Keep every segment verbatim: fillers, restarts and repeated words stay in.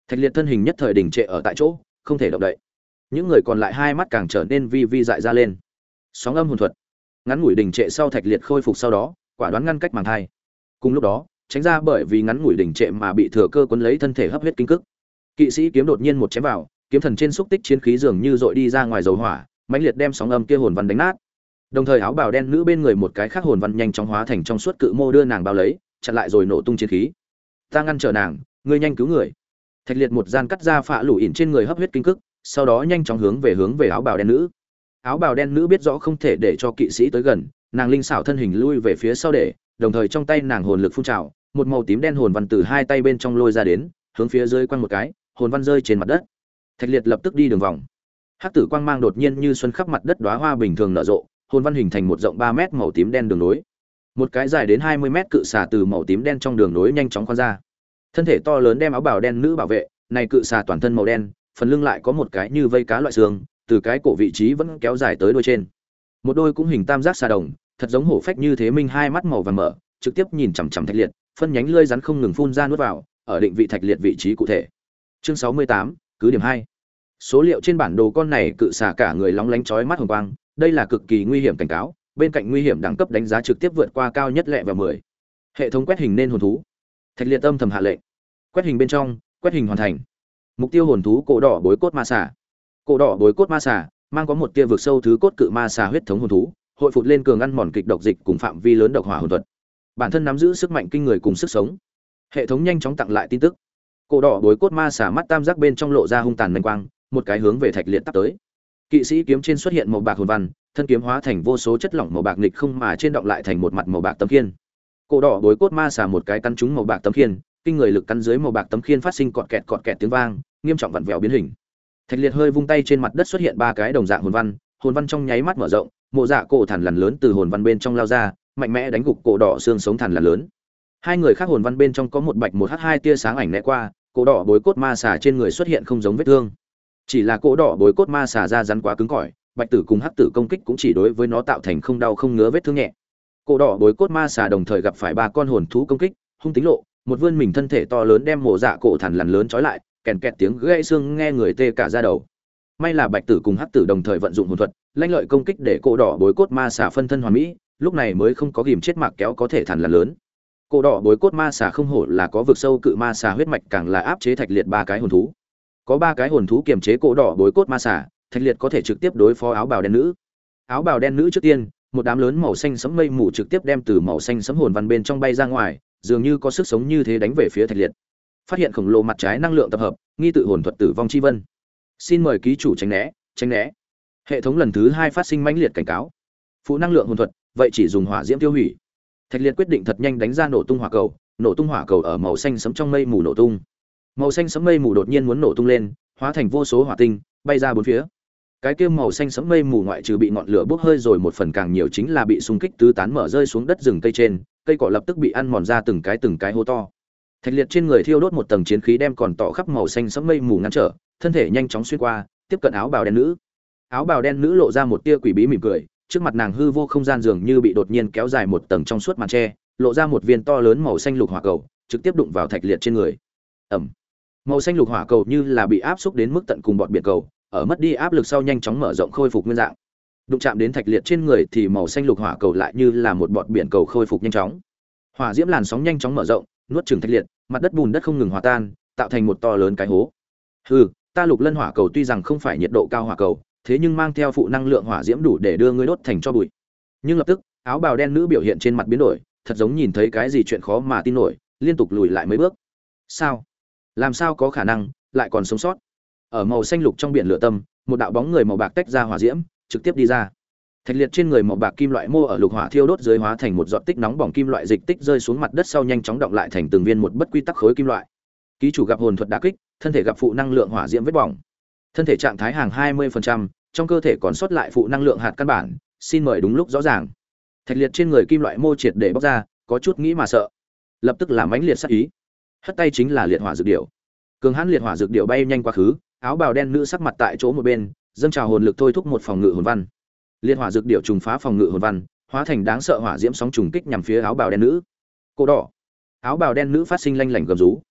Thạch Liệt thân hình nhất thời đình trệ ở tại chỗ, không thể động đậy. Những người còn lại hai mắt càng trở nên vi vi dại ra lên. Sóng âm hồn thuật. Ngắn ngủi đình trệ sau Thạch Liệt khôi phục sau đó, quả đoán ngăn cách màng thai. Cùng lúc đó, tránh ra bởi vì ngắn ngủi đình trệ mà bị thừa cơ cuốn lấy thân thể hấp huyết kinh cức. Kỵ sĩ kiếm đột nhiên một chém vào, kiếm thần trên xúc tích chiến khí dường như dội đi ra ngoài dầu hỏa, mãnh liệt đem sóng âm kia hồn văn đánh nát. Đồng thời áo bào đen nữ bên người một cái khác hồn văn nhanh chóng hóa thành trong suốt cự mô đưa nàng bao lấy, chặn lại rồi nổ tung chiến khí. Ta ngăn trở nàng, ngươi nhanh cứu người. Thạch Liệt một gian cắt ra phạ lũ ỉn trên người hấp huyết kinh cức, sau đó nhanh chóng hướng về hướng về áo bào đen nữ. Áo bào đen nữ biết rõ không thể để cho kỵ sĩ tới gần, nàng linh xảo thân hình lui về phía sau để, đồng thời trong tay nàng hồn lực phun trào, một màu tím đen hồn văn từ hai tay bên trong lôi ra đến, hướng phía dưới quăng một cái, hồn văn rơi trên mặt đất. Thạch Liệt lập tức đi đường vòng. Hắc tử quang mang đột nhiên như xuân khắp mặt đất đóa hoa bình thường nở rộ, hồn văn hình thành một rộng ba mét màu tím đen đường nối. Một cái dài đến hai mươi mét cự xà từ màu tím đen trong đường nối nhanh chóng khoan ra. Thân thể to lớn đem áo bào đen nữ bảo vệ, này cự xà toàn thân màu đen, phần lưng lại có một cái như vây cá loại xương, từ cái cổ vị trí vẫn kéo dài tới đuôi trên. Một đôi cũng hình tam giác xà đồng, thật giống hổ phách như thế minh hai mắt màu vàng mở, trực tiếp nhìn chằm chằm Thạch Liệt, phân nhánh lưỡi rắn không ngừng phun ra nuốt vào, ở định vị Thạch Liệt vị trí cụ thể. Chương sáu mươi tám, cứ điểm hai. Số liệu trên bản đồ con này cự xà cả người lóng lánh chói mắt hồng quang, đây là cực kỳ nguy hiểm cảnh cáo, bên cạnh nguy hiểm đẳng cấp đánh giá trực tiếp vượt qua cao nhất lẹ và mười. Hệ thống quét hình nên hồn thú. Thạch Liệt âm thầm hạ lệnh. Quét hình bên trong, quét hình hoàn thành. Mục tiêu hồn thú cổ đỏ bối cốt ma xà. Cổ đỏ bối cốt ma xà mang có một tia vực sâu thứ cốt cự ma xà huyết thống hồn thú, hội phụt lên cường ăn mòn kịch độc dịch cùng phạm vi lớn độc hỏa hồn thuật. Bản thân nắm giữ sức mạnh kinh người cùng sức sống. Hệ thống nhanh chóng tặng lại tin tức. Cổ đỏ bối cốt ma xà mắt tam giác bên trong lộ ra hung tàn manh quang, một cái hướng về Thạch Liệt tắp tới. Kỵ sĩ kiếm trên xuất hiện màu bạc hồn văn, thân kiếm hóa thành vô số chất lỏng màu bạc nghịch không mà trên động lại thành một mặt màu bạc tấm khiên. Cổ đỏ bối cốt ma xà một cái căn trúng màu bạc tấm khiên, kinh người lực cắn dưới màu bạc tấm khiên phát sinh cọt kẹt cọt kẹt tiếng vang, nghiêm trọng vặn vẹo biến hình. Thạch Liệt hơi vung tay trên mặt đất xuất hiện ba cái đồng dạng hồn văn, hồn văn trong nháy mắt mở rộng, mộ dạ cổ thằn lằn lớn từ hồn văn bên trong lao ra, mạnh mẽ đánh gục cổ đỏ xương sống thằn lằn lớn. Hai người khác hồn văn bên trong có một bạch một hắc hai tia sáng ảnh lẹ qua, cổ đỏ bối cốt ma xà trên người xuất hiện không giống vết thương. Chỉ là cổ đỏ bối cốt ma xà da rắn quá cứng cỏi, bạch tử cùng hắc tử công kích cũng chỉ đối với nó tạo thành không đau không ngứa vết thương nhẹ. Cổ đỏ bối cốt ma xà đồng thời gặp phải ba con hồn thú công kích, hung tính lộ, một vươn mình thân thể to lớn đem mộ dạ cổ thằn lằn lớn trói lại, kèn kẹt tiếng gãy xương nghe người tê cả da đầu. May là bạch tử cùng hắc tử đồng thời vận dụng hồn thuật, lanh lợi công kích để cổ đỏ bối cốt ma xà phân thân hoàn mỹ, lúc này mới không có ghìm chết mạc kéo có thể thằn lằn lớn. Cổ đỏ bối cốt ma xà không hổ là có vực sâu cự ma xà huyết mạch, càng là áp chế Thạch Liệt ba cái hồn thú. Có ba cái hồn thú kiềm chế cổ đỏ bối cốt ma xà, Thạch Liệt có thể trực tiếp đối phó áo bào đen nữ. Áo bào đen nữ trước tiên, một đám lớn màu xanh sẫm mây mù trực tiếp đem từ màu xanh sẫm hồn văn bên trong bay ra ngoài, dường như có sức sống như thế đánh về phía Thạch Liệt. Phát hiện khổng lồ mặt trái năng lượng tập hợp, nghi tự hồn thuật tử vong chi vân. Xin mời ký chủ tránh né, tránh né. Hệ thống lần thứ hai phát sinh mãnh liệt cảnh cáo. Phụ năng lượng hồn thuật, vậy chỉ dùng hỏa diễm tiêu hủy. Thạch Liệt quyết định thật nhanh đánh ra nổ tung hỏa cầu, nổ tung hỏa cầu ở màu xanh sẫm trong mây mù nổ tung. Màu xanh sẫm mây mù đột nhiên muốn nổ tung lên, hóa thành vô số hỏa tinh, bay ra bốn phía. Cái kia màu xanh sẫm mây mù ngoại trừ bị ngọn lửa bốc hơi rồi một phần càng nhiều chính là bị xung kích tứ tán mở rơi xuống đất rừng cây trên, cây cỏ lập tức bị ăn mòn ra từng cái từng cái hố to. Thạch Liệt trên người thiêu đốt một tầng chiến khí đem còn tỏ khắp màu xanh sẫm mây mù ngăn trở, thân thể nhanh chóng xuyên qua, tiếp cận áo bào đen nữ. Áo bào đen nữ lộ ra một tia quỷ bí mỉm cười, trước mặt nàng hư vô không gian dường như bị đột nhiên kéo dài một tầng trong suốt màn che, lộ ra một viên to lớn màu xanh lục hỏa cầu, trực tiếp đụng vào Thạch Liệt trên người. Ầm. Màu xanh lục hỏa cầu như là bị áp xúc đến mức tận cùng bọt biển cầu, ở mất đi áp lực sau nhanh chóng mở rộng khôi phục nguyên dạng. Đụng chạm đến Thạch Liệt trên người thì màu xanh lục hỏa cầu lại như là một bọt biển cầu khôi phục nhanh chóng. Hỏa diễm làn sóng nhanh chóng mở rộng, nuốt chửng Thạch Liệt, mặt đất bùn đất không ngừng hòa tan, tạo thành một to lớn cái hố. Hừ, ta Lục Lân hỏa cầu tuy rằng không phải nhiệt độ cao hỏa cầu, thế nhưng mang theo phụ năng lượng hỏa diễm đủ để đưa ngươi đốt thành tro bụi. Nhưng lập tức, áo bào đen nữ biểu hiện trên mặt biến đổi, thật giống nhìn thấy cái gì chuyện khó mà tin nổi, liên tục lùi lại mấy bước. Sao? Làm sao có khả năng lại còn sống sót? Ở màu xanh lục trong biển lửa tâm, một đạo bóng người màu bạc tách ra hỏa diễm, trực tiếp đi ra. Thạch Liệt trên người màu bạc kim loại mô ở lục hỏa thiêu đốt dưới hóa thành một giọt tích nóng bỏng kim loại dịch tích rơi xuống mặt đất sau nhanh chóng động lại thành từng viên một bất quy tắc khối kim loại. Ký chủ gặp hồn thuật đả kích, thân thể gặp phụ năng lượng hỏa diễm vết bỏng. Thân thể trạng thái hàng hai mươi phần trăm, trong cơ thể còn sót lại phụ năng lượng hạt căn bản, xin mời đúng lúc rõ ràng. Thạch Liệt trên người kim loại mô triệt để bóc ra, có chút nghĩ mà sợ. Lập tức làm mãnh liệt sát ý. Hất tay chính là liệt hỏa dược điểu. Cường hãn liệt hỏa dược điểu bay nhanh quá khứ, áo bào đen nữ sắc mặt tại chỗ một bên, dâng trào hồn lực thôi thúc một phòng ngự hồn văn. Liệt hỏa dược điểu trùng phá phòng ngự hồn văn, hóa thành đáng sợ hỏa diễm sóng trùng kích nhằm phía áo bào đen nữ. Cổ đỏ. Áo bào đen nữ phát sinh lanh lảnh gầm rú.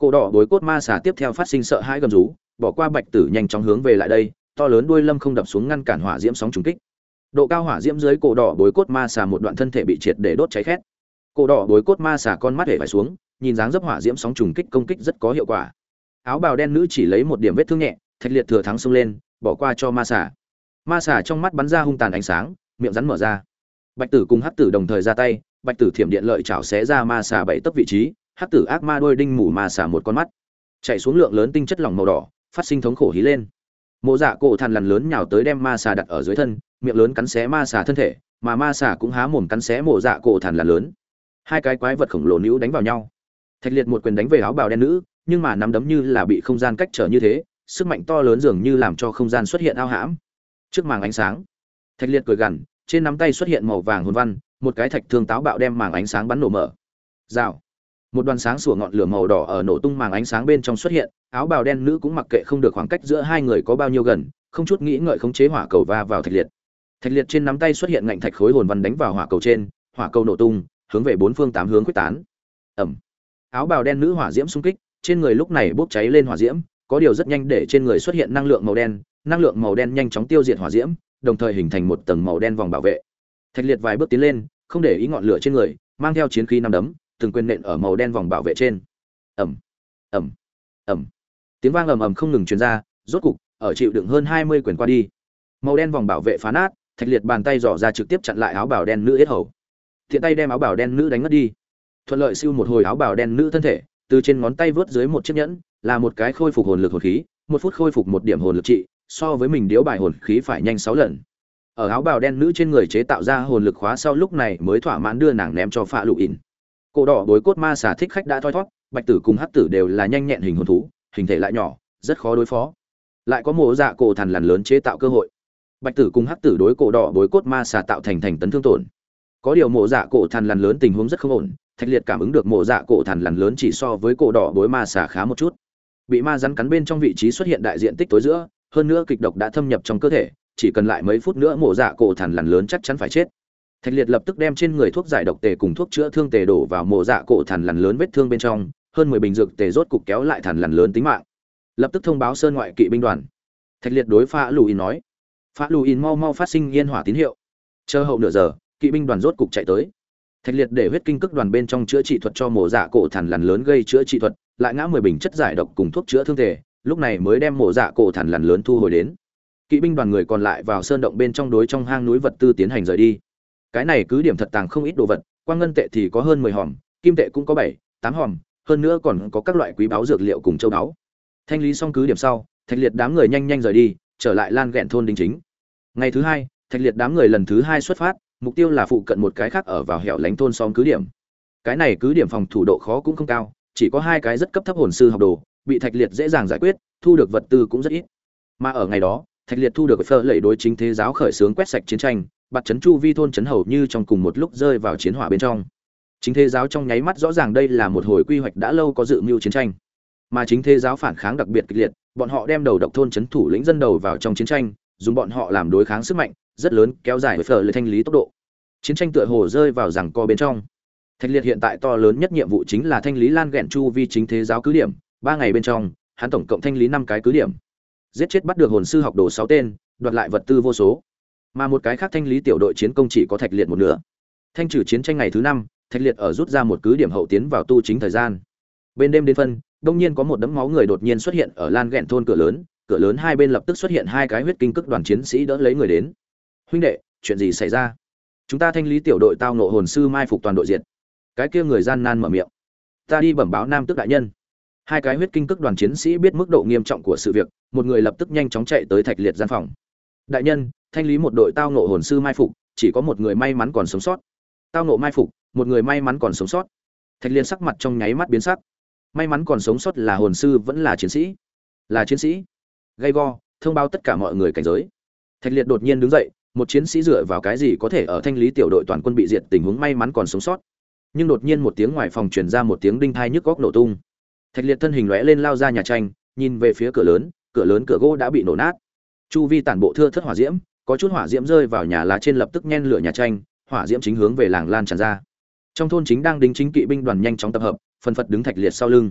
Cổ đỏ bối cốt ma xà tiếp theo phát sinh sợ hãi gầm rú, bỏ qua Bạch Tử nhanh chóng hướng về lại đây, to lớn đuôi lâm không đập xuống ngăn cản hỏa diễm sóng trùng kích. Độ cao hỏa diễm dưới cổ đỏ bối cốt ma xà một đoạn thân thể bị triệt để đốt cháy khét. Cổ đỏ bối cốt ma xà con mắt hể phải xuống, nhìn dáng dấp hỏa diễm sóng trùng kích công kích rất có hiệu quả. Áo bào đen nữ chỉ lấy một điểm vết thương nhẹ, Thạch Liệt thừa thắng xông lên, bỏ qua cho ma xà. Ma xà trong mắt bắn ra hung tàn ánh sáng, miệng rắn mở ra. Bạch Tử cùng Hắc Tử đồng thời ra tay, Bạch Tử thiểm điện lợi chảo xé ra ma xà bảy tấc vị trí, Hắc Tử ác ma đuôi đinh mù ma xà một con mắt. Chạy xuống lượng lớn tinh chất lỏng màu đỏ, phát sinh thống khổ hí lên. Mộ Dạ cổ thằn lằn lớn nhào tới đem ma xà đặt ở dưới thân, miệng lớn cắn xé ma xà thân thể, mà ma xà cũng há mồm cắn xé Mộ Dạ cổ thằn lằn lớn. Hai cái quái vật khổng lồ níu đánh vào nhau. Thạch Liệt một quyền đánh về áo bào đen nữ, nhưng mà nắm đấm như là bị không gian cách trở như thế, sức mạnh to lớn dường như làm cho không gian xuất hiện ao hãm. Trước màng ánh sáng, Thạch Liệt cười gằn, trên nắm tay xuất hiện màu vàng hồn văn, một cái thạch thương táo bạo đem màng ánh sáng bắn nổ mở. Rào. Một đoàn sáng sủa ngọn lửa màu đỏ ở nổ tung màng ánh sáng bên trong xuất hiện, áo bào đen nữ cũng mặc kệ không được khoảng cách giữa hai người có bao nhiêu gần, không chút nghĩ ngợi khống chế hỏa cầu va vào Thạch Liệt. Thạch Liệt trên nắm tay xuất hiện ngạnh thạch khối hồn văn đánh vào hỏa cầu trên, hỏa cầu nổ tung, hướng về bốn phương tám hướng quyết tán. Ầm. Áo bào đen nữ hỏa diễm xung kích, trên người lúc này bốc cháy lên hỏa diễm, có điều rất nhanh để trên người xuất hiện năng lượng màu đen, năng lượng màu đen nhanh chóng tiêu diệt hỏa diễm, đồng thời hình thành một tầng màu đen vòng bảo vệ. Thạch Liệt vài bước tiến lên, không để ý ngọn lửa trên người, mang theo chiến khí năm đấm, từng quyền nện ở màu đen vòng bảo vệ trên. Ầm, ầm, ầm. Tiếng vang ầm ầm không ngừng truyền ra, rốt cục, ở chịu đựng hơn hai mươi quyền qua đi, màu đen vòng bảo vệ phá nát, Thạch Liệt bàn tay giỏ ra trực tiếp chặn lại áo bào đen nữ yết hầu. Thiện tay đem áo bào đen nữ đánh ngất đi. Thuận lợi siêu một hồi áo bào đen nữ thân thể, từ trên ngón tay vớt dưới một chiếc nhẫn, là một cái khôi phục hồn lực hồn khí, một phút khôi phục một điểm hồn lực trị, so với mình điếu bài hồn khí phải nhanh sáu lần. Ở áo bào đen nữ trên người chế tạo ra hồn lực khóa sau lúc này mới thỏa mãn đưa nàng ném cho Phạ Lụ ỉn. Cổ đỏ bối cốt ma xà thích khách đã thoi thoát, Bạch Tử cùng Hắc Tử đều là nhanh nhẹn hình hồn thú, hình thể lại nhỏ, rất khó đối phó. Lại có Mộ Dạ cổ thằn lằn lớn chế tạo cơ hội. Bạch Tử cùng Hắc Tử đối cổ đỏ bối cốt ma xà tạo thành thành tấn thương tổn. Có điều Mộ Dạ cổ thằn lằn lớn tình huống rất không ổn, Thạch Liệt cảm ứng được Mộ Dạ cổ thằn lằn lớn chỉ so với cổ đỏ bối ma xà khá một chút. Bị ma rắn cắn bên trong vị trí xuất hiện đại diện tích tối giữa, hơn nữa kịch độc đã thâm nhập trong cơ thể, chỉ cần lại mấy phút nữa Mộ Dạ cổ thằn lằn lớn chắc chắn phải chết. Thạch Liệt lập tức đem trên người thuốc giải độc tề cùng thuốc chữa thương tề đổ vào Mộ Dạ cổ thằn lằn lớn vết thương bên trong, hơn mười bình dược tề rốt cục kéo lại thằn lằn lớn tính mạng. Lập tức thông báo sơn ngoại kỵ binh đoàn. Thạch Liệt đối Phạ Lù ỉn nói: "Phạ Lù ỉn mau mau phát sinh yên hỏa tín hiệu." Chờ hậu nửa giờ, kỵ binh đoàn rốt cục chạy tới. Thạch Liệt để huyết kinh cức đoàn bên trong chữa trị thuật cho Mộ Dạ cổ thằn lằn lớn gây chữa trị thuật, lại ngã mười bình chất giải độc cùng thuốc chữa thương tề, lúc này mới đem Mộ Dạ cổ thằn lằn lớn thu hồi đến. Kỵ binh đoàn người còn lại vào sơn động bên trong đối trong hang núi vật tư tiến hành rời đi. Cái này cứ điểm thật tàng không ít đồ vật, quang ngân tệ thì có hơn mười hòm, kim tệ cũng có bảy, tám hòm, hơn nữa còn có các loại quý báu dược liệu cùng châu báu. Thanh lý xong cứ điểm sau, Thạch Liệt đám người nhanh nhanh rời đi, trở lại Lan Ghẹn thôn đính chính. Ngày thứ hai, Thạch Liệt đám người lần thứ hai xuất phát, mục tiêu là phụ cận một cái khác ở vào hẻo lánh thôn xóm cứ điểm. Cái này cứ điểm phòng thủ độ khó cũng không cao, chỉ có hai cái rất cấp thấp hồn sư học đồ, bị Thạch Liệt dễ dàng giải quyết, thu được vật tư cũng rất ít. Mà ở ngày đó, Thạch Liệt thu được phơ lệ đối chính thế giáo khởi xướng quét sạch chiến tranh, bạt chấn chu vi thôn chấn hầu như trong cùng một lúc rơi vào chiến hỏa bên trong. Chính thế giáo trong nháy mắt rõ ràng đây là một hồi quy hoạch đã lâu có dự mưu chiến tranh. Mà chính thế giáo phản kháng đặc biệt kịch liệt, bọn họ đem đầu độc thôn chấn thủ lĩnh dân đầu vào trong chiến tranh, dùng bọn họ làm đối kháng sức mạnh rất lớn, kéo dài với phở lệ thanh lý tốc độ. Chiến tranh tựa hồ rơi vào giằng co bên trong. Thạch Liệt hiện tại to lớn nhất nhiệm vụ chính là thanh lý Lan Ghẹn chu vi chính thế giáo cứ điểm, ba ngày bên trong, hắn tổng cộng thanh lý năm cái cứ điểm. Giết chết bắt được hồn sư học đồ sáu tên, đoạt lại vật tư vô số. Mà một cái khác thanh lý tiểu đội chiến công chỉ có Thạch Liệt một nửa. Thanh trừ chiến tranh ngày thứ năm, Thạch Liệt ở rút ra một cứ điểm hậu tiến vào tu chính thời gian. Bên đêm đến phân, đông nhiên có một đống máu người đột nhiên xuất hiện ở Lan Ghẹn thôn cửa lớn, cửa lớn hai bên lập tức xuất hiện hai cái huyết kinh cức đoàn chiến sĩ đỡ lấy người đến. Huynh đệ, chuyện gì xảy ra? Chúng ta thanh lý tiểu đội tao ngộ hồn sư mai phục toàn đội diệt. Cái kia người gian nan mở miệng. Ta đi bẩm báo nam tước đại nhân. Hai cái huyết kinh cức đoàn chiến sĩ biết mức độ nghiêm trọng của sự việc, một người lập tức nhanh chóng chạy tới Thạch Liệt gian phòng. Đại nhân, thanh lý một đội tao ngộ hồn sư mai phục, chỉ có một người may mắn còn sống sót. Tao ngộ mai phục, một người may mắn còn sống sót. Thạch Liệt sắc mặt trong nháy mắt biến sắc. May mắn còn sống sót là hồn sư vẫn là chiến sĩ? Là chiến sĩ. Gay go, thông báo tất cả mọi người cảnh giới. Thạch Liệt đột nhiên đứng dậy, một chiến sĩ dựa vào cái gì có thể ở thanh lý tiểu đội toàn quân bị diệt tình huống may mắn còn sống sót? Nhưng đột nhiên một tiếng ngoài phòng truyền ra một tiếng đinh thai nhức góc nổ tung. Thạch Liệt thân hình lóe lên lao ra nhà tranh, nhìn về phía cửa lớn, cửa lớn cửa gỗ đã bị nổ nát. Chu vi tản bộ thưa thớt hỏa diễm, có chút hỏa diễm rơi vào nhà lá trên lập tức nhen lửa nhà tranh, hỏa diễm chính hướng về làng lan tràn ra. Trong thôn chính đang đính chính kỵ binh đoàn nhanh chóng tập hợp, phần phật đứng Thạch Liệt sau lưng.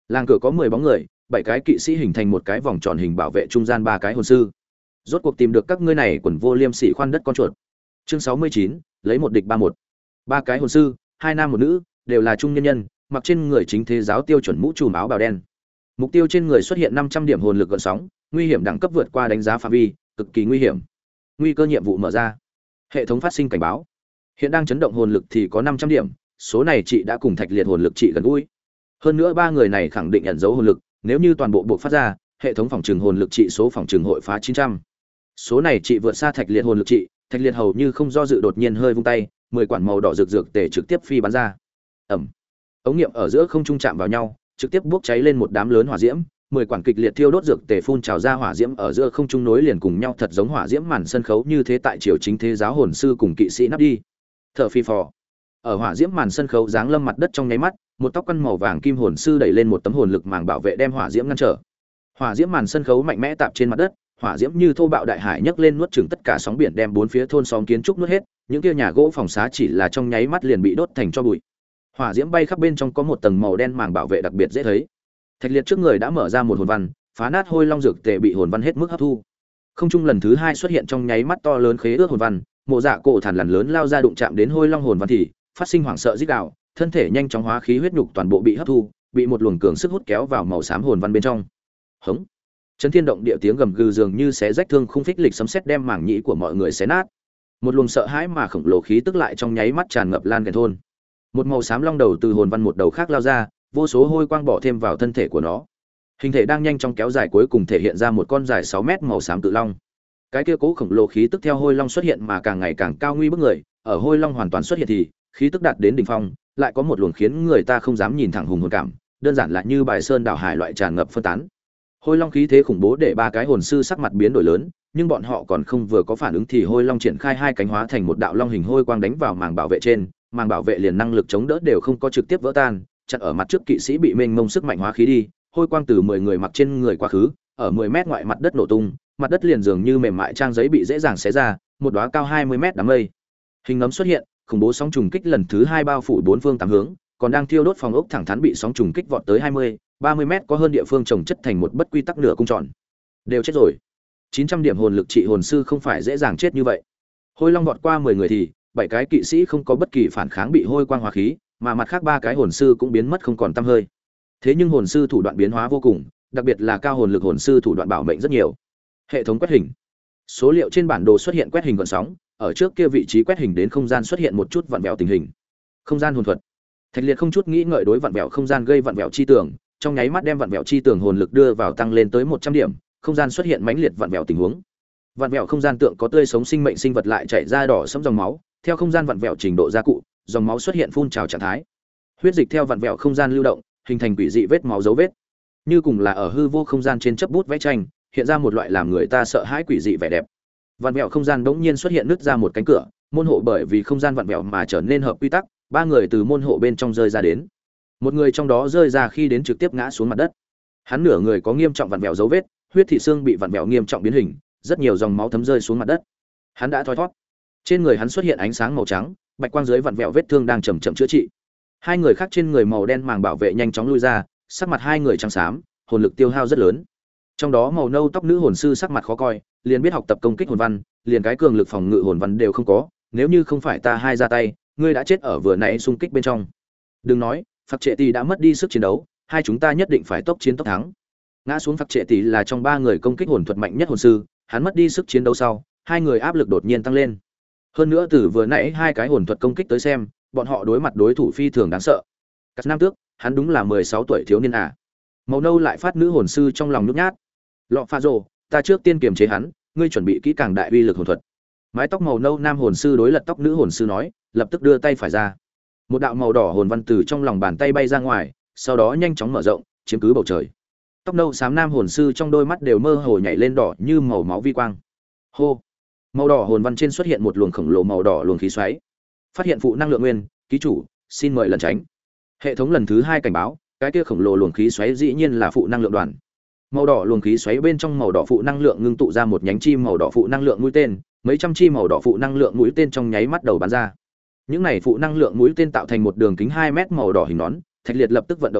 Làng cửa có mười bóng người, bảy cái kỵ sĩ hình thành một cái vòng tròn hình bảo vệ trung gian ba cái hồn sư. Rốt cuộc tìm được các ngươi này quần vô liêm sỉ khoan đất con chuột. Chương sáu mươi chín, lấy một địch ba một. Ba cái hồn sư, hai nam một nữ, đều là trung nhân nhân, mặc trên người chính thế giáo tiêu chuẩn mũ trùm áo bào đen. Mục tiêu trên người xuất hiện năm trăm điểm hồn lực gợn sóng, nguy hiểm đẳng cấp vượt qua đánh giá phạm vi, cực kỳ nguy hiểm. Nguy cơ nhiệm vụ mở ra. Hệ thống phát sinh cảnh báo. Hiện đang chấn động hồn lực thì có năm trăm điểm, số này chị đã cùng Thạch Liệt hồn lực chị gần gũi. Hơn nữa ba người này khẳng định ẩn giấu hồn lực, nếu như toàn bộ buộc phát ra, hệ thống phòng trừng hồn lực trị số phòng trừng hội phá chín trăm. Số này chị vượt xa Thạch Liệt hồn lực trị, Thạch Liệt hầu như không do dự đột nhiên hơi vung tay, mười quản màu đỏ rực rực tề trực tiếp phi bắn ra. Ầm. Ống nghiệm ở giữa không trung chạm vào nhau, trực tiếp bốc cháy lên một đám lớn hỏa diễm, mười quản kịch liệt thiêu đốt dược tề phun trào ra hỏa diễm ở giữa không trung nối liền cùng nhau thật giống hỏa diễm màn sân khấu như thế tại triều chính thế giáo hồn sư cùng kỵ sĩ nắp đi. Thở phi phò. Ở hỏa diễm màn sân khấu giáng lâm mặt đất trong nháy mắt, một tóc quăn màu vàng kim hồn sư đẩy lên một tấm hồn lực màng bảo vệ đem hỏa diễm ngăn trở. Hỏa diễm màn sân khấu mạnh mẽ tạp trên mặt đất, hỏa diễm như thô bạo đại hải nhấc lên nuốt chửng tất cả sóng biển đem bốn phía thôn xóm kiến trúc nuốt hết, những kia nhà gỗ phòng xá chỉ là trong nháy mắt liền bị đốt thành tro bụi. Hỏa diễm bay khắp bên trong có một tầng màu đen màng bảo vệ đặc biệt dễ thấy. Thạch Liệt trước người đã mở ra một hồn văn, phá nát hôi long dược tề bị hồn văn hết mức hấp thu. Không trung lần thứ hai xuất hiện trong nháy mắt to lớn khế ước hồn văn, mộ dạ cổ thản lằn lớn lao ra đụng chạm đến hôi long hồn văn thì phát sinh hoảng sợ rít gào, thân thể nhanh chóng hóa khí huyết nhục toàn bộ bị hấp thu, bị một luồng cường sức hút kéo vào màu xám hồn văn bên trong. Hống! Chấn thiên động địa tiếng gầm gừ dường như xé rách thương khung phích lịch sấm sét đem mảng nhĩ của mọi người xé nát. Một luồng sợ hãi mà khổng lồ khí tức lại trong nháy mắt tràn ngập lan gần thôn. Một màu xám long đầu từ hồn văn một đầu khác lao ra, vô số hôi quang bỏ thêm vào thân thể của nó. Hình thể đang nhanh chóng kéo dài cuối cùng thể hiện ra một con dài sáu mét màu xám cự long. Cái kia cố khổng lồ khí tức theo hôi long xuất hiện mà càng ngày càng cao nguy bức người, ở hôi long hoàn toàn xuất hiện thì khí tức đạt đến đỉnh phong, lại có một luồng khiến người ta không dám nhìn thẳng hùng hồn cảm, đơn giản là như bài sơn đảo hải loại tràn ngập phân tán. Hôi long khí thế khủng bố để ba cái hồn sư sắc mặt biến đổi lớn, nhưng bọn họ còn không vừa có phản ứng thì hôi long triển khai hai cánh hóa thành một đạo long hình hôi quang đánh vào màng bảo vệ trên, màng bảo vệ liền năng lực chống đỡ đều không có trực tiếp vỡ tan, chặn ở mặt trước kỵ sĩ bị mênh mông sức mạnh hóa khí đi, hôi quang từ mười người mặc trên người quá khứ, ở mười mét ngoại mặt đất nổ tung, mặt đất liền dường như mềm mại trang giấy bị dễ dàng xé ra, một đóa cao hai mươi mét đám mây. Hình nấm xuất hiện, khủng bố sóng trùng kích lần thứ hai bao phủ bốn phương tám hướng, còn đang thiêu đốt phòng ốc thẳng thắn bị sóng trùng kích vọt tới hai mươi, ba mươi mét có hơn địa phương trồng chất thành một bất quy tắc nửa cung tròn. Đều chết rồi. chín trăm điểm hồn lực trị hồn sư không phải dễ dàng chết như vậy. Hôi long vọt qua mười người thì, bảy cái kỵ sĩ không có bất kỳ phản kháng bị hôi quang hóa khí, mà mặt khác ba cái hồn sư cũng biến mất không còn tăm hơi. Thế nhưng hồn sư thủ đoạn biến hóa vô cùng, đặc biệt là cao hồn lực hồn sư thủ đoạn bảo mệnh rất nhiều. Hệ thống quét hình. Số liệu trên bản đồ xuất hiện quét hình gợn sóng, ở trước kia vị trí quét hình đến không gian xuất hiện một chút vặn vẹo tình hình. Không gian hồn thuật. Thạch Liệt không chút nghĩ ngợi đối vặn vẹo không gian gây vặn vẹo chi tường, trong nháy mắt đem vặn vẹo chi tường hồn lực đưa vào tăng lên tới một trăm điểm, không gian xuất hiện mãnh liệt vặn vẹo tình huống. Vặn vẹo không gian tượng có tươi sống sinh mệnh sinh vật lại chảy ra đỏ sẫm dòng máu, theo không gian vặn vẹo trình độ gia cụ, dòng máu xuất hiện phun trào trạng thái. Huyết dịch theo vặn vẹo không gian lưu động, hình thành quỷ dị vết máu dấu vết. Như cùng là ở hư vô không gian trên chấp bút vẽ tranh, hiện ra một loại làm người ta sợ hãi quỷ dị vẻ đẹp. Vặn vẹo không gian bỗng nhiên xuất hiện nứt ra một cánh cửa, môn hộ bởi vì không gian vặn vẹo mà trở nên hợp quy tắc, ba người từ môn hộ bên trong rơi ra đến. Một người trong đó rơi ra khi đến trực tiếp ngã xuống mặt đất. Hắn nửa người có nghiêm trọng vặn vẹo dấu vết, huyết thị xương bị vặn vẹo nghiêm trọng biến hình, rất nhiều dòng máu thấm rơi xuống mặt đất. Hắn đã thoi thoát. Trên người hắn xuất hiện ánh sáng màu trắng, bạch quang dưới vặn vẹo vết thương đang chậm chậm chữa trị. Hai người khác trên người màu đen màng bảo vệ nhanh chóng lui ra, sắc mặt hai người trắng xám, hồn lực tiêu hao rất lớn. Trong đó màu nâu tóc nữ hồn sư sắc mặt khó coi, liền biết học tập công kích hồn văn, liền cái cường lực phòng ngự hồn văn đều không có, nếu như không phải ta hai ra tay, ngươi đã chết ở vừa nãy xung kích bên trong. Đừng nói, Phật Trệ Tỷ đã mất đi sức chiến đấu, hai chúng ta nhất định phải tốc chiến tốc thắng. Ngã xuống Phật Trệ Tỷ là trong ba người công kích hồn thuật mạnh nhất hồn sư, hắn mất đi sức chiến đấu sau, hai người áp lực đột nhiên tăng lên. Hơn nữa từ vừa nãy hai cái hồn thuật công kích tới xem, bọn họ đối mặt đối thủ phi thường đáng sợ. Cát Nam Tước, hắn đúng là mười sáu tuổi thiếu niên à? Màu nâu lại phát nữ hồn sư trong lòng nhút nhát. Lọ Pha Rồ, ta trước tiên kiềm chế hắn, ngươi chuẩn bị kỹ càng đại uy lực hồn thuật. Mái tóc màu nâu nam hồn sư đối lật tóc nữ hồn sư nói, lập tức đưa tay phải ra. Một đạo màu đỏ hồn văn từ trong lòng bàn tay bay ra ngoài, sau đó nhanh chóng mở rộng, chiếm cứ bầu trời. Tóc nâu xám nam hồn sư trong đôi mắt đều mơ hồ nhảy lên đỏ như màu máu vi quang. Hô! Màu đỏ hồn văn trên xuất hiện một luồng khổng lồ màu đỏ luồng khí xoáy. Phát hiện phụ năng lượng nguyên, ký chủ, xin mời lẩn tránh. Hệ thống lần thứ hai cảnh báo, cái kia khổng lồ luồng khí xoáy dĩ nhiên là phụ năng lượng đoàn. Màu đỏ luồng khí xoáy bên trong màu đỏ phụ năng lượng ngưng tụ ra một nhánh chim màu đỏ phụ năng lượng mũi tên, mấy trăm chi màu đỏ phụ năng lượng mũi tên trong nháy mắt đầu bắn ra. Những này phụ năng lượng mũi tên tạo thành một đường kính hai mét màu đỏ hình nón, Thạch Liệt lập tức vận động lên,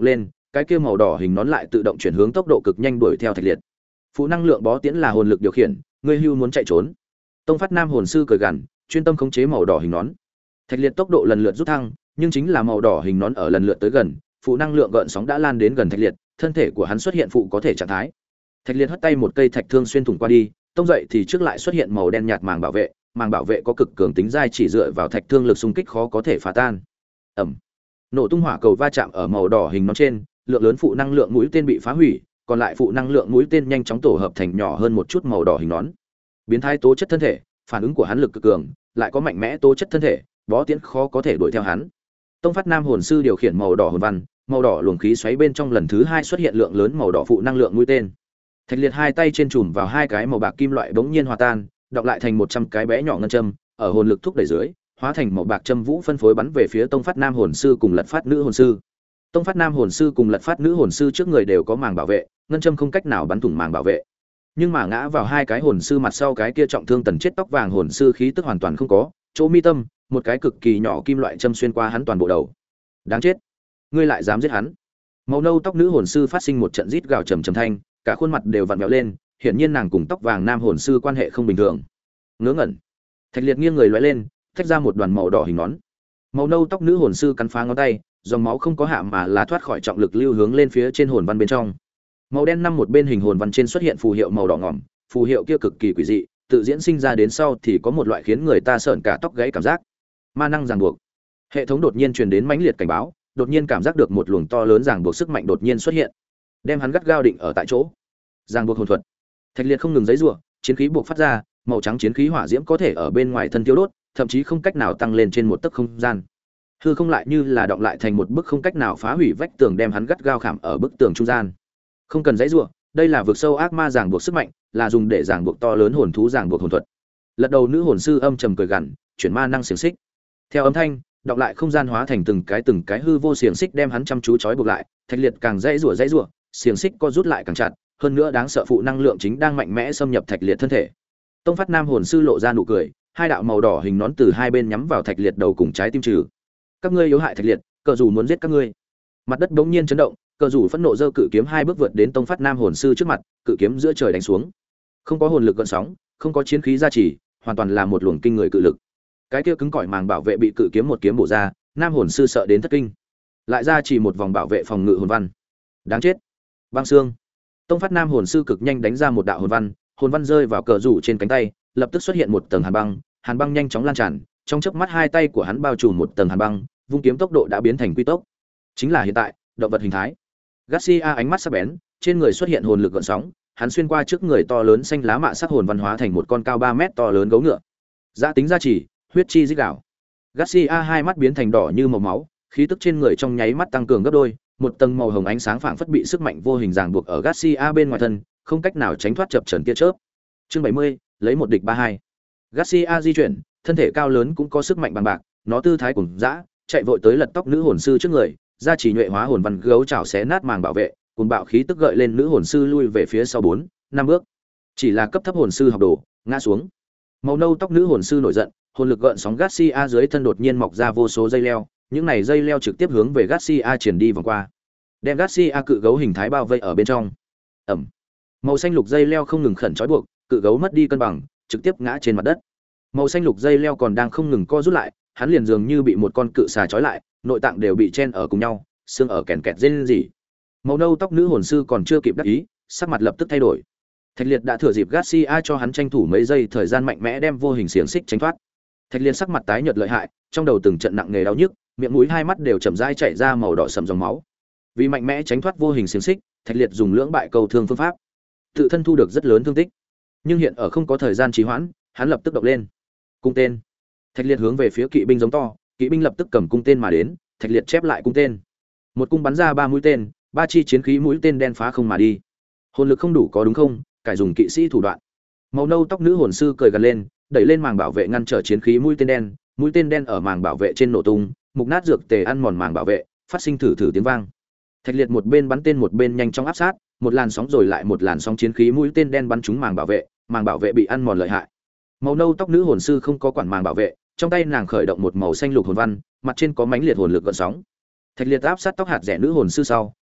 cái kia màu đỏ hình nón lại tự động chuyển hướng tốc độ cực nhanh đuổi theo Thạch Liệt. Phụ năng lượng bó tiễn là hồn lực điều khiển, ngươi hưu muốn chạy trốn. Tông Phát Nam hồn sư cười gằn, chuyên tâm khống chế màu đỏ hình nón. Thạch Liệt tốc độ lần lượt rút thăng, nhưng chính là màu đỏ hình nón ở lần lượt tới gần, phụ năng lượng gợn sóng đã lan đến gần Thạch Liệt, thân thể của hắn xuất hiện phụ có thể trạng thái. Thạch Liệt hất tay một cây thạch thương xuyên thủng qua đi, tông dậy thì trước lại xuất hiện màu đen nhạt màng bảo vệ, màng bảo vệ có cực cường tính dai, chỉ dựa vào thạch thương lực xung kích khó có thể phá tan. Ầm. Nổ tung hỏa cầu va chạm ở màu đỏ hình nón trên, lượng lớn phụ năng lượng mũi tên bị phá hủy, còn lại phụ năng lượng mũi tên nhanh chóng tổ hợp thành nhỏ hơn một chút màu đỏ hình nón. Biến thái tố chất thân thể, phản ứng của hắn lực cực cường, lại có mạnh mẽ tố chất thân thể, bó tiễn khó có thể đuổi theo hắn. Tông Phát Nam hồn sư điều khiển màu đỏ hồn văn, màu đỏ luồng khí xoáy bên trong lần thứ hai xuất hiện lượng lớn màu đỏ phụ năng lượng mũi tên. Thạch Liệt hai tay trên chùm vào hai cái màu bạc kim loại bỗng nhiên hòa tan, đọng lại thành một trăm cái bé nhỏ ngân châm, ở hồn lực thúc đẩy dưới, hóa thành màu bạc châm vũ phân phối bắn về phía Tông Phát Nam hồn sư cùng Lật Phát nữ hồn sư. Tông Phát Nam hồn sư cùng Lật Phát nữ hồn sư trước người đều có màng bảo vệ, ngân châm không cách nào bắn thủng màng bảo vệ. Nhưng mà ngã vào hai cái hồn sư mặt sau cái kia trọng thương tần chết tóc vàng hồn sư khí tức hoàn toàn không có, chỗ mi tâm, một cái cực kỳ nhỏ kim loại châm xuyên qua hắn toàn bộ đầu. Đáng chết, ngươi lại dám giết hắn. Màu nâu tóc nữ hồn sư phát sinh một trận rít gào trầm trầm thanh, cả khuôn mặt đều vặn vẹo lên, hiển nhiên nàng cùng tóc vàng nam hồn sư quan hệ không bình thường. Ngớ ngẩn. Thạch Liệt nghiêng người lóe lên, tách ra một đoàn màu đỏ hình nón. Màu nâu tóc nữ hồn sư cắn phá ngón tay, dòng máu không có hạ mà là thoát khỏi trọng lực lưu hướng lên phía trên hồn văn bên trong. Màu đen năm một bên hình hồn văn trên xuất hiện phù hiệu màu đỏ ngòm, phù hiệu kia cực kỳ quỷ dị, tự diễn sinh ra đến sau thì có một loại khiến người ta sởn cả tóc gáy cảm giác. Ma năng ràng buộc. Hệ thống đột nhiên truyền đến mãnh liệt cảnh báo, đột nhiên cảm giác được một luồng to lớn ràng buộc sức mạnh đột nhiên xuất hiện, đem hắn gắt gao định ở tại chỗ. Ràng buộc hồn thuật. Thạch Liệt không ngừng giãy giụa, chiến khí buộc phát ra, màu trắng chiến khí hỏa diễm có thể ở bên ngoài thân tiêu đốt, thậm chí không cách nào tăng lên trên một tấc không gian. Hư không lại như là động lại thành một bức không cách nào phá hủy vách tường, đem hắn gắt gao khảm ở bức tường trung gian. Không cần giãy giụa, đây là vực sâu ác ma ràng buộc sức mạnh, là dùng để ràng buộc to lớn hồn thú ràng buộc hồn thuật. Lật đầu nữ hồn sư âm trầm cười gằn, chuyển ma năng xiềng xích. Theo âm thanh, động lại không gian hóa thành từng cái từng cái hư vô xiềng xích đem hắn chăm chú trói buộc lại. Thạch Liệt càng giãy giụa giãy giụa, xiềng xích co rút lại càng chặt, hơn nữa đáng sợ phụ năng lượng chính đang mạnh mẽ xâm nhập Thạch Liệt thân thể. Tông Phát Nam hồn sư lộ ra nụ cười, hai đạo màu đỏ hình nón từ hai bên nhắm vào Thạch Liệt đầu cùng trái tim trừ. Các ngươi yếu hại Thạch Liệt, cờ dù muốn giết các ngươi. Mặt đất bỗng nhiên chấn động, cờ dù phẫn nộ giơ cự kiếm hai bước vượt đến Tông Phát Nam hồn sư trước mặt, cự kiếm giữa trời đánh xuống. Không có hồn lực gợn sóng, không có chiến khí gia trì, hoàn toàn là một luồng kinh người cự lực. Cái kia cứng cỏi màng bảo vệ bị cự kiếm một kiếm bổ ra, Nam hồn sư sợ đến thất kinh. Lại ra chỉ một vòng bảo vệ phòng ngự hồn văn. Đáng chết. Băng xương. Tông Phát Nam hồn sư cực nhanh đánh ra một đạo hồn văn, hồn văn rơi vào cờ rủ trên cánh tay, lập tức xuất hiện một tầng hàn băng, hàn băng nhanh chóng lan tràn, trong chớp mắt hai tay của hắn bao trùm một tầng hàn băng, vung kiếm tốc độ đã biến thành quy tốc. Chính là hiện tại, động vật hình thái. Garcia ánh mắt sắc bén, trên người xuất hiện hồn lực gợn sóng, hắn xuyên qua trước người to lớn xanh lá mạ sắc hồn văn hóa thành một con cao ba mét to lớn gấu ngựa. Giá tính gia trì, huyết chi rít gào. Garcia hai mắt biến thành đỏ như màu máu, khí tức trên người trong nháy mắt tăng cường gấp đôi, một tầng màu hồng ánh sáng phảng phất bị sức mạnh vô hình ràng buộc ở Garcia bên ngoài thân, không cách nào tránh thoát chập chờn tia chớp. Chương bảy mươi, lấy một địch ba hai. Garcia di chuyển, thân thể cao lớn cũng có sức mạnh bằng bạc, nó tư thái cuồng dã, chạy vội tới lật tóc nữ hồn sư trước người, gia trì nhuệ hóa hồn văn gấu chảo xé nát màng bảo vệ, cuồng bạo khí tức gợi lên nữ hồn sư lui về phía sau bốn, năm bước. Chỉ là cấp thấp hồn sư học đồ, ngã xuống. Màu nâu tóc nữ hồn sư nổi giận, hồn lực gợn sóng Garcia dưới thân đột nhiên mọc ra vô số dây leo, những này dây leo trực tiếp hướng về Garcia triển đi vòng qua, đem Garcia cự gấu hình thái bao vây ở bên trong. Ẩm. Màu xanh lục dây leo không ngừng khẩn trói buộc, cự gấu mất đi cân bằng, trực tiếp ngã trên mặt đất. Màu xanh lục dây leo còn đang không ngừng co rút lại, hắn liền dường như bị một con cự xà trói lại, nội tạng đều bị chen ở cùng nhau, xương ở kèn kẹt rên rỉ. Màu nâu tóc nữ hồn sư còn chưa kịp đắc ý, sắc mặt lập tức thay đổi. Thạch Liệt đã thừa dịp Garcia cho hắn tranh thủ mấy giây thời gian mạnh mẽ đem vô hình xiềng xích tránh thoát. Thạch Liệt sắc mặt tái nhợt lợi hại, trong đầu từng trận nặng nề đau nhức, miệng mũi hai mắt đều chậm rãi chảy ra màu đỏ sẫm dòng máu. Vì mạnh mẽ tránh thoát vô hình xiềng xích, Thạch Liệt dùng lưỡng bại cầu thương phương pháp, tự thân thu được rất lớn thương tích. Nhưng hiện ở không có thời gian trì hoãn, hắn lập tức động lên. Cung tên. Thạch Liệt hướng về phía kỵ binh giống to, kỵ binh lập tức cầm cung tên mà đến, Thạch Liệt chép lại cung tên. Một cung bắn ra ba mũi tên, ba chi chiến khí mũi tên đen phá không mà đi. Hồn lực không đủ có đúng không? Cải dùng kỵ sĩ thủ đoạn. Màu nâu tóc nữ hồn sư cười gần lên, đẩy lên màng bảo vệ ngăn trở chiến khí mũi tên đen, mũi tên đen ở màng bảo vệ trên nổ tung, mục nát dược tề ăn mòn màng bảo vệ, phát sinh thử thử tiếng vang. Thạch Liệt một bên bắn tên một bên nhanh chóng áp sát, một làn sóng rồi lại một làn sóng chiến khí mũi tên đen bắn trúng màng bảo vệ, màng bảo vệ bị ăn mòn lợi hại. Màu nâu tóc nữ hồn sư không có quản màng bảo vệ, trong tay nàng khởi động một màu xanh lục hồn văn, mặt trên có mãnh liệt hồn lực gợn sóng. Thạch Liệt áp sát tóc hạt rẻ nữ hồn sư sau,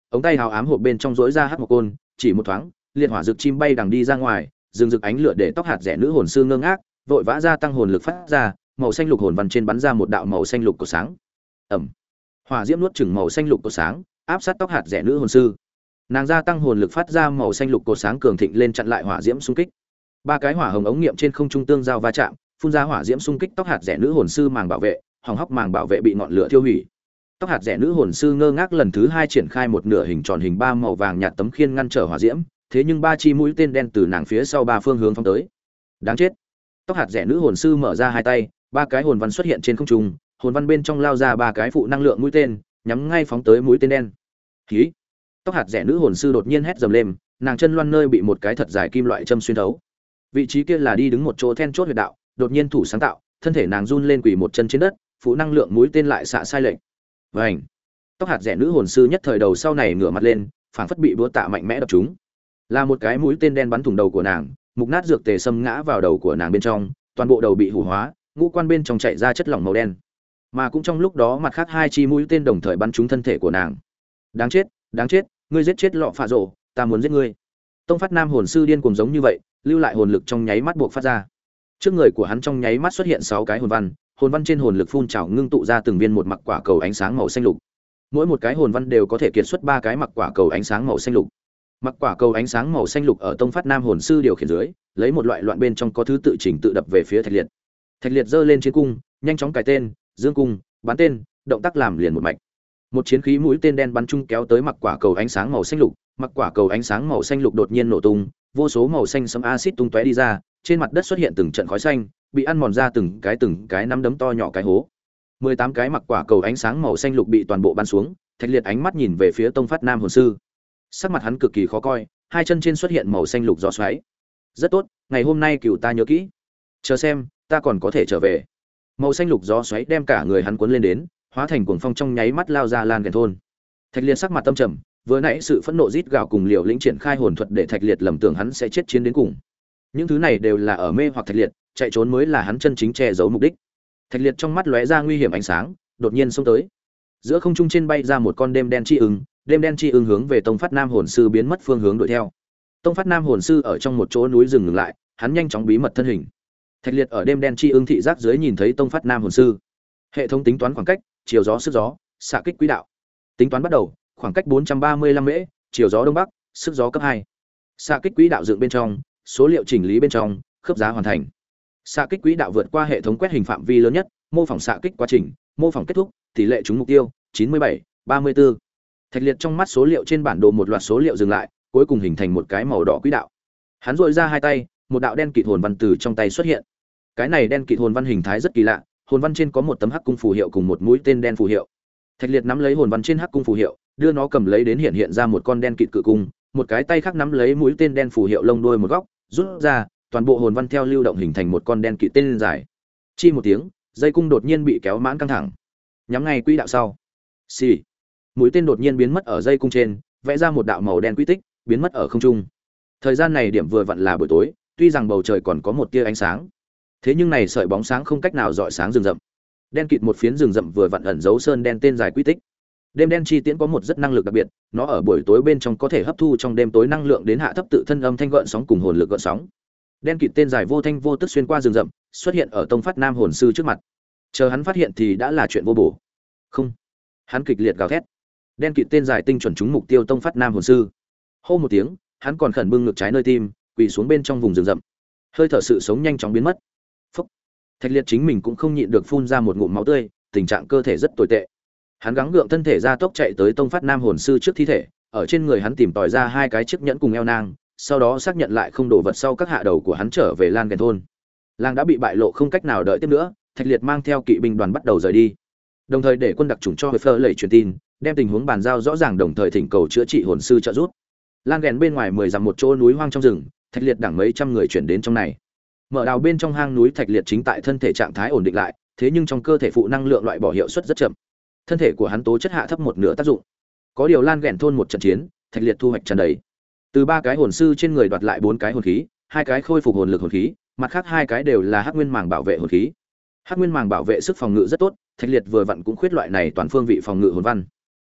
ống tay hào ám hộp bên trong rỗi ra hắc một côn, chỉ một thoáng, liệt hỏa rực chim bay đằng đi ra ngoài, rừng rực ánh lửa để tóc hạt rẻ nữ hồn sư ngơ ngác, vội vã gia tăng hồn lực phát ra, màu xanh lục hồn văn trên bắn ra một đạo màu xanh lục của sáng. Ầm. Hỏa diễm nuốt chửng màu xanh lục của sáng, áp sát tóc hạt rẻ nữ hồn sư. Nàng gia tăng hồn lực phát ra màu xanh lục cột sáng cường thịnh lên chặn lại hỏa diễm xung kích. Ba cái hỏa hồng ống nghiệm trên không trung tương giao va chạm, phun ra hỏa diễm xung kích tóc hạt rẻ nữ hồn sư màng bảo vệ, hỏng hóc màng bảo vệ bị ngọn lửa thiêu hủy. Tóc hạt rẻ nữ hồn sư ngơ ngác lần thứ hai triển khai một nửa hình tròn hình ba màu vàng nhạt tấm khiên ngăn trở hỏa diễm, thế nhưng ba chi mũi tên đen từ nàng phía sau ba phương hướng phóng tới. Đáng chết. Tóc hạt rẻ nữ hồn sư mở ra hai tay, ba cái hồn văn xuất hiện trên không trung, hồn văn bên trong lao ra ba cái phụ năng lượng mũi tên, nhắm ngay phóng tới mũi tên đen. Khí. Tóc hạt rẻ nữ hồn sư đột nhiên hét dầm lên, nàng chân loan nơi bị một cái thật dài kim loại châm xuyên thấu. Vị trí kia là đi đứng một chỗ then chốt huyệt đạo, đột nhiên thủ sáng tạo, thân thể nàng run lên quỳ một chân trên đất, phụ năng lượng mũi tên lại xạ sai lệch. Vành. Tóc hạt rẻ nữ hồn sư nhất thời đầu sau này ngửa mặt lên, phảng phất bị búa tạ mạnh mẽ đập trúng. Là một cái mũi tên đen bắn thủng đầu của nàng, mục nát dược tề xâm ngã vào đầu của nàng bên trong, toàn bộ đầu bị hủ hóa, ngũ quan bên trong chảy ra chất lỏng màu đen. Mà cũng trong lúc đó mặt khác hai chi mũi tên đồng thời bắn trúng thân thể của nàng. Đáng chết, đáng chết, ngươi giết chết lọ phạ rồ, ta muốn giết ngươi. Tông phát nam hồn sư điên cuồng giống như vậy, lưu lại hồn lực trong nháy mắt buộc phát ra. Trước người của hắn trong nháy mắt xuất hiện sáu cái hồn văn, hồn văn trên hồn lực phun trào ngưng tụ ra từng viên một mặc quả cầu ánh sáng màu xanh lục. Mỗi một cái hồn văn đều có thể kiệt xuất ba cái mặc quả cầu ánh sáng màu xanh lục. Mặc quả cầu ánh sáng màu xanh lục ở tông phát nam hồn sư điều khiển dưới, lấy một loại loạn bên trong có thứ tự chỉnh tự đập về phía Thạch Liệt. Thạch Liệt giơ lên chiến cung, nhanh chóng cài tên, dương cung, bắn tên, động tác làm liền một mạch. Một chiến khí mũi tên đen bắn chung kéo tới mặc quả cầu ánh sáng màu xanh lục, mặc quả cầu ánh sáng màu xanh lục đột nhiên nổ tung, vô số màu xanh sẫm axit tung tóe đi ra, trên mặt đất xuất hiện từng trận khói xanh, bị ăn mòn ra từng cái từng cái nắm đấm to nhỏ cái hố. mười tám cái mặc quả cầu ánh sáng màu xanh lục bị toàn bộ bắn xuống, Thạch Liệt ánh mắt nhìn về phía tông phát nam hồn sư. Sắc mặt hắn cực kỳ khó coi, hai chân trên xuất hiện màu xanh lục gió xoáy. Rất tốt, ngày hôm nay cửu ta nhớ kỹ. Chờ xem, ta còn có thể trở về. Màu xanh lục gió xoáy đem cả người hắn cuốn lên đến, hóa thành cuồng phong trong nháy mắt lao ra lan gần thôn. Thạch Liệt sắc mặt tâm trầm, vừa nãy sự phẫn nộ rít gào cùng liều lĩnh triển khai hồn thuật để Thạch Liệt lầm tưởng hắn sẽ chết chiến đến cùng. Những thứ này đều là ở mê hoặc Thạch Liệt, chạy trốn mới là hắn chân chính che giấu mục đích. Thạch Liệt trong mắt lóe ra nguy hiểm ánh sáng, đột nhiên xông tới. Giữa không trung trên bay ra một con đêm đen chi ưng, đêm đen chi ưng hướng về Tông Phát Nam hồn sư biến mất phương hướng đuổi theo. Tông Phát Nam hồn sư ở trong một chỗ núi rừng ngừng lại, hắn nhanh chóng bí mật thân hình. Thạch Liệt ở đêm đen chi ưng thị giác dưới nhìn thấy Tông Phát Nam hồn sư. Hệ thống tính toán khoảng cách, chiều gió sức gió, xạ kích quỹ đạo. Tính toán bắt đầu, khoảng cách bốn trăm ba mươi lăm mễ, chiều gió đông bắc, sức gió cấp hai. Xạ kích quỹ đạo dựng bên trong, số liệu chỉnh lý bên trong, khớp giá hoàn thành. Xạ kích quỹ đạo vượt qua hệ thống quét hình phạm vi lớn nhất, mô phỏng xạ kích quá trình, mô phỏng kết thúc, tỷ lệ trúng mục tiêu chín mươi bảy, ba mươi tư. Thạch Liệt trong mắt số liệu trên bản đồ một loạt số liệu dừng lại, cuối cùng hình thành một cái màu đỏ quỹ đạo. Hắn rũa ra hai tay, một đạo đen kịt hồn văn từ trong tay xuất hiện. Cái này đen kịt hồn văn hình thái rất kỳ lạ, hồn văn trên có một tấm hắc cung phù hiệu cùng một mũi tên đen phù hiệu. Thạch Liệt nắm lấy hồn văn trên hắc cung phù hiệu, đưa nó cầm lấy đến hiện hiện ra một con đen kịt cự cung, một cái tay khác nắm lấy mũi tên đen phù hiệu lông đuôi một góc, rút ra, toàn bộ hồn văn theo lưu động hình thành một con đen kịt tên dài. Chi một tiếng, dây cung đột nhiên bị kéo mãn căng thẳng, nhắm ngay quỹ đạo sau. Xì. Mũi tên đột nhiên biến mất ở dây cung trên, vẽ ra một đạo màu đen quy tích, biến mất ở không trung. Thời gian này điểm vừa vặn là buổi tối, tuy rằng bầu trời còn có một tia ánh sáng, thế nhưng này sợi bóng sáng không cách nào rọi sáng rừng rậm. Đen kịt một phiến rừng rậm vừa vặn ẩn giấu sơn đen tên dài quy tích. Đêm đen chi tiễn có một rất năng lực đặc biệt, nó ở buổi tối bên trong có thể hấp thu trong đêm tối năng lượng đến hạ thấp tự thân âm thanh gợn sóng cùng hồn lực gợn sóng. Đen kịt tên dài vô thanh vô tức xuyên qua rừng rậm, xuất hiện ở Tông Phát Nam hồn sư trước mặt. Chờ hắn phát hiện thì đã là chuyện vô bổ. Không, hắn kịch liệt gào thét. Đen kịt tên dài tinh chuẩn trúng mục tiêu Tông Phát Nam hồn sư. Hô một tiếng, hắn còn khẩn bưng ngực trái nơi tim, quỳ xuống bên trong vùng rừng rậm. Hơi thở sự sống nhanh chóng biến mất. Phốc. Thạch Liệt chính mình cũng không nhịn được phun ra một ngụm máu tươi, tình trạng cơ thể rất tồi tệ. Hắn gắng gượng thân thể ra tốc chạy tới Tông Phát Nam hồn sư trước thi thể, ở trên người hắn tìm tòi ra hai cái chiếc nhẫn cùng eo nang, sau đó xác nhận lại không đổ vật sau các hạ đầu của hắn trở về Lan Ghen thôn. Làng đã bị bại lộ không cách nào đợi tiếp nữa, Thạch Liệt mang theo kỵ binh đoàn bắt đầu rời đi. Đồng thời để quân đặc chủng cho Phơ lẩy truyền tin, đem tình huống bàn giao rõ ràng, đồng thời thỉnh cầu chữa trị hồn sư trợ giúp. Lan Ghen bên ngoài mười dặm một chỗ núi hoang trong rừng, Thạch Liệt đảng mấy trăm người chuyển đến trong này. Mở đào bên trong hang núi, Thạch Liệt chính tại thân thể trạng thái ổn định lại, thế nhưng trong cơ thể phụ năng lượng loại bỏ hiệu suất rất chậm. Thân thể của hắn tố chất hạ thấp một nửa tác dụng. Có điều Lan Ghen thôn một trận chiến, Thạch Liệt thu hoạch tràn đầy. Từ ba cái hồn sư trên người đoạt lại bốn cái hồn khí, hai cái khôi phục hồn lực hồn khí, mặt khác hai cái đều là Hắc Nguyên Màng bảo vệ hồn khí. Hắc Nguyên Màng bảo vệ sức phòng ngự rất tốt, Thạch Liệt vừa vặn cũng khuyết loại này toàn phương vị phòng ngự hồn văn.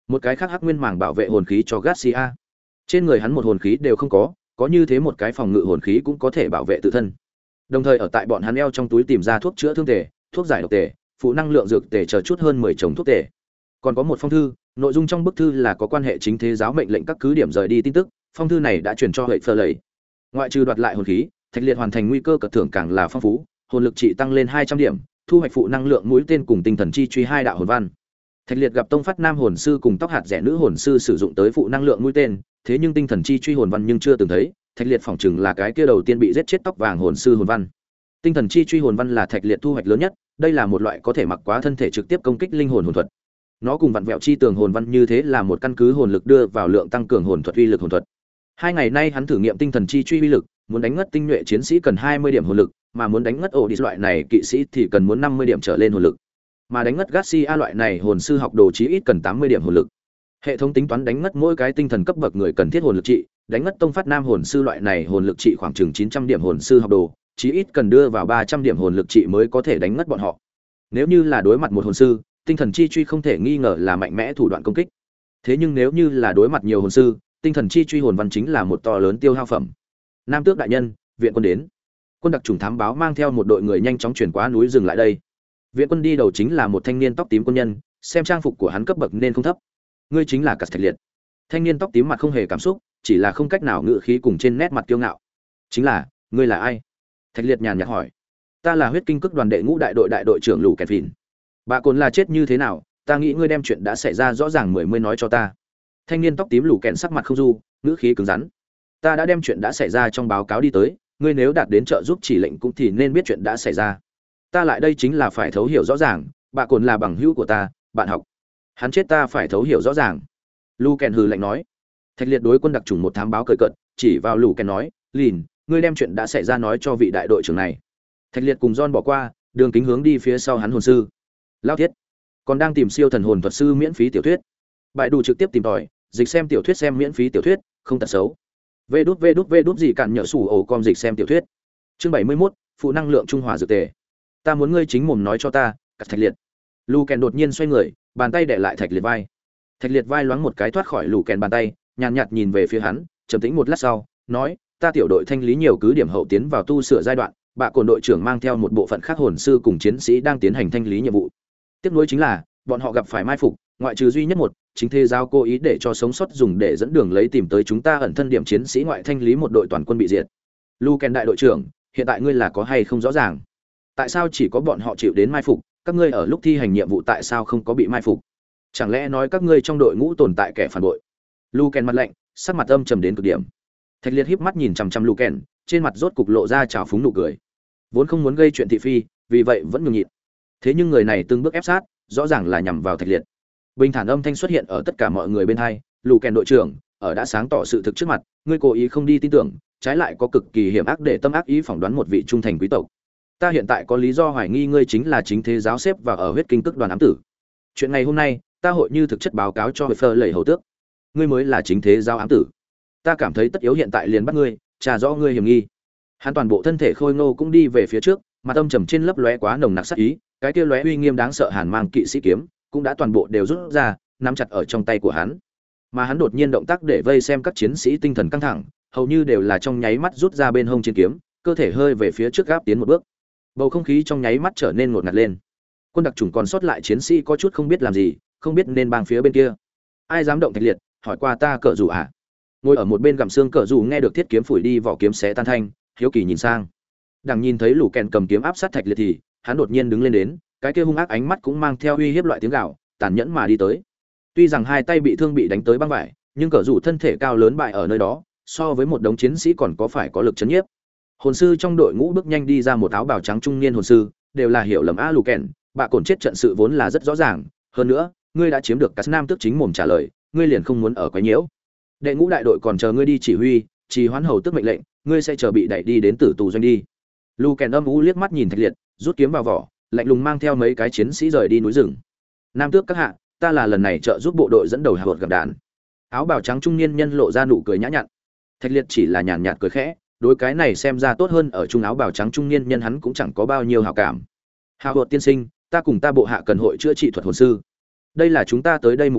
một cái khác hắc nguyên màng bảo vệ hồn khí cho Garcia. Trên người hắn một hồn khí đều không có, có như thế một cái phòng ngự hồn khí cũng có thể bảo vệ tự thân. Đồng thời ở tại bọn hắn eo trong túi tìm ra thuốc chữa thương tề, thuốc giải độc tề, phụ năng lượng dược tề chờ chút hơn mười chồng thuốc tề. Còn có một phong thư, nội dung trong bức thư là có quan hệ chính thế giáo mệnh lệnh các cứ điểm rời đi tin tức, phong thư này đã truyền cho hệ phơ lầy. Ngoại trừ đoạt lại hồn khí, Thạch Liệt hoàn thành nguy cơ cật thưởng càng là phong phú, hồn lực trị tăng lên hai trăm điểm, thu hoạch phụ năng lượng mũi tên cùng tinh thần chi truy hai đạo hồn văn. Thạch Liệt gặp tông phát nam hồn sư cùng tóc hạt rẻ nữ hồn sư sử dụng tới phụ năng lượng mũi tên, thế nhưng tinh thần chi truy hồn văn nhưng chưa từng thấy, Thạch Liệt phỏng chừng là cái kia đầu tiên bị giết chết tóc vàng hồn sư hồn văn. Tinh thần chi truy hồn văn là Thạch Liệt thu hoạch lớn nhất, đây là một loại có thể mặc quá thân thể trực tiếp công kích linh hồn hồn thuật. Nó cùng vặn vẹo chi tường hồn văn như thế là một căn cứ hồn lực đưa vào lượng tăng cường hồn thuật uy lực hồn thuật. Hai ngày nay hắn thử nghiệm tinh thần chi truy uy lực, muốn đánh ngất tinh nhuệ chiến sĩ cần hai mươi điểm hồn lực, mà muốn đánh ngất ổ đi loại này kỵ sĩ thì cần muốn năm mươi điểm trở lên hồn lực. Mà đánh ngất Garcia loại này hồn sư học đồ chí ít cần tám mươi điểm hồn lực. Hệ thống tính toán đánh ngất mỗi cái tinh thần cấp bậc người cần thiết hồn lực trị, đánh ngất tông phát nam hồn sư loại này hồn lực trị khoảng chừng chín trăm điểm hồn sư học đồ, chí ít cần đưa vào ba trăm điểm hồn lực trị mới có thể đánh ngất bọn họ. Nếu như là đối mặt một hồn sư, tinh thần chi truy không thể nghi ngờ là mạnh mẽ thủ đoạn công kích. Thế nhưng nếu như là đối mặt nhiều hồn sư, tinh thần chi truy hồn văn chính là một to lớn tiêu hao phẩm. Nam tước đại nhân, viện quân đến. Quân đặc trùng thám báo mang theo một đội người nhanh chóng chuyển qua núi rừng lại đây. Viện quân đi đầu chính là một thanh niên tóc tím quân nhân, xem trang phục của hắn cấp bậc nên không thấp. Ngươi chính là Cát Thạch Liệt. Thanh niên tóc tím mặt không hề cảm xúc, chỉ là không cách nào ngự khí cùng trên nét mặt kiêu ngạo. Chính là, ngươi là ai? Thạch Liệt nhàn nhạt hỏi. Ta là huyết kinh cước đoàn đệ ngũ đại đội đại đội trưởng Lù Kẹt Phìn. Bà Cồn là chết như thế nào? Ta nghĩ ngươi đem chuyện đã xảy ra rõ ràng mười mới nói cho ta. Thanh niên tóc tím Lù Kẹt sắc mặt không du, ngữ khí cứng rắn. Ta đã đem chuyện đã xảy ra trong báo cáo đi tới, ngươi nếu đạt đến trợ giúp chỉ lệnh cũng thì nên biết chuyện đã xảy ra. Ta lại đây chính là phải thấu hiểu rõ ràng, bà Cồn là bằng hữu của ta, bạn học. Hắn chết ta phải thấu hiểu rõ ràng. Lù Kẹt hừ lạnh nói. Thạch Liệt đối quân đặc trùng một thám báo cười cợt, chỉ vào Lù Kẹt nói, "Lìn, ngươi đem chuyện đã xảy ra nói cho vị đại đội trưởng này." Thạch Liệt cùng John bỏ qua, đường kính hướng đi phía sau hắn hồn sư. Lao thiết, còn đang tìm siêu thần hồn thuật sư miễn phí tiểu thuyết. Bại đủ trực tiếp tìm tòi, dịch xem tiểu thuyết xem miễn phí tiểu thuyết, không tật xấu. Vê đút vê đút vê đút gì cản nhỡ sủ ổ com dịch xem tiểu thuyết. Chương bảy mươi mốt, phụ năng lượng trung hòa dược tề. Ta muốn ngươi chính mồm nói cho ta, Cát Thạch Liệt. Lù Kèn đột nhiên xoay người, bàn tay đè lại Thạch Liệt vai. Thạch Liệt vai loáng một cái thoát khỏi Lù Kèn bàn tay, nhàn nhạt nhìn về phía hắn, trầm tĩnh một lát sau, nói, ta tiểu đội thanh lý nhiều cứ điểm hậu tiến vào tu sửa giai đoạn, bạ cồn đội trưởng mang theo một bộ phận khác hồn sư cùng chiến sĩ đang tiến hành thanh lý nhiệm vụ. Tiếp nối chính là, bọn họ gặp phải mai phục, ngoại trừ duy nhất một, chính thế giao cố ý để cho sống sót dùng để dẫn đường lấy tìm tới chúng ta ẩn thân điểm chiến sĩ ngoại thanh lý một đội toàn quân bị diệt. Lu Ken đại đội trưởng, hiện tại ngươi là có hay không rõ ràng? Tại sao chỉ có bọn họ chịu đến mai phục, các ngươi ở lúc thi hành nhiệm vụ tại sao không có bị mai phục? Chẳng lẽ nói các ngươi trong đội ngũ tồn tại kẻ phản bội? Lu Ken mặt lạnh, sắc mặt âm trầm đến cực điểm. Thạch Liệt híp mắt nhìn chằm chằm Lu Ken, trên mặt rốt cục lộ ra trào phúng nụ cười. Vốn không muốn gây chuyện thị phi, vì vậy vẫn nhường nhịn. Thế nhưng người này từng bước ép sát, rõ ràng là nhằm vào Thạch Liệt. Bình thản âm thanh xuất hiện ở tất cả mọi người bên hai, Lu Ken đội trưởng, ở đã sáng tỏ sự thực trước mặt, ngươi cố ý không đi tin tưởng, trái lại có cực kỳ hiểm ác để tâm ác ý phỏng đoán một vị trung thành quý tộc. Ta hiện tại có lý do hoài nghi ngươi chính là chính thế giáo xếp và ở huyết kinh tức đoàn ám tử. Chuyện ngày hôm nay, ta hội như thực chất báo cáo cho Phơ lầy hầu tước. Ngươi mới là chính thế giáo ám tử. Ta cảm thấy tất yếu hiện tại liền bắt ngươi, trả rõ ngươi hiểm nghi. Hắn toàn bộ thân thể khôi ngô cũng đi về phía trước, mặt âm trầm trên lấp lóe quá nồng nặc sát ý, cái kia lóe uy nghiêm đáng sợ hàn mang kỵ sĩ kiếm, cũng đã toàn bộ đều rút ra, nắm chặt ở trong tay của hắn. Mà hắn đột nhiên động tác để vây xem các chiến sĩ tinh thần căng thẳng, hầu như đều là trong nháy mắt rút ra bên hông chiến kiếm, cơ thể hơi về phía trước gáp tiến một bước. Bầu không khí trong nháy mắt trở nên ngột ngạt lên. Quân đặc chủng còn sót lại chiến sĩ có chút không biết làm gì, không biết nên bang phía bên kia. Ai dám động Thạch Liệt, hỏi qua ta cỡ rủ à? Ngồi ở một bên gặm xương cỡ rủ nghe được thiết kiếm phủi đi vỏ kiếm xé tan thanh, hiếu kỳ nhìn sang. Đằng nhìn thấy Lũ Kèn cầm kiếm áp sát Thạch Liệt thì, hắn đột nhiên đứng lên đến, cái kia hung ác ánh mắt cũng mang theo uy hiếp loại tiếng gào, tàn nhẫn mà đi tới. Tuy rằng hai tay bị thương bị đánh tới băng vải, nhưng cỡ rủ thân thể cao lớn bại ở nơi đó, so với một đống chiến sĩ còn có phải có lực chấn nhiếp. Hồn sư trong đội ngũ bước nhanh đi ra một áo bào trắng trung niên hồn sư, đều là hiểu lầm a Lũ Kèn, bạ cồn chết trận sự vốn là rất rõ ràng, hơn nữa, ngươi đã chiếm được các nam tước chính mồm trả lời, ngươi liền không muốn ở quấy nhiễu. Đệ ngũ đại đội còn chờ ngươi đi chỉ huy, trì hoãn hầu tước mệnh lệnh, ngươi sẽ chờ bị đẩy đi đến tử tù doanh đi. Lũ Kèn âm u liếc mắt nhìn Thạch Liệt, rút kiếm vào vỏ, lạnh lùng mang theo mấy cái chiến sĩ rời đi núi rừng. Nam tước các hạ, ta là lần này trợ giúp bộ đội dẫn đầu hạ vợt gặp đạn. Áo bào trắng trung niên nhân lộ ra nụ cười nhã nhặn. Thạch Liệt chỉ là nhàn nhạt cười khẽ, đối cái này xem ra tốt hơn ở trung áo bào trắng trung niên nhân hắn cũng chẳng có bao nhiêu hảo cảm. Hạ vợt tiên sinh, ta cùng ta bộ hạ cần hội chữa trị thuật hồn sư. Đây là chúng ta tới đây mục đích,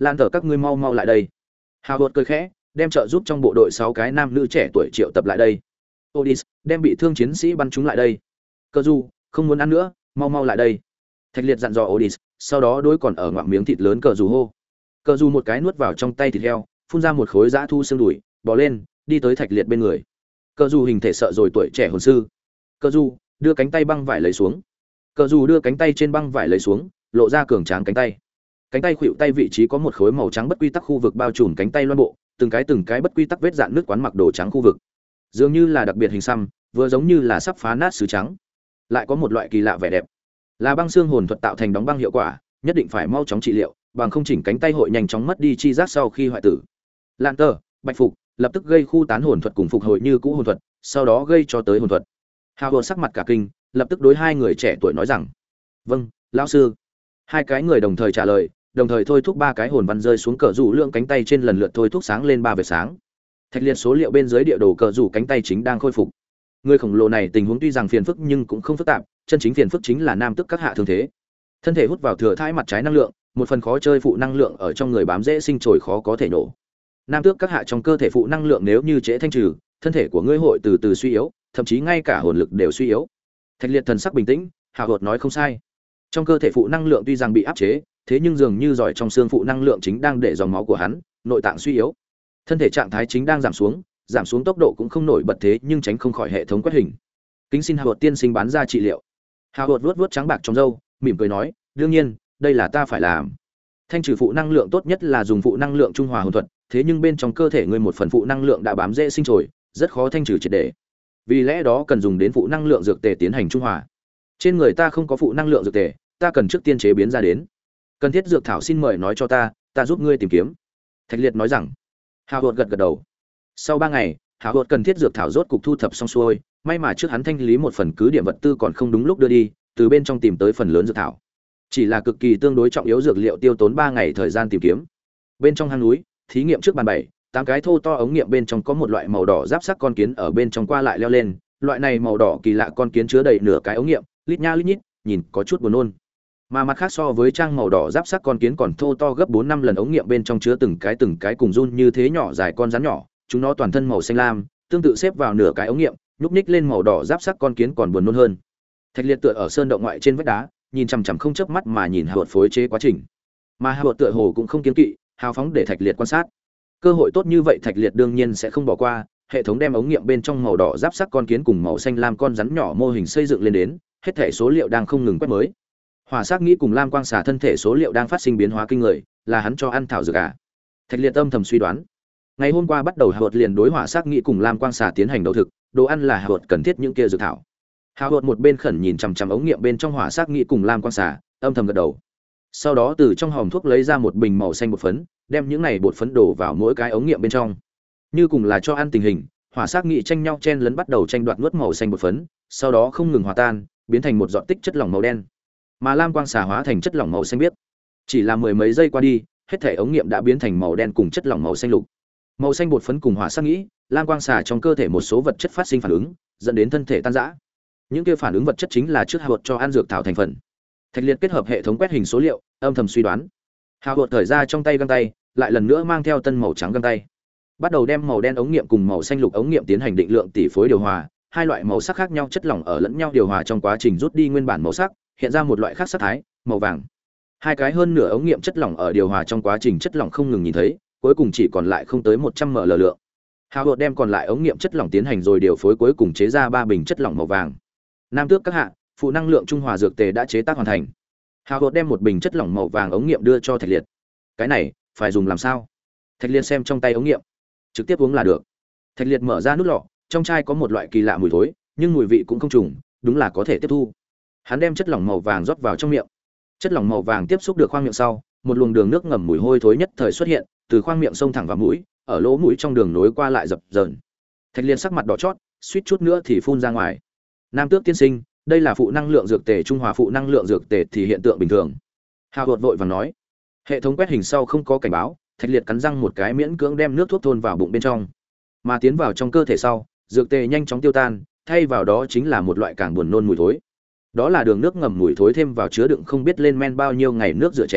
lan tờ các ngươi mau mau lại đây. Hào hột cười khẽ, đem trợ giúp trong bộ đội sáu cái nam nữ trẻ tuổi triệu tập lại đây. Odis, đem bị thương chiến sĩ bắn chúng lại đây. Cơ du, không muốn ăn nữa, mau mau lại đây. Thạch liệt dặn dò Odis, sau đó đối còn ở ngoạm miếng thịt lớn cờ dù hô. Cờ dù một cái nuốt vào trong tay thịt heo, phun ra một khối dã thu xương đùi, bò lên, đi tới thạch liệt bên người. Cờ dù hình thể sợ rồi tuổi trẻ hồn sư. Cờ dù đưa cánh tay băng vải lấy xuống. Cờ dù đưa cánh tay trên băng vải lấy xuống, lộ ra cường tráng cánh tay. Cánh tay khuỵu tay vị trí có một khối màu trắng bất quy tắc khu vực bao trùm cánh tay loan bộ, từng cái từng cái bất quy tắc vết dạn nước quán mặc đồ trắng khu vực. Dường như là đặc biệt hình xăm, vừa giống như là sắp phá nát sứ trắng. Lại có một loại kỳ lạ vẻ đẹp. Là băng xương hồn thuật tạo thành đóng băng hiệu quả, nhất định phải mau chóng trị liệu, bằng không chỉnh cánh tay hội nhanh chóng mất đi chi giác sau khi hoại tử. Lan tơ, bạch phục, lập tức gây khu tán hồn thuật cùng phục hồi như cũ hồn thuật, sau đó gây cho tới hồn thuật. Hào Hồn sắc mặt cả kinh, lập tức đối hai người trẻ tuổi nói rằng: "Vâng, lão sư." Hai cái người đồng thời trả lời, đồng thời thôi thúc ba cái hồn văn rơi xuống cờ rủ lượng cánh tay trên, lần lượt thôi thúc sáng lên ba vệt sáng. Thạch liệt số liệu bên dưới địa đồ cờ rủ cánh tay chính đang khôi phục. Người khổng lồ này tình huống tuy rằng phiền phức nhưng cũng không phức tạp, chân chính phiền phức chính là nam tức các hạ thương thế. Thân thể hút vào thừa thãi mặt trái năng lượng, một phần khó chơi phụ năng lượng ở trong người bám dễ sinh trồi khó có thể nổ. Nam tước các hạ trong cơ thể phụ năng lượng nếu như trễ thanh trừ, thân thể của ngươi hội từ từ suy yếu, thậm chí ngay cả hồn lực đều suy yếu. Thạch liệt thần sắc bình tĩnh, hào hột nói không sai. Trong cơ thể phụ năng lượng tuy rằng bị áp chế, thế nhưng dường như giỏi trong xương phụ năng lượng chính đang để dòng máu của hắn, nội tạng suy yếu. Thân thể trạng thái chính đang giảm xuống, giảm xuống tốc độ cũng không nổi bật thế nhưng tránh không khỏi hệ thống quét hình. Kính xin hào hột tiên sinh bán ra trị liệu. Hào hột vuốt vuốt trắng bạc trong râu, mỉm cười nói, đương nhiên, đây là ta phải làm. Thanh trừ phụ năng lượng tốt nhất là dùng phụ năng lượng trung hòa hồn thuật, thế nhưng bên trong cơ thể ngươi một phần phụ năng lượng đã bám dễ sinh trồi, rất khó thanh trừ triệt để. Vì lẽ đó cần dùng đến phụ năng lượng dược tề tiến hành trung hòa. Trên người ta không có phụ năng lượng dược tề, ta cần trước tiên chế biến ra đến. Cần thiết dược thảo xin mời nói cho ta, ta giúp ngươi tìm kiếm. Thạch liệt nói rằng. Hào hột gật gật đầu. Sau ba ngày, Hào hột cần thiết dược thảo rốt cục thu thập xong xuôi, may mà trước hắn thanh lý một phần cứ điểm vật tư còn không đúng lúc đưa đi, từ bên trong tìm tới phần lớn dược thảo. Chỉ là cực kỳ tương đối trọng yếu dược liệu tiêu tốn ba ngày thời gian tìm kiếm. Bên trong hang núi, thí nghiệm trước bàn bảy, tám cái thô to ống nghiệm bên trong có một loại màu đỏ giáp sắc con kiến ở bên trong qua lại leo lên, loại này màu đỏ kỳ lạ con kiến chứa đầy nửa cái ống nghiệm, lít nha lít nhít, nhìn có chút buồn nôn. Mà mặt khác so với trang màu đỏ giáp sắc con kiến còn thô to gấp bốn năm lần ống nghiệm bên trong chứa từng cái từng cái cùng run như thế nhỏ dài con rắn nhỏ, chúng nó toàn thân màu xanh lam, tương tự xếp vào nửa cái ống nghiệm, nhúc nhích lên màu đỏ giáp sắc con kiến còn buồn nôn hơn. Thạch liệt tựa ở sơn động ngoại trên vách đá, nhìn chằm chằm không chớp mắt mà nhìn Hào Hột phối chế quá trình. Mà Hào Hột tựa hồ cũng không kiêng kỵ, hào phóng để Thạch liệt quan sát. Cơ hội tốt như vậy Thạch liệt đương nhiên sẽ không bỏ qua, hệ thống đem ống nghiệm bên trong màu đỏ giáp sắc con kiến cùng màu xanh lam con rắn nhỏ mô hình xây dựng lên đến, hết thể số liệu đang không ngừng quét mới. Hỏa Sắc nghĩ cùng Lam Quang xà thân thể số liệu đang phát sinh biến hóa kinh người, là hắn cho ăn thảo dược à? Thạch liệt âm thầm suy đoán. Ngày hôm qua bắt đầu Hào Hột liền đối Hỏa Sắc nghĩ cùng Lam Quang xà tiến hành đấu thực, đồ ăn là Hào Hột cần thiết những kia dược thảo. Hào Hột một bên khẩn nhìn chằm chằm ống nghiệm bên trong Hỏa Sắc nghĩ cùng Lam Quang xà, âm thầm gật đầu. Sau đó từ trong hòm thuốc lấy ra một bình màu xanh bột phấn, đem những này bột phấn đổ vào mỗi cái ống nghiệm bên trong. Như cùng là cho ăn tình hình, Hỏa Sắc nghĩ tranh nhau chen lấn bắt đầu tranh đoạt nuốt màu xanh bột phấn, sau đó không ngừng hòa tan, biến thành một giọt tích chất lỏng màu đen. Mà Lam Quang xà hóa thành chất lỏng màu xanh biếc. Chỉ là mười mấy giây qua đi, hết thể ống nghiệm đã biến thành màu đen cùng chất lỏng màu xanh lục. Màu xanh bột phấn cùng Hỏa Sắc nghĩ, Lam Quang xà trong cơ thể một số vật chất phát sinh phản ứng, dẫn đến thân thể tan rã. Những kia phản ứng vật chất chính là trước Hào Hột cho ăn dược thảo thành phần. Thạch liệt kết hợp hệ thống quét hình số liệu, âm thầm suy đoán. Hào Hột thời ra trong tay găng tay, lại lần nữa mang theo tân màu trắng găng tay, bắt đầu đem màu đen ống nghiệm cùng màu xanh lục ống nghiệm tiến hành định lượng tỷ phối điều hòa. Hai loại màu sắc khác nhau chất lỏng ở lẫn nhau điều hòa trong quá trình rút đi nguyên bản màu sắc, hiện ra một loại khác sắc thái, màu vàng. Hai cái hơn nửa ống nghiệm chất lỏng ở điều hòa trong quá trình chất lỏng không ngừng nhìn thấy, cuối cùng chỉ còn lại không tới một trăm ml lượng. Hào Hột đem còn lại ống nghiệm chất lỏng tiến hành rồi điều phối, cuối cùng chế ra ba bình chất lỏng màu vàng. Nam tước các hạ, phụ năng lượng trung hòa dược tề đã chế tác hoàn thành. Hào Hột đem một bình chất lỏng màu vàng ống nghiệm đưa cho Thạch liệt. Cái này phải dùng làm sao? Thạch liệt xem trong tay ống nghiệm, trực tiếp uống là được. Thạch liệt mở ra nút lọ, trong chai có một loại kỳ lạ mùi thối, nhưng mùi vị cũng không trùng, đúng là có thể tiếp thu. Hắn đem chất lỏng màu vàng rót vào trong miệng. Chất lỏng màu vàng tiếp xúc được khoang miệng sau, một luồng đường nước ngầm mùi hôi thối nhất thời xuất hiện, từ khoang miệng xông thẳng vào mũi, ở lỗ mũi trong đường nối qua lại dập dờn. Thạch liệt sắc mặt đỏ chót, suýt chút nữa thì phun ra ngoài. Nam tước tiên sinh, đây là phụ năng lượng dược tề trung hòa phụ năng lượng dược tề thì hiện tượng bình thường. Hào Hột vội vàng nói. Hệ thống quét hình sau không có cảnh báo, Thạch liệt cắn răng một cái miễn cưỡng đem nước thuốc thôn vào bụng bên trong. Mà tiến vào trong cơ thể sau, dược tề nhanh chóng tiêu tan, thay vào đó chính là một loại càng buồn nôn mùi thối. Đó là đường nước ngầm mùi thối thêm vào chứa đựng không biết lên men bao nhiêu ngày nước rửa chén,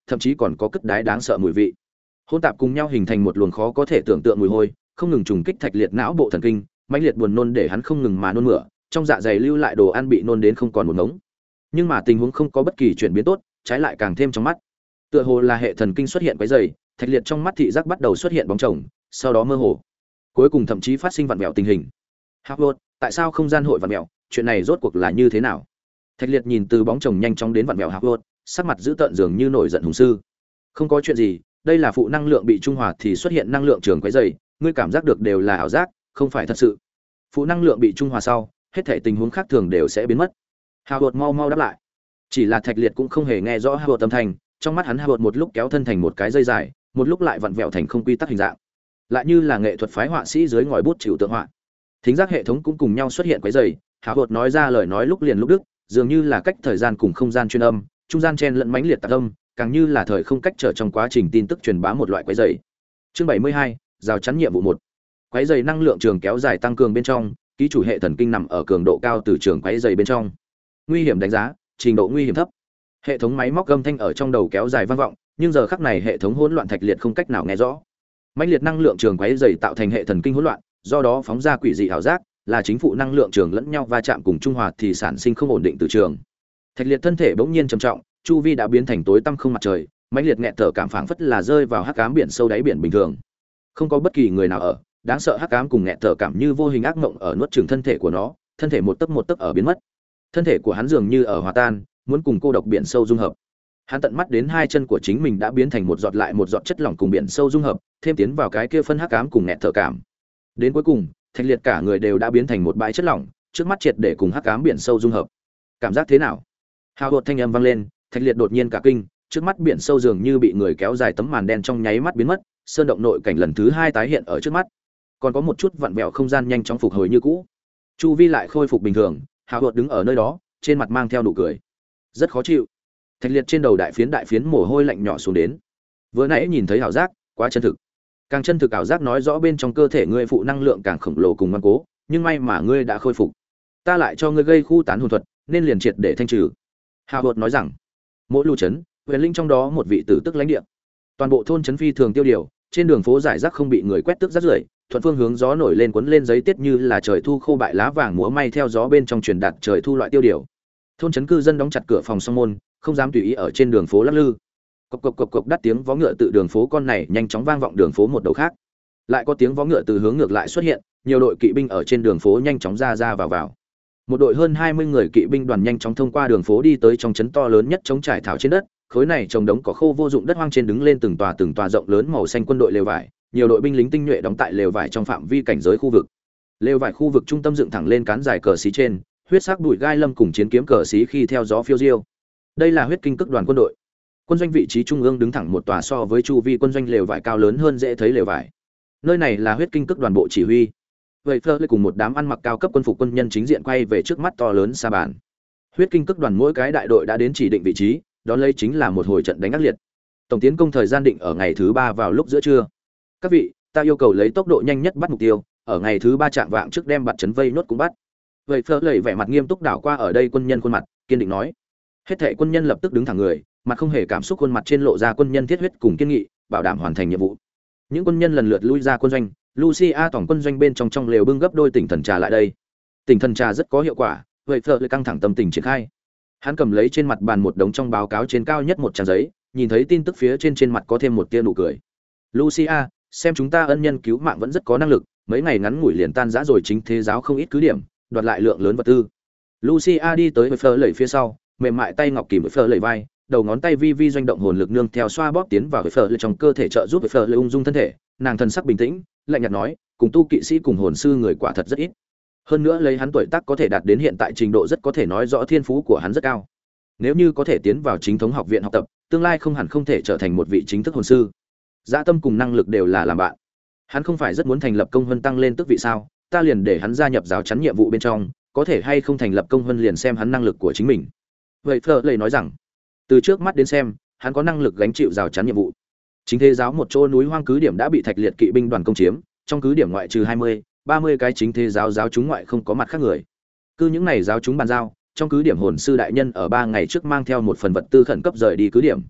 thậm chí còn có cất đái đáng sợ mùi vị. Hỗn tạp cùng nhau hình thành một luồng khó có thể tưởng tượng mùi hôi, không ngừng trùng kích Thạch Liệt não bộ thần kinh, mãnh liệt buồn nôn để hắn không ngừng mà nôn mửa, trong dạ dày lưu lại đồ ăn bị nôn đến không còn một ngống. Nhưng mà tình huống không có bất kỳ chuyển biến tốt, trái lại càng thêm trong mắt. Tựa hồ là hệ thần kinh xuất hiện quấy rầy, Thạch Liệt trong mắt thị giác bắt đầu xuất hiện bóng chồng, sau đó mơ hồ. Cuối cùng thậm chí phát sinh vặn vẹo tình hình. Howard, tại sao không gian hội vặn vẹo, chuyện này rốt cuộc là như thế nào? Thạch Liệt nhìn từ bóng chồng nhanh chóng đến vặn vẹo Howard, sắc mặt dữ tợn dường như nổi giận hùng sư. Không có chuyện gì, đây là phụ năng lượng bị trung hòa thì xuất hiện năng lượng trường quấy rầy, ngươi cảm giác được đều là ảo giác, không phải thật sự. Phụ năng lượng bị trung hòa sau, hết thảy tình huống khác thường đều sẽ biến mất. Howard mau mau đáp lại. Chỉ là Thạch Liệt cũng không hề nghe rõ Howard âm thanh, trong mắt hắn Howard một lúc kéo thân thành một cái dây dài, một lúc lại vặn vẹo thành không quy tắc hình dạng, lại như là nghệ thuật phái họa sĩ dưới ngòi bút chịu tượng họa. Thính giác hệ thống cũng cùng nhau xuất hiện quấy rầy, Howard nói ra lời nói lúc liền lúc đứt, dường như là cách thời gian cùng không gian chuyên âm, trung gian chen lẫn mãnh liệt tạp âm, càng như là thời không cách trở trong quá trình tin tức truyền bá một loại quấy rầy. Chương bảy mươi hai, rào chắn nhiệm vụ một. Quấy rầy năng lượng trường kéo dài tăng cường bên trong, ký chủ hệ thần kinh nằm ở cường độ cao từ trường quấy rầy bên trong. Nguy hiểm đánh giá, trình độ nguy hiểm thấp. Hệ thống máy móc âm thanh ở trong đầu kéo dài vang vọng, nhưng giờ khắc này hệ thống hỗn loạn Thạch Liệt không cách nào nghe rõ. Mãnh liệt năng lượng trường quấy rầy tạo thành hệ thần kinh hỗn loạn, do đó phóng ra quỷ dị ảo giác, là chính phủ năng lượng trường lẫn nhau va chạm cùng trung hòa thì sản sinh không ổn định từ trường. Thạch Liệt thân thể bỗng nhiên trầm trọng, chu vi đã biến thành tối tăm không mặt trời, mãnh liệt nghẹt thở cảm phảng phất là rơi vào hắc ám biển sâu đáy biển bình thường. Không có bất kỳ người nào ở, đáng sợ hắc ám cùng nghẹt thở cảm như vô hình ác mộng ở nuốt chửng thân thể của nó, thân thể một tấc một tấc ở biến mất. Thân thể của hắn dường như ở hòa tan, muốn cùng cô độc biển sâu dung hợp. Hắn tận mắt đến hai chân của chính mình đã biến thành một giọt lại một giọt chất lỏng cùng biển sâu dung hợp, thêm tiến vào cái kia phân hắc ám cùng nghẹt thở cảm. Đến cuối cùng, Thạch Liệt cả người đều đã biến thành một bãi chất lỏng, trước mắt triệt để cùng hắc ám biển sâu dung hợp. Cảm giác thế nào? Hào hột thanh âm vang lên, Thạch Liệt đột nhiên cả kinh, trước mắt biển sâu dường như bị người kéo dài tấm màn đen trong nháy mắt biến mất, sơn động nội cảnh lần thứ hai tái hiện ở trước mắt. Còn có một chút vặn vẹo không gian nhanh chóng phục hồi như cũ. Chu vi lại khôi phục bình thường, Hào hột đứng ở nơi đó, trên mặt mang theo nụ cười. Rất khó chịu. Thạch Liệt trên đầu đại phiến đại phiến mồ hôi lạnh nhỏ xuống đến. Vừa nãy nhìn thấy ảo giác, quá chân thực. Càng chân thực ảo giác nói rõ bên trong cơ thể ngươi phụ năng lượng càng khổng lồ cùng ngoan cố, nhưng may mà ngươi đã khôi phục. Ta lại cho ngươi gây khu tán hồn thuật, nên liền triệt để thanh trừ. Howard nói rằng, mỗi lưu trấn, huyền linh trong đó một vị tử tức lãnh địa. Toàn bộ thôn trấn phi thường tiêu điều, trên đường phố giải rác không bị người quét tước rác rưởi, thuận phương hướng gió nổi lên cuốn lên giấy tiết như là trời thu khô bại lá vàng múa may theo gió bên trong truyền đạt trời thu loại tiêu điều. Thôn trấn cư dân đóng chặt cửa phòng song môn, không dám tùy ý ở trên đường phố lắc lư. Cộc cộc cộc cộc đắt tiếng vó ngựa từ đường phố con này nhanh chóng vang vọng đường phố một đầu khác. Lại có tiếng vó ngựa từ hướng ngược lại xuất hiện, nhiều đội kỵ binh ở trên đường phố nhanh chóng ra ra vào vào. Một đội hơn hai mươi người kỵ binh đoàn nhanh chóng thông qua đường phố đi tới trong trấn to lớn nhất trống trải thảo trên đất, khối này trồng đống cỏ khô vô dụng đất hoang trên đứng lên từng tòa từng tòa rộng lớn màu xanh quân đội lều vải, nhiều đội binh lính tinh nhuệ đóng tại lều vải trong phạm vi cảnh giới khu vực. Lều vải khu vực trung tâm dựng thẳng lên cán dài cờ xí trên, huyết sắc bụi gai lâm cùng chiến kiếm cờ xí khi theo gió phiêu diêu. Đây là huyết kinh cực đoàn quân đội. Quân doanh vị trí trung ương đứng thẳng một tòa so với chu vi quân doanh lều vải cao lớn hơn dễ thấy lều vải. Nơi này là huyết kinh cực đoàn bộ chỉ huy. Vậy Fleur cùng một đám ăn mặc cao cấp quân phục quân nhân chính diện quay về trước mắt to lớn sa bàn. Huyết kinh cực đoàn mỗi cái đại đội đã đến chỉ định vị trí, đó lấy chính là một hồi trận đánh ác liệt. Tổng tiến công thời gian định ở ngày thứ ba vào lúc giữa trưa. Các vị, ta yêu cầu lấy tốc độ nhanh nhất bắt mục tiêu, ở ngày thứ ba chạm vạng trước đem bạt trấn vây nốt cũng bắt. Vậy Fleur lầy vẻ mặt nghiêm túc đảo qua ở đây quân nhân khuôn mặt, kiên định nói. Hết thảy quân nhân lập tức đứng thẳng người, mặt không hề cảm xúc, khuôn mặt trên lộ ra quân nhân thiết huyết cùng kiên nghị, bảo đảm hoàn thành nhiệm vụ. Những quân nhân lần lượt lui ra quân doanh, Lucia tổng quân doanh bên trong trong lều bưng gấp đôi tỉnh thần trà lại đây. Tỉnh thần trà rất có hiệu quả, vậy Fleur lại căng thẳng tâm tình triển khai. Hắn cầm lấy trên mặt bàn một đống trong báo cáo trên cao nhất một trang giấy, nhìn thấy tin tức phía trên trên mặt có thêm một tia nụ cười. Lucia, xem chúng ta ân nhân cứu mạng vẫn rất có năng lực, mấy ngày ngắn ngủi liền tan rã rồi chính thế giáo không ít cứ điểm, đoạt lại lượng lớn vật tư. Lucia đi tới với Fleur lầy phía sau, mềm mại tay ngọc kìm với Fleur lầy vai, đầu ngón tay vi vi doanh động hồn lực nương theo xoa bóp tiến vào với Fleur lầy trong cơ thể trợ giúp với Fleur lầy ung dung thân thể, nàng thần sắc bình tĩnh, lạnh nhạt nói, cùng tu kỵ sĩ cùng hồn sư người quả thật rất ít. Hơn nữa lấy hắn tuổi tác có thể đạt đến hiện tại trình độ rất có thể nói rõ thiên phú của hắn rất cao. Nếu như có thể tiến vào chính thống học viện học tập, tương lai không hẳn không thể trở thành một vị chính thức hồn sư. Dã tâm cùng năng lực đều là làm bạn. Hắn không phải rất muốn thành lập công huân tăng lên tước vị sao? Ta liền để hắn gia nhập giáo chắn nhiệm vụ bên trong, có thể hay không thành lập công huân liền xem hắn năng lực của chính mình. Vậy Fleur lầy nói rằng, từ trước mắt đến xem, hắn có năng lực gánh chịu rào chắn nhiệm vụ. Chính thế giáo một chỗ núi hoang cứ điểm đã bị Thạch Liệt kỵ binh đoàn công chiếm, trong cứ điểm ngoại trừ hai mươi, ba mươi cái chính thế giáo giáo chúng ngoại không có mặt khác người. Cứ những này giáo chúng bàn giao, trong cứ điểm hồn sư đại nhân ở ba ngày trước mang theo một phần vật tư khẩn cấp rời đi cứ điểm.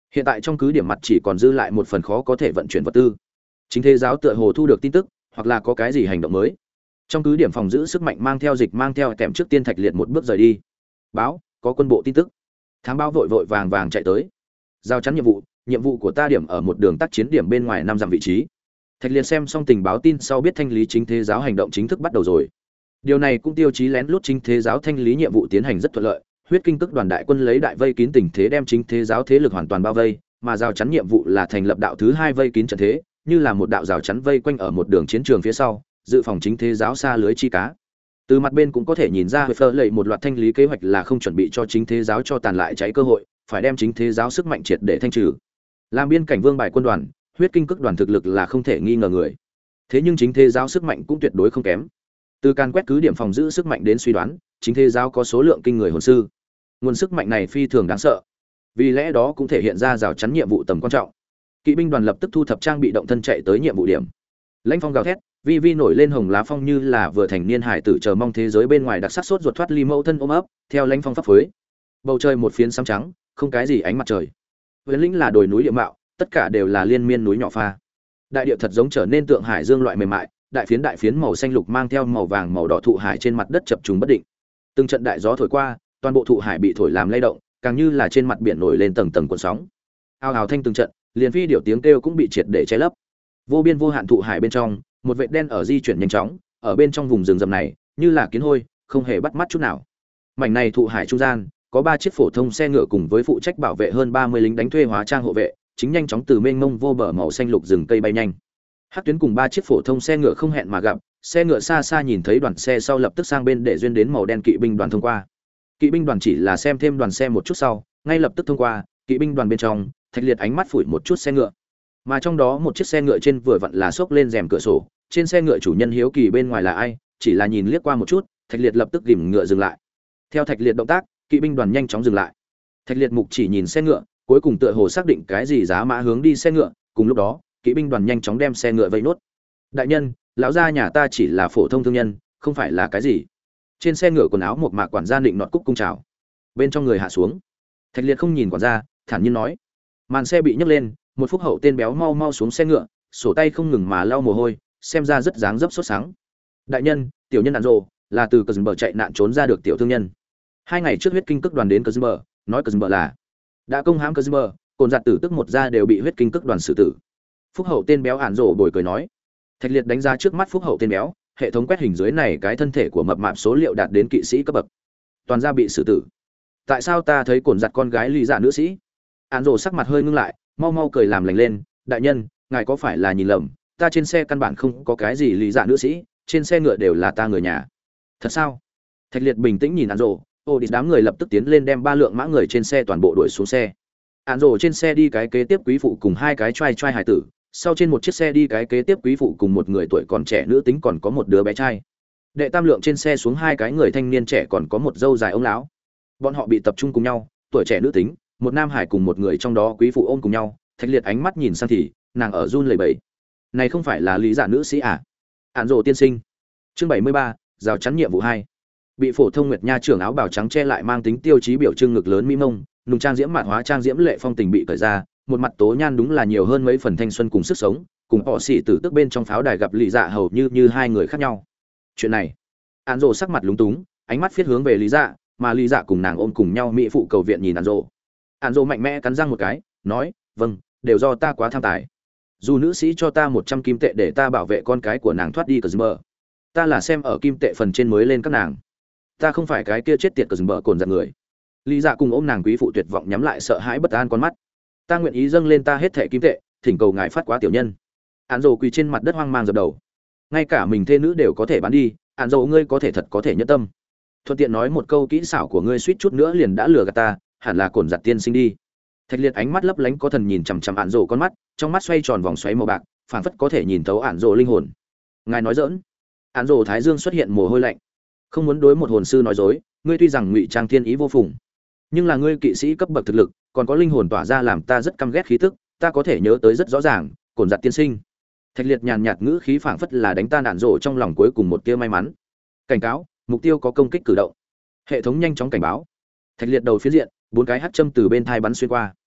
Hiện tại trong cứ điểm mặt chỉ còn dư lại một phần khó có thể vận chuyển vật tư. Chính thế giáo tựa hồ thu được tin tức, hoặc là có cái gì hành động mới. Trong cứ điểm phòng giữ sức mạnh mang theo dịch mang theo kèm trước tiên Thạch Liệt một bước rời đi. Báo, có quân bộ tin tức. Thám báo vội vội vàng vàng chạy tới. Giao chắn nhiệm vụ, nhiệm vụ của ta điểm ở một đường tác chiến điểm bên ngoài năm dặm vị trí. Thạch Liệt xem xong tình báo tin sau biết thanh lý chính thế giáo hành động chính thức bắt đầu rồi. Điều này cũng tiêu chí lén lút chính thế giáo thanh lý nhiệm vụ tiến hành rất thuận lợi. Huyết Kinh Tức đoàn đại quân lấy đại vây kín tình thế đem chính thế giáo thế lực hoàn toàn bao vây, mà rào chắn nhiệm vụ là thành lập đạo thứ hai vây kín trận thế, như là một đạo rào chắn vây quanh ở một đường chiến trường phía sau, dự phòng chính thế giáo xa lưới chi cá. Từ mặt bên cũng có thể nhìn ra Phơ lệ một loạt thanh lý kế hoạch là không chuẩn bị cho chính thế giáo cho tàn lại cháy cơ hội, phải đem chính thế giáo sức mạnh triệt để thanh trừ. Làm biên cảnh vương bài quân đoàn, Huyết Kinh Cực đoàn thực lực là không thể nghi ngờ người. Thế nhưng chính thế giáo sức mạnh cũng tuyệt đối không kém. Từ can quét cứ điểm phòng giữ sức mạnh đến suy đoán, chính thế giáo có số lượng kinh người hồn sư. Nguồn sức mạnh này phi thường đáng sợ. Vì lẽ đó cũng thể hiện ra rào chắn nhiệm vụ tầm quan trọng. Kỵ binh đoàn lập tức thu thập trang bị động thân chạy tới nhiệm vụ điểm. Lãnh phong gào thét, vi vi nổi lên hồng lá phong như là vừa thành niên hải tử chờ mong thế giới bên ngoài đặc sắc sốt ruột thoát ly mẫu thân ôm ấp, theo lãnh phong pháp phối. Bầu trời một phiến xám trắng, không cái gì ánh mặt trời. Huyền lĩnh là đồi núi địa mạo, tất cả đều là liên miên núi nhỏ pha. Đại địa thật giống trở nên tượng hải dương loại mềm mại, đại phiến đại phiến màu xanh lục mang theo màu vàng màu đỏ thụ hải trên mặt đất chập trùng bất định. Từng trận đại gió thổi qua, toàn bộ thụ hải bị thổi làm lay động, càng như là trên mặt biển nổi lên tầng tầng cuộn sóng. Ao ào thanh từng trận, liền phi điểu tiếng kêu cũng bị triệt để che lấp. Vô biên vô hạn thụ hải bên trong, một vệt đen ở di chuyển nhanh chóng, ở bên trong vùng rừng rậm này, như là kiến hôi, không hề bắt mắt chút nào. Mảnh này thụ hải trung gian, có ba chiếc phổ thông xe ngựa cùng với phụ trách bảo vệ hơn ba mươi lính đánh thuê hóa trang hộ vệ, chính nhanh chóng từ mênh mông vô bờ màu xanh lục rừng cây bay nhanh. Hắc Tuyến cùng ba chiếc phổ thông xe ngựa không hẹn mà gặp, xe ngựa xa xa nhìn thấy đoàn xe sau lập tức sang bên để duyên đến màu đen kỵ binh đoàn thông qua. Kỵ binh đoàn chỉ là xem thêm đoàn xe một chút sau, ngay lập tức thông qua, kỵ binh đoàn bên trong, Thạch Liệt ánh mắt phủi một chút xe ngựa. Mà trong đó một chiếc xe ngựa trên vừa vặn là xốc lên rèm cửa sổ, trên xe ngựa chủ nhân hiếu kỳ bên ngoài là ai, chỉ là nhìn liếc qua một chút, Thạch Liệt lập tức ghim ngựa dừng lại. Theo Thạch Liệt động tác, kỵ binh đoàn nhanh chóng dừng lại. Thạch Liệt mục chỉ nhìn xe ngựa, cuối cùng tựa hồ xác định cái gì giá mã hướng đi xe ngựa, cùng lúc đó, kỵ binh đoàn nhanh chóng đem xe ngựa vây nốt. Đại nhân, lão gia nhà ta chỉ là phổ thông thương nhân, không phải là cái gì. Trên xe ngựa quần áo một mạc quản gia định nọt cúc cung chào. Bên trong người hạ xuống. Thạch Liệt không nhìn quản gia, thản nhiên nói. Màn xe bị nhấc lên, một phúc hậu tên béo mau mau xuống xe ngựa, sổ tay không ngừng mà lau mồ hôi, xem ra rất dáng dấp sốt sáng. Đại nhân, tiểu nhân đạn rồ, là từ cờ bờ chạy nạn trốn ra được tiểu thương nhân. Hai ngày trước huyết kinh cước đoàn đến cờ bờ, nói cờ bờ là đã công hãm cờ bờ, cồn giặt tử tức một ra đều bị huyết kinh cước đoàn xử tử. Phúc hậu tên béo ản rồ bồi cười nói. Thạch Liệt đánh giá trước mắt phúc hậu tên béo, hệ thống quét hình dưới này cái thân thể của mập mạp số liệu đạt đến kỵ sĩ cấp bậc, toàn ra bị xử tử. Tại sao ta thấy cồn giặt con gái lý giả nữ sĩ? Án rồ sắc mặt hơi ngưng lại, mau mau cười làm lành lên. Đại nhân, ngài có phải là nhìn lầm, ta trên xe căn bản không có cái gì lý giả nữ sĩ, trên xe ngựa đều là ta người nhà. Thật sao? Thạch Liệt bình tĩnh nhìn án rồ, ô đi đám người lập tức tiến lên đem ba lượng mã người trên xe toàn bộ đuổi xuống xe. Án rồ trên xe đi cái kế tiếp quý phụ cùng hai cái trai trai hải tử, sau trên một chiếc xe đi cái kế tiếp quý phụ cùng một người tuổi còn trẻ nữ tính còn có một đứa bé trai. Đệ tam lượng trên xe xuống hai cái người thanh niên trẻ còn có một dâu dài ông lão. Bọn họ bị tập trung cùng nhau, tuổi trẻ nữ tính, một nam hải cùng một người trong đó quý phụ ôm cùng nhau. Thạch Liệt ánh mắt nhìn sang thì nàng ở run lẩy bẩy. Này không phải là lý giả nữ sĩ à? Án rồ tiên sinh. Chương bảy mươi ba, rào chắn nhiệm vụ hai. Bị phổ thông nguyệt nha trưởng áo bào trắng che lại mang tính tiêu chí biểu trưng ngực lớn mỹ mông, nùng trang diễm mạn hóa trang diễm lệ phong tình bị cởi ra, một mặt tố nhan đúng là nhiều hơn mấy phần thanh xuân cùng sức sống, cùng họ xỉ tử tức bên trong pháo đài gặp lý dạ hầu như như hai người khác nhau. Chuyện này, án rồ sắc mặt lúng túng, ánh mắt phiết hướng về lý dạ, mà lý dạ cùng nàng ôm cùng nhau mỹ phụ cầu viện nhìn án rồ. Án rồ mạnh mẽ cắn răng một cái, nói, vâng, đều do ta quá tham tài. Dù nữ sĩ cho ta một trăm kim tệ để ta bảo vệ con cái của nàng thoát đi cờ mờ, ta là xem ở kim tệ phần trên mới lên các nàng. Ta không phải cái kia chết tiệt cờ mờ cồn giận người. Lý dạ cùng ôm nàng quý phụ tuyệt vọng nhắm lại sợ hãi bất an con mắt. Ta nguyện ý dâng lên ta hết thẻ kim tệ, thỉnh cầu ngài phát quá tiểu nhân. Án rồ quỳ trên mặt đất hoang mang dập đầu. Ngay cả mình thê nữ đều có thể bán đi, án rồ ngươi có thể thật có thể nhẫn tâm. Thuận tiện nói một câu kỹ xảo của ngươi suýt chút nữa liền đã lừa gạt ta, hẳn là cồn giặt tiên sinh đi. Thạch Liệt ánh mắt lấp lánh có thần nhìn chằm chằm án rồ con mắt, trong mắt xoay tròn vòng xoáy màu bạc, phảng phất có thể nhìn thấu án rồ linh hồn. Ngài nói giỡn? Án rồ thái dương xuất hiện mồ hôi lạnh. Không muốn đối một hồn sư nói dối, ngươi tuy rằng ngụy trang thiên ý vô phùng, nhưng là ngươi kỵ sĩ cấp bậc thực lực, còn có linh hồn tỏa ra làm ta rất căm ghét khí tức, ta có thể nhớ tới rất rõ ràng, cồn giặt tiên sinh. Thạch Liệt nhàn nhạt ngữ khí phảng phất là đánh tan đạn rồ trong lòng cuối cùng một tia may mắn. Cảnh cáo, mục tiêu có công kích cử động. Hệ thống nhanh chóng cảnh báo. Thạch Liệt đầu phía diện, bốn cái hắc châm từ bên thai bắn xuyên qua.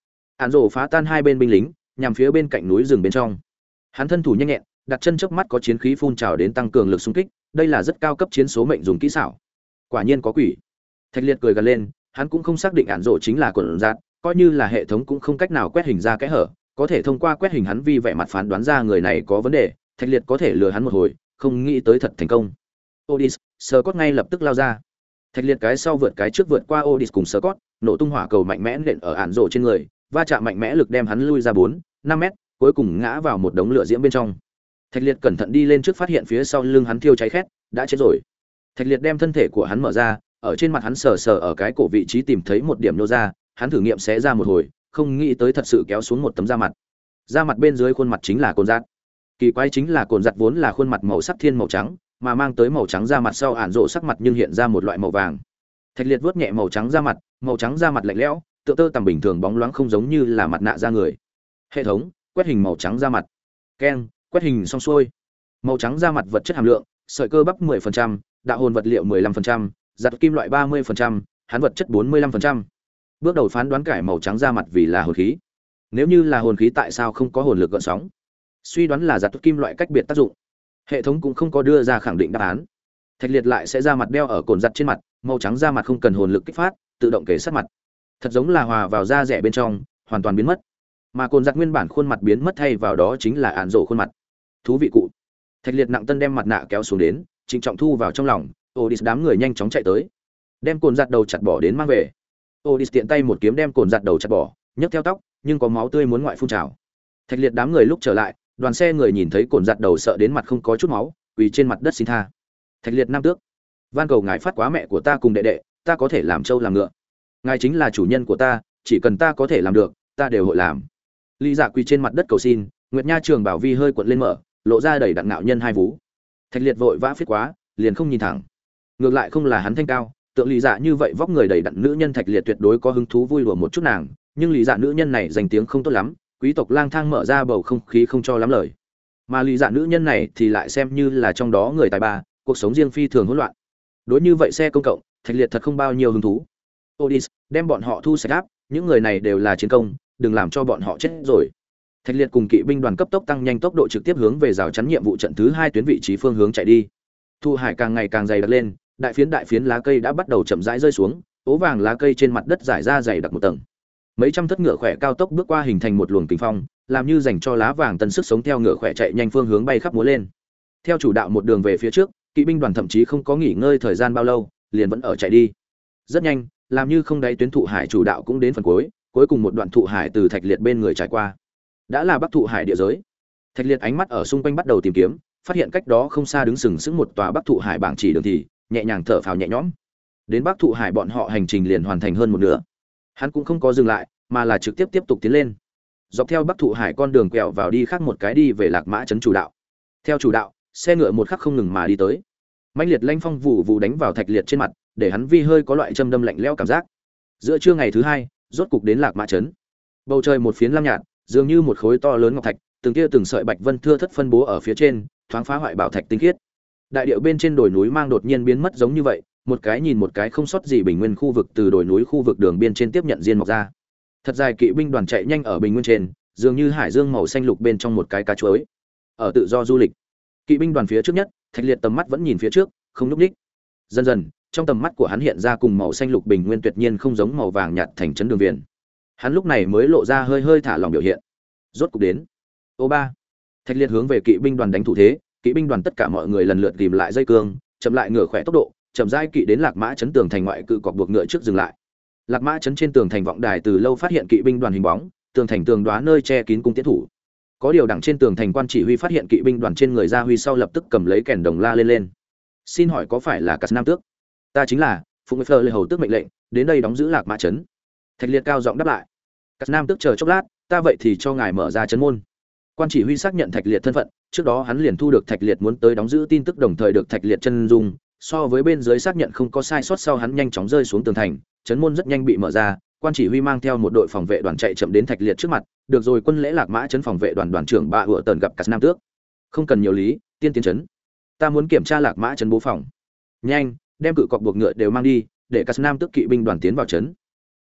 Án rồ phá tan hai bên binh lính, nhằm phía bên cạnh núi rừng bên trong. Hắn thân thủ nhanh nhẹn, đặt chân chớp mắt có chiến khí phun trào đến tăng cường lực xung kích, đây là rất cao cấp chiến số mệnh dùng kỹ xảo. Quả nhiên có quỷ. Thạch Liệt cười gần lên, hắn cũng không xác định án rồ chính là quần giạt, coi như là hệ thống cũng không cách nào quét hình ra cái hở, có thể thông qua quét hình hắn vi vẻ mặt phán đoán ra người này có vấn đề, Thạch Liệt có thể lừa hắn một hồi, không nghĩ tới thật thành công. Odis, Scott ngay lập tức lao ra. Thạch Liệt cái sau vượt cái trước vượt qua Odis cùng Scott, nổ tung hỏa cầu mạnh mẽ nện ở án rồ trên người, va chạm mạnh mẽ lực đem hắn lui ra bốn, năm mét, cuối cùng ngã vào một đống lửa diễm bên trong. Thạch Liệt cẩn thận đi lên trước phát hiện phía sau lưng hắn thiêu cháy khét, đã chết rồi. Thạch Liệt đem thân thể của hắn mở ra, ở trên mặt hắn sờ sờ ở cái cổ vị trí tìm thấy một điểm nô ra, hắn thử nghiệm xé ra một hồi, không nghĩ tới thật sự kéo xuống một tấm da mặt. Da mặt bên dưới khuôn mặt chính là cồn giặt. Kỳ quái chính là cồn giặt vốn là khuôn mặt màu sắc thiên màu trắng, mà mang tới màu trắng da mặt sau ản rộ sắc mặt nhưng hiện ra một loại màu vàng. Thạch Liệt vuốt nhẹ màu trắng da mặt, màu trắng da mặt lạnh lẽo, tựa tơ tằm bình thường bóng loáng không giống như là mặt nạ da người. Hệ thống, quét hình màu trắng da mặt. Keng, quét hình xong xuôi. Màu trắng da mặt vật chất hàm lượng, sợi cơ bắp mười phần trăm, đạo hồn vật liệu mười lăm phần trăm, giặt kim loại ba mươi phần trăm, hắn vật chất bốn mươi lăm phần trăm. Bước đầu phán đoán cải màu trắng da mặt vì là hồn khí. Nếu như là hồn khí tại sao không có hồn lực gợn sóng? Suy đoán là giặt kim loại cách biệt tác dụng. Hệ thống cũng không có đưa ra khẳng định đáp án. Thạch Liệt lại sẽ ra mặt đeo ở cồn giặt trên mặt, màu trắng da mặt không cần hồn lực kích phát, tự động kề sát mặt. Thật giống là hòa vào da rẻ bên trong, hoàn toàn biến mất. Mà cồn giặt nguyên bản khuôn mặt biến mất thay vào đó chính là án rộ khuôn mặt. Thú vị cụ. Thạch Liệt nặng tân đem mặt nạ kéo xuống đến, trịnh trọng thu vào trong lòng. Odis đám người nhanh chóng chạy tới, đem cồn giặt đầu chặt bỏ đến mang về. Odis tiện tay một kiếm đem cồn giặt đầu chặt bỏ, nhấc theo tóc, nhưng có máu tươi muốn ngoại phun trào. Thạch Liệt đám người lúc trở lại, đoàn xe người nhìn thấy cồn giặt đầu sợ đến mặt không có chút máu, quỳ trên mặt đất xin tha. Thạch Liệt nam tước, van cầu ngài phát quá mẹ của ta cùng đệ đệ, ta có thể làm trâu làm ngựa. Ngài chính là chủ nhân của ta, chỉ cần ta có thể làm được, ta đều hội làm. Lý Dạ quỳ trên mặt đất cầu xin, Nguyệt Nha Trường Bảo Vi hơi cuộn lên mở, lộ ra đầy đặn ngạo nhân hai vú. Thạch Liệt vội vã phiết quá, liền không nhìn thẳng. Ngược lại không là hắn thanh cao, tượng Lý Dạ như vậy vóc người đầy đặn nữ nhân Thạch Liệt tuyệt đối có hứng thú vui đùa một chút nàng, nhưng Lý Dạ nữ nhân này danh tiếng không tốt lắm, quý tộc lang thang mở ra bầu không khí không cho lắm lời. Mà Lý Dạ nữ nhân này thì lại xem như là trong đó người tài ba, cuộc sống riêng phi thường hỗn loạn. Đối như vậy xe công cộng, Thạch Liệt thật không bao nhiêu hứng thú. Odis, đem bọn họ thu sạch áp, những người này đều là chiến công, đừng làm cho bọn họ chết rồi. Thạch Liệt cùng kỵ binh đoàn cấp tốc tăng nhanh tốc độ trực tiếp hướng về rào chắn nhiệm vụ trận thứ hai tuyến vị trí phương hướng chạy đi. Thu hải càng ngày càng dày đặc lên, đại phiến đại phiến lá cây đã bắt đầu chậm rãi rơi xuống, ố vàng lá cây trên mặt đất rải ra dày đặc một tầng. Mấy trăm thất ngựa khỏe cao tốc bước qua hình thành một luồng kình phong, làm như dành cho lá vàng tân sức sống theo ngựa khỏe chạy nhanh phương hướng bay khắp múa lên. Theo chủ đạo một đường về phía trước, kỵ binh đoàn thậm chí không có nghỉ ngơi thời gian bao lâu, liền vẫn ở chạy đi. Rất nhanh, làm như không đáy tuyến thụ hải chủ đạo cũng đến phần cuối, cuối cùng một đoạn thụ hải từ Thạch Liệt bên người trải qua. Đã là Bắc thụ hải địa giới. Thạch Liệt ánh mắt ở xung quanh bắt đầu tìm kiếm, phát hiện cách đó không xa đứng sừng sững một tòa Bắc thụ hải bảng chỉ đường thì, nhẹ nhàng thở phào nhẹ nhõm. Đến Bắc thụ hải bọn họ hành trình liền hoàn thành hơn một nửa. Hắn cũng không có dừng lại, mà là trực tiếp tiếp tục tiến lên. Dọc theo Bắc thụ hải con đường quẹo vào đi khác một cái đi về Lạc Mã trấn chủ đạo. Theo chủ đạo, xe ngựa một khắc không ngừng mà đi tới. Mãnh liệt lanh phong vụ vụ đánh vào Thạch Liệt trên mặt, để hắn vi hơi có loại châm đâm lạnh lẽo cảm giác. Giữa trưa ngày thứ hai, rốt cục đến Lạc Mã trấn. Bầu trời một phiến lam nhạt, dường như một khối to lớn ngọc thạch, từng kia từng sợi bạch vân thưa thất phân bố ở phía trên, thoáng phá hoại bảo thạch tinh khiết. Đại điệu bên trên đồi núi mang đột nhiên biến mất giống như vậy, một cái nhìn một cái không sót gì bình nguyên khu vực từ đồi núi khu vực đường biên trên tiếp nhận diên mọc ra. Thật dài kỵ binh đoàn chạy nhanh ở bình nguyên trên, dường như hải dương màu xanh lục bên trong một cái cá chuối. Ở tự do du lịch, kỵ binh đoàn phía trước nhất, Thạch Liệt tầm mắt vẫn nhìn phía trước, không lúc đích. Dần dần, trong tầm mắt của hắn hiện ra cùng màu xanh lục bình nguyên tuyệt nhiên không giống màu vàng nhạt thành trấn đường viền. Hắn lúc này mới lộ ra hơi hơi thả lỏng biểu hiện. Rốt cục đến. Ô ba. Thạch Liệt hướng về kỵ binh đoàn đánh thủ thế, kỵ binh đoàn tất cả mọi người lần lượt tìm lại dây cương, chậm lại ngựa khỏe tốc độ, chậm rãi kỵ đến Lạc Mã trấn tường thành ngoại cự cọc buộc ngựa trước dừng lại. Lạc Mã trấn trên tường thành vọng đài từ lâu phát hiện kỵ binh đoàn hình bóng, tường thành tường đoá nơi che kín cung tiến thủ. Có điều đằng trên tường thành quan chỉ huy phát hiện kỵ binh đoàn trên người ra huy sau lập tức cầm lấy kèn đồng la lên lên. Xin hỏi có phải là Cát Nam tước? Ta chính là, phụng phơ lê hầu tước mệnh lệnh, đến đây đóng giữ Lạc Mã trấn. Thạch Liệt cao giọng đáp lại. Cát Nam tước chờ chốc lát, ta vậy thì cho ngài mở ra trấn môn. Quan chỉ huy xác nhận Thạch Liệt thân phận, trước đó hắn liền thu được Thạch Liệt muốn tới đóng giữ tin tức đồng thời được Thạch Liệt chân dung, so với bên dưới xác nhận không có sai sót sau hắn nhanh chóng rơi xuống tường thành, trấn môn rất nhanh bị mở ra, quan chỉ huy mang theo một đội phòng vệ đoàn chạy chậm đến Thạch Liệt trước mặt, được rồi quân lễ Lạc Mã trấn phòng vệ đoàn đoàn trưởng Bạ Hựa Tần gặp Cát Nam tước. Không cần nhiều lý, tiên tiến trấn. Ta muốn kiểm tra Lạc Mã trấn bố phòng. Nhanh, đem cự cọc buộc ngựa đều mang đi, để Cát Nam tước kỵ binh đoàn tiến vào trấn.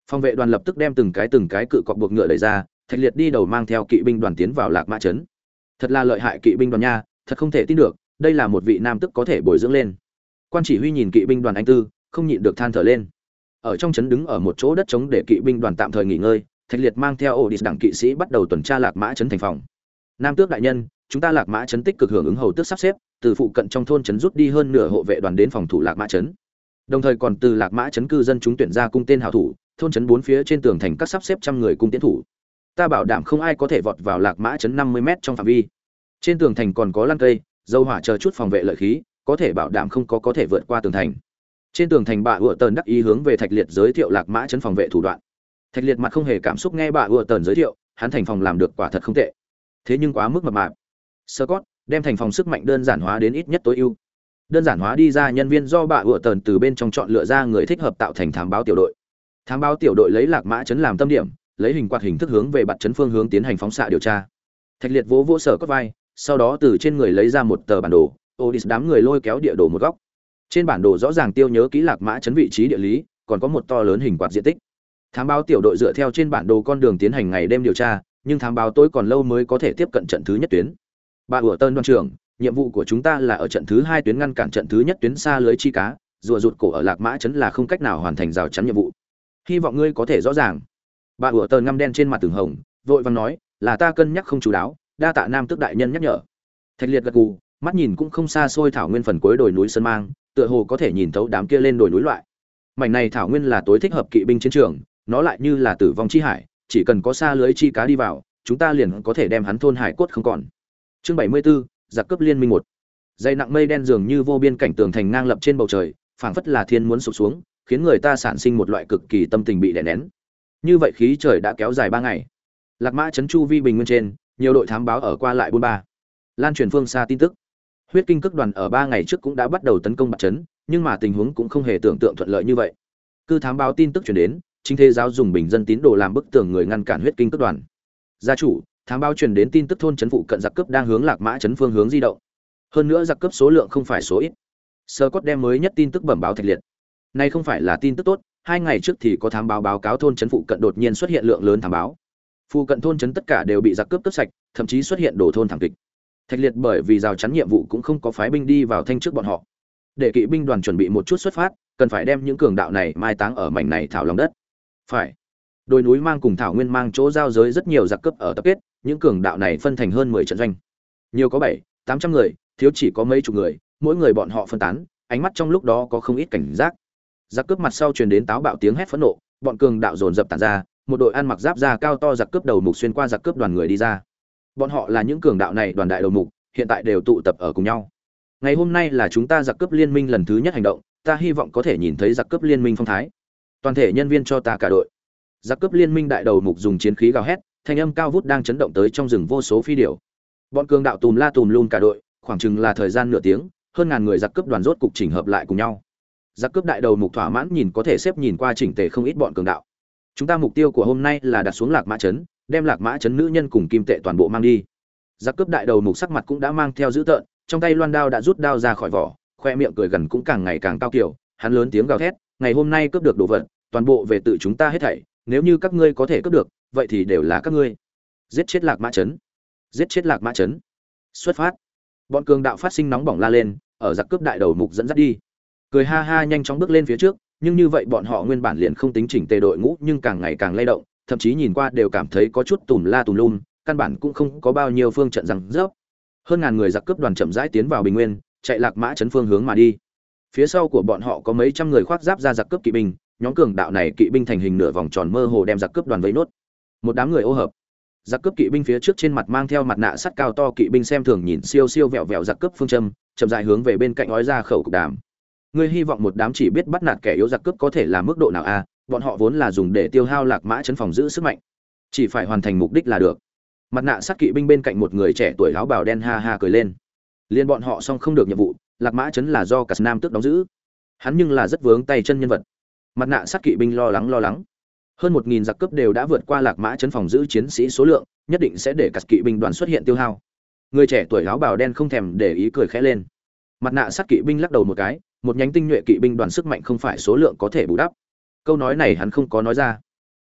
Phòng vệ đoàn lập tức đem từng cái từng cái cự cọc buộc ngựa đẩy ra, Thạch Liệt đi đầu mang theo kỵ binh đoàn tiến vào Lạc Mã trấn. Thật là lợi hại kỵ binh đoàn nha, thật không thể tin được, đây là một vị nam tức có thể bồi dưỡng lên. Quan chỉ huy nhìn kỵ binh đoàn anh tư, không nhịn được than thở lên. Ở trong trấn đứng ở một chỗ đất trống để kỵ binh đoàn tạm thời nghỉ ngơi, Thạch Liệt mang theo Odys đẳng kỵ sĩ bắt đầu tuần tra Lạc Mã trấn thành phòng. Nam tước đại nhân, chúng ta Lạc Mã trấn tích cực hưởng ứng hầu tước sắp xếp, từ phụ cận trong thôn trấn rút đi hơn nửa hộ vệ đoàn đến phòng thủ Lạc Mã trấn. Đồng thời còn từ Lạc Mã trấn cư dân chúng tuyển ra cung tên hảo thủ, thôn trấn bốn phía trên tường thành các sắp xếp trăm người cung tiến thủ. Ta bảo đảm không ai có thể vọt vào Lạc Mã trấn năm mươi mét trong phạm vi. Trên tường thành còn có lan cây, dầu hỏa chờ chút phòng vệ lợi khí, có thể bảo đảm không có có thể vượt qua tường thành. Trên tường thành bà Ủa Tần đắc ý hướng về Thạch Liệt giới thiệu Lạc Mã trấn phòng vệ thủ đoạn. Thạch Liệt mặt không hề cảm xúc nghe bà Ủa Tần giới thiệu, hắn thành phòng làm được quả thật không tệ. Thế nhưng quá mức mập mạp. Scott đem thành phòng sức mạnh đơn giản hóa đến ít nhất tối ưu. Đơn giản hóa đi ra nhân viên do bà Ủa Tần từ bên trong chọn lựa ra người thích hợp tạo thành thám báo tiểu đội. Thám báo tiểu đội lấy Lạc Mã trấn làm tâm điểm, lấy hình quạt hình thức hướng về bạt trấn phương hướng tiến hành phóng xạ điều tra. Thạch Liệt vỗ vỗ sở cốt vai, sau đó từ trên người lấy ra một tờ bản đồ, Odys đám người lôi kéo địa đồ một góc. Trên bản đồ rõ ràng tiêu nhớ kỹ Lạc Mã trấn vị trí địa lý, còn có một to lớn hình quạt diện tích. Thám báo tiểu đội dựa theo trên bản đồ con đường tiến hành ngày đêm điều tra, nhưng thám báo tối còn lâu mới có thể tiếp cận trận thứ nhất tuyến. Bà Ủa Tơn đoàn trưởng, nhiệm vụ của chúng ta là ở trận thứ hai tuyến ngăn cản trận thứ nhất tuyến xa lưới chi cá, rùa rụt cổ ở Lạc Mã trấn là không cách nào hoàn thành rào chắn nhiệm vụ. Hy vọng ngươi có thể rõ ràng. Bà Ủa Tơn ngăm đen trên mặt từng hồng, vội vàng nói, là ta cân nhắc không chú đáo, đa tạ nam tước đại nhân nhắc nhở. Thạch Liệt gật gù, mắt nhìn cũng không xa xôi thảo nguyên phần cuối đồi núi sơn mang, tựa hồ có thể nhìn thấu đám kia lên đồi núi loại. Mảnh này thảo nguyên là tối thích hợp kỵ binh chiến trường, nó lại như là tử vong chi hải, chỉ cần có xa lưới chi cá đi vào, chúng ta liền có thể đem hắn thôn hải cốt không còn. Chương bảy mươi 74, giặc cướp liên minh một. Dây nặng mây đen dường như vô biên cảnh tường thành ngang lập trên bầu trời, phảng phất là thiên muốn sụp xuống, khiến người ta sản sinh một loại cực kỳ tâm tình bị đè nén. Như vậy khí trời đã kéo dài ba ngày. Lạc Mã trấn chu vi bình nguyên trên, nhiều đội thám báo ở qua lại buôn ba. Lan truyền phương xa tin tức. Huyết Kinh Cước đoàn ở ba ngày trước cũng đã bắt đầu tấn công bạt trấn, nhưng mà tình huống cũng không hề tưởng tượng thuận lợi như vậy. Cư thám báo tin tức truyền đến, chính thế giáo dùng bình dân tín đồ làm bức tường người ngăn cản Huyết Kinh Cước đoàn. Gia chủ, thám báo truyền đến tin tức thôn trấn phụ cận giặc cướp đang hướng Lạc Mã trấn phương hướng di động. Hơn nữa giặc cướp số lượng không phải số ít. Sơ Cốt đem mới nhất tin tức bẩm báo Thạch Liệt. Này không phải là tin tức tốt, hai ngày trước thì có thám báo báo cáo thôn trấn phụ cận đột nhiên xuất hiện lượng lớn thám báo. Phụ cận thôn trấn tất cả đều bị giặc cướp cướp sạch, thậm chí xuất hiện đổ thôn thảm kịch. Thạch Liệt bởi vì rào chắn nhiệm vụ cũng không có phái binh đi vào thanh trước bọn họ. Để kỵ binh đoàn chuẩn bị một chút xuất phát, cần phải đem những cường đạo này mai táng ở mảnh này thảo lòng đất. Phải. Đồi núi mang cùng thảo nguyên mang chỗ giao giới rất nhiều giặc cướp ở tập kết, những cường đạo này phân thành hơn mười trận doanh. Nhiều có bảy, tám trăm người, thiếu chỉ có mấy chục người, mỗi người bọn họ phân tán, ánh mắt trong lúc đó có không ít cảnh giác. Giặc cướp mặt sau truyền đến táo bạo tiếng hét phẫn nộ, bọn cường đạo dồn dập tản ra, một đội ăn mặc giáp da cao to giặc cướp đầu mục xuyên qua giặc cướp đoàn người đi ra. Bọn họ là những cường đạo này đoàn đại đầu mục, hiện tại đều tụ tập ở cùng nhau. Ngày hôm nay là chúng ta giặc cướp liên minh lần thứ nhất hành động, ta hy vọng có thể nhìn thấy giặc cướp liên minh phong thái. Toàn thể nhân viên cho ta cả đội. Giặc cướp liên minh đại đầu mục dùng chiến khí gào hét, thanh âm cao vút đang chấn động tới trong rừng vô số phi điểu. Bọn cường đạo tùm la tùm luôn cả đội, khoảng chừng là thời gian nửa tiếng, hơn ngàn người giặc cướp đoàn rốt cục chỉnh hợp lại cùng nhau. Giặc cướp đại đầu mục thỏa mãn nhìn có thể xếp nhìn qua chỉnh tề không ít bọn cường đạo. Chúng ta mục tiêu của hôm nay là đặt xuống Lạc Mã trấn, đem Lạc Mã trấn nữ nhân cùng kim tệ toàn bộ mang đi. Giặc cướp đại đầu mục sắc mặt cũng đã mang theo dữ tợn, trong tay loan đao đã rút đao ra khỏi vỏ, khoe miệng cười gần cũng càng ngày càng cao kiểu, hắn lớn tiếng gào thét, ngày hôm nay cướp được đồ vật, toàn bộ về tự chúng ta hết thảy, nếu như các ngươi có thể cướp được, vậy thì đều là các ngươi. Giết chết Lạc Mã trấn, giết chết Lạc Mã trấn. Xuất phát. Bọn cường đạo phát sinh nóng bỏng la lên, ở giặc cướp đại đầu mục dẫn dắt đi. Cười ha ha nhanh chóng bước lên phía trước, nhưng như vậy bọn họ nguyên bản liền không tính chỉnh tề đội ngũ, nhưng càng ngày càng lay động, thậm chí nhìn qua đều cảm thấy có chút tùm la tùm lum, căn bản cũng không có bao nhiêu phương trận rằng rớp. Hơn ngàn người giặc cướp đoàn chậm rãi tiến vào bình nguyên, chạy Lạc Mã trấn phương hướng mà đi. Phía sau của bọn họ có mấy trăm người khoác giáp ra giặc cướp kỵ binh, nhóm cường đạo này kỵ binh thành hình nửa vòng tròn mơ hồ đem giặc cướp đoàn vây nốt. Một đám người ô hợp. Giặc cướp kỵ binh phía trước trên mặt mang theo mặt nạ sắt cao to kỵ binh xem thường nhìn siêu siêu vẹo vẹo giặc cướp phương châm, chậm rãi hướng về bên cạnh ói ra khẩu cục đàm. Ngươi hy vọng một đám chỉ biết bắt nạt kẻ yếu giặc cướp có thể là mức độ nào a? Bọn họ vốn là dùng để tiêu hao Lạc Mã trấn phòng giữ sức mạnh, chỉ phải hoàn thành mục đích là được. Mặt nạ sắt kỵ binh bên cạnh một người trẻ tuổi áo bào đen ha ha cười lên. Liên bọn họ xong không được nhiệm vụ, Lạc Mã trấn là do cả Nam tước đóng giữ. Hắn nhưng là rất vướng tay chân nhân vật. Mặt nạ sắt kỵ binh lo lắng lo lắng. Hơn một nghìn giặc cướp đều đã vượt qua Lạc Mã trấn phòng giữ chiến sĩ số lượng, nhất định sẽ để cả kỵ binh đoàn xuất hiện tiêu hao. Người trẻ tuổi áo bào đen không thèm để ý cười khẽ lên. Mặt nạ sắt kỵ binh lắc đầu một cái, một nhánh tinh nhuệ kỵ binh đoàn sức mạnh không phải số lượng có thể bù đắp. Câu nói này hắn không có nói ra.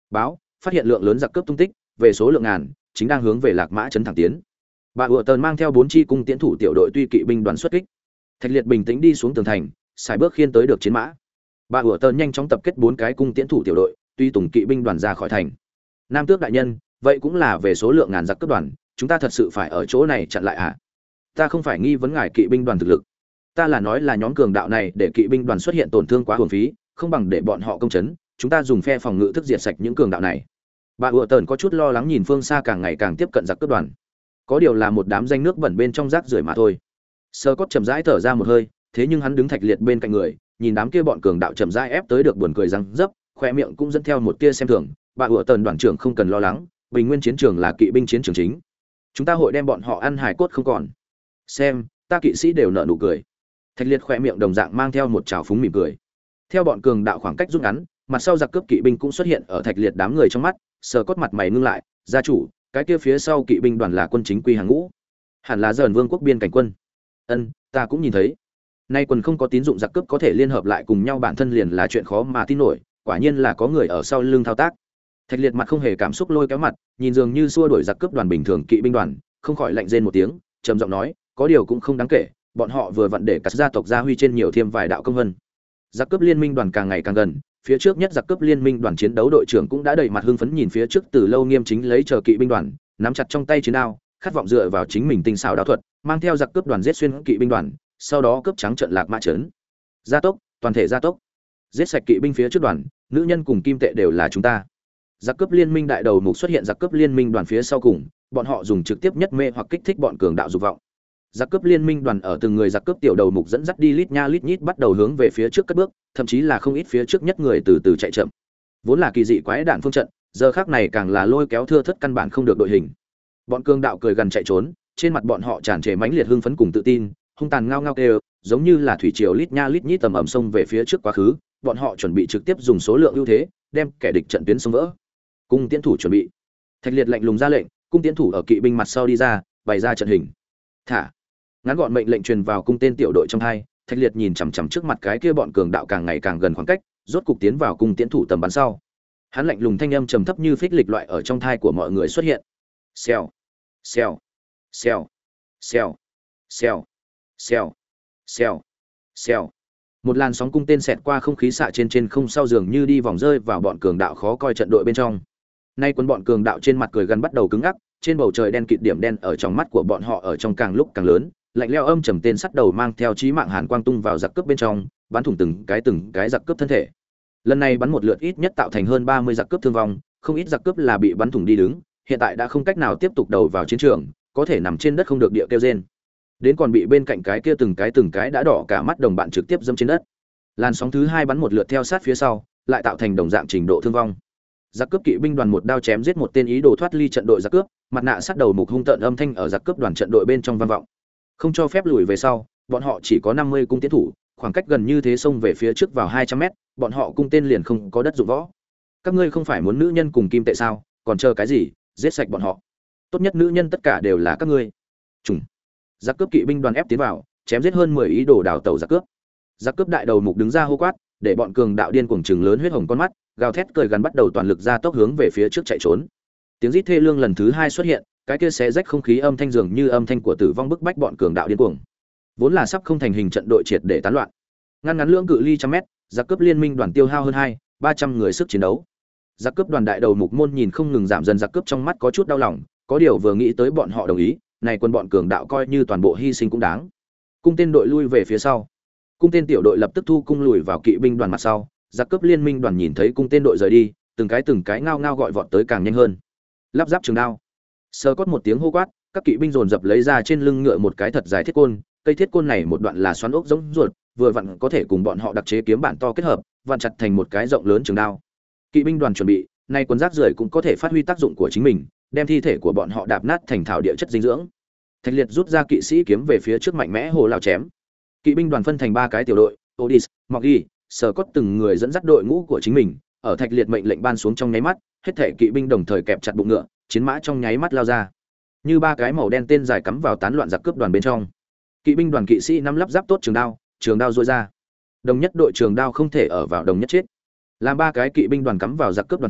báo phát hiện lượng lớn giặc cướp tung tích, về số lượng ngàn, chính đang hướng về Lạc Mã trấn thẳng tiến. Bà ủa tần mang theo bốn chi cung tiễn thủ tiểu đội tuy kỵ binh đoàn xuất kích. Thạch Liệt bình tĩnh đi xuống tường thành, xài bước khiên tới được chiến mã. Bà ủa tần nhanh chóng tập kết bốn cái cung tiễn thủ tiểu đội, tuy tùng kỵ binh đoàn ra khỏi thành. Nam Tước đại nhân, vậy cũng là về số lượng ngàn giặc cướp đoàn, chúng ta thật sự phải ở chỗ này chặn lại à? Ta không phải nghi vấn ngài kỵ binh đoàn thực lực, ta là nói là nhóm cường đạo này để kỵ binh đoàn xuất hiện tổn thương quá hưởng phí, không bằng để bọn họ công chấn, chúng ta dùng phe phòng ngự thức diệt sạch những cường đạo này. Bà ủa tần có chút lo lắng nhìn phương xa càng ngày càng tiếp cận giặc cướp đoàn, có điều là một đám danh nước bẩn bên trong rác rưởi mà thôi. Sơ Cốt chậm rãi thở ra một hơi, thế nhưng hắn đứng Thạch Liệt bên cạnh người, nhìn đám kia bọn cường đạo chậm rãi ép tới được buồn cười răng dấp, khoe miệng cũng dẫn theo một tia xem thường. Bà ủa tần đoàn trưởng không cần lo lắng, bình nguyên chiến trường là kỵ binh chiến trường chính, chúng ta hội đem bọn họ ăn hài cốt không còn. Xem, ta kỵ sĩ đều nở nụ cười. Thạch Liệt khoe miệng đồng dạng mang theo một trào phúng mỉm cười. Theo bọn cường đạo khoảng cách rút ngắn, mặt sau giặc cướp kỵ binh cũng xuất hiện ở Thạch Liệt đám người trong mắt. Sờ Cốt mặt mày ngưng lại, gia chủ, cái kia phía sau kỵ binh đoàn là quân chính quy hàng ngũ, hẳn là Dởn Vương quốc biên cảnh quân. Ân, ta cũng nhìn thấy. Nay quân không có tín dụng giặc cướp có thể liên hợp lại cùng nhau, bản thân liền là chuyện khó mà tin nổi, quả nhiên là có người ở sau lưng thao tác. Thạch Liệt mặt không hề cảm xúc lôi kéo mặt, nhìn dường như xua đuổi giặc cướp đoàn bình thường kỵ binh đoàn, không khỏi lạnh rên một tiếng, trầm giọng nói, có điều cũng không đáng kể, bọn họ vừa vặn để cả gia tộc gia huy trên nhiều thêm vài đạo công vân. Giặc cướp liên minh đoàn càng ngày càng gần, phía trước nhất giặc cướp liên minh đoàn chiến đấu đội trưởng cũng đã đầy mặt hưng phấn nhìn phía trước từ lâu nghiêm chính lấy chờ kỵ binh đoàn, nắm chặt trong tay chiến đao, khát vọng dựa vào chính mình tinh xảo đao thuật, mang theo giặc cướp đoàn giết xuyên kỵ binh đoàn, sau đó cướp trắng trận Lạc Mã trấn. Gia tốc, toàn thể gia tốc. Giết sạch kỵ binh phía trước đoàn, nữ nhân cùng kim tệ đều là chúng ta. Giặc cướp liên minh đại đầu mục xuất hiện giặc cướp liên minh đoàn phía sau cùng, bọn họ dùng trực tiếp nhất mê hoặc kích thích bọn cường đạo dục vọng. Giặc cướp liên minh đoàn ở từng người giặc cướp tiểu đầu mục dẫn dắt đi lít nha lít nhít bắt đầu hướng về phía trước cất bước, thậm chí là không ít phía trước nhất người từ từ chạy chậm. Vốn là kỳ dị quái đản phương trận, giờ khác này càng là lôi kéo thưa thất căn bản không được đội hình. Bọn cường đạo cười gần chạy trốn, trên mặt bọn họ tràn trề mãnh liệt hưng phấn cùng tự tin, hung tàn ngao ngao kêu, giống như là thủy triều lít nha lít nhít tầm ẩm sông về phía trước quá khứ, bọn họ chuẩn bị trực tiếp dùng số lượng ưu thế, đem kẻ địch trận tuyến xông vỡ. Cung tiến thủ chuẩn bị. Thạch Liệt lạnh lùng ra lệnh, cung tiến thủ ở kỵ binh mặt sau đi ra, bày ra trận hình. Thả. Ngắn gọn mệnh lệnh truyền vào cung tên tiểu đội trong hai, Thạch Liệt nhìn chằm chằm trước mặt cái kia bọn cường đạo càng ngày càng gần khoảng cách, rốt cục tiến vào cung tiến thủ tầm bắn sau. Hắn lạnh lùng thanh âm trầm thấp như phích lịch loại ở trong thai của mọi người xuất hiện. Xèo, xèo, xèo, xèo, xèo, xèo, xèo, xèo. Một làn sóng cung tên xẹt qua không khí xạ trên trên không sau dường như đi vòng rơi vào bọn cường đạo khó coi trận đội bên trong. Nay quân bọn cường đạo trên mặt cười gần bắt đầu cứng ngắc, trên bầu trời đen kịt điểm đen ở trong mắt của bọn họ ở trong càng lúc càng lớn, lạnh lẽo âm trầm tên sắt đầu mang theo chí mạng hàn quang tung vào giặc cướp bên trong, bắn thủng từng cái từng cái giặc cướp thân thể. Lần này bắn một lượt ít nhất tạo thành hơn ba mươi giặc cướp thương vong, không ít giặc cướp là bị bắn thủng đi đứng, hiện tại đã không cách nào tiếp tục đầu vào chiến trường, có thể nằm trên đất không được địa kêu rên. Đến còn bị bên cạnh cái kia từng cái từng cái đã đỏ cả mắt đồng bạn trực tiếp dẫm trên đất. Làn sóng thứ hai bắn một lượt theo sát phía sau, lại tạo thành đồng dạng trình độ thương vong. Giặc cướp kỵ binh đoàn một đao chém giết một tên ý đồ thoát ly trận đội giặc cướp, mặt nạ sát đầu mục hung tợn âm thanh ở giặc cướp đoàn trận đội bên trong vang vọng. Không cho phép lùi về sau, bọn họ chỉ có năm mươi cung tiến thủ, khoảng cách gần như thế xông về phía trước vào hai trăm mét, bọn họ cung tên liền không có đất dụng võ. Các ngươi không phải muốn nữ nhân cùng kim tệ sao, còn chờ cái gì, giết sạch bọn họ. Tốt nhất nữ nhân tất cả đều là các ngươi. Trùng. Giặc cướp kỵ binh đoàn ép tiến vào, chém giết hơn mười ý đồ đào tẩu giặc cướp. Giặc cướp đại đầu mục đứng ra hô quát, để bọn cường đạo điên cuồng trừng lớn huyết hồng con mắt, gào thét cười gắn bắt đầu toàn lực ra tốc hướng về phía trước chạy trốn. Tiếng rít thê lương lần thứ hai xuất hiện, cái kia xé rách không khí âm thanh dường như âm thanh của tử vong bức bách bọn cường đạo điên cuồng. Vốn là sắp không thành hình trận đội triệt để tán loạn. Ngăn ngắn lưỡng cự ly trăm mét, giặc cướp liên minh đoàn tiêu hao hơn hai ba trăm người sức chiến đấu. Giặc cướp đoàn đại đầu mục môn nhìn không ngừng giảm dần giặc cướp trong mắt có chút đau lòng, có điều vừa nghĩ tới bọn họ đồng ý, này quân bọn cường đạo coi như toàn bộ hy sinh cũng đáng. Cung tên đội lui về phía sau. Cung tên tiểu đội lập tức thu cung lùi vào kỵ binh đoàn mặt sau, giặc cướp liên minh đoàn nhìn thấy cung tên đội rời đi, từng cái từng cái ngao ngao gọi vọt tới càng nhanh hơn. Lắp ráp trường đao. Sơ Cốt một tiếng hô quát, các kỵ binh dồn dập lấy ra trên lưng ngựa một cái thật dài thiết côn, cây thiết côn này một đoạn là xoắn ốc giống ruột, vừa vặn có thể cùng bọn họ đặc chế kiếm bản to kết hợp, vặn chặt thành một cái rộng lớn trường đao. Kỵ binh đoàn chuẩn bị, nay quân rác rưởi cũng có thể phát huy tác dụng của chính mình, đem thi thể của bọn họ đạp nát thành thảo địa chất dinh dưỡng. Thạch Liệt rút ra kỵ sĩ kiếm về phía trước mạnh mẽ hồ lao chém. Kỵ binh đoàn phân thành ba cái tiểu đội, Odis, Moggy, Sở Cốt từng người dẫn dắt đội ngũ của chính mình, ở Thạch Liệt mệnh lệnh ban xuống trong nháy mắt, hết thể kỵ binh đồng thời kẹp chặt bụng ngựa, chiến mã trong nháy mắt lao ra. Như ba cái màu đen tên dài cắm vào tán loạn giặc cướp đoàn bên trong. Kỵ binh đoàn kỵ sĩ nắm lắp giáp tốt trường đao, trường đao rũa ra. Đồng nhất đội trường đao không thể ở vào đồng nhất chết. Làm ba cái kỵ binh đoàn cắm vào giặc cướp đoàn thì,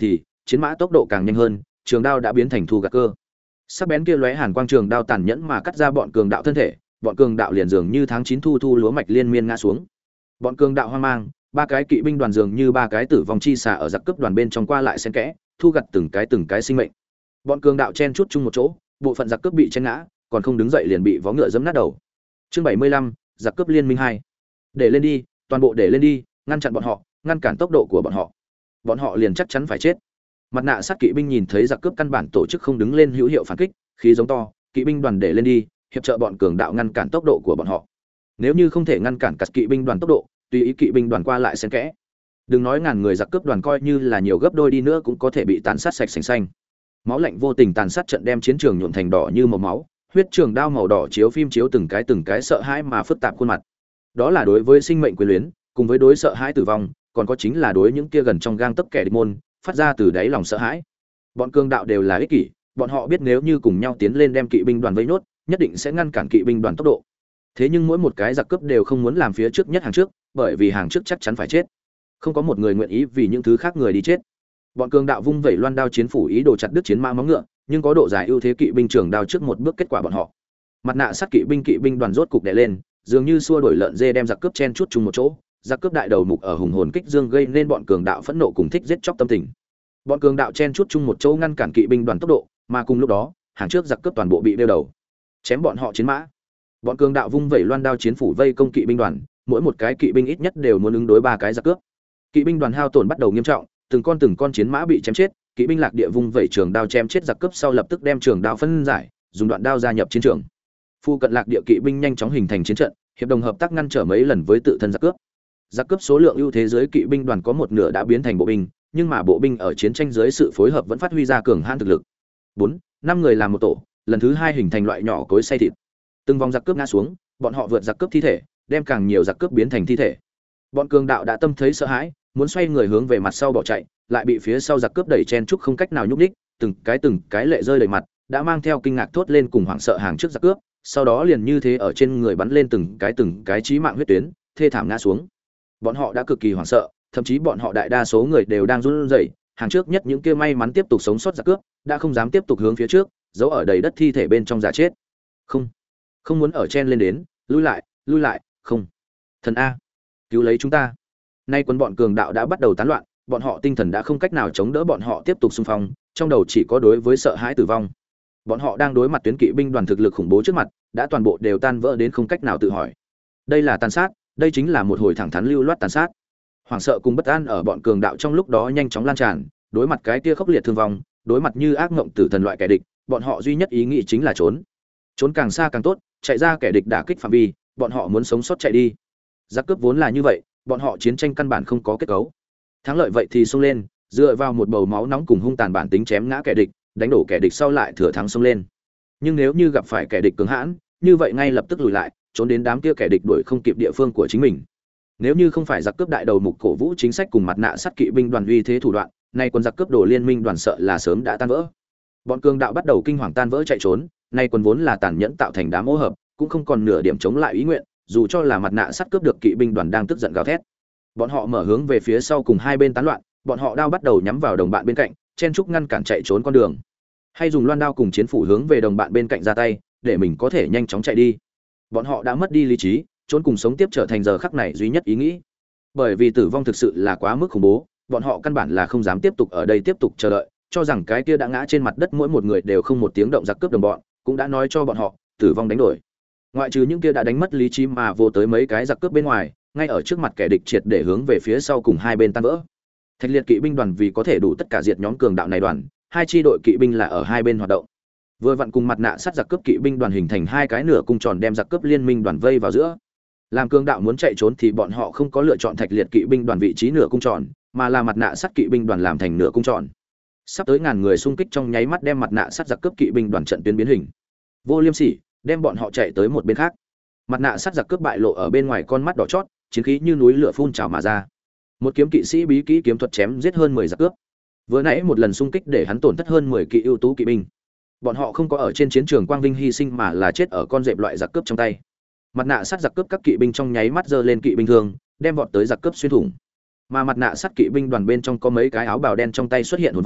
chiến mã tốc độ càng nhanh hơn, trường đao đã biến thành thu gạt cơ. Sắc bén kia lóe hàn quang trường đao tàn nhẫn mà cắt ra bọn cường đạo thân thể, bọn cường đạo liền dường như tháng chín thu thu lúa mạch liên miên ngã xuống. Bọn cường đạo hoang mang, ba cái kỵ binh đoàn dường như ba cái tử vong chi xà ở giặc cướp đoàn bên trong qua lại xen kẽ, thu gặt từng cái từng cái sinh mệnh. Bọn cường đạo chen chúc chung một chỗ, bộ phận giặc cướp bị chen ngã, còn không đứng dậy liền bị vó ngựa giẫm nát đầu. Chương bảy mươi lăm, giặc cướp liên minh hai. Để lên đi, toàn bộ để lên đi, ngăn chặn bọn họ, ngăn cản tốc độ của bọn họ. Bọn họ liền chắc chắn phải chết. Mặt nạ sát kỵ binh nhìn thấy giặc cướp căn bản tổ chức không đứng lên hữu hiệu phản kích, khí giống to, kỵ binh đoàn để lên đi, hiệp trợ bọn cường đạo ngăn cản tốc độ của bọn họ. Nếu như không thể ngăn cản cả kỵ binh đoàn tốc độ, tùy ý kỵ binh đoàn qua lại xen kẽ. Đừng nói ngàn người giặc cướp đoàn coi như là nhiều gấp đôi đi nữa cũng có thể bị tàn sát sạch sành xanh. Máu lạnh vô tình tàn sát trận đem chiến trường nhuộm thành đỏ như màu máu, huyết trường đao màu đỏ chiếu phim chiếu từng cái từng cái sợ hãi mà phức tạp khuôn mặt. Đó là đối với sinh mệnh quyền luyến, cùng với đối sợ hãi tử vong, còn có chính là đối những kia gần trong gang tấc kẻ địch môn, phát ra từ đáy lòng sợ hãi. Bọn cường đạo đều là ích kỷ, bọn họ biết nếu như cùng nhau tiến lên đem kỵ binh đoàn vây nốt, nhất định sẽ ngăn cản kỵ binh đoàn tốc độ. Thế nhưng mỗi một cái giặc cướp đều không muốn làm phía trước nhất hàng trước, bởi vì hàng trước chắc chắn phải chết. Không có một người nguyện ý vì những thứ khác người đi chết. Bọn cường đạo vung vẩy loan đao chiến phủ ý đồ chặt đứt chiến mã móng ngựa, nhưng có độ dài ưu thế kỵ binh trường đao trước một bước kết quả bọn họ. Mặt nạ sát kỵ binh kỵ binh đoàn rốt cục đè lên, dường như xua đuổi lợn dê đem giặc cướp chen chút chung một chỗ, giặc cướp đại đầu mục ở hùng hồn kích dương gây nên bọn cường đạo phẫn nộ cùng thích giết chóc tâm tình. Bọn cường đạo chen chút chung một chỗ ngăn cản kỵ binh đoàn tốc độ, mà cùng lúc đó, hàng trước giặc cướp toàn bộ bị đeo đầu, chém bọn họ chiến mã. Bọn cường đạo vung vẩy loan đao chiến phủ vây công kỵ binh đoàn, mỗi một cái kỵ binh ít nhất đều muốn ứng đối ba cái giặc cướp. Kỵ binh đoàn hao tổn bắt đầu nghiêm trọng, từng con từng con chiến mã bị chém chết, kỵ binh lạc địa vung vẩy trường đao chém chết giặc cướp sau lập tức đem trường đao phân giải, dùng đoạn đao gia nhập chiến trường. Phu cận lạc địa kỵ binh nhanh chóng hình thành chiến trận, hiệp đồng hợp tác ngăn trở mấy lần với tự thân giặc cướp. Giặc cướp số lượng ưu thế dưới kỵ binh đoàn có một nửa đã biến thành bộ binh, nhưng mà bộ binh ở chiến tranh dưới sự phối hợp vẫn phát huy ra cường hãn thực lực. Bốn, năm người làm một tổ, lần thứ hai hình thành loại nhỏ cối xay thịt. Từng vòng giặc cướp ngã xuống, bọn họ vượt giặc cướp thi thể, đem càng nhiều giặc cướp biến thành thi thể. Bọn cường đạo đã tâm thấy sợ hãi, muốn xoay người hướng về mặt sau bỏ chạy, lại bị phía sau giặc cướp đẩy chen chúc không cách nào nhúc nhích, từng cái từng cái lệ rơi đầy mặt, đã mang theo kinh ngạc thốt lên cùng hoảng sợ hàng trước giặc cướp, sau đó liền như thế ở trên người bắn lên từng cái từng cái chí mạng huyết tuyến, thê thảm ngã xuống. Bọn họ đã cực kỳ hoảng sợ, thậm chí bọn họ đại đa số người đều đang run rẩy, hàng trước nhất những kia may mắn tiếp tục sống sót giặc cướp, đã không dám tiếp tục hướng phía trước, giấu ở đầy đất thi thể bên trong giả chết. Không, không muốn ở chen lên đến, lui lại, lui lại, không. Thần a, cứu lấy chúng ta. Nay quân bọn cường đạo đã bắt đầu tán loạn, bọn họ tinh thần đã không cách nào chống đỡ bọn họ tiếp tục xung phong, trong đầu chỉ có đối với sợ hãi tử vong. Bọn họ đang đối mặt tuyến kỵ binh đoàn thực lực khủng bố trước mặt, đã toàn bộ đều tan vỡ đến không cách nào tự hỏi. Đây là tàn sát, đây chính là một hồi thẳng thắn lưu loát tàn sát. Hoảng sợ cùng bất an ở bọn cường đạo trong lúc đó nhanh chóng lan tràn, đối mặt cái kia khốc liệt thương vong, đối mặt như ác ngộng tử thần loại kẻ địch, bọn họ duy nhất ý nghĩ chính là trốn. Trốn càng xa càng tốt, chạy ra kẻ địch đả kích phạm vi, bọn họ muốn sống sót chạy đi. Giặc cướp vốn là như vậy, bọn họ chiến tranh căn bản không có kết cấu. Thắng lợi vậy thì xông lên, dựa vào một bầu máu nóng cùng hung tàn bản tính chém ngã kẻ địch, đánh đổ kẻ địch sau lại thừa thắng xông lên. Nhưng nếu như gặp phải kẻ địch cứng hãn, như vậy ngay lập tức lùi lại, trốn đến đám kia kẻ địch đuổi không kịp địa phương của chính mình. Nếu như không phải giặc cướp đại đầu mục cổ vũ chính sách cùng mặt nạ sắt kỵ binh đoàn uy thế thủ đoạn, nay quân giặc cướp đổ liên minh đoàn sợ là sớm đã tan vỡ. Bọn cường đạo bắt đầu kinh hoàng tan vỡ chạy trốn, nay quân vốn là tàn nhẫn tạo thành đám ô hợp, cũng không còn nửa điểm chống lại ý nguyện, dù cho là mặt nạ sắt cướp được kỵ binh đoàn đang tức giận gào thét. Bọn họ mở hướng về phía sau cùng hai bên tán loạn, bọn họ đao bắt đầu nhắm vào đồng bạn bên cạnh, chen trúc ngăn cản chạy trốn con đường. Hay dùng loan đao cùng chiến phủ hướng về đồng bạn bên cạnh ra tay, để mình có thể nhanh chóng chạy đi. Bọn họ đã mất đi lý trí, trốn cùng sống tiếp trở thành giờ khắc này duy nhất ý nghĩ. Bởi vì tử vong thực sự là quá mức khủng bố, bọn họ căn bản là không dám tiếp tục ở đây tiếp tục chờ đợi, cho rằng cái kia đã ngã trên mặt đất mỗi một người đều không một tiếng động giặc cướp đồng bọn, cũng đã nói cho bọn họ, tử vong đánh đổi. Ngoại trừ những kia đã đánh mất lý trí mà vô tới mấy cái giặc cướp bên ngoài, ngay ở trước mặt kẻ địch triệt để hướng về phía sau cùng hai bên tan vỡ. Thạch liệt kỵ binh đoàn vì có thể đủ tất cả diệt nhóm cường đạo này đoàn, hai chi đội kỵ binh là ở hai bên hoạt động. Vừa vặn cùng mặt nạ sắt giặc cướp kỵ binh đoàn hình thành hai cái nửa cung tròn đem giặc cướp liên minh đoàn vây vào giữa. Làm cường đạo muốn chạy trốn thì bọn họ không có lựa chọn thạch liệt kỵ binh đoàn vị trí nửa cung tròn, mà là mặt nạ sắt kỵ binh đoàn làm thành nửa cung tròn. Sắp tới ngàn người xung kích trong nháy mắt đem mặt nạ sắt giặc cướp kỵ binh đoàn trận tuyến biến hình. Vô Liêm Sỉ đem bọn họ chạy tới một bên khác. Mặt nạ sắt giặc cướp bại lộ ở bên ngoài con mắt đỏ chót, chiến khí như núi lửa phun trào mà ra. Một kiếm kỵ sĩ bí kỹ kiếm thuật chém giết hơn mười giặc cướp. Vừa nãy một lần xung kích để hắn tổn thất hơn mười kỵ ưu tú kỵ binh. Bọn họ không có ở trên chiến trường quang vinh hy sinh mà là chết ở con dẹp loại giặc cướp trong tay. Mặt nạ sắt giặc cướp các kỵ binh trong nháy mắt giơ lên kỵ binh thương, đem vọt tới giặc cướp xuyên thủng. Mà mặt nạ sắt kỵ binh đoàn bên trong có mấy cái áo bào đen trong tay xuất hiện hồn văn,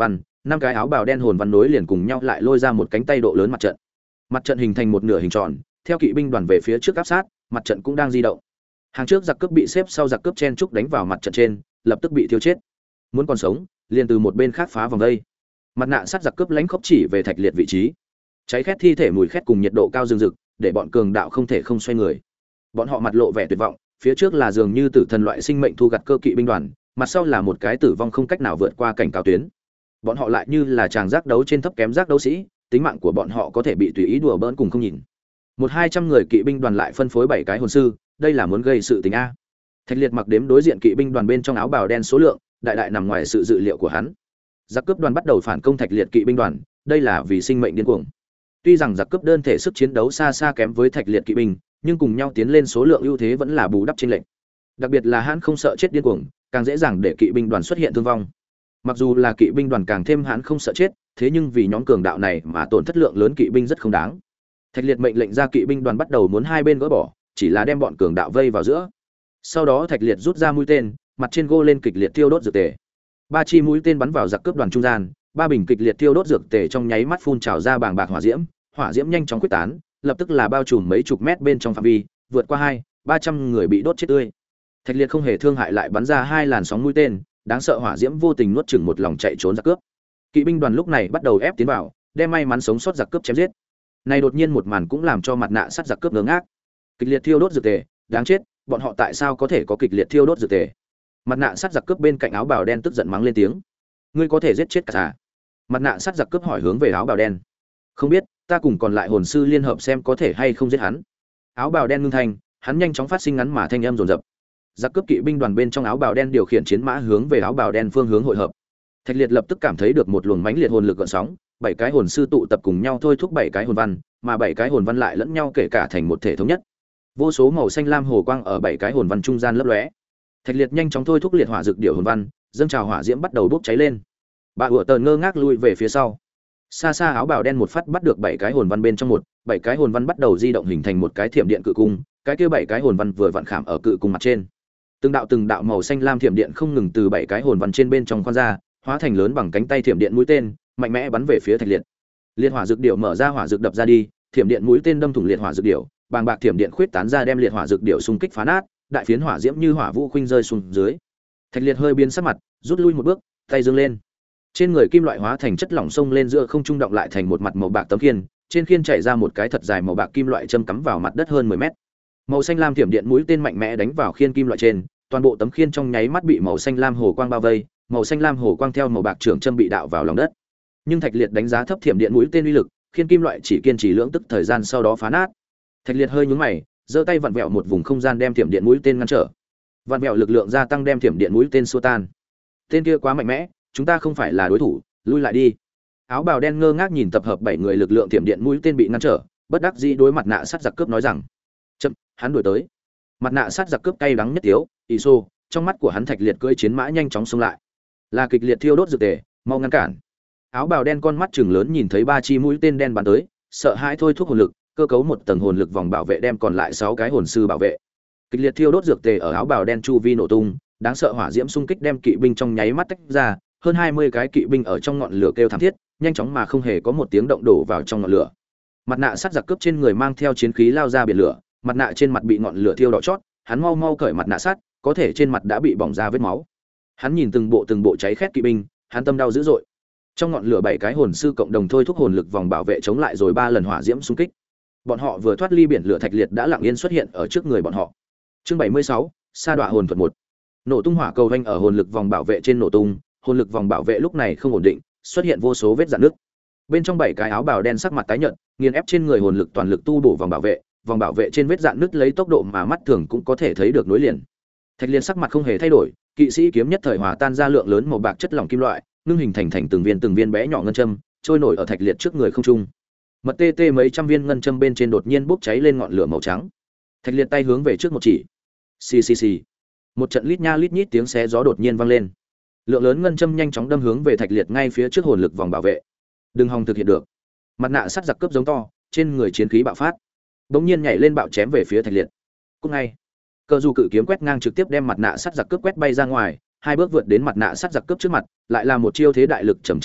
năm cái áo bào đen hồn văn nối liền cùng nhau lại lôi ra một cánh tay độ lớn mặt trận. Mặt trận hình thành một nửa hình tròn, theo kỵ binh đoàn về phía trước áp sát, mặt trận cũng đang di động. Hàng trước giặc cướp bị xếp sau giặc cướp chen trúc đánh vào mặt trận trên, lập tức bị thiêu chết. Muốn còn sống, liền từ một bên khác phá vòng vây. Mặt nạ sắt giặc cướp lánh khốc chỉ về Thạch Liệt vị trí. Cháy khét thi thể mùi khét cùng nhiệt độ cao rừng rực, để bọn cường đạo không thể không xoay người. Bọn họ mặt lộ vẻ tuyệt vọng, phía trước là dường như tử thần loại sinh mệnh thu gặt cơ kỵ binh đoàn, mặt sau là một cái tử vong không cách nào vượt qua cảnh cáo tuyến. Bọn họ lại như là chàng giác đấu trên thấp kém giác đấu sĩ, tính mạng của bọn họ có thể bị tùy ý đùa bỡn cùng không nhìn. Một hai trăm người kỵ binh đoàn lại phân phối bảy cái hồn sư, đây là muốn gây sự tình a. Thạch Liệt mặc đếm đối diện kỵ binh đoàn bên trong áo bào đen số lượng, đại đại nằm ngoài sự dự liệu của hắn. Giặc cướp đoàn bắt đầu phản công Thạch Liệt kỵ binh đoàn, đây là vì sinh mệnh điên cuồng. Tuy rằng giặc cướp đơn thể sức chiến đấu xa xa kém với Thạch Liệt kỵ binh, nhưng cùng nhau tiến lên số lượng ưu thế vẫn là bù đắp chênh lệch. Đặc biệt là hắn không sợ chết điên cuồng, càng dễ dàng để kỵ binh đoàn xuất hiện thương vong. Mặc dù là kỵ binh đoàn càng thêm hắn không sợ chết, thế nhưng vì nhóm cường đạo này mà tổn thất lượng lớn kỵ binh rất không đáng. Thạch Liệt mệnh lệnh ra kỵ binh đoàn bắt đầu muốn hai bên gỡ bỏ, chỉ là đem bọn cường đạo vây vào giữa. Sau đó Thạch Liệt rút ra mũi tên, mặt trên gô lên kịch liệt thiêu đốt dược tề. Ba chi mũi tên bắn vào giặc cướp đoàn trung gian, ba bình kịch liệt thiêu đốt dược tề trong nháy mắt phun trào ra bàng bạc hỏa diễm, hỏa diễm nhanh chóng quyết tán, lập tức là bao trùm mấy chục mét bên trong phạm vi, vượt qua hai, ba trăm người bị đốt chết tươi. Thạch Liệt không hề thương hại lại bắn ra hai làn sóng mũi tên, đáng sợ hỏa diễm vô tình nuốt chửng một lòng chạy trốn giặc cướp. Kỵ binh đoàn lúc này bắt đầu ép tiến vào, đem may mắn sống sót giặc cướp chém giết. Này đột nhiên một màn cũng làm cho mặt nạ sắt giặc cướp ngớ ngác. Kịch liệt thiêu đốt dược tề, đáng chết, bọn họ tại sao có thể có kịch liệt thiêu đốt dược tề? Mặt nạ sắt giặc cướp bên cạnh áo bào đen tức giận mắng lên tiếng. Ngươi có thể giết chết cả à? Mặt nạ sắt giặc cướp hỏi hướng về áo bào đen. Không biết, ta cùng còn lại hồn sư liên hợp xem có thể hay không giết hắn. Áo bào đen ngưng thanh, hắn nhanh chóng phát sinh ngắn mà thanh âm dồn dập. Giặc cướp kỵ binh đoàn bên trong áo bào đen điều khiển chiến mã hướng về áo bào đen phương hướng hội hợp. Thạch Liệt lập tức cảm thấy được một luồng mãnh liệt hồn lực gợn sóng, bảy cái hồn sư tụ tập cùng nhau thôi thúc bảy cái hồn văn, mà bảy cái hồn văn lại lẫn nhau kể cả thành một thể thống nhất. Vô số màu xanh lam hồ quang ở bảy cái hồn văn trung gian lấp lóe. Thạch Liệt nhanh chóng thôi thúc liệt hỏa dược điểu hồn văn, dâng trào hỏa diễm bắt đầu bốc cháy lên. Bà ủa tờn ngơ ngác lui về phía sau. Xa xa áo bào đen một phát bắt được bảy cái hồn văn bên trong một, bảy cái hồn văn bắt đầu di động hình thành một cái thiểm điện cự cung, cái kia bảy cái hồn văn vừa vặn khảm ở cự cung mặt trên. Từng đạo từng đạo màu xanh lam thiểm điện không ngừng từ bảy cái hồn văn trên bên trong khoan ra, hóa thành lớn bằng cánh tay thiểm điện mũi tên, mạnh mẽ bắn về phía Thạch Liệt. Liệt hỏa dược điểu mở ra hỏa dược đập ra đi, thiểm điện mũi tên đâm thủng liệt hỏa dược điểu, bàng bạc thiểm điện khuyết tán ra đem liệt hỏa dược điểu xung kích phá nát, đại phiến hỏa diễm như hỏa vũ khuynh rơi xuống dưới. Thạch Liệt hơi biến sắc mặt, rút lui một bước, tay giương lên. Trên người kim loại hóa thành chất lỏng xông lên giữa không trung động lại thành một mặt màu bạc tấm khiên, trên khiên chảy ra một cái thật dài màu bạc kim loại châm cắm vào mặt đất hơn mười mét. Màu xanh lam thiểm điện mũi tên mạnh mẽ đánh vào khiên kim loại trên, toàn bộ tấm khiên trong nháy mắt bị màu xanh lam hồ quang bao vây, màu xanh lam hồ quang theo màu bạc trường châm bị đạo vào lòng đất. Nhưng Thạch Liệt đánh giá thấp thiểm điện mũi tên uy lực, khiên kim loại chỉ kiên trì lưỡng tức thời gian sau đó phá nát. Thạch Liệt hơi nhướng mày, giơ tay vặn vẹo một vùng không gian đem thiểm điện mũi tên ngăn trở. Vặn vẹo lực lượng gia tăng đem thiểm điện mũi tên xua tan. Tên kia quá mạnh mẽ, chúng ta không phải là đối thủ, lui lại đi. Áo bào đen ngơ ngác nhìn tập hợp bảy người lực lượng thiểm điện mũi tên bị ngăn trở, bất đắc dĩ đối mặt nạ sắt giặc cướp nói rằng: "Chậm, hắn đuổi tới." Mặt nạ sắt giặc cướp cay đắng nhất tiếu, Iso, trong mắt của hắn Thạch Liệt cưỡi chiến mã nhanh chóng xông lại. Là kịch liệt thiêu đốt dược tề, mau ngăn cản. Áo bào đen con mắt trừng lớn nhìn thấy ba chi mũi tên đen bắn tới, sợ hãi thôi thúc hồn lực, cơ cấu một tầng hồn lực vòng bảo vệ đem còn lại sáu cái hồn sư bảo vệ. Kịch liệt thiêu đốt dược tề ở áo bào đen chu vi nổ tung, đáng sợ hỏa diễm xung kích đem kỵ binh trong nháy mắt tách ra, hơn hai mươi cái kỵ binh ở trong ngọn lửa kêu thảm thiết, nhanh chóng mà không hề có một tiếng động đổ vào trong ngọn lửa. Mặt nạ sắt giặc cướp trên người mang theo chiến khí lao ra biển lửa, mặt nạ trên mặt bị ngọn lửa thiêu đỏ chót, hắn mau mau cởi mặt nạ sắt, có thể trên mặt đã bị bỏng ra vết máu. Hắn nhìn từng bộ từng bộ cháy khét kỵ binh, hắn tâm đau dữ dội. Trong ngọn lửa bảy cái hồn sư cộng đồng thôi thúc hồn lực vòng bảo vệ chống lại rồi ba lần hỏa diễm xung kích. Bọn họ vừa thoát ly biển lửa Thạch Liệt đã lặng yên xuất hiện ở trước người bọn họ. Chương bảy mươi sáu, sa đọa hồn thuật một. Nổ tung hỏa cầu vanh ở hồn lực vòng bảo vệ trên nổ tung, hồn lực vòng bảo vệ lúc này không ổn định, xuất hiện vô số vết rạn nứt. Bên trong bảy cái áo bào đen sắc mặt tái nhợt, nghiền ép trên người hồn lực toàn lực tu bổ vòng bảo vệ, vòng bảo vệ trên vết rạn nứt lấy tốc độ mà mắt thường cũng có thể thấy được nối liền. Thạch Liệt sắc mặt không hề thay đổi, kỵ sĩ kiếm nhất thời hòa tan ra lượng lớn màu bạc chất lỏng kim loại, ngưng hình thành thành từng viên từng viên bé nhỏ ngân châm, trôi nổi ở Thạch Liệt trước người không trung. Mật tê tê mấy trăm viên ngân châm bên trên đột nhiên bốc cháy lên ngọn lửa màu trắng. Thạch Liệt tay hướng về trước một chỉ. Xì xì xì. Một trận lít nha lít nhít tiếng xé gió đột nhiên vang lên. Lượng lớn ngân châm nhanh chóng đâm hướng về Thạch Liệt ngay phía trước hồn lực vòng bảo vệ. Đừng hòng thực hiện được. Mặt nạ sắt giặc cướp giống to, trên người chiến khí bạo phát. Bỗng nhiên nhảy lên bạo chém về phía Thạch Liệt. Cũng ngay, cờ dù cự kiếm quét ngang trực tiếp đem mặt nạ sắt giặc cướp quét bay ra ngoài, hai bước vượt đến mặt nạ sắt giặc cướp trước mặt, lại là một chiêu thế đại lực trầm chẳng kích,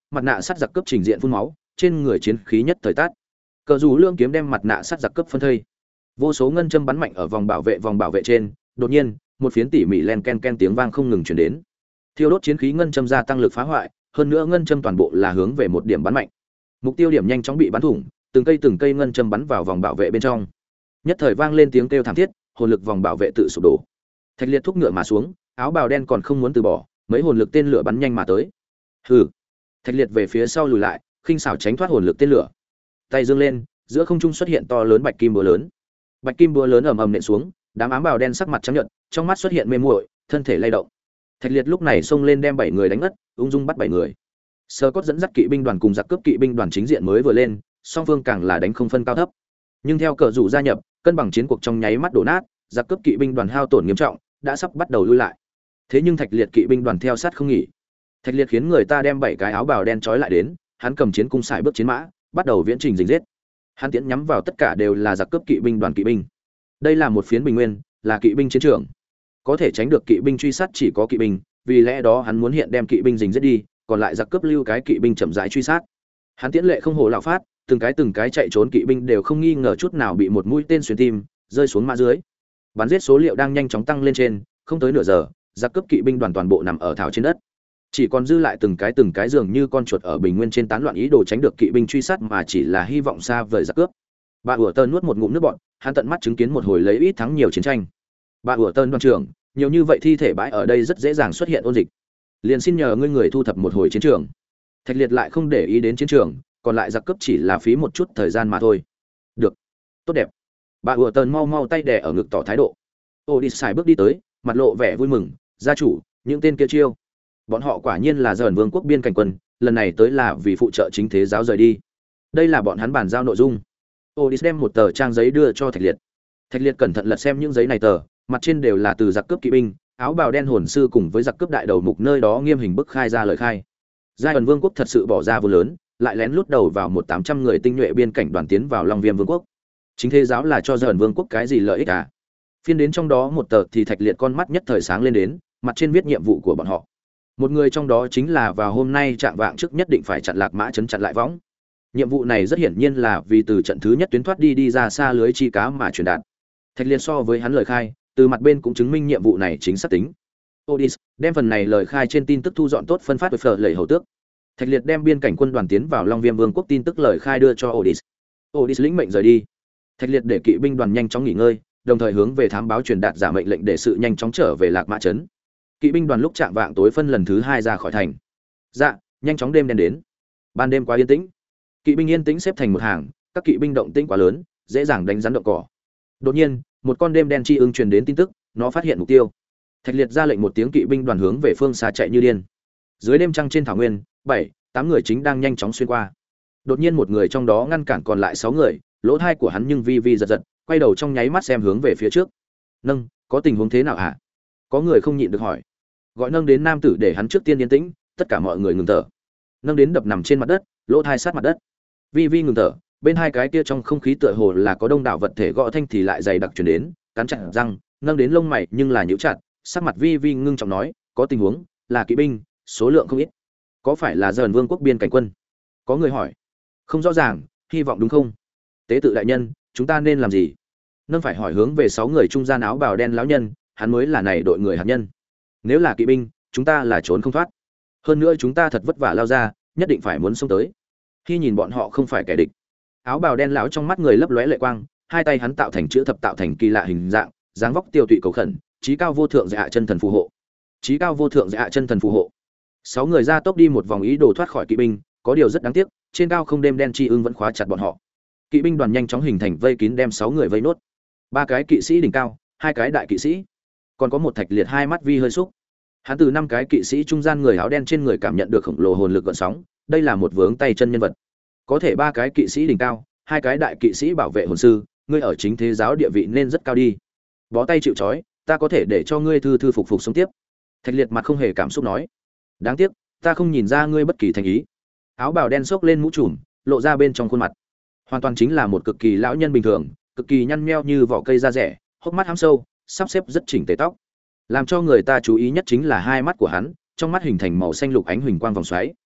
mặt nạ sắt giặc cướp trình diện phun máu, trên người chiến khí nhất thời tát. Cờ dù lương kiếm đem mặt nạ sắt giặc cướp phân thây. Vô số ngân châm bắn mạnh ở vòng bảo vệ vòng bảo vệ trên, đột nhiên, một phiến tỉ mỉ len ken ken tiếng vang không ngừng truyền đến. Thiêu đốt chiến khí ngân châm gia tăng lực phá hoại, hơn nữa ngân châm toàn bộ là hướng về một điểm bắn mạnh. Mục tiêu điểm nhanh chóng bị bắn thủng, từng cây từng cây ngân châm bắn vào vòng bảo vệ bên trong. Nhất thời vang lên tiếng kêu thảm thiết, hồn lực vòng bảo vệ tự sụp đổ. Thạch Liệt thúc ngựa mà xuống, áo bào đen còn không muốn từ bỏ, mấy hồn lực tên lửa bắn nhanh mà tới. Hừ. Thạch Liệt về phía sau lùi lại, khinh xảo tránh thoát hồn lực tên lửa. Tay giương lên, giữa không trung xuất hiện to lớn bạch kim búa lớn. Bạch kim búa lớn ầm ầm nện xuống, đám ám bào đen sắc mặt trắng nhợt, trong mắt xuất hiện mê muội, thân thể lay động. Thạch Liệt lúc này xông lên đem bảy người đánh ngất, ung dung bắt bảy người. Sơ Cốt dẫn dắt kỵ binh đoàn cùng giặc cướp kỵ binh đoàn chính diện mới vừa lên, song phương càng là đánh không phân cao thấp. Nhưng theo cờ rủ gia nhập, cân bằng chiến cuộc trong nháy mắt đổ nát, giặc cướp kỵ binh đoàn hao tổn nghiêm trọng, đã sắp bắt đầu lui lại. Thế nhưng Thạch Liệt kỵ binh đoàn theo sát không nghỉ. Thạch Liệt khiến người ta đem bảy cái áo bào đen trói lại đến, hắn cầm chiến cung xài bước chiến mã, bắt đầu viễn trình rình giết. Hắn tiễn nhắm vào tất cả đều là giặc cướp kỵ binh đoàn kỵ binh. Đây là một phiến bình nguyên, là kỵ binh chiến trường. Có thể tránh được kỵ binh truy sát chỉ có kỵ binh, vì lẽ đó hắn muốn hiện đem kỵ binh rình giết đi, còn lại giặc cướp lưu cái kỵ binh chậm rãi truy sát. Hắn tiễn lệ không hồ lão phát, từng cái từng cái chạy trốn kỵ binh đều không nghi ngờ chút nào bị một mũi tên xuyên tim, rơi xuống mã dưới. Bắn giết số liệu đang nhanh chóng tăng lên trên, không tới nửa giờ, giặc cướp kỵ binh đoàn toàn bộ nằm ở thảo trên đất. Chỉ còn dư lại từng cái từng cái dường như con chuột ở bình nguyên trên tán loạn ý đồ tránh được kỵ binh truy sát mà chỉ là hy vọng xa vời giặc cướp. Bà Hủa Tơn nuốt một ngụm nước bọt, hắn tận mắt chứng kiến một hồi lấy ít thắng nhiều chiến tranh. Bà Hủa Tơn đoàn trưởng, nhiều như vậy thi thể bãi ở đây rất dễ dàng xuất hiện ôn dịch. Liền xin nhờ ngươi người thu thập một hồi chiến trường. Thạch Liệt lại không để ý đến chiến trường, còn lại giặc cướp chỉ là phí một chút thời gian mà thôi. Được, tốt đẹp. Bà Hủa Tơn mau mau tay đè ở ngực tỏ thái độ. Odysseus bước đi tới, mặt lộ vẻ vui mừng, gia chủ, những tên kia chiêu. Bọn họ quả nhiên là Dởn Vương quốc biên cảnh quân, lần này tới là vì phụ trợ chính thế giáo rời đi. Đây là bọn hắn bàn giao nội dung. Odysseus đem một tờ trang giấy đưa cho Thạch Liệt. Thạch Liệt cẩn thận lật xem những giấy này tờ, mặt trên đều là từ giặc cướp kỵ binh, áo bào đen hồn sư cùng với giặc cướp đại đầu mục nơi đó nghiêm hình bức khai ra lời khai. Giai Vương quốc thật sự bỏ ra vô lớn, lại lén lút đầu vào một tám trăm người tinh nhuệ biên cảnh đoàn tiến vào Long Viêm Vương quốc. Chính thế giáo là cho Dởn Vương quốc cái gì lợi ích à? Phiên đến trong đó một tờ thì Thạch Liệt con mắt nhất thời sáng lên đến, mặt trên viết nhiệm vụ của bọn họ. Một người trong đó chính là vào hôm nay trạng vạng trước nhất định phải chặn Lạc Mã trấn chặn lại võng. Nhiệm vụ này rất hiển nhiên là vì từ trận thứ nhất tuyến thoát đi đi ra xa lưới chi cá mà truyền đạt. Thạch Liệt so với hắn lời khai, từ mặt bên cũng chứng minh nhiệm vụ này chính xác tính. Odys đem phần này lời khai trên tin tức thu dọn tốt phân phát với phở lầy hầu tước. Thạch Liệt đem biên cảnh quân đoàn tiến vào Long Viêm Vương quốc tin tức lời khai đưa cho Odys. Odys lĩnh mệnh rời đi. Thạch Liệt để kỵ binh đoàn nhanh chóng nghỉ ngơi, đồng thời hướng về thám báo truyền đạt giả mệnh lệnh để sự nhanh chóng trở về Lạc Mã trấn. Kỵ binh đoàn lúc chạm vạng tối phân lần thứ hai ra khỏi thành. Dạ, nhanh chóng đêm đen đến. Ban đêm quá yên tĩnh. Kỵ binh yên tĩnh xếp thành một hàng, các kỵ binh động tĩnh quá lớn, dễ dàng đánh rắn động cỏ. Đột nhiên, một con đêm đen chi ưng truyền đến tin tức, nó phát hiện mục tiêu. Thạch Liệt ra lệnh một tiếng, kỵ binh đoàn hướng về phương xa chạy như điên. Dưới đêm trăng trên thảo nguyên, bảy, tám người chính đang nhanh chóng xuyên qua. Đột nhiên một người trong đó ngăn cản còn lại sáu người, lỗ tai của hắn nhưng vi vi giật giật, quay đầu trong nháy mắt xem hướng về phía trước. "Nâng, có tình huống thế nào hả?" Có người không nhịn được hỏi. Gọi Nâng đến nam tử để hắn trước tiên yên tĩnh, tất cả mọi người ngừng thở. Nâng đến đập nằm trên mặt đất, lỗ tai sát mặt đất. Vi vi ngừng thở, bên hai cái kia trong không khí tựa hồ là có đông đảo vật thể gõ thanh thì lại dày đặc truyền đến, cắn chặt răng, Nâng đến lông mày nhưng là nhíu chặt, sắc mặt vi vi ngưng trọng nói, "Có tình huống, là kỵ binh, số lượng không ít. Có phải là Dởn Vương quốc biên cảnh quân?" Có người hỏi. "Không rõ ràng, hy vọng đúng không? Tế tự đại nhân, chúng ta nên làm gì?" Nâng phải hỏi hướng về sáu người trung gian áo bào đen lão nhân, hắn mới là này đội người hạt nhân. "Nếu là kỵ binh, chúng ta là trốn không thoát. Hơn nữa chúng ta thật vất vả lao ra, nhất định phải muốn xông tới. Khi nhìn bọn họ không phải kẻ địch." Áo bào đen lão trong mắt người lấp lóe lệ quang, hai tay hắn tạo thành chữ thập tạo thành kỳ lạ hình dạng, dáng vóc tiêu tụy cầu khẩn, chí cao vô thượng dạ chân thần phù hộ. Chí cao vô thượng dạ chân thần phù hộ. Sáu người ra tốc đi một vòng ý đồ thoát khỏi kỵ binh, có điều rất đáng tiếc, trên cao không đêm đen chi ưng vẫn khóa chặt bọn họ. Kỵ binh đoàn nhanh chóng hình thành vây kín đem sáu người vây nốt. Ba cái kỵ sĩ đỉnh cao, hai cái đại kỵ sĩ, còn có một Thạch Liệt hai mắt vi hơi xúc. Hắn từ năm cái kỵ sĩ trung gian người áo đen trên người cảm nhận được khổng lồ hồn lực gợn sóng, đây là một vướng tay chân nhân vật. Có thể ba cái kỵ sĩ đỉnh cao, hai cái đại kỵ sĩ bảo vệ hồn sư, ngươi ở chính thế giáo địa vị nên rất cao đi. Bó tay chịu trói, ta có thể để cho ngươi thư thư phục phục sống tiếp. Thạch Liệt mặt không hề cảm xúc nói. Đáng tiếc, ta không nhìn ra ngươi bất kỳ thành ý. Áo bào đen xốc lên mũ trùm, lộ ra bên trong khuôn mặt. Hoàn toàn chính là một cực kỳ lão nhân bình thường, cực kỳ nhăn nheo như vỏ cây da rẻ, hốc mắt hăm sâu, sắp xếp rất chỉnh tề tóc. Làm cho người ta chú ý nhất chính là hai mắt của hắn, trong mắt hình thành màu xanh lục ánh huỳnh quang vòng xoáy.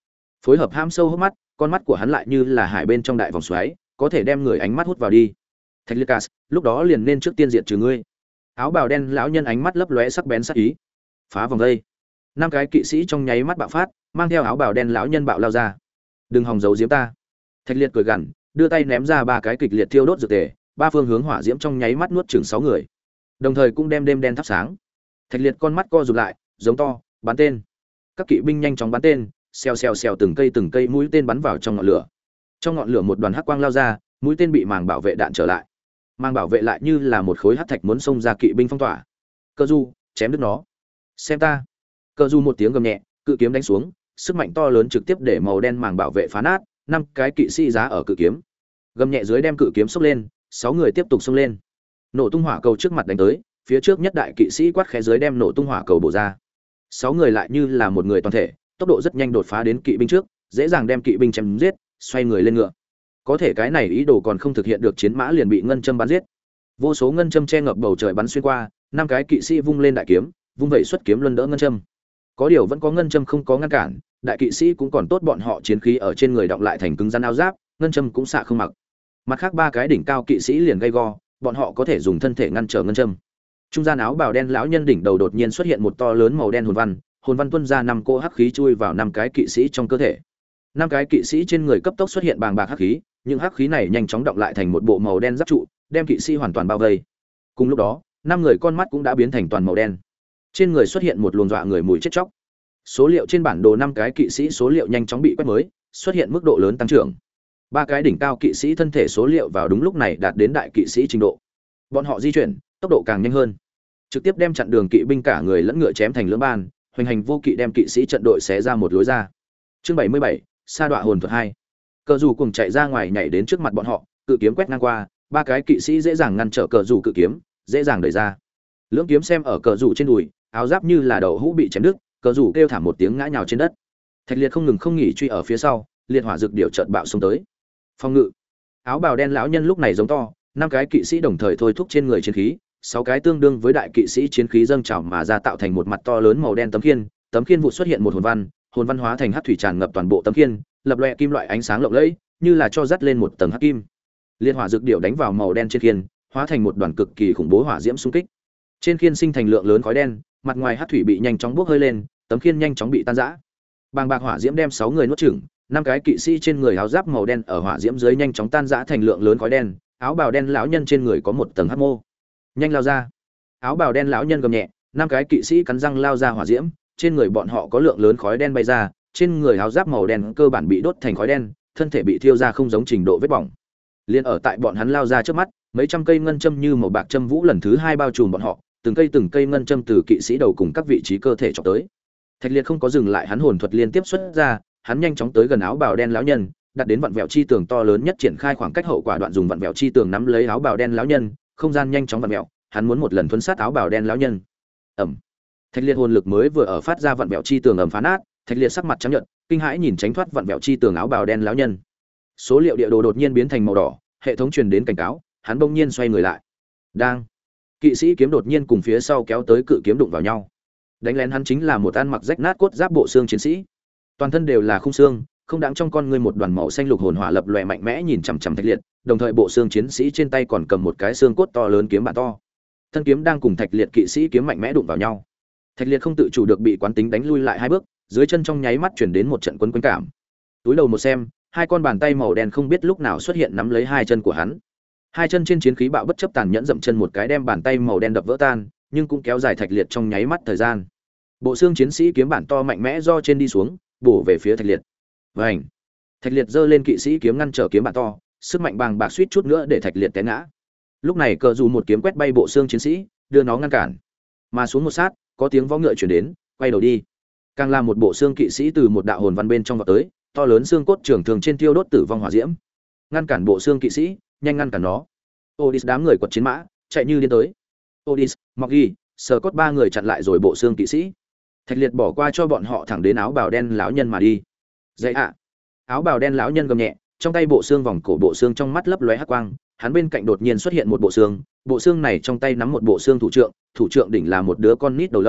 phối hợp ham sâu hốc mắt, con mắt của hắn lại như là hải bên trong đại vòng xoáy, có thể đem người ánh mắt hút vào đi. Thạch Liệt Cas, lúc đó liền nên trước tiên diệt trừ ngươi. Áo bào đen lão nhân ánh mắt lấp lóe sắc bén sắc ý. Phá vòng dây. Năm cái kỵ sĩ trong nháy mắt bạo phát, mang theo áo bào đen lão nhân bạo lao ra. Đừng hòng giấu giếm ta. Thạch Liệt cười gằn, đưa tay ném ra ba cái kịch liệt thiêu đốt dược tề, ba phương hướng hỏa diễm trong nháy mắt nuốt chửng sáu người. Đồng thời cũng đem đêm đen thắp sáng. Thạch Liệt con mắt co rụt lại, giống to, bắn tên. Các kỵ binh nhanh chóng bắn tên, xèo xèo xèo từng cây từng cây mũi tên bắn vào trong ngọn lửa. Trong ngọn lửa một đoàn hắc quang lao ra, mũi tên bị màng bảo vệ đạn trở lại. Màng bảo vệ lại như là một khối hắc thạch muốn xông ra kỵ binh phong tỏa. Cơ Du, chém đứt nó. Xem ta. Cơ Du một tiếng gầm nhẹ, cự kiếm đánh xuống, sức mạnh to lớn trực tiếp để màu đen màng bảo vệ phá nát, năm cái kỵ sĩ giá ở cự kiếm. Gầm nhẹ dưới đem cự kiếm xốc lên, sáu người tiếp tục xông lên. Nổ tung hỏa cầu trước mặt đánh tới, phía trước nhất đại kỵ sĩ quát khẽ dưới đem nổ tung hỏa cầu bổ ra. Sáu người lại như là một người toàn thể, tốc độ rất nhanh đột phá đến kỵ binh trước, dễ dàng đem kỵ binh chém giết, xoay người lên ngựa. Có thể cái này ý đồ còn không thực hiện được, chiến mã liền bị ngân châm bắn giết. Vô số ngân châm che ngập bầu trời bắn xuyên qua, năm cái kỵ sĩ vung lên đại kiếm, vung vậy xuất kiếm luân đỡ ngân châm. Có điều vẫn có ngân châm không có ngăn cản, đại kỵ sĩ cũng còn tốt, bọn họ chiến khí ở trên người đọng lại thành cứng rắn áo giáp, ngân châm cũng xạ không mặc. Mặt khác ba cái đỉnh cao kỵ sĩ liền gay go, bọn họ có thể dùng thân thể ngăn trở ngân châm. Trung gian áo bào đen lão nhân đỉnh đầu đột nhiên xuất hiện một to lớn màu đen hồn văn, hồn văn tuôn ra năm cỗ hắc khí chui vào năm cái kỵ sĩ trong cơ thể. Năm cái kỵ sĩ trên người cấp tốc xuất hiện bàng bạc hắc khí, những hắc khí này nhanh chóng đọng lại thành một bộ màu đen giáp trụ, đem kỵ sĩ hoàn toàn bao vây. Cùng lúc đó, năm người con mắt cũng đã biến thành toàn màu đen. Trên người xuất hiện một luồng dọa người mùi chết chóc. Số liệu trên bản đồ năm cái kỵ sĩ số liệu nhanh chóng bị quét mới, xuất hiện mức độ lớn tăng trưởng. Ba cái đỉnh cao kỵ sĩ thân thể số liệu vào đúng lúc này đạt đến đại kỵ sĩ trình độ. Bọn họ di chuyển, tốc độ càng nhanh hơn, trực tiếp đem chặn đường kỵ binh cả người lẫn ngựa chém thành lưỡng ban, hoành hành vô kỵ đem kỵ sĩ trận đội xé ra một lối ra. Chương bảy mươi bảy, sa đọa hồn thuật hai. Cờ dù cùng chạy ra ngoài nhảy đến trước mặt bọn họ, cự kiếm quét ngang qua, ba cái kỵ sĩ dễ dàng ngăn trở cờ dù cự kiếm, dễ dàng đẩy ra. Lưỡng kiếm xem ở cờ dù trên đùi, áo giáp như là đậu hũ bị chém đứt, cờ dù kêu thảm một tiếng ngã nhào trên đất. Thạch Liệt không ngừng không nghỉ truy ở phía sau, liệt hỏa dược điểu chợt bạo xông tới. Phong ngự. Áo bào đen lão nhân lúc này giống to, năm cái kỵ sĩ đồng thời thôi thúc trên người chiến khí, sáu cái tương đương với đại kỵ sĩ chiến khí dâng trào mà ra tạo thành một mặt to lớn màu đen tấm khiên, tấm khiên vụ xuất hiện một hồn văn, hồn văn hóa thành hắc thủy tràn ngập toàn bộ tấm khiên, lập loè kim loại ánh sáng lộng lẫy, như là cho dắt lên một tầng hắc kim. Liệt hỏa dược điểu đánh vào màu đen trên khiên, hóa thành một đoàn cực kỳ khủng bố hỏa diễm xung kích. Trên khiên sinh thành lượng lớn khói đen, mặt ngoài hắc thủy bị nhanh chóng bốc hơi lên, tấm khiên nhanh chóng bị tan rã. Bàng bạc hỏa diễm đem sáu người nuốt chửng, năm cái kỵ sĩ trên người áo giáp màu đen ở hỏa diễm dưới nhanh chóng tan rã thành lượng lớn khói đen, áo bào đen lão nhân trên người có một tầng hắc mô. Nhanh lao ra. Áo bào đen lão nhân gầm nhẹ, năm cái kỵ sĩ cắn răng lao ra hỏa diễm, trên người bọn họ có lượng lớn khói đen bay ra, trên người áo giáp màu đen cơ bản bị đốt thành khói đen, thân thể bị thiêu ra không giống trình độ vết bỏng. Liên ở tại bọn hắn lao ra trước mắt, mấy trăm cây ngân châm như màu bạc châm vũ lần thứ hai bao trùm bọn họ, từng cây từng cây ngân châm từ kỵ sĩ đầu cùng các vị trí cơ thể chọc tới. Thạch Liệt không có dừng lại, hắn hồn thuật liên tiếp xuất ra, hắn nhanh chóng tới gần áo bào đen lão nhân, đặt đến vặn vẹo chi tường to lớn nhất, triển khai khoảng cách hậu quả đoạn dùng vặn vẹo chi tường nắm lấy áo bào đen lão nhân, không gian nhanh chóng vặn vẹo, hắn muốn một lần thuấn sát áo bào đen lão nhân. Ầm. Thạch Liệt hồn lực mới vừa ở phát ra vặn vẹo chi tường ầm phá nát, Thạch Liệt sắc mặt trắng nhợt, kinh hãi nhìn tránh thoát vặn vẹo chi tường áo bào đen lão nhân. Số liệu địa đồ đột nhiên biến thành màu đỏ, hệ thống truyền đến cảnh cáo, hắn bỗng nhiên xoay người lại. Đang. Kỵ sĩ kiếm đột nhiên cùng phía sau kéo tới cự kiếm đụng vào nhau. Đánh lén hắn chính là một ăn mặc rách nát cốt giáp bộ xương chiến sĩ, toàn thân đều là khung xương, không đáng trong con ngươi một đoàn màu xanh lục hồn hỏa lập lòe mạnh mẽ nhìn chằm chằm Thạch Liệt, đồng thời bộ xương chiến sĩ trên tay còn cầm một cái xương cốt to lớn kiếm bản to. Thân kiếm đang cùng Thạch Liệt kỵ sĩ kiếm mạnh mẽ đụng vào nhau. Thạch Liệt không tự chủ được bị quán tính đánh lui lại hai bước, dưới chân trong nháy mắt chuyển đến một trận quấn quấn cảm. Túi đầu một xem, hai con bàn tay màu đen không biết lúc nào xuất hiện nắm lấy hai chân của hắn. Hai chân trên chiến khí bạo bất chấp tàn nhẫn dậm chân một cái đem bàn tay màu đen đập vỡ tan, nhưng cũng kéo dài Thạch Liệt trong nháy mắt thời gian. Bộ xương chiến sĩ kiếm bản to mạnh mẽ do trên đi xuống, bổ về phía Thạch Liệt. Vành. Thạch Liệt giơ lên kỵ sĩ kiếm ngăn trở kiếm bản to, sức mạnh bàng bạc suýt chút nữa để Thạch Liệt té ngã. Lúc này cờ dù một kiếm quét bay bộ xương chiến sĩ, đưa nó ngăn cản. Mà xuống một sát, có tiếng vó ngựa truyền đến, quay đầu đi. Càng làm một bộ xương kỵ sĩ từ một đạo hồn văn bên trong vọt tới, to lớn xương cốt trường thường trên tiêu đốt tử vong hỏa diễm. Ngăn cản bộ xương kỵ sĩ, nhanh ngăn cản nó. Odis đám người quật chiến mã, chạy như điên tới. Odis, Moggy, Scott ba người chặn lại rồi bộ xương kỵ sĩ. Thạch Liệt bỏ qua cho bọn họ thẳng đến áo bào đen lão nhân mà đi. Dậy ạ. Áo bào đen lão nhân gầm nhẹ, trong tay bộ xương vòng cổ bộ xương trong mắt lấp lóe hắc quang, hắn bên cạnh đột nhiên xuất hiện một bộ xương, bộ xương này trong tay nắm một bộ xương thủ trượng, thủ trượng đỉnh là một đứa con nít đầu lâu,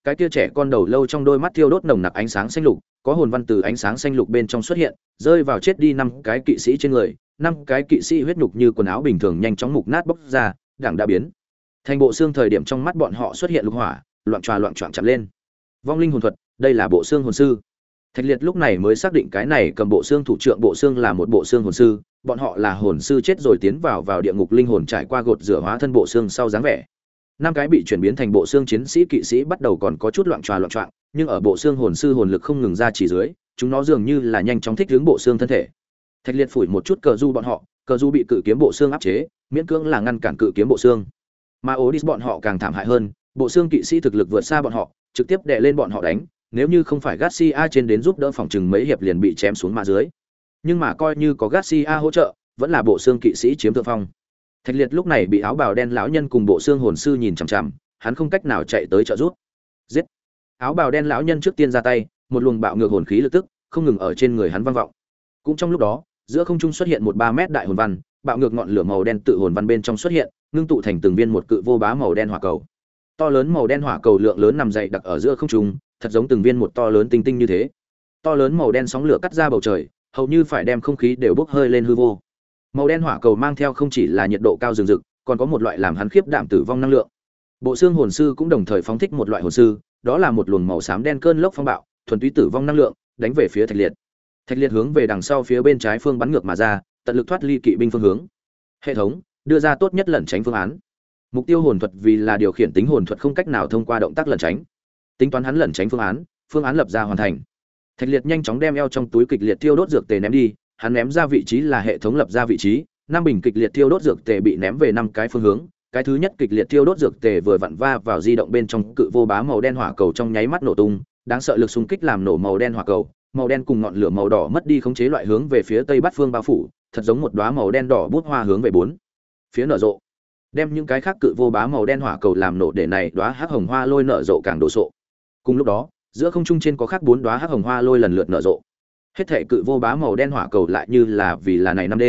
cái kia trẻ con đầu lâu trong đôi mắt thiêu đốt nồng nặc ánh sáng xanh lục, có hồn văn từ ánh sáng xanh lục bên trong xuất hiện, rơi vào chết đi năm cái kỵ sĩ trên người, năm cái kỵ sĩ huyết nhục như quần áo bình thường nhanh chóng mục nát bốc ra, đảng đã biến thành bộ xương. Thời điểm trong mắt bọn họ xuất hiện lục hỏa, loạn tròa loạn choạng chạm lên. Vong linh hồn thuật, đây là bộ xương hồn sư. Thạch Liệt lúc này mới xác định cái này cầm bộ xương thủ trưởng bộ xương là một bộ xương hồn sư, bọn họ là hồn sư chết rồi tiến vào vào địa ngục linh hồn trải qua gột rửa hóa thân bộ xương sau dáng vẻ. Năm cái bị chuyển biến thành bộ xương chiến sĩ kỵ sĩ bắt đầu còn có chút loạn tròa loạn choạng, nhưng ở bộ xương hồn sư hồn lực không ngừng ra chỉ dưới, chúng nó dường như là nhanh chóng thích ứng bộ xương thân thể. Thạch Liệt phủi một chút cờ du bọn họ, cờ du bị cự kiếm bộ xương áp chế, miễn cưỡng là ngăn cản cự kiếm bộ xương. Mà Odis bọn họ càng thảm hại hơn, bộ xương kỵ sĩ thực lực vượt xa bọn họ, trực tiếp đè lên bọn họ đánh, nếu như không phải Garcia trên đến giúp đỡ phòng trừng mấy hiệp liền bị chém xuống mà dưới. Nhưng mà coi như có Garcia hỗ trợ, vẫn là bộ xương kỵ sĩ chiếm thượng phong. Thạch Liệt lúc này bị áo bào đen lão nhân cùng bộ xương hồn sư nhìn chằm chằm, hắn không cách nào chạy tới trợ giúp. Giết! Áo bào đen lão nhân trước tiên ra tay, một luồng bạo ngược hồn khí lực tức không ngừng ở trên người hắn vang vọng. Cũng trong lúc đó, giữa không trung xuất hiện một ba mét đại hồn văn, bạo ngược ngọn lửa màu đen tự hồn văn bên trong xuất hiện, ngưng tụ thành từng viên một cự vô bá màu đen hỏa cầu. To lớn màu đen hỏa cầu lượng lớn nằm dày đặc ở giữa không trung, thật giống từng viên một to lớn tinh tinh như thế. To lớn màu đen sóng lửa cắt ra bầu trời, hầu như phải đem không khí đều bốc hơi lên hư vô. Màu đen hỏa cầu mang theo không chỉ là nhiệt độ cao rừng rực, còn có một loại làm hắn khiếp đảm tử vong năng lượng. Bộ xương hồn sư cũng đồng thời phóng thích một loại hồn sư, đó là một luồng màu xám đen cơn lốc phong bạo, thuần túy tử vong năng lượng, đánh về phía Thạch Liệt. Thạch Liệt hướng về đằng sau phía bên trái phương bắn ngược mà ra, tận lực thoát ly kỵ binh phương hướng. Hệ thống đưa ra tốt nhất lẩn tránh phương án. Mục tiêu hồn thuật vì là điều khiển tính hồn thuật không cách nào thông qua động tác lẩn tránh. Tính toán hắn lẩn tránh phương án, phương án lập ra hoàn thành. Thạch Liệt nhanh chóng đem eo trong túi kịch liệt tiêu đốt dược tề ném đi, hắn ném ra vị trí là hệ thống lập ra vị trí, năm bình kịch liệt tiêu đốt dược tề bị ném về năm cái phương hướng, cái thứ nhất kịch liệt tiêu đốt dược tề vừa vặn va vào di động bên trong cự vô bá màu đen hỏa cầu, trong nháy mắt nổ tung, đáng sợ lực xung kích làm nổ màu đen hỏa cầu, màu đen cùng ngọn lửa màu đỏ mất đi khống chế loại hướng về phía tây bắc phương bao phủ, thật giống một đóa màu đen đỏ bút hoa hướng về bốn phía nở rộ. Đem những cái khác cự vô bá màu đen hỏa cầu làm nổ để này đóa hắc hồng hoa lôi nở rộ càng đồ sộ. Cùng lúc đó, giữa không trung trên có khác bốn đóa hắc hồng hoa lôi lần lượt nở rộ. Hết thảy cự vô bá màu đen hỏa cầu lại như là vì là này năm D.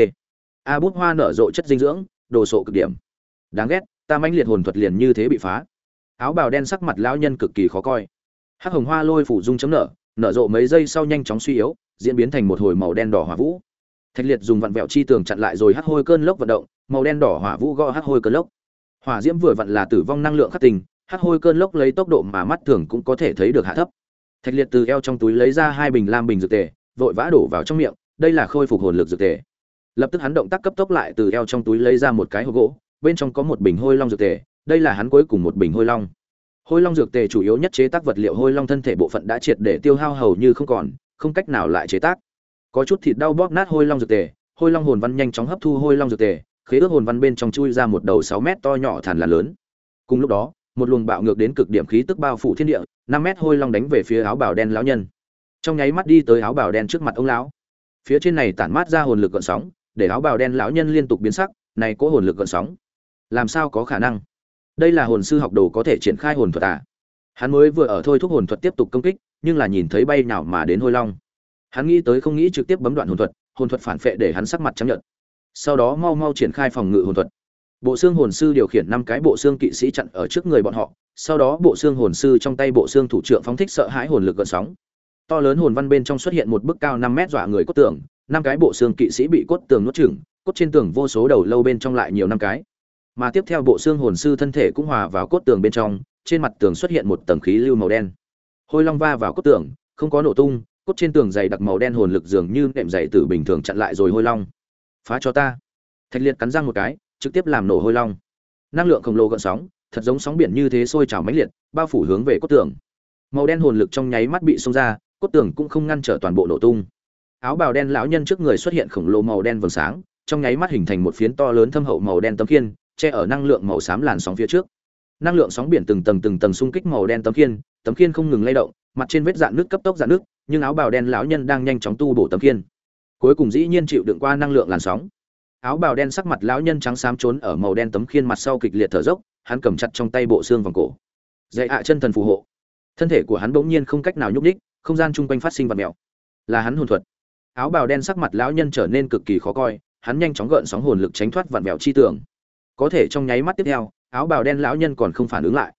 A bút hoa nở rộ chất dinh dưỡng, đồ sộ cực điểm. Đáng ghét, ta mãnh liệt hồn thuật liền như thế bị phá. Áo bào đen sắc mặt lão nhân cực kỳ khó coi. Hắc hồng hoa lôi phủ dung chấm nở, nở rộ mấy giây sau nhanh chóng suy yếu, diễn biến thành một hồi màu đen đỏ hỏa vũ. Thạch Liệt dùng vặn vẹo chi tường chặn lại rồi hắc hôi cơn lốc vận động, màu đen đỏ hỏa vũ gõ hắc hôi cơn lốc. Hỏa diễm vừa vặn là tử vong năng lượng khắc tình, hắc hôi cơn lốc lấy tốc độ mà mắt thường cũng có thể thấy được hạ thấp. Thạch Liệt từ eo trong túi lấy ra hai bình lam bình dược tề, vội vã đổ vào trong miệng, đây là khôi phục hồn lực dược tề. Lập tức hắn động tác cấp tốc lại từ eo trong túi lấy ra một cái hộp gỗ, bên trong có một bình hôi long dược tề, đây là hắn cuối cùng một bình hôi long. Hôi long dược tề chủ yếu nhất chế tác vật liệu hôi long thân thể bộ phận đã triệt để tiêu hao hầu như không còn, không cách nào lại chế tác. Có chút thịt đau bóp nát hôi long dược tề, hôi long hồn văn nhanh chóng hấp thu hôi long dược tề, khế ước hồn văn bên trong chui ra một đầu sáu mét to nhỏ thằn lằn lớn. Cùng lúc đó, một luồng bạo ngược đến cực điểm khí tức bao phủ thiên địa, năm mét hôi long đánh về phía áo bào đen lão nhân. Trong nháy mắt đi tới áo bào đen trước mặt ông lão. Phía trên này tản mát ra hồn lực gợn sóng, để áo bào đen lão nhân liên tục biến sắc, này có hồn lực gợn sóng. Làm sao có khả năng? Đây là hồn sư học đồ có thể triển khai hồn thuật à? Hắn mới vừa ở thôi thúc hồn thuật tiếp tục công kích, nhưng là nhìn thấy bay nhào mà đến hôi long. Hắn nghĩ tới không nghĩ trực tiếp bấm đoạn hồn thuật, hồn thuật phản phệ để hắn sắc mặt trắng nhợt. Sau đó mau mau triển khai phòng ngự hồn thuật. Bộ xương hồn sư điều khiển năm cái bộ xương kỵ sĩ chặn ở trước người bọn họ, sau đó bộ xương hồn sư trong tay bộ xương thủ trưởng phóng thích sợ hãi hồn lực gợn sóng. To lớn hồn văn bên trong xuất hiện một bức cao năm mét dọa người cốt tường, năm cái bộ xương kỵ sĩ bị cốt tường nuốt chửng, cốt trên tường vô số đầu lâu bên trong lại nhiều năm cái. Mà tiếp theo bộ xương hồn sư thân thể cũng hòa vào cốt tường bên trong, trên mặt tường xuất hiện một tầng khí lưu màu đen. Hôi long va vào cốt tường, không có nổ tung, cốt trên tường dày đặc màu đen hồn lực dường như nệm dày tử bình thường chặn lại rồi hôi long. Phá cho ta! Thạch Liệt cắn răng một cái, trực tiếp làm nổ hôi long. Năng lượng khổng lồ gợn sóng, thật giống sóng biển như thế sôi trào mãnh liệt, bao phủ hướng về cốt tường. Màu đen hồn lực trong nháy mắt bị xông ra, cốt tường cũng không ngăn trở toàn bộ nổ tung. Áo bào đen lão nhân trước người xuất hiện khổng lồ màu đen vầng sáng, trong nháy mắt hình thành một phiến to lớn thâm hậu màu đen tấm khiên, che ở năng lượng màu xám làn sóng phía trước. Năng lượng sóng biển từng tầng từng tầng xung kích màu đen tấm khiên, tấm khiên không ngừng lay động, mặt trên vết rạn nước cấp tốc rạn nước, nhưng áo bào đen lão nhân đang nhanh chóng tu bổ tấm khiên. Cuối cùng dĩ nhiên chịu đựng qua năng lượng làn sóng. Áo bào đen sắc mặt lão nhân trắng xám trốn ở màu đen tấm khiên mặt sau kịch liệt thở dốc, hắn cầm chặt trong tay bộ xương vòng cổ. Dạy hạ chân thần phù hộ. Thân thể của hắn bỗng nhiên không cách nào nhúc nhích, không gian chung quanh phát sinh vật mèo. Là hắn hồn thuật. Áo bào đen sắc mặt lão nhân trở nên cực kỳ khó coi, hắn nhanh chóng gợn sóng hồn lực tránh thoát vặn vẹo chi tưởng. Có thể trong nháy mắt tiếp theo, áo bào đen lão nhân còn không phản ứng lại.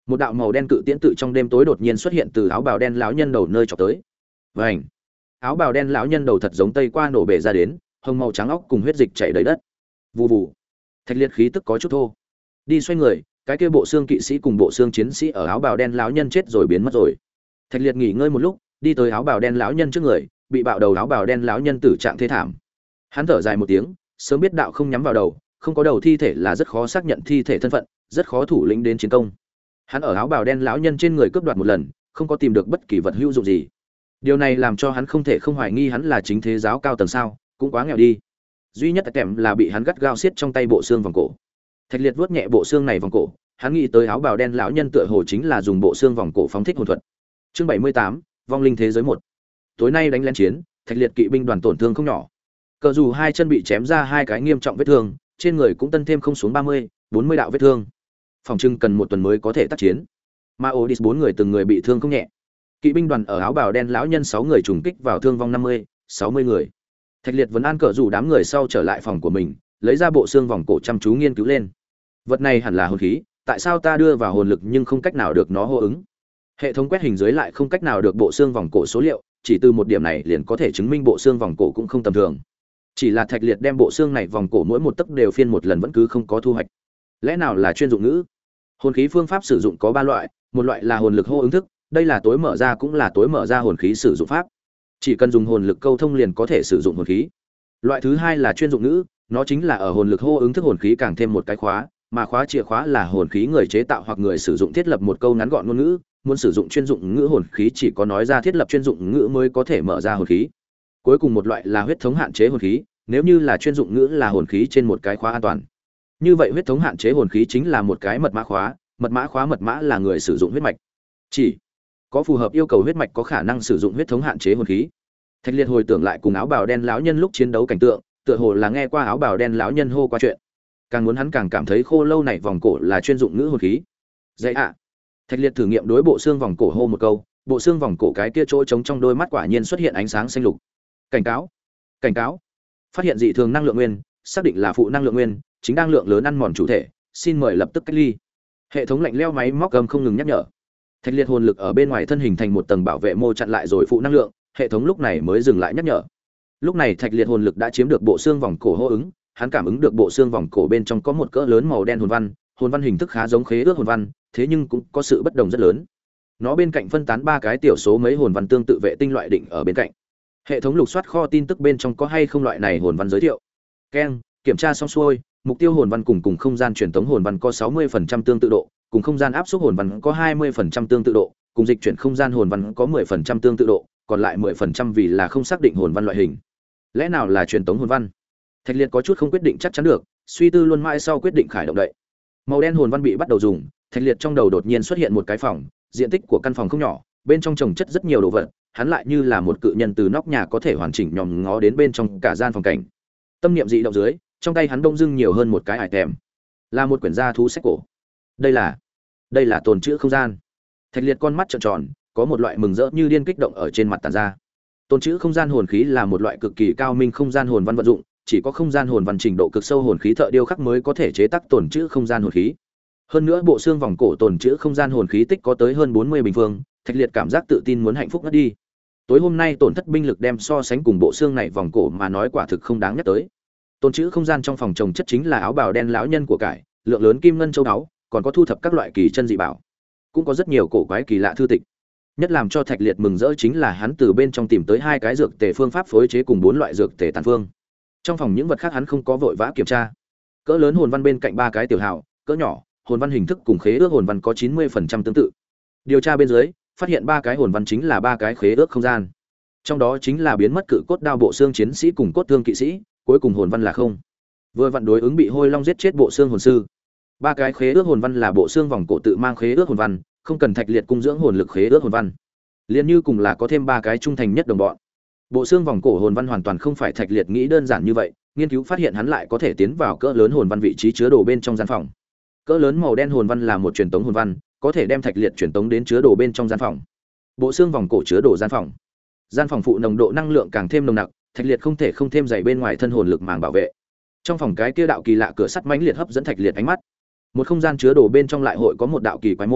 Một đạo màu đen cự tiễn tự trong đêm tối đột nhiên xuất hiện từ áo bào đen lão nhân đầu nơi chọc tới. Vành, áo bào đen lão nhân đầu thật giống tây qua nổ bể ra đến, hồng màu trắng óc cùng huyết dịch chảy đầy đất. Vù vù, thạch liệt khí tức có chút thô. Đi xoay người, cái kia bộ xương kỵ sĩ cùng bộ xương chiến sĩ ở áo bào đen lão nhân chết rồi biến mất rồi. Thạch liệt nghỉ ngơi một lúc, đi tới áo bào đen lão nhân trước người, bị bạo đầu áo bào đen lão nhân tử trạng thế thảm. Hắn thở dài một tiếng, sớm biết đạo không nhắm vào đầu, không có đầu thi thể là rất khó xác nhận thi thể thân phận, rất khó thủ lĩnh đến chiến công. Hắn ở áo bào đen lão nhân trên người cướp đoạt một lần, không có tìm được bất kỳ vật hữu dụng gì. Điều này làm cho hắn không thể không hoài nghi hắn là chính thế giáo cao tầng sao, cũng quá nghèo đi. Duy nhất kèm là bị hắn gắt gao siết trong tay bộ xương vòng cổ. Thạch liệt vuốt nhẹ bộ xương này vòng cổ, hắn nghĩ tới áo bào đen lão nhân tựa hồ chính là dùng bộ xương vòng cổ phóng thích hồn thuật. Chương bảy mươi tám, vong linh thế giới một. Tối nay đánh lén chiến, Thạch liệt kỵ binh đoàn tổn thương không nhỏ. Cờ dù hai chân bị chém ra hai cái nghiêm trọng vết thương, trên người cũng tân thêm không xuống ba mươi, bốn mươi đạo vết thương. Phòng trưng cần một tuần mới có thể tác chiến. Ma Odis bốn người từng người bị thương không nhẹ. Kỵ binh đoàn ở áo bào đen lão nhân sáu người trùng kích vào thương vong năm mươi, sáu mươi người. Thạch liệt vẫn an cờ rủ đám người sau trở lại phòng của mình, lấy ra bộ xương vòng cổ chăm chú nghiên cứu lên. Vật này hẳn là hồn khí, tại sao ta đưa vào hồn lực nhưng không cách nào được nó hô ứng? Hệ thống quét hình dưới lại không cách nào được bộ xương vòng cổ số liệu, chỉ từ một điểm này liền có thể chứng minh bộ xương vòng cổ cũng không tầm thường. Chỉ là Thạch liệt đem bộ xương này vòng cổ mỗi một tấc đều phiên một lần vẫn cứ không có thu hoạch. Lẽ nào là chuyên dụng ngữ? Hồn khí phương pháp sử dụng có ba loại, một loại là hồn lực hô ứng thức, đây là tối mở ra cũng là tối mở ra hồn khí sử dụng pháp. Chỉ cần dùng hồn lực câu thông liền có thể sử dụng hồn khí. Loại thứ hai là chuyên dụng ngữ, nó chính là ở hồn lực hô ứng thức hồn khí càng thêm một cái khóa, mà khóa chìa khóa là hồn khí người chế tạo hoặc người sử dụng thiết lập một câu ngắn gọn ngôn ngữ, muốn sử dụng chuyên dụng ngữ hồn khí chỉ có nói ra thiết lập chuyên dụng ngữ mới có thể mở ra hồn khí. Cuối cùng một loại là huyết thống hạn chế hồn khí, nếu như là chuyên dụng ngữ là hồn khí trên một cái khóa an toàn. Như vậy huyết thống hạn chế hồn khí chính là một cái mật mã khóa, mật mã khóa mật mã là người sử dụng huyết mạch. Chỉ có phù hợp yêu cầu huyết mạch có khả năng sử dụng huyết thống hạn chế hồn khí. Thạch liệt hồi tưởng lại cùng áo bào đen lão nhân lúc chiến đấu cảnh tượng, tựa hồ là nghe qua áo bào đen lão nhân hô qua chuyện. Càng muốn hắn càng cảm thấy khô lâu này vòng cổ là chuyên dụng ngữ hồn khí. Dạy ạ. Thạch liệt thử nghiệm đối bộ xương vòng cổ hô một câu, bộ xương vòng cổ cái kia chỗ trống trong đôi mắt quả nhiên xuất hiện ánh sáng xanh lục. Cảnh cáo, cảnh cáo. Phát hiện dị thường năng lượng nguyên, xác định là phụ năng lượng nguyên, chính đang lượng lớn ăn mòn chủ thể, xin mời lập tức cách ly. Hệ thống lạnh lẽo máy móc gầm không ngừng nhắc nhở. Thạch liệt hồn lực ở bên ngoài thân hình thành một tầng bảo vệ mô chặn lại rồi phụ năng lượng, hệ thống lúc này mới dừng lại nhắc nhở. Lúc này Thạch liệt hồn lực đã chiếm được bộ xương vòng cổ hô ứng, hắn cảm ứng được bộ xương vòng cổ bên trong có một cỡ lớn màu đen hồn văn, hồn văn hình thức khá giống khế ước hồn văn, thế nhưng cũng có sự bất đồng rất lớn. Nó bên cạnh phân tán ba cái tiểu số mấy hồn văn tương tự vệ tinh loại định ở bên cạnh. Hệ thống lục soát kho tin tức bên trong có hay không loại này hồn văn giới thiệu. Keng, kiểm tra xong xuôi, mục tiêu hồn văn cùng cùng không gian truyền tống hồn văn có sáu mươi phần trăm tương tự độ, cùng không gian áp suất hồn văn có hai mươi phần trăm tương tự độ, cùng dịch chuyển không gian hồn văn có mười phần trăm tương tự độ, còn lại mười phần trăm vì là không xác định hồn văn loại hình. Lẽ nào là truyền tống hồn văn? Thạch liệt có chút không quyết định chắc chắn được, suy tư luôn mãi sau quyết định khởi động đậy. Màu đen hồn văn bị bắt đầu dùng, Thạch liệt trong đầu đột nhiên xuất hiện một cái phòng, diện tích của căn phòng không nhỏ, bên trong trồng chất rất nhiều đồ vật, hắn lại như là một cự nhân từ nóc nhà có thể hoàn chỉnh nhòm ngó đến bên trong cả gian phòng cảnh. Tâm niệm dị động dưới, trong tay hắn đông dưng nhiều hơn một cái item, là một quyển gia thú sách cổ. Đây là, đây là tồn trữ không gian. Thạch liệt con mắt trợn tròn, có một loại mừng rỡ như điên kích động ở trên mặt tản ra. Tồn trữ không gian hồn khí là một loại cực kỳ cao minh không gian hồn văn vận dụng, chỉ có không gian hồn văn trình độ cực sâu hồn khí thợ điêu khắc mới có thể chế tác tồn trữ không gian hồn khí. Hơn nữa bộ xương vòng cổ tồn trữ không gian hồn khí tích có tới hơn bốn mươi bình phương, Thạch liệt cảm giác tự tin muốn hạnh phúc ngất đi. Tối hôm nay tổn thất binh lực đem so sánh cùng bộ xương này vòng cổ mà nói quả thực không đáng nhắc tới. Tồn trữ không gian trong phòng trồng chất chính là áo bào đen lão nhân của cải, lượng lớn kim ngân châu báu, còn có thu thập các loại kỳ chân dị bảo, cũng có rất nhiều cổ quái kỳ lạ thư tịch. Nhất làm cho Thạch liệt mừng rỡ chính là hắn từ bên trong tìm tới hai cái dược tề phương pháp phối chế cùng bốn loại dược tề tàn phương. Trong phòng những vật khác hắn không có vội vã kiểm tra. Cỡ lớn hồn văn bên cạnh ba cái tiểu hào, cỡ nhỏ hồn văn hình thức cùng khế ước hồn văn có chín mươi phần trăm tương tự. Điều tra bên dưới, phát hiện ba cái hồn văn chính là ba cái khế ước không gian. Trong đó chính là biến mất cự cốt đao bộ xương chiến sĩ cùng cốt thương kỵ sĩ, cuối cùng hồn văn là không. Vừa vặn đối ứng bị hôi long giết chết bộ xương hồn sư. Ba cái khế ước hồn văn là bộ xương vòng cổ tự mang khế ước hồn văn, không cần Thạch liệt cung dưỡng hồn lực khế ước hồn văn. Liên như cùng là có thêm ba cái trung thành nhất đồng bọn. Bộ xương vòng cổ hồn văn hoàn toàn không phải Thạch liệt nghĩ đơn giản như vậy, nghiên cứu phát hiện hắn lại có thể tiến vào cỡ lớn hồn văn vị trí chứa đồ bên trong gian phòng. Cỡ lớn màu đen hồn văn là một truyền tống hồn văn, có thể đem Thạch liệt truyền tống đến chứa đồ bên trong gian phòng. Bộ xương vòng cổ chứa đồ gian phòng. Gian phòng phụ nồng độ năng lượng càng thêm nồng nặc, Thạch liệt không thể không thêm dày bên ngoài thân hồn lực màng bảo vệ. Trong phòng cái kia đạo kỳ lạ cửa sắt mãnh liệt hấp dẫn Thạch liệt ánh mắt. Một không gian chứa đồ bên trong lại hội có một đạo kỳ quái môn,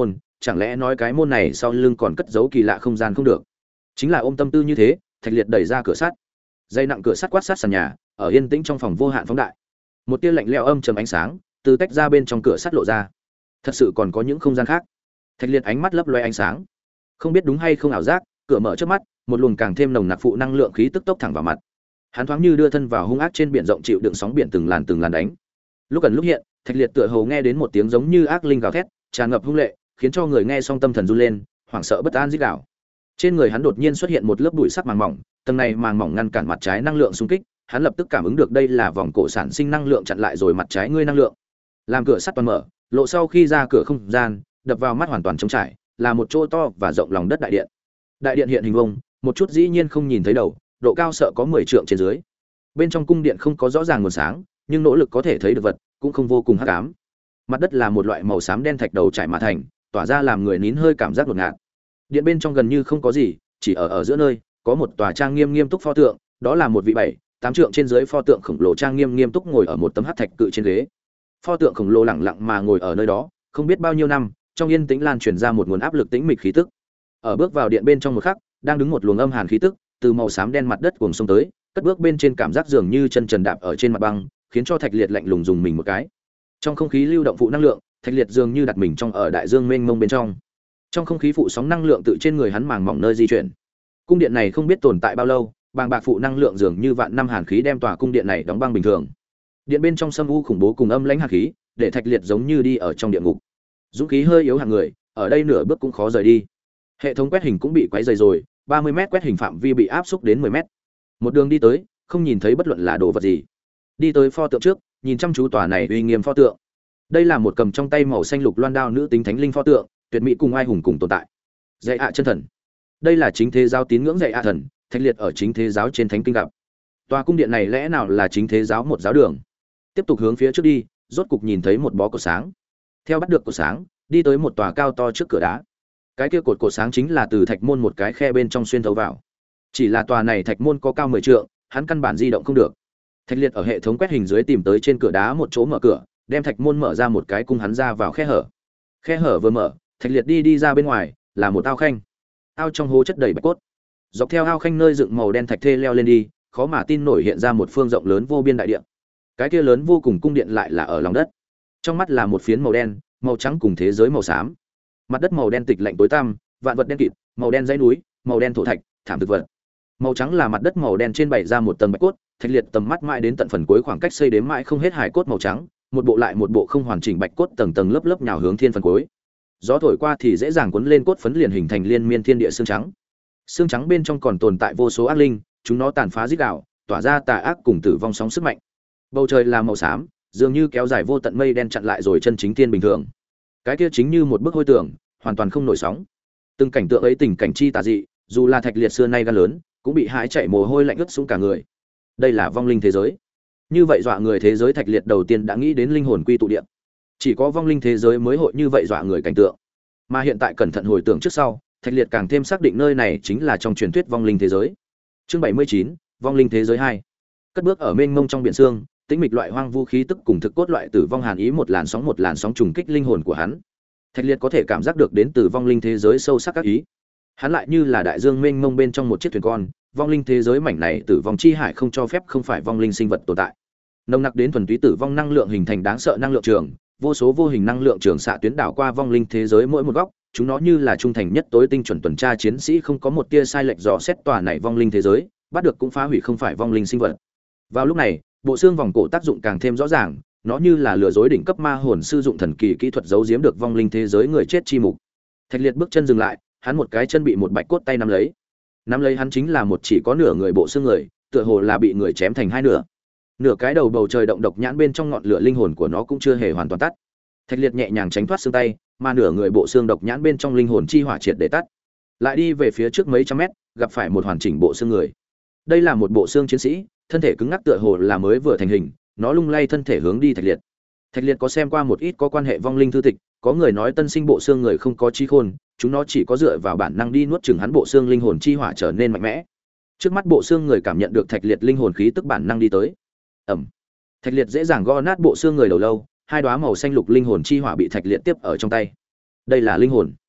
chẳng lẽ nói cái môn này sau lưng còn cất giấu kỳ lạ không gian không được. Chính là ôm tâm tư như thế, Thạch Liệt đẩy ra cửa sắt. Dây nặng cửa sắt quát sát sàn nhà, ở yên tĩnh trong phòng vô hạn phóng đại. Một tia lạnh lẽo âm trầm ánh sáng từ tách ra bên trong cửa sắt lộ ra. Thật sự còn có những không gian khác. Thạch Liệt ánh mắt lấp loe ánh sáng. Không biết đúng hay không ảo giác, cửa mở trước mắt, một luồng càng thêm nồng nặc phụ năng lượng khí tức tốc thẳng vào mặt. Hắn thoáng như đưa thân vào hung ác trên biển rộng chịu đựng sóng biển từng làn từng làn đánh. Lúc gần lúc hiện, Thạch Liệt tựa hồ nghe đến một tiếng giống như ác linh gào thét, tràn ngập hung lệ, khiến cho người nghe xong tâm thần run lên, hoảng sợ bất an rít gào. Trên người hắn đột nhiên xuất hiện một lớp bụi sắc màng mỏng, tầng này màng mỏng ngăn cản mặt trái năng lượng xung kích, hắn lập tức cảm ứng được đây là vòng cổ sản sinh năng lượng chặn lại rồi mặt trái ngươi năng lượng. Làm cửa sắt toàn mở, lộ sau khi ra cửa không gian, đập vào mắt hoàn toàn trống trải, là một chỗ to và rộng lòng đất đại điện. Đại điện hiện hình vuông, một chút dĩ nhiên không nhìn thấy đầu, độ cao sợ có mười trượng trên dưới. Bên trong cung điện không có rõ ràng nguồn sáng, nhưng nỗ lực có thể thấy được vật, cũng không vô cùng hắc ám. Mặt đất là một loại màu xám đen thạch đầu trải mà thành, tỏa ra làm người nín hơi cảm giác đột ngạt. Điện bên trong gần như không có gì, chỉ ở ở giữa nơi có một tòa trang nghiêm nghiêm túc pho tượng, đó là một vị bảy, tám trượng trên dưới pho tượng khổng lồ trang nghiêm nghiêm túc ngồi ở một tấm hắc thạch cự trên ghế. Pho tượng khổng lồ lặng lặng mà ngồi ở nơi đó, không biết bao nhiêu năm, trong yên tĩnh lan truyền ra một nguồn áp lực tĩnh mịch khí tức. Ở bước vào điện bên trong một khắc, đang đứng một luồng âm hàn khí tức, từ màu xám đen mặt đất cuồng xông tới, cất bước bên trên cảm giác dường như chân trần đạp ở trên mặt băng, khiến cho Thạch Liệt lạnh lùng dùng mình một cái. Trong không khí lưu động phụ năng lượng, Thạch Liệt dường như đặt mình trong ở đại dương mênh mông bên trong. Trong không khí phụ sóng năng lượng tự trên người hắn màng mỏng nơi di chuyển. Cung điện này không biết tồn tại bao lâu, bàng bạc phụ năng lượng dường như vạn năm hàn khí đem tòa cung điện này đóng băng bình thường. Điện bên trong sâm u khủng bố cùng âm lãnh hàn khí, để Thạch Liệt giống như đi ở trong địa ngục. Dũng khí hơi yếu hạng người, ở đây nửa bước cũng khó rời đi. Hệ thống quét hình cũng bị quấy rầy rồi, ba mươi mét quét hình phạm vi bị áp xúc đến mười mét. Một đường đi tới, không nhìn thấy bất luận là đồ vật gì. Đi tới pho tượng trước, nhìn chăm chú tòa này uy nghiêm pho tượng. Đây là một cầm trong tay màu xanh lục loan đao nữ tính thánh linh pho tượng, tuyệt mỹ cùng ai hùng cùng tồn tại. Dạy ạ chân thần. Đây là chính thế giáo tín ngưỡng dạy ạ thần, Thạch Liệt ở chính thế giáo trên thánh kinh gặp. Tòa cung điện này lẽ nào là chính thế giáo một giáo đường? Tiếp tục hướng phía trước đi, rốt cục nhìn thấy một bó cột sáng. Theo bắt được cột sáng, đi tới một tòa cao to trước cửa đá. Cái kia cột cột sáng chính là từ thạch môn một cái khe bên trong xuyên thấu vào. Chỉ là tòa này thạch môn có cao mười trượng, hắn căn bản di động không được. Thạch Liệt ở hệ thống quét hình dưới tìm tới trên cửa đá một chỗ mở cửa, đem thạch môn mở ra một cái cung hắn ra vào khe hở. Khe hở vừa mở, Thạch Liệt đi đi ra bên ngoài, là một ao khanh. Ao trong hố chất đầy bạch cốt. Dọc theo ao khanh nơi dựng màu đen thạch thê leo lên đi, khó mà tin nổi hiện ra một phương rộng lớn vô biên đại điện. Cái kia lớn vô cùng cung điện lại là ở lòng đất. Trong mắt là một phiến màu đen, màu trắng cùng thế giới màu xám. Mặt đất màu đen tịch lạnh tối tăm, vạn vật đen kịt, màu đen dãy núi, màu đen thổ thạch, thảm thực vật. Màu trắng là mặt đất màu đen trên bày ra một tầng bạch cốt, Thạch Liệt tầm mắt mãi đến tận phần cuối khoảng cách xây đếm mãi không hết hài cốt màu trắng, một bộ lại một bộ không hoàn chỉnh bạch cốt tầng tầng lớp lớp nhào hướng thiên phần cuối. Gió thổi qua thì dễ dàng cuốn lên cốt phấn liền hình thành liên miên thiên địa xương trắng. Xương trắng bên trong còn tồn tại vô số ác linh, chúng nó tàn phá rít gào, tỏa ra tà ác cùng tử vong sóng sức mạnh. Bầu trời là màu xám, dường như kéo dài vô tận mây đen chặn lại rồi chân chính thiên bình thường. Cái kia chính như một bức hôi tường, hoàn toàn không nổi sóng. Từng cảnh tượng ấy tình cảnh chi tà dị, dù là Thạch Liệt xưa nay gan lớn, cũng bị hãi chạy mồ hôi lạnh ướt xuống cả người. Đây là vong linh thế giới. Như vậy dọa người thế giới Thạch Liệt đầu tiên đã nghĩ đến linh hồn quy tụ địa. Chỉ có vong linh thế giới mới hội như vậy dọa người cảnh tượng. Mà hiện tại cẩn thận hồi tưởng trước sau, Thạch Liệt càng thêm xác định nơi này chính là trong truyền thuyết vong linh thế giới. Chương bảy mươi chín, vong linh thế giới hai. Cất bước ở mênh mông trong biển sương, tĩnh mịch loại hoang vu khí tức cùng thực cốt loại tử vong hàn ý một làn sóng một làn sóng trùng kích linh hồn của hắn. Thạch Liệt có thể cảm giác được đến từ vong linh thế giới sâu sắc các ý. Hắn lại như là đại dương mênh mông bên trong một chiếc thuyền con, vong linh thế giới mảnh này tử vong chi hải không cho phép không phải vong linh sinh vật tồn tại. Nồng nặc đến thuần túy tử vong năng lượng hình thành đáng sợ năng lượng trường, vô số vô hình năng lượng trường xạ tuyến đảo qua vong linh thế giới mỗi một góc, chúng nó như là trung thành nhất tối tinh chuẩn tuần tra chiến sĩ không có một tia sai lệch dò xét tòa này vong linh thế giới, bắt được cũng phá hủy không phải vong linh sinh vật. Vào lúc này, bộ xương vòng cổ tác dụng càng thêm rõ ràng, nó như là lừa dối đỉnh cấp ma hồn sư dụng thần kỳ kỹ thuật giấu giếm được vong linh thế giới người chết chi mục. Thạch Liệt bước chân dừng lại, hắn một cái chân bị một bạch cốt tay nắm lấy. Nắm lấy hắn chính là một chỉ có nửa người bộ xương người, tựa hồ là bị người chém thành hai nửa. Nửa cái đầu bầu trời động độc nhãn bên trong ngọn lửa linh hồn của nó cũng chưa hề hoàn toàn tắt. Thạch Liệt nhẹ nhàng tránh thoát xương tay, mà nửa người bộ xương độc nhãn bên trong linh hồn chi hỏa triệt để tắt. Lại đi về phía trước mấy trăm mét, gặp phải một hoàn chỉnh bộ xương người. Đây là một bộ xương chiến sĩ, thân thể cứng ngắc tựa hồ là mới vừa thành hình, nó lung lay thân thể hướng đi Thạch Liệt. Thạch Liệt có xem qua một ít có quan hệ vong linh thư tịch, có người nói tân sinh bộ xương người không có trí khôn, chúng nó chỉ có dựa vào bản năng đi nuốt chửng hắn bộ xương linh hồn chi hỏa trở nên mạnh mẽ. Trước mắt bộ xương người cảm nhận được Thạch Liệt linh hồn khí tức bản năng đi tới. Ầm. Thạch Liệt dễ dàng gõ nát bộ xương người đầu lâu, hai đóa màu xanh lục linh hồn chi hỏa bị Thạch Liệt tiếp ở trong tay. Đây là linh hồn.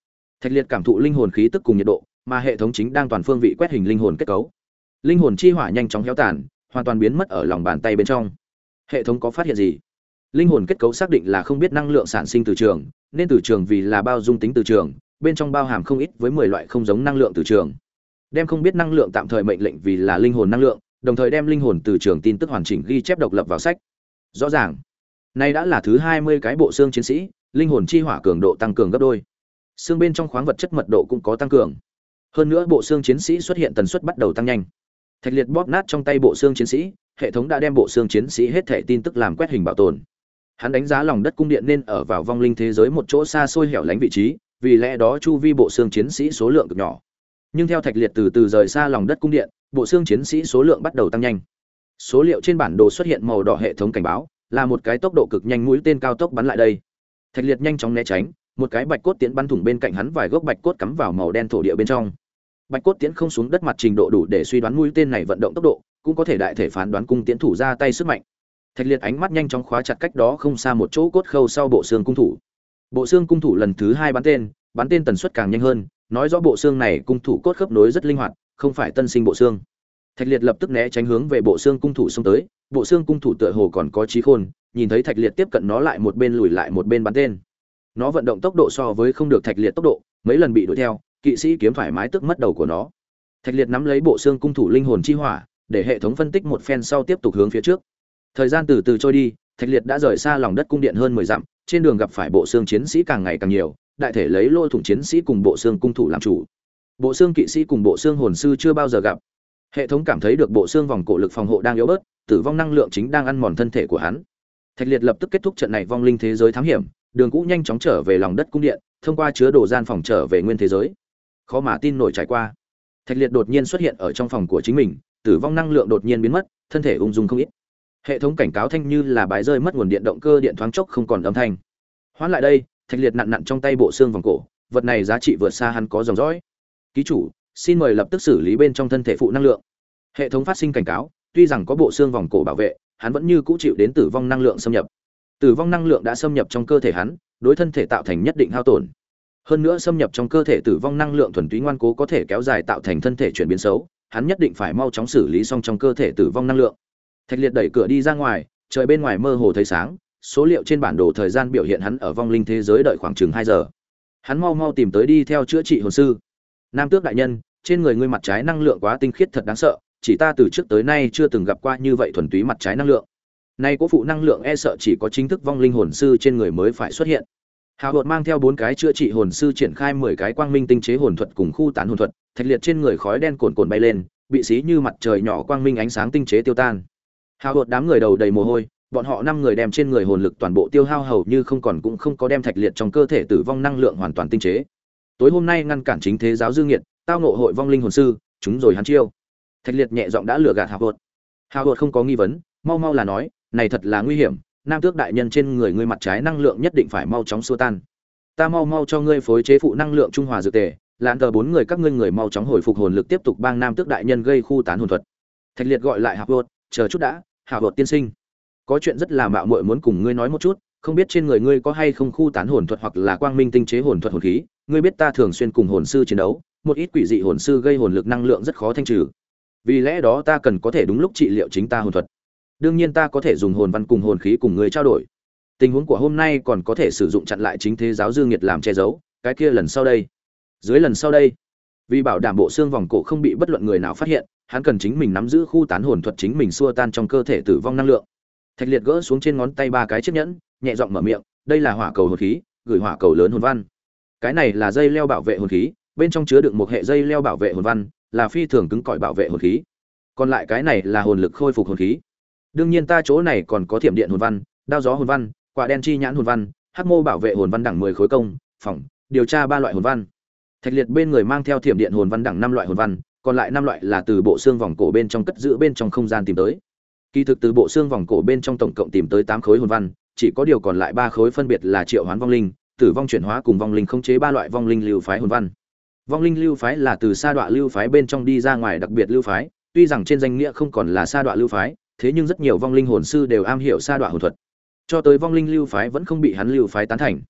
Thạch Liệt cảm thụ linh hồn khí tức cùng nhiệt độ, mà hệ thống chính đang toàn phương vị quét hình linh hồn kết cấu. Linh hồn chi hỏa nhanh chóng héo tàn, hoàn toàn biến mất ở lòng bàn tay bên trong. Hệ thống có phát hiện gì? Linh hồn kết cấu xác định là không biết năng lượng sản sinh từ trường, nên từ trường vì là bao dung tính từ trường, bên trong bao hàm không ít với mười loại không giống năng lượng từ trường. Đem không biết năng lượng tạm thời mệnh lệnh vì là linh hồn năng lượng, đồng thời đem linh hồn từ trường tin tức hoàn chỉnh ghi chép độc lập vào sách. Rõ ràng, nay đã là thứ hai mươi cái bộ xương chiến sĩ, linh hồn chi hỏa cường độ tăng cường gấp đôi. Xương bên trong khoáng vật chất mật độ cũng có tăng cường. Hơn nữa bộ xương chiến sĩ xuất hiện tần suất bắt đầu tăng nhanh. Thạch Liệt bóp nát trong tay bộ xương chiến sĩ, hệ thống đã đem bộ xương chiến sĩ hết thảy tin tức làm quét hình bảo tồn. Hắn đánh giá lòng đất cung điện nên ở vào vong linh thế giới một chỗ xa xôi hẻo lánh vị trí, vì lẽ đó chu vi bộ xương chiến sĩ số lượng cực nhỏ. Nhưng theo Thạch Liệt từ từ rời xa lòng đất cung điện, bộ xương chiến sĩ số lượng bắt đầu tăng nhanh. Số liệu trên bản đồ xuất hiện màu đỏ, hệ thống cảnh báo, là một cái tốc độ cực nhanh mũi tên cao tốc bắn lại đây. Thạch Liệt nhanh chóng né tránh, một cái bạch cốt tiễn bắn thủng bên cạnh hắn vài gốc bạch cốt cắm vào màu đen thổ địa bên trong. Bạch cốt tiễn không xuống đất mặt trình độ đủ để suy đoán mũi tên này vận động tốc độ, cũng có thể đại thể phán đoán cung tiễn thủ ra tay sức mạnh. Thạch Liệt ánh mắt nhanh chóng khóa chặt cách đó không xa một chỗ cốt khâu sau bộ xương cung thủ. Bộ xương cung thủ lần thứ hai bắn tên, bắn tên tần suất càng nhanh hơn, nói rõ bộ xương này cung thủ cốt khớp nối rất linh hoạt, không phải tân sinh bộ xương. Thạch Liệt lập tức né tránh hướng về bộ xương cung thủ xông tới, bộ xương cung thủ tựa hồ còn có trí khôn, nhìn thấy Thạch Liệt tiếp cận nó lại một bên lùi lại một bên bắn tên. Nó vận động tốc độ so với không được Thạch Liệt tốc độ, mấy lần bị đuổi theo, kỵ sĩ kiếm thoải mái tức mất đầu của nó. Thạch Liệt nắm lấy bộ xương cung thủ linh hồn chi hỏa, để hệ thống phân tích một phen sau tiếp tục hướng phía trước. Thời gian từ từ trôi đi, Thạch Liệt đã rời xa lòng đất cung điện hơn mười dặm, trên đường gặp phải bộ xương chiến sĩ càng ngày càng nhiều, đại thể lấy lôi thủng chiến sĩ cùng bộ xương cung thủ làm chủ. Bộ xương kỵ sĩ cùng bộ xương hồn sư chưa bao giờ gặp. Hệ thống cảm thấy được bộ xương vòng cổ lực phòng hộ đang yếu bớt, tử vong năng lượng chính đang ăn mòn thân thể của hắn. Thạch Liệt lập tức kết thúc trận này vong linh thế giới thám hiểm, đường cũ nhanh chóng trở về lòng đất cung điện, thông qua chứa đồ gian phòng trở về nguyên thế giới. Khó mà tin nổi trải qua, Thạch Liệt đột nhiên xuất hiện ở trong phòng của chính mình, tử vong năng lượng đột nhiên biến mất, thân thể ung dung không ít. Hệ thống cảnh cáo thanh như là bái rơi mất nguồn điện, động cơ điện thoáng chốc không còn âm thanh. Hoán lại đây, Thạch Liệt nặn nặn trong tay bộ xương vòng cổ, vật này giá trị vượt xa hắn có dòng dõi. Ký chủ, xin mời lập tức xử lý bên trong thân thể phụ năng lượng. Hệ thống phát sinh cảnh cáo, tuy rằng có bộ xương vòng cổ bảo vệ, hắn vẫn như cũ chịu đến tử vong năng lượng xâm nhập. Tử vong năng lượng đã xâm nhập trong cơ thể hắn, đối thân thể tạo thành nhất định hao tổn. Hơn nữa xâm nhập trong cơ thể tử vong năng lượng thuần túy ngoan cố có thể kéo dài tạo thành thân thể chuyển biến xấu, hắn nhất định phải mau chóng xử lý xong trong cơ thể tử vong năng lượng. Thạch Liệt đẩy cửa đi ra ngoài, trời bên ngoài mơ hồ thấy sáng, số liệu trên bản đồ thời gian biểu hiện hắn ở vong linh thế giới đợi khoảng chừng hai giờ. Hắn mau mau tìm tới đi theo chữa trị hồn sư. Nam Tước đại nhân, trên người ngươi mặt trái năng lượng quá tinh khiết thật đáng sợ, chỉ ta từ trước tới nay chưa từng gặp qua như vậy thuần túy mặt trái năng lượng. Nay cố phụ năng lượng e sợ chỉ có chính thức vong linh hồn sư trên người mới phải xuất hiện. Hào Đột mang theo bốn cái chữa trị hồn sư triển khai mười cái quang minh tinh chế hồn thuật cùng khu tán hồn thuật, Thạch Liệt trên người khói đen cuồn cuộn bay lên, bị xí như mặt trời nhỏ quang minh ánh sáng tinh chế tiêu tan. Hào Đột đám người đầu đầy mồ hôi, bọn họ năm người đem trên người hồn lực toàn bộ tiêu hao hầu như không còn, cũng không có đem Thạch Liệt trong cơ thể tử vong năng lượng hoàn toàn tinh chế. Tối hôm nay ngăn cản chính thế giáo dư nghiệt, tao ngộ hội vong linh hồn sư, chúng rồi hắn chiêu. Thạch Liệt nhẹ giọng đã lừa gạt Hào Đột. Hào Đột không có nghi vấn, mau mau là nói, này thật là nguy hiểm, Nam Tước đại nhân trên người ngươi mặt trái năng lượng nhất định phải mau chóng xua tan. Ta mau mau cho ngươi phối chế phụ năng lượng trung hòa dược tề, lạn tờ bốn người các ngươi người mau chóng hồi phục hồn lực tiếp tục bang Nam Tước đại nhân gây khu tán hồn thuật. Thạch Liệt gọi lại Hào Đột, chờ chút đã, Hào Đột tiên sinh, có chuyện rất là mạo muội muốn cùng ngươi nói một chút, không biết trên người ngươi có hay không khu tán hồn thuật hoặc là quang minh tinh chế hồn thuật hồn khí, ngươi biết ta thường xuyên cùng hồn sư chiến đấu, một ít quỷ dị hồn sư gây hồn lực năng lượng rất khó thanh trừ. Vì lẽ đó ta cần có thể đúng lúc trị liệu chính ta hồn thuật. Đương nhiên ta có thể dùng hồn văn cùng hồn khí cùng ngươi trao đổi. Tình huống của hôm nay còn có thể sử dụng chặn lại chính thế giáo dư nghiệt làm che giấu, cái kia lần sau đây, dưới lần sau đây, vì bảo đảm bộ xương vòng cổ không bị bất luận người nào phát hiện, hắn cần chính mình nắm giữ khu tán hồn thuật, chính mình xua tan trong cơ thể tử vong năng lượng. Thạch Liệt gỡ xuống trên ngón tay ba cái chiếc nhẫn, nhẹ giọng mở miệng, đây là hỏa cầu hồn khí, gửi hỏa cầu lớn hồn văn. Cái này là dây leo bảo vệ hồn khí, bên trong chứa đựng một hệ dây leo bảo vệ hồn văn, là phi thường cứng cỏi bảo vệ hồn khí. Còn lại cái này là hồn lực khôi phục hồn khí. Đương nhiên ta chỗ này còn có thiểm điện hồn văn, đao gió hồn văn, quả đen chi nhãn hồn văn, hắc mô bảo vệ hồn văn đẳng mười khối công, phòng, điều tra ba loại hồn văn. Thạch Liệt bên người mang theo thiểm điện hồn văn đẳng năm loại hồn văn, còn lại năm loại là từ bộ xương vòng cổ bên trong cất giữ bên trong không gian tìm tới. Kỳ thực từ bộ xương vòng cổ bên trong tổng cộng tìm tới tám khối hồn văn, chỉ có điều còn lại ba khối phân biệt là triệu hoán vong linh, tử vong chuyển hóa cùng vong linh khống chế ba loại vong linh lưu phái hồn văn. Vong linh lưu phái là từ sa đọa lưu phái bên trong đi ra ngoài đặc biệt lưu phái, tuy rằng trên danh nghĩa không còn là sa đọa lưu phái, thế nhưng rất nhiều vong linh hồn sư đều am hiểu sa đọa hồn thuật. Cho tới vong linh lưu phái vẫn không bị hắn lưu phái tán thành.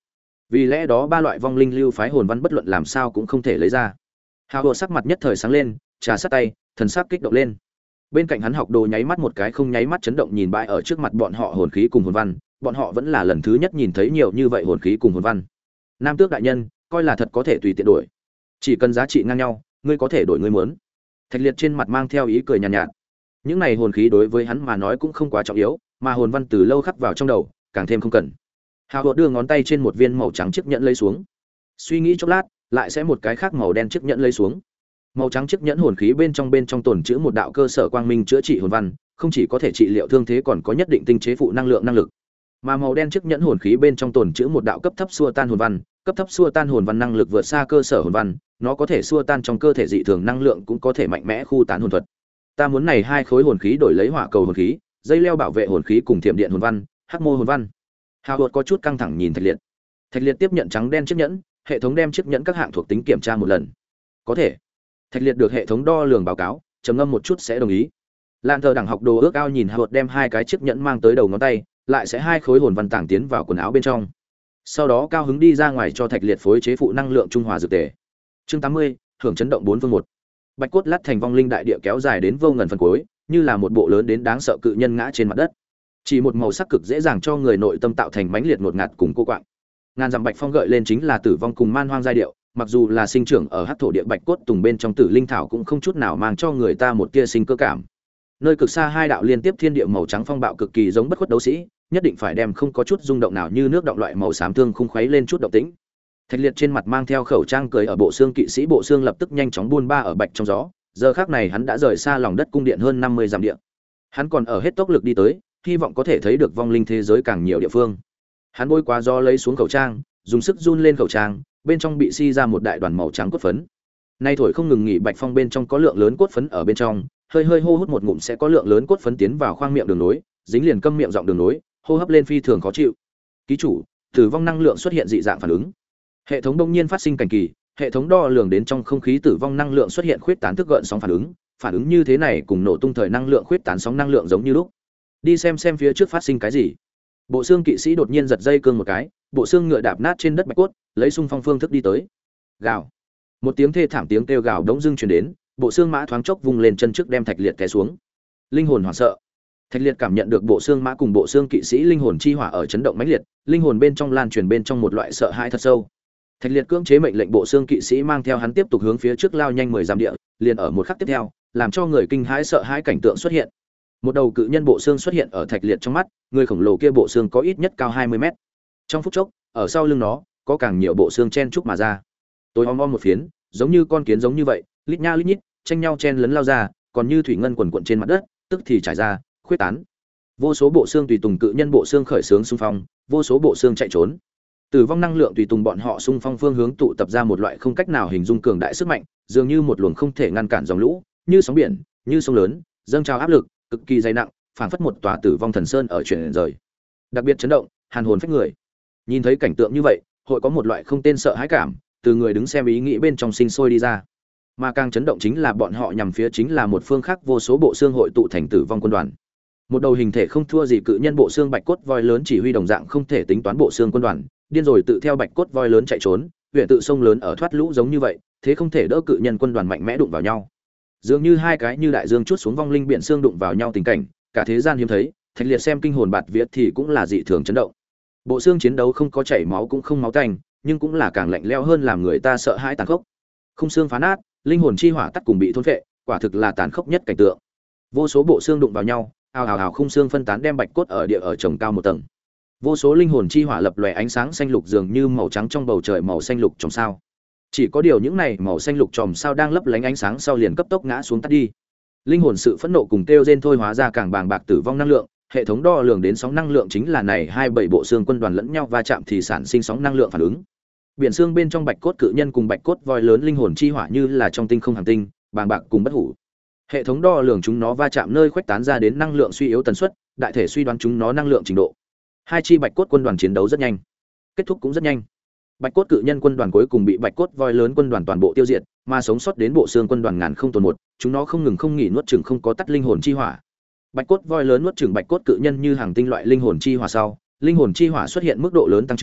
Vì lẽ đó ba loại vong linh lưu phái hồn văn bất luận làm sao cũng không thể lấy ra. Hào Hồ sắc mặt nhất thời sáng lên, trà sát tay, thần sắc kích động lên. Bên cạnh hắn học đồ nháy mắt một cái không nháy mắt chấn động nhìn bãi ở trước mặt bọn họ hồn khí cùng hồn văn, bọn họ vẫn là lần thứ nhất nhìn thấy nhiều như vậy hồn khí cùng hồn văn. Nam Tước đại nhân, coi là thật có thể tùy tiện đổi. Chỉ cần giá trị ngang nhau, ngươi có thể đổi ngươi muốn. Thạch Liệt trên mặt mang theo ý cười nhàn nhạt, nhạt. Những này hồn khí đối với hắn mà nói cũng không quá trọng yếu, mà hồn văn từ lâu khắc vào trong đầu, càng thêm không cần. Hào Hồ đưa ngón tay trên một viên màu trắng chiếc nhẫn lấy xuống. Suy nghĩ chốc lát, lại sẽ một cái khác màu đen chiếc nhẫn lấy xuống. Màu trắng chiếc nhẫn hồn khí bên trong bên trong tồn chứa một đạo cơ sở quang minh chữa trị hồn văn, không chỉ có thể trị liệu thương thế còn có nhất định tinh chế phụ năng lượng năng lực. Mà màu đen chiếc nhẫn hồn khí bên trong tồn chứa một đạo cấp thấp xua tan hồn văn, cấp thấp xua tan hồn văn năng lực vượt xa cơ sở hồn văn, nó có thể xua tan trong cơ thể dị thường năng lượng cũng có thể mạnh mẽ khu tán hồn thuật. Ta muốn này hai khối hồn khí đổi lấy hỏa cầu hồn khí, dây leo bảo vệ hồn khí cùng thiểm điện hồn văn, hắc mô hồn văn. Hào Hột có chút căng thẳng nhìn Thạch Liệt. Thạch Liệt tiếp nhận trắng đen chiếc nhẫn, hệ thống đem chiếc nhẫn các hạng thuộc tính kiểm tra một lần. Có thể. Thạch Liệt được hệ thống đo lường báo cáo, trầm ngâm một chút sẽ đồng ý. Lan Thờ đẳng học đồ ước ao nhìn Hào Hột đem hai cái chiếc nhẫn mang tới đầu ngón tay, lại sẽ hai khối hồn văn tảng tiến vào quần áo bên trong. Sau đó cao hứng đi ra ngoài cho Thạch Liệt phối chế phụ năng lượng trung hòa dược tề. Chương tám mươi, hưởng chấn động bốn phương một. Bạch cốt lát thành vong linh đại địa kéo dài đến vô ngần phần cuối, như là một bộ lớn đến đáng sợ cự nhân ngã trên mặt đất. Chỉ một màu sắc cực dễ dàng cho người nội tâm tạo thành mãnh liệt ngột ngạt cùng cô quạng. Ngàn dặm bạch phong gợi lên chính là tử vong cùng man hoang giai điệu, mặc dù là sinh trưởng ở hắc thổ địa bạch cốt tùng bên trong tử linh thảo cũng không chút nào mang cho người ta một tia sinh cơ cảm. Nơi cực xa hai đạo liên tiếp thiên địa màu trắng phong bạo cực kỳ giống bất khuất đấu sĩ, nhất định phải đem không có chút rung động nào như nước động loại màu xám thương khung khuấy lên chút động tĩnh. Thạch Liệt trên mặt mang theo khẩu trang cười ở bộ xương kỵ sĩ bộ xương lập tức nhanh chóng buôn ba ở bạch trong gió, giờ khắc này hắn đã rời xa lòng đất cung điện hơn năm mươi dặm địa. Hắn còn ở hết tốc lực đi tới, hy vọng có thể thấy được vong linh thế giới càng nhiều địa phương. Hắn bôi qua gió lấy xuống khẩu trang, dùng sức run lên khẩu trang, bên trong bị xi ra một đại đoàn màu trắng cốt phấn. Nay thổi không ngừng nghỉ bạch phong bên trong có lượng lớn cốt phấn ở bên trong, hơi hơi hô hút một ngụm sẽ có lượng lớn cốt phấn tiến vào khoang miệng đường nối, dính liền câm miệng giọng đường nối, hô hấp lên phi thường khó chịu. Ký chủ, tử vong năng lượng xuất hiện dị dạng phản ứng. Hệ thống đông nhiên phát sinh cảnh kỳ, hệ thống đo lường đến trong không khí tử vong năng lượng xuất hiện khuyết tán tức gợn sóng phản ứng, phản ứng như thế này cùng nổ tung thời năng lượng khuyết tán sóng năng lượng giống như lúc. Đi xem xem phía trước phát sinh cái gì. Bộ xương kỵ sĩ đột nhiên giật dây cương một cái, bộ xương ngựa đạp nát trên đất bạch cốt, lấy xung phong phương thức đi tới. Gào. Một tiếng thê thảm tiếng kêu gào đống dưng truyền đến, bộ xương mã thoáng chốc vung lên chân trước đem Thạch Liệt té xuống. Linh hồn hoảng sợ. Thạch Liệt cảm nhận được bộ xương mã cùng bộ xương kỵ sĩ linh hồn chi hỏa ở chấn động mãnh liệt, linh hồn bên trong lan truyền bên trong một loại sợ hãi thật sâu. Thạch Liệt cưỡng chế mệnh lệnh bộ xương kỵ sĩ mang theo hắn tiếp tục hướng phía trước lao nhanh mười dặm địa, liền ở một khắc tiếp theo, làm cho người kinh hãi sợ hãi cảnh tượng xuất hiện. Một đầu cự nhân bộ xương xuất hiện ở Thạch Liệt trong mắt, người khổng lồ kia bộ xương có ít nhất cao hai mươi mét. Trong phút chốc, ở sau lưng nó, có càng nhiều bộ xương chen chúc mà ra. Tối om om một phiến, giống như con kiến giống như vậy, lít nha lít nhít, tranh nhau chen lấn lao ra, còn như thủy ngân quần quần trên mặt đất, tức thì trải ra, khuyết tán. Vô số bộ xương tùy tùng cự nhân bộ xương khởi xướng xung phong, vô số bộ xương chạy trốn. Tử vong năng lượng tùy tùng bọn họ xung phong phương hướng tụ tập ra một loại không cách nào hình dung cường đại sức mạnh, dường như một luồng không thể ngăn cản dòng lũ, như sóng biển, như sông lớn, dâng trào áp lực, cực kỳ dày nặng, phảng phất một tòa tử vong thần sơn ở chuyển rời. Đặc biệt chấn động, hàn hồn phách người. Nhìn thấy cảnh tượng như vậy, hội có một loại không tên sợ hãi cảm, từ người đứng xem ý nghĩ bên trong sinh sôi đi ra. Mà càng chấn động chính là bọn họ nhằm phía chính là một phương khác vô số bộ xương hội tụ thành tử vong quân đoàn. Một đầu hình thể không thua gì cự nhân bộ xương bạch cốt voi lớn chỉ huy đồng dạng không thể tính toán bộ xương quân đoàn, điên rồi tự theo bạch cốt voi lớn chạy trốn, huyện tự sông lớn ở thoát lũ giống như vậy, thế không thể đỡ cự nhân quân đoàn mạnh mẽ đụng vào nhau. Dường như hai cái như đại dương chút xuống vong linh biển xương đụng vào nhau tình cảnh, cả thế gian hiếm thấy, Thạch Liệt xem kinh hồn bạt vía thì cũng là dị thường chấn động. Bộ xương chiến đấu không có chảy máu cũng không máu tanh, nhưng cũng là càng lạnh lẽo hơn làm người ta sợ hãi tàn khốc. Khung xương phá nát, linh hồn chi hỏa tắt cùng bị thôn phệ, quả thực là tàn khốc nhất cảnh tượng. Vô số bộ xương đụng vào nhau, ào ào ào khung xương phân tán đem bạch cốt ở địa ở trồng cao một tầng. Vô số linh hồn chi hỏa lập lòe ánh sáng xanh lục dường như màu trắng trong bầu trời màu xanh lục chòm sao. Chỉ có điều những này màu xanh lục chòm sao đang lấp lánh ánh sáng sau liền cấp tốc ngã xuống tắt đi. Linh hồn sự phẫn nộ cùng kêu rên thôi hóa ra càng bàng bạc tử vong năng lượng, hệ thống đo lường đến sóng năng lượng chính là này hai bảy bộ xương quân đoàn lẫn nhau va chạm thì sản sinh sóng năng lượng phản ứng. Biển xương bên trong bạch cốt cự nhân cùng bạch cốt voi lớn linh hồn chi hỏa như là trong tinh không hành tinh, bàng bạc cùng bất hủ. Hệ thống đo lường chúng nó va chạm nơi khuếch tán ra đến năng lượng suy yếu tần suất, đại thể suy đoán chúng nó năng lượng trình độ. Hai chi bạch cốt quân đoàn chiến đấu rất nhanh, kết thúc cũng rất nhanh. Bạch cốt cự nhân quân đoàn cuối cùng bị bạch cốt voi lớn quân đoàn toàn bộ tiêu diệt, mà sống sót đến bộ xương quân đoàn ngàn không tồn một, chúng nó không ngừng không nghỉ nuốt chửng không có tắt linh hồn chi hỏa. Bạch cốt voi lớn nuốt chửng bạch cốt cự nhân như hàng tinh loại linh hồn chi hỏa sau, linh hồn chi hỏa xuất hiện mức độ lớn tăng trưởng,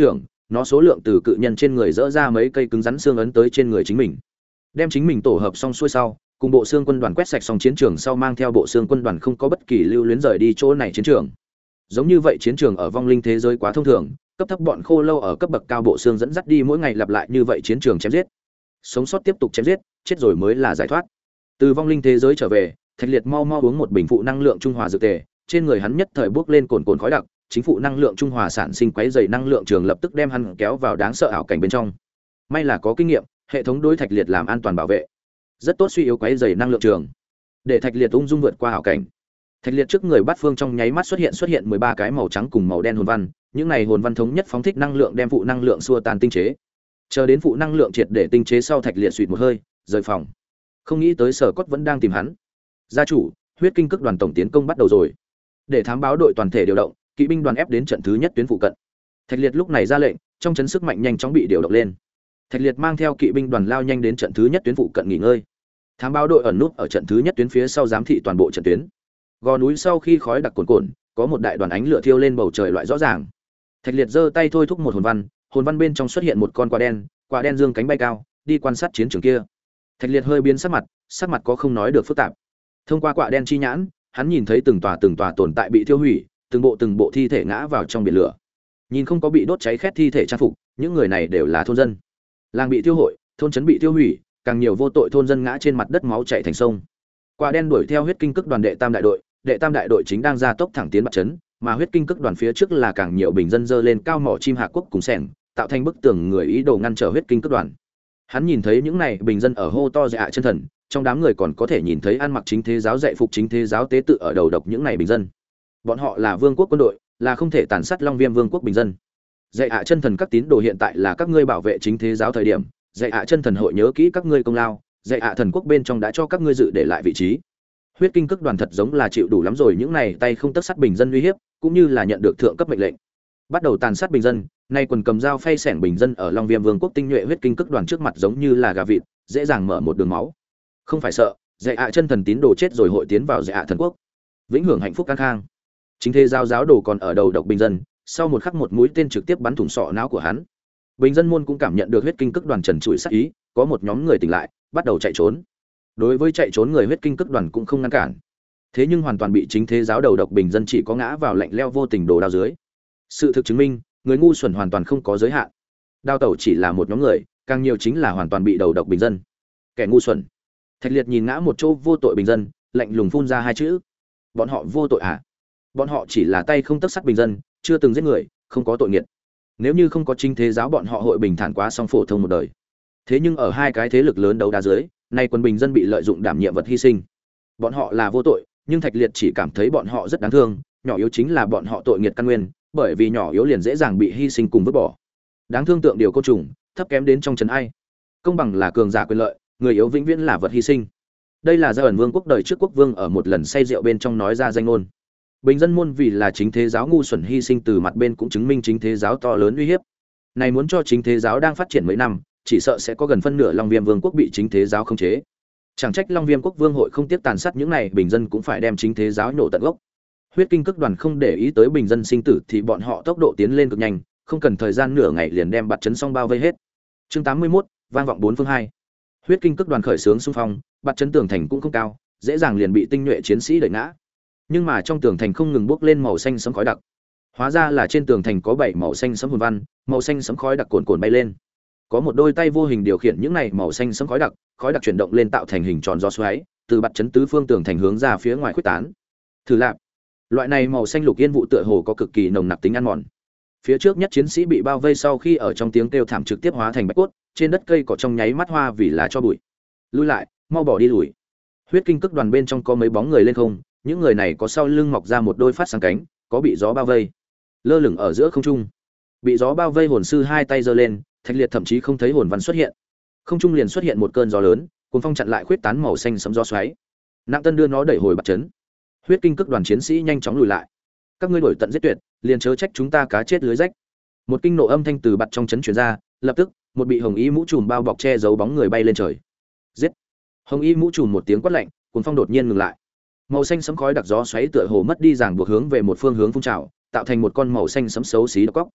nó số lượng từ cự nhân trên người dỡ ra mấy cây cứng rắn xương ấn tới trên người chính mình. Đem chính mình tổ hợp xong xuôi sau, cùng bộ xương quân đoàn quét sạch xong chiến trường sau mang theo bộ xương quân đoàn không có bất kỳ lưu luyến rời đi chỗ này chiến trường. Giống như vậy chiến trường ở vong linh thế giới quá thông thường, cấp thấp bọn khô lâu ở cấp bậc cao bộ xương dẫn dắt đi mỗi ngày lặp lại như vậy chiến trường chém giết. Sống sót tiếp tục chém giết, chết rồi mới là giải thoát. Từ vong linh thế giới trở về, Thạch Liệt mau mau uống một bình phụ năng lượng trung hòa dược tề, trên người hắn nhất thời bốc lên cồn cồn khói đặc, chính phụ năng lượng trung hòa sản sinh quấy dày năng lượng trường lập tức đem hắn kéo vào đáng sợ ảo cảnh bên trong. May là có kinh nghiệm, hệ thống đối Thạch Liệt làm an toàn bảo vệ. Rất tốt suy yếu quấy dày năng lượng trường, để Thạch Liệt ung dung vượt qua ảo cảnh. Thạch Liệt trước người bát phương trong nháy mắt xuất hiện xuất hiện mười ba cái màu trắng cùng màu đen hồn văn, những này hồn văn thống nhất phóng thích năng lượng đem phụ năng lượng xua tan tinh chế. Chờ đến phụ năng lượng triệt để tinh chế sau, Thạch Liệt suýt một hơi, rời phòng. Không nghĩ tới Sở Cốt vẫn đang tìm hắn. Gia chủ, huyết kinh cước đoàn tổng tiến công bắt đầu rồi. Để thám báo đội toàn thể điều động, kỵ binh đoàn ép đến trận thứ nhất tuyến phụ cận. Thạch Liệt lúc này ra lệnh, trong chấn sức mạnh nhanh chóng bị điều động lên. Thạch Liệt mang theo kỵ binh đoàn lao nhanh đến trận thứ nhất tuyến phụ cận nghỉ ngơi. Thám báo đội ẩn nút ở trận thứ nhất tuyến phía sau giám thị toàn bộ trận tuyến. Gò núi sau khi khói đặc cuồn cuộn, có một đại đoàn ánh lửa thiêu lên bầu trời loại rõ ràng. Thạch Liệt giơ tay thôi thúc một hồn văn, hồn văn bên trong xuất hiện một con quạ đen, quạ đen dương cánh bay cao, đi quan sát chiến trường kia. Thạch Liệt hơi biến sắc mặt, sắc mặt có không nói được phức tạp. Thông qua quạ đen chi nhãn, hắn nhìn thấy từng tòa từng tòa tồn tại bị thiêu hủy, từng bộ từng bộ thi thể ngã vào trong biển lửa. Nhìn không có bị đốt cháy khét thi thể trang phục, những người này đều là thôn dân. Làng bị tiêu hội, thôn trấn bị tiêu hủy, càng nhiều vô tội thôn dân ngã trên mặt đất máu chảy thành sông. Quạ đen đuổi theo huyết kinh cước đoàn đệ tam đại đội, đệ tam đại đội chính đang ra tốc thẳng tiến bắt trấn, mà huyết kinh cước đoàn phía trước là càng nhiều bình dân dơ lên cao mỏ chim hạ quốc cùng sẻng, tạo thành bức tường người ý đồ ngăn trở huyết kinh cước đoàn. Hắn nhìn thấy những này bình dân ở hô to dạ chân thần, trong đám người còn có thể nhìn thấy ăn mặc chính thế giáo dạy phục chính thế giáo tế tự ở đầu độc những này bình dân. Bọn họ là vương quốc quân đội, là không thể tàn sát Long Viêm vương quốc bình dân. Dạy hạ chân thần các tín đồ hiện tại là các ngươi bảo vệ chính thế giáo thời điểm, dạy hạ chân thần hội nhớ kỹ các ngươi công lao, dạy hạ thần quốc bên trong đã cho các ngươi dự để lại vị trí. Huyết kinh cước đoàn thật giống là chịu đủ lắm rồi những này tay không tất sát bình dân uy hiếp, cũng như là nhận được thượng cấp mệnh lệnh, bắt đầu tàn sát bình dân. Nay quần cầm dao phay sẻng bình dân ở Long Viêm vương quốc tinh nhuệ huyết kinh cước đoàn trước mặt giống như là gà vịt, dễ dàng mở một đường máu. Không phải sợ, dạy hạ chân thần tín đồ chết rồi hội tiến vào dạy hạ thần quốc, vĩnh hưởng hạnh phúc căng khang. Chính thế giáo giáo đồ còn ở đầu độc bình dân, sau một khắc một mũi tên trực tiếp bắn thủng sọ não của hắn. Bình dân môn cũng cảm nhận được huyết kinh cước đoàn trần trụi sát ý, có một nhóm người tỉnh lại, bắt đầu chạy trốn. Đối với chạy trốn người huyết kinh cước đoàn cũng không ngăn cản. Thế nhưng hoàn toàn bị chính thế giáo đầu độc bình dân chỉ có ngã vào lạnh leo vô tình đồ đao dưới. Sự thực chứng minh, người ngu xuẩn hoàn toàn không có giới hạn. Đao tẩu chỉ là một nhóm người, càng nhiều chính là hoàn toàn bị đầu độc bình dân. Kẻ ngu xuẩn. Thạch Liệt nhìn ngã một chỗ vô tội bình dân, lạnh lùng phun ra hai chữ: bọn họ vô tội à? Bọn họ chỉ là tay không tấc sắt bình dân, chưa từng giết người, không có tội nghiệt. Nếu như không có chính thế giáo, bọn họ hội bình thản quá xong phổ thông một đời. Thế nhưng ở hai cái thế lực lớn đấu đá dưới, nay quân bình dân bị lợi dụng đảm nhiệm vật hy sinh. Bọn họ là vô tội, nhưng Thạch Liệt chỉ cảm thấy bọn họ rất đáng thương, nhỏ yếu chính là bọn họ tội nghiệt căn nguyên, bởi vì nhỏ yếu liền dễ dàng bị hy sinh cùng vứt bỏ. Đáng thương tượng điều côn trùng, thấp kém đến trong trấn ai. Công bằng là cường giả quyền lợi, người yếu vĩnh viễn là vật hy sinh. Đây là Gia ẩn Vương quốc đời trước quốc vương ở một lần say rượu bên trong nói ra danh ngôn. Bình dân môn vì là chính thế giáo ngu xuẩn hy sinh từ mặt bên cũng chứng minh chính thế giáo to lớn uy hiếp. Này muốn cho chính thế giáo đang phát triển mấy năm, chỉ sợ sẽ có gần phân nửa Long Viêm Vương quốc bị chính thế giáo khống chế. Chẳng trách Long Viêm quốc vương hội không tiếc tàn sát những này bình dân cũng phải đem chính thế giáo nhổ tận gốc. Huyết kinh cước đoàn không để ý tới bình dân sinh tử thì bọn họ tốc độ tiến lên cực nhanh, không cần thời gian nửa ngày liền đem bạt trấn xong bao vây hết. Chương tám mươi mốt, vang vọng bốn phương hai. Huyết kinh cước đoàn khởi xướng xung phong, bạt trấn tường thành cũng không cao, dễ dàng liền bị tinh nhuệ chiến sĩ đẩy ngã. Nhưng mà trong tường thành không ngừng bốc lên màu xanh sẫm khói đặc. Hóa ra là trên tường thành có bảy màu xanh sẫm hồn văn, màu xanh sẫm khói đặc cuồn cuộn bay lên. Có một đôi tay vô hình điều khiển những này màu xanh sẫm khói đặc, khói đặc chuyển động lên tạo thành hình tròn gió xoáy, từ bạt trấn tứ phương tường thành hướng ra phía ngoài khuếch tán. Thử lạp. Loại này màu xanh lục yên vụ tựa hồ có cực kỳ nồng nặc tính ăn mòn. Phía trước nhất chiến sĩ bị bao vây sau khi ở trong tiếng kêu thảm trực tiếp hóa thành bạch cốt, trên đất cây cỏ trong nháy mắt hoa vì là cho bụi. Lui lại, mau bỏ đi lùi. Huyết kinh cước đoàn bên trong có mấy bóng người lên không, những người này có sau lưng mọc ra một đôi phát sáng cánh, có bị gió bao vây, lơ lửng ở giữa không trung. Bị gió bao vây hồn sư hai tay giơ lên, Thạch Liệt thậm chí không thấy hồn văn xuất hiện. Không trung liền xuất hiện một cơn gió lớn, cuốn phong chặn lại khuyết tán màu xanh sẫm gió xoáy. Nặng Tân đưa nó đẩy hồi bạt trấn. Huyết kinh cước đoàn chiến sĩ nhanh chóng lùi lại. Các ngươi đổi tận giết tuyệt, liền chớ trách chúng ta cá chết lưới rách. Một kinh nộ âm thanh từ bạt trong trấn truyền ra, lập tức, một bị hồng y mũ trùm bao bọc che giấu bóng người bay lên trời. Giết! Hồng y mũ trùm một tiếng quát lạnh, cuốn phong đột nhiên ngừng lại. Màu xanh sẫm khói đặc gió xoáy tựa hồ mất đi ràng buộc hướng về một phương hướng phun trào, tạo thành một con màu xanh sẫm xấu xí độc cóc.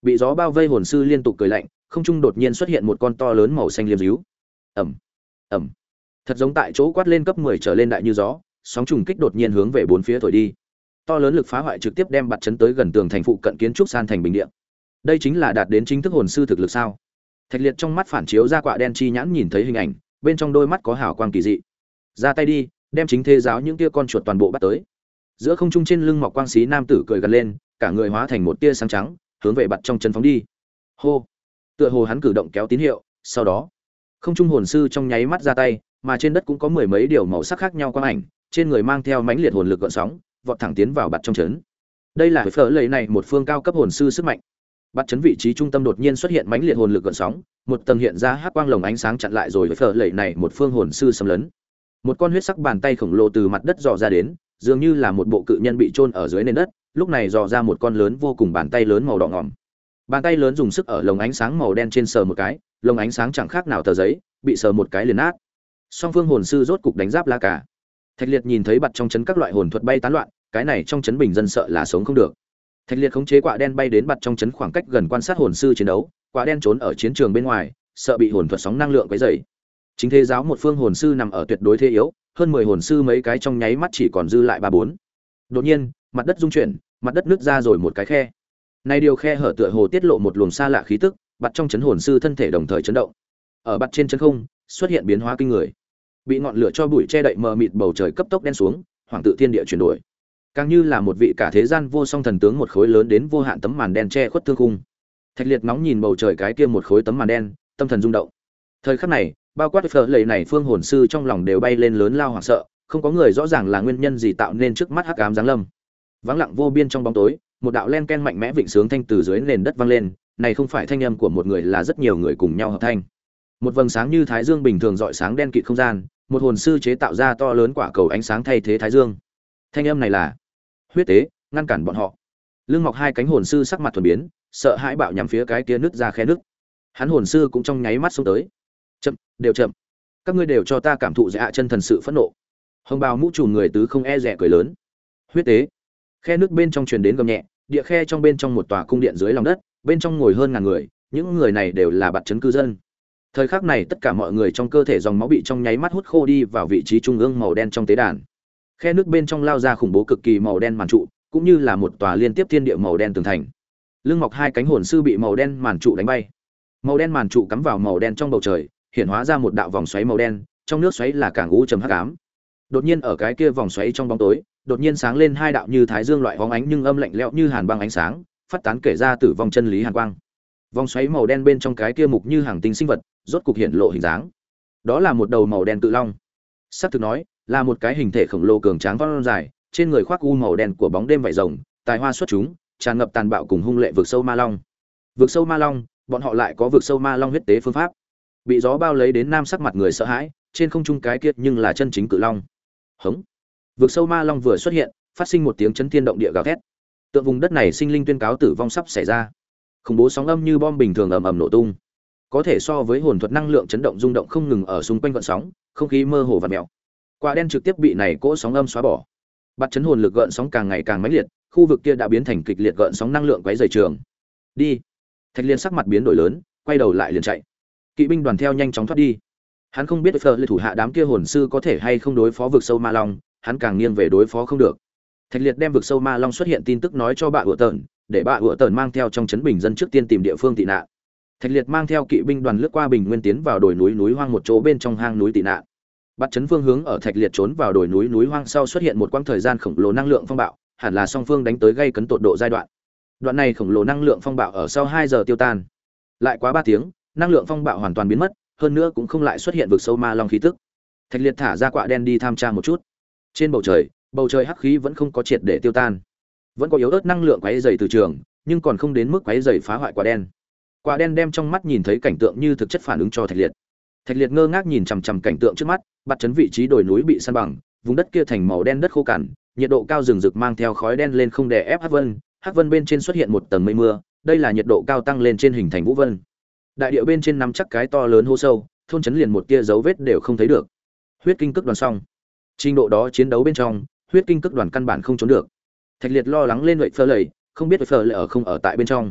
Bị gió bao vây hồn sư liên tục cười lạnh, không trung đột nhiên xuất hiện một con to lớn màu xanh liêm ríu. Ầm, ầm. Thật giống tại chỗ quát lên cấp mười trở lên đại như gió, sóng trùng kích đột nhiên hướng về bốn phía thổi đi. To lớn lực phá hoại trực tiếp đem bạt chấn tới gần tường thành phụ cận kiến trúc san thành bình địa. Đây chính là đạt đến chính thức hồn sư thực lực sao? Thạch Liệt trong mắt phản chiếu ra quạ đen chi nhãn nhìn thấy hình ảnh, bên trong đôi mắt có hào quang kỳ dị. Ra tay đi, đem chính thế giáo những tia con chuột toàn bộ bắt tới. Giữa không trung trên lưng mọc quang xí nam tử cười gần lên, cả người hóa thành một tia sáng trắng, hướng về bạt trong chân phóng đi. Hô! Tựa hồ hắn cử động kéo tín hiệu, sau đó, không trung hồn sư trong nháy mắt ra tay, mà trên đất cũng có mười mấy điều màu sắc khác nhau quang ảnh, trên người mang theo mãnh liệt hồn lực gợn sóng, vọt thẳng tiến vào bạt trong trấn. Đây là phở lầy này một phương cao cấp hồn sư sức mạnh. Bạt chấn vị trí trung tâm đột nhiên xuất hiện mãnh liệt hồn lực gợn sóng, một tầng hiện ra hắc quang lồng ánh sáng chặn lại rồi với phở lầy này một phương hồn sư xâm lấn. Một con huyết sắc bàn tay khổng lồ từ mặt đất dò ra đến, dường như là một bộ cự nhân bị chôn ở dưới nền đất, lúc này dò ra một con lớn vô cùng bàn tay lớn màu đỏ ngòm. Bàn tay lớn dùng sức ở lồng ánh sáng màu đen trên sờ một cái, lồng ánh sáng chẳng khác nào tờ giấy, bị sờ một cái liền nát. Song phương hồn sư rốt cục đánh giáp la cả. Thạch Liệt nhìn thấy bạt trong chấn các loại hồn thuật bay tán loạn, cái này trong chấn bình dân sợ là sống không được. Thạch Liệt khống chế quạ đen bay đến bạt trong chấn khoảng cách gần quan sát hồn sư chiến đấu, quạ đen trốn ở chiến trường bên ngoài, sợ bị hồn thuật sóng năng lượng quấy rầy. Chính thế giáo một phương hồn sư nằm ở tuyệt đối thế yếu, hơn mười hồn sư mấy cái trong nháy mắt chỉ còn dư lại ba bốn. Đột nhiên, mặt đất rung chuyển, mặt đất nứt ra rồi một cái khe. Này điều khe hở tựa hồ tiết lộ một luồng xa lạ khí tức, bạt trong chấn hồn sư thân thể đồng thời chấn động. Ở bạt trên chân không, xuất hiện biến hóa kinh người. Bị ngọn lửa cho bụi che đậy mờ mịt bầu trời cấp tốc đen xuống, hoàng tự thiên địa chuyển đổi. Càng như là một vị cả thế gian vô song thần tướng một khối lớn đến vô hạn tấm màn đen che khuất thương khung. Thạch Liệt nóng nhìn bầu trời cái kia một khối tấm màn đen, tâm thần rung động. Thời khắc này, bao quát phở lầy này phương hồn sư trong lòng đều bay lên lớn lao hoảng sợ, không có người rõ ràng là nguyên nhân gì tạo nên trước mắt hắc ám giáng lâm. Vắng lặng vô biên trong bóng tối, một đạo len ken mạnh mẽ vịnh sướng thanh từ dưới nền đất vang lên, này không phải thanh âm của một người là rất nhiều người cùng nhau hợp thanh. Một vầng sáng như thái dương bình thường rọi sáng đen kịt không gian, một hồn sư chế tạo ra to lớn quả cầu ánh sáng thay thế thái dương. Thanh âm này là huyết tế, ngăn cản bọn họ. Lưng mọc hai cánh hồn sư sắc mặt thuần biến, sợ hãi bạo nhắm phía cái kia nứt ra khe nứt. Hắn hồn sư cũng trong nháy mắt xông tới. Chậm, đều chậm. Các ngươi đều cho ta cảm thụ dạ chân thần sự phẫn nộ. Hồng bào mũ trùm người tứ không e dè cười lớn. Huyết tế. Khe nước bên trong truyền đến gầm nhẹ, địa khe trong bên trong một tòa cung điện dưới lòng đất, bên trong ngồi hơn ngàn người, những người này đều là bạt chấn cư dân. Thời khắc này tất cả mọi người trong cơ thể dòng máu bị trong nháy mắt hút khô đi vào vị trí trung ương màu đen trong tế đàn. Khe nước bên trong lao ra khủng bố cực kỳ màu đen màn trụ, cũng như là một tòa liên tiếp thiên địa màu đen tường thành. Lưng mọc hai cánh hồn sư bị màu đen màn trụ đánh bay. Màu đen màn trụ cắm vào màu đen trong bầu trời, hiện hóa ra một đạo vòng xoáy màu đen, trong nước xoáy là càng u trầm hắc ám. Đột nhiên ở cái kia vòng xoáy trong bóng tối, đột nhiên sáng lên hai đạo như thái dương loại hóng ánh nhưng âm lạnh lẽo như hàn băng ánh sáng, phát tán kể ra tử vong chân lý hàn quang. Vòng xoáy màu đen bên trong cái kia mục như hàng tinh sinh vật, rốt cục hiện lộ hình dáng. Đó là một đầu màu đen cự long. Sắp thực nói, là một cái hình thể khổng lồ cường tráng vón dài, trên người khoác u màu đen của bóng đêm vảy rồng, tài hoa xuất chúng, tràn ngập tàn bạo cùng hung lệ vực sâu ma long. Vực sâu ma long, bọn họ lại có vực sâu ma long huyết tế phương pháp. Bị gió bao lấy đến nam sắc mặt người sợ hãi, trên không trung cái kia nhưng là chân chính cự long. Hống. Vực sâu ma long vừa xuất hiện, phát sinh một tiếng chấn thiên động địa gào thét. Tượng vùng đất này sinh linh tuyên cáo tử vong sắp xảy ra. Khủng bố sóng âm như bom bình thường ầm ầm nổ tung. Có thể so với hồn thuật năng lượng chấn động rung động không ngừng ở xung quanh gợn sóng, không khí mơ hồ và mèo. Quả đen trực tiếp bị này cỗ sóng âm xóa bỏ. Bắt chấn hồn lực gợn sóng càng ngày càng mãnh liệt, khu vực kia đã biến thành kịch liệt gợn sóng năng lượng quấy rầy trường. Đi. Thạch Liên sắc mặt biến đổi lớn, quay đầu lại liền chạy. Kỵ binh đoàn theo nhanh chóng thoát đi. Hắn không biết Fleur thủ hạ đám kia hồn sư có thể hay không đối phó vực sâu ma long, hắn càng nghiêng về đối phó không được. Thạch Liệt đem vực sâu ma long xuất hiện tin tức nói cho bà Hựa Tẩn, để bà Hựa Tẩn mang theo trong trấn bình dân trước tiên tìm địa phương tị nạn. Thạch Liệt mang theo kỵ binh đoàn lướt qua bình nguyên tiến vào đồi núi núi hoang một chỗ bên trong hang núi tị nạn. Bắt chấn phương hướng ở Thạch Liệt trốn vào đồi núi núi hoang sau xuất hiện một quãng thời gian khổng lồ năng lượng phong bạo, hẳn là song phương đánh tới gây cấn tột độ giai đoạn. Đoạn này khổng lồ năng lượng phong bạo ở sau hai giờ tiêu tan. Lại quá ba tiếng, năng lượng phong bạo hoàn toàn biến mất, hơn nữa cũng không lại xuất hiện vực sâu ma long khí tức. Thạch Liệt thả ra quạ đen đi tham tra một chút. Trên bầu trời, bầu trời hắc khí vẫn không có triệt để tiêu tan, vẫn có yếu ớt năng lượng quấy rầy từ trường, nhưng còn không đến mức quấy rầy phá hoại quả đen. Quả đen đem trong mắt nhìn thấy cảnh tượng như thực chất phản ứng cho Thạch Liệt. Thạch Liệt ngơ ngác nhìn chằm chằm cảnh tượng trước mắt, bắt chấn vị trí đồi núi bị san bằng, vùng đất kia thành màu đen đất khô cằn, nhiệt độ cao rừng rực mang theo khói đen lên không đè ép hắc vân, hắc vân bên trên xuất hiện một tầng mây mưa, đây là nhiệt độ cao tăng lên trên hình thành vũ vân. Đại địa bên trên nằm chắc cái to lớn hố sâu, thôn trấn liền một tia dấu vết đều không thấy được. Huyết kinh cước đoàn xong. Trình độ đó chiến đấu bên trong, huyết kinh cước đoàn căn bản không trốn được. Thạch Liệt lo lắng lên vậy phơ lầy, không biết phơ lầy ở không ở tại bên trong.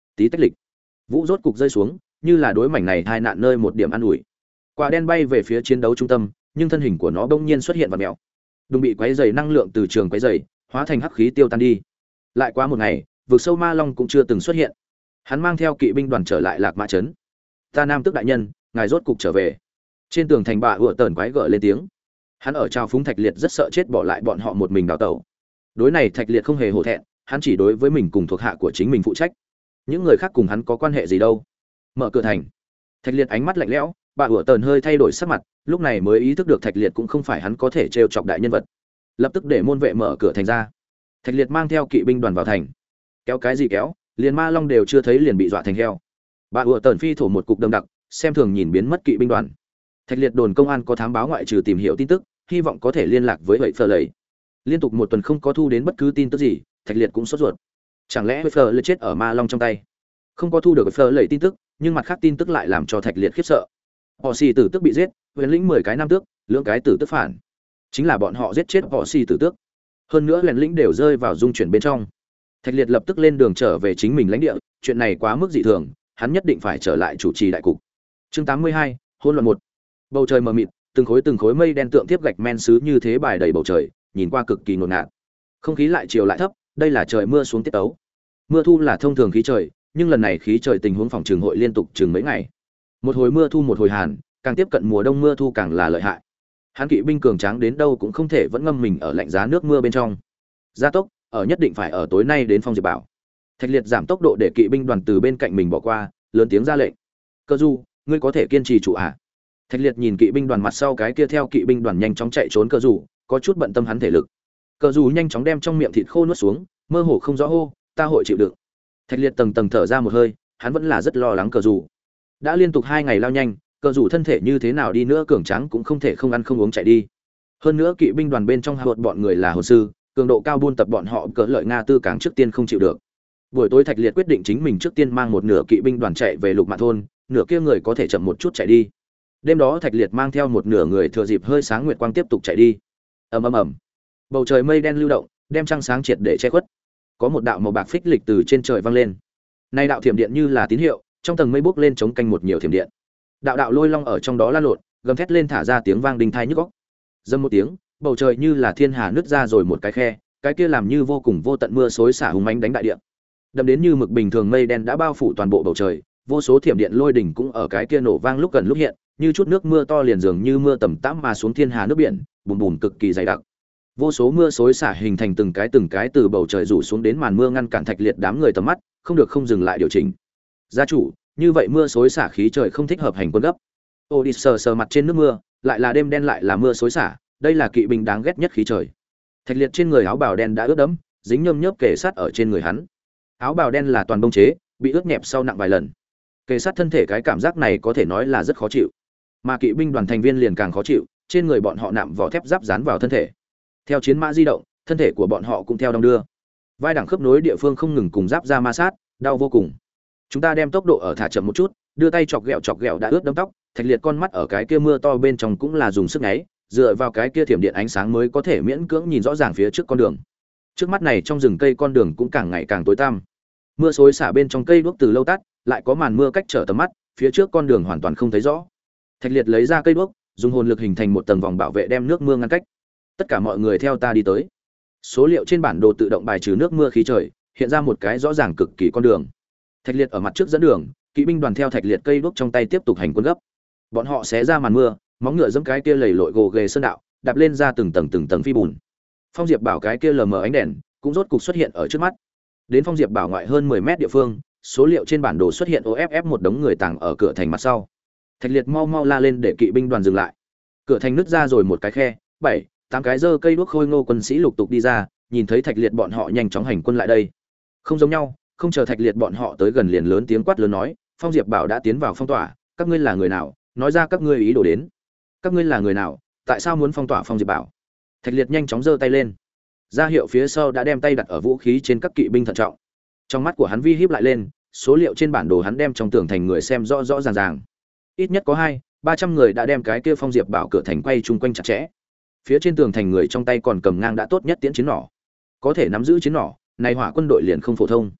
Tí tách lịch. Vũ rốt cục rơi xuống, như là đối mảnh này hai nạn nơi một điểm an ủi. Quả đen bay về phía chiến đấu trung tâm, nhưng thân hình của nó bỗng nhiên xuất hiện và mèo. Đùng bị quấy dày năng lượng từ trường quấy dày, hóa thành hắc khí tiêu tan đi. Lại qua một ngày, vực sâu ma long cũng chưa từng xuất hiện. Hắn mang theo kỵ binh đoàn trở lại Lạc Mã trấn. Ta Nam Tước đại nhân, ngài rốt cục trở về. Trên tường thành bạ ủa tờn quái gở lên tiếng. Hắn ở trao phúng Thạch Liệt rất sợ chết bỏ lại bọn họ một mình đào tẩu. Đối này Thạch Liệt không hề hổ thẹn, hắn chỉ đối với mình cùng thuộc hạ của chính mình phụ trách. Những người khác cùng hắn có quan hệ gì đâu. Mở cửa thành. Thạch Liệt ánh mắt lạnh lẽo, bạ ủa tờn hơi thay đổi sắc mặt, lúc này mới ý thức được Thạch Liệt cũng không phải hắn có thể trêu chọc đại nhân vật. Lập tức để môn vệ mở cửa thành ra. Thạch Liệt mang theo kỵ binh đoàn vào thành. Kéo cái gì kéo, liền ma long đều chưa thấy liền bị dọa thành heo. Bạ ủa tờn phi thổ một cục đâm đặc, xem thường nhìn biến mất kỵ binh đoàn. Thạch Liệt đồn công an có thám báo ngoại trừ tìm hiểu tin tức, hy vọng có thể liên lạc với vậy phờ lầy. Liên tục một tuần không có thu đến bất cứ tin tức gì, Thạch Liệt cũng sốt ruột. Chẳng lẽ vậy phờ lầy chết ở ma long trong tay? Không có thu được phờ lầy tin tức, nhưng mặt khác tin tức lại làm cho Thạch Liệt khiếp sợ. Họ xì tử tước bị giết, huyền lĩnh mười cái nam tước, lưỡng cái tử tước phản. Chính là bọn họ giết chết họ xì tử tước. Hơn nữa huyền lĩnh đều rơi vào dung chuyển bên trong. Thạch Liệt lập tức lên đường trở về chính mình lãnh địa, chuyện này quá mức dị thường, hắn nhất định phải trở lại chủ trì đại cục. Chương tám mươi hai, hỗn loạn một. Bầu trời mờ mịt, từng khối từng khối mây đen tượng tiếp gạch men sứ như thế bài đầy bầu trời, nhìn qua cực kỳ ngột ngạt. Không khí lại chiều lại thấp, đây là trời mưa xuống tiết tấu. Mưa thu là thông thường khí trời, nhưng lần này khí trời tình huống phòng trường hội liên tục chừng mấy ngày. Một hồi mưa thu một hồi hàn, càng tiếp cận mùa đông mưa thu càng là lợi hại. Hán kỵ binh cường tráng đến đâu cũng không thể vẫn ngâm mình ở lạnh giá nước mưa bên trong. Gia tốc, ở nhất định phải ở tối nay đến Phong Diệp Bảo. Thạch Liệt giảm tốc độ để kỵ binh đoàn từ bên cạnh mình bỏ qua, lớn tiếng ra lệnh. Cơ Du, ngươi có thể kiên trì trụ à? Thạch Liệt nhìn kỵ binh đoàn mặt sau cái kia theo kỵ binh đoàn nhanh chóng chạy trốn Cơ Du, có chút bận tâm hắn thể lực. Cơ Du nhanh chóng đem trong miệng thịt khô nuốt xuống, mơ hồ không rõ hô, ta hội chịu đựng. Thạch Liệt tầng tầng thở ra một hơi, hắn vẫn là rất lo lắng Cơ Du. Đã liên tục hai ngày lao nhanh, Cơ Du thân thể như thế nào đi nữa cường tráng cũng không thể không ăn không uống chạy đi. Hơn nữa kỵ binh đoàn bên trong hạ bọn người là hồn sư, cường độ cao buôn tập bọn họ cỡ lợi Nga tư càng trước tiên không chịu được. Buổi tối Thạch Liệt quyết định chính mình trước tiên mang một nửa kỵ binh đoàn chạy về Lục Mạn thôn, nửa kia người có thể chậm một chút chạy đi. Đêm đó Thạch Liệt mang theo một nửa người thừa dịp hơi sáng nguyệt quang tiếp tục chạy đi. Ầm ầm ầm. Bầu trời mây đen lưu động, đem trăng sáng triệt để che khuất. Có một đạo màu bạc phích lịch từ trên trời vang lên. Nay đạo thiểm điện như là tín hiệu, trong tầng mây bốc lên chống canh một nhiều thiểm điện. Đạo đạo lôi long ở trong đó lan lộn, gầm thét lên thả ra tiếng vang đinh tai nhức óc. Dầm một tiếng, bầu trời như là thiên hà nứt ra rồi một cái khe, cái kia làm như vô cùng vô tận mưa xối xả hùng mãnh đánh đại địa. Đậm đến như mực bình thường mây đen đã bao phủ toàn bộ bầu trời, vô số thiểm điện lôi đỉnh cũng ở cái kia nổ vang lúc gần lúc hiện, như chút nước mưa to liền dường như mưa tầm tãm mà xuống thiên hà nước biển, bùm bùm cực kỳ dày đặc. Vô số mưa xối xả hình thành từng cái từng cái từ bầu trời rủ xuống đến màn mưa ngăn cản Thạch Liệt đám người tầm mắt, không được không dừng lại điều chỉnh. Gia chủ, như vậy mưa xối xả khí trời không thích hợp hành quân gấp. Ô đi sờ sờ mặt trên nước mưa, lại là đêm đen lại là mưa xối xả, đây là kỵ binh đáng ghét nhất khí trời. Thạch Liệt trên người áo bào đen đã ướt đẫm, dính nhơm nhớp kề sát ở trên người hắn. Áo bào đen là toàn bông chế, bị ướt nhẹp sau nặng vài lần. Kề sát thân thể cái cảm giác này có thể nói là rất khó chịu. Mà kỵ binh đoàn thành viên liền càng khó chịu, trên người bọn họ nạm vỏ thép giáp dán vào thân thể. Theo chiến mã di động, thân thể của bọn họ cũng theo đong đưa. Vai đẳng khớp nối địa phương không ngừng cùng giáp ra ma sát, đau vô cùng. Chúng ta đem tốc độ ở thả chậm một chút, đưa tay chọc ghẹo chọc ghẹo đã ướt đẫm tóc, Thạch Liệt con mắt ở cái kia mưa to bên trong cũng là dùng sức nháy, dựa vào cái kia thiểm điện ánh sáng mới có thể miễn cưỡng nhìn rõ ràng phía trước con đường. Trước mắt này trong rừng cây con đường cũng càng ngày càng tối tăm. Mưa xối xả bên trong cây đuốc từ lâu tắt, lại có màn mưa cách trở tầm mắt, phía trước con đường hoàn toàn không thấy rõ. Thạch Liệt lấy ra cây đuốc, dùng hồn lực hình thành một tầng vòng bảo vệ đem nước mưa ngăn cách. Tất cả mọi người theo ta đi tới. Số liệu trên bản đồ tự động bài trừ nước mưa khí trời, hiện ra một cái rõ ràng cực kỳ con đường. Thạch Liệt ở mặt trước dẫn đường, kỵ binh đoàn theo Thạch Liệt cây đuốc trong tay tiếp tục hành quân gấp. Bọn họ xé ra màn mưa, móng ngựa giẫm cái kia lầy lội gồ ghề sơn đạo, đạp lên ra từng tầng từng tầng phi bùn. Phong Diệp Bảo cái kia lờ mờ ánh đèn cũng rốt cục xuất hiện ở trước mắt. Đến Phong Diệp Bảo ngoại hơn mười mét địa phương, số liệu trên bản đồ xuất hiện o ép ép một đống người tàng ở cửa thành mặt sau. Thạch Liệt mau mau la lên để kỵ binh đoàn dừng lại. Cửa thành nứt ra rồi một cái khe, bảy, tám cái dơ cây đuốc khôi ngô quân sĩ lục tục đi ra, nhìn thấy Thạch Liệt bọn họ nhanh chóng hành quân lại đây. Không giống nhau, không chờ Thạch Liệt bọn họ tới gần liền lớn tiếng quát lớn nói, Phong Diệp Bảo đã tiến vào phong tỏa, các ngươi là người nào, nói ra các ngươi ý đồ đến. Các ngươi là người nào, tại sao muốn phong tỏa Phong Diệp Bảo? Thạch Liệt nhanh chóng giơ tay lên, ra hiệu phía sau đã đem tay đặt ở vũ khí trên các kỵ binh thận trọng. Trong mắt của hắn vi híp lại lên, số liệu trên bản đồ hắn đem trong tường thành người xem rõ rõ ràng ràng. Ít nhất có hai, ba trăm người đã đem cái kia Phong Diệp Bảo cửa thành quay chung quanh chặt chẽ. Phía trên tường thành người trong tay còn cầm ngang đã tốt nhất tiễn chiến nỏ. Có thể nắm giữ chiến nỏ, này hỏa quân đội liền không phổ thông.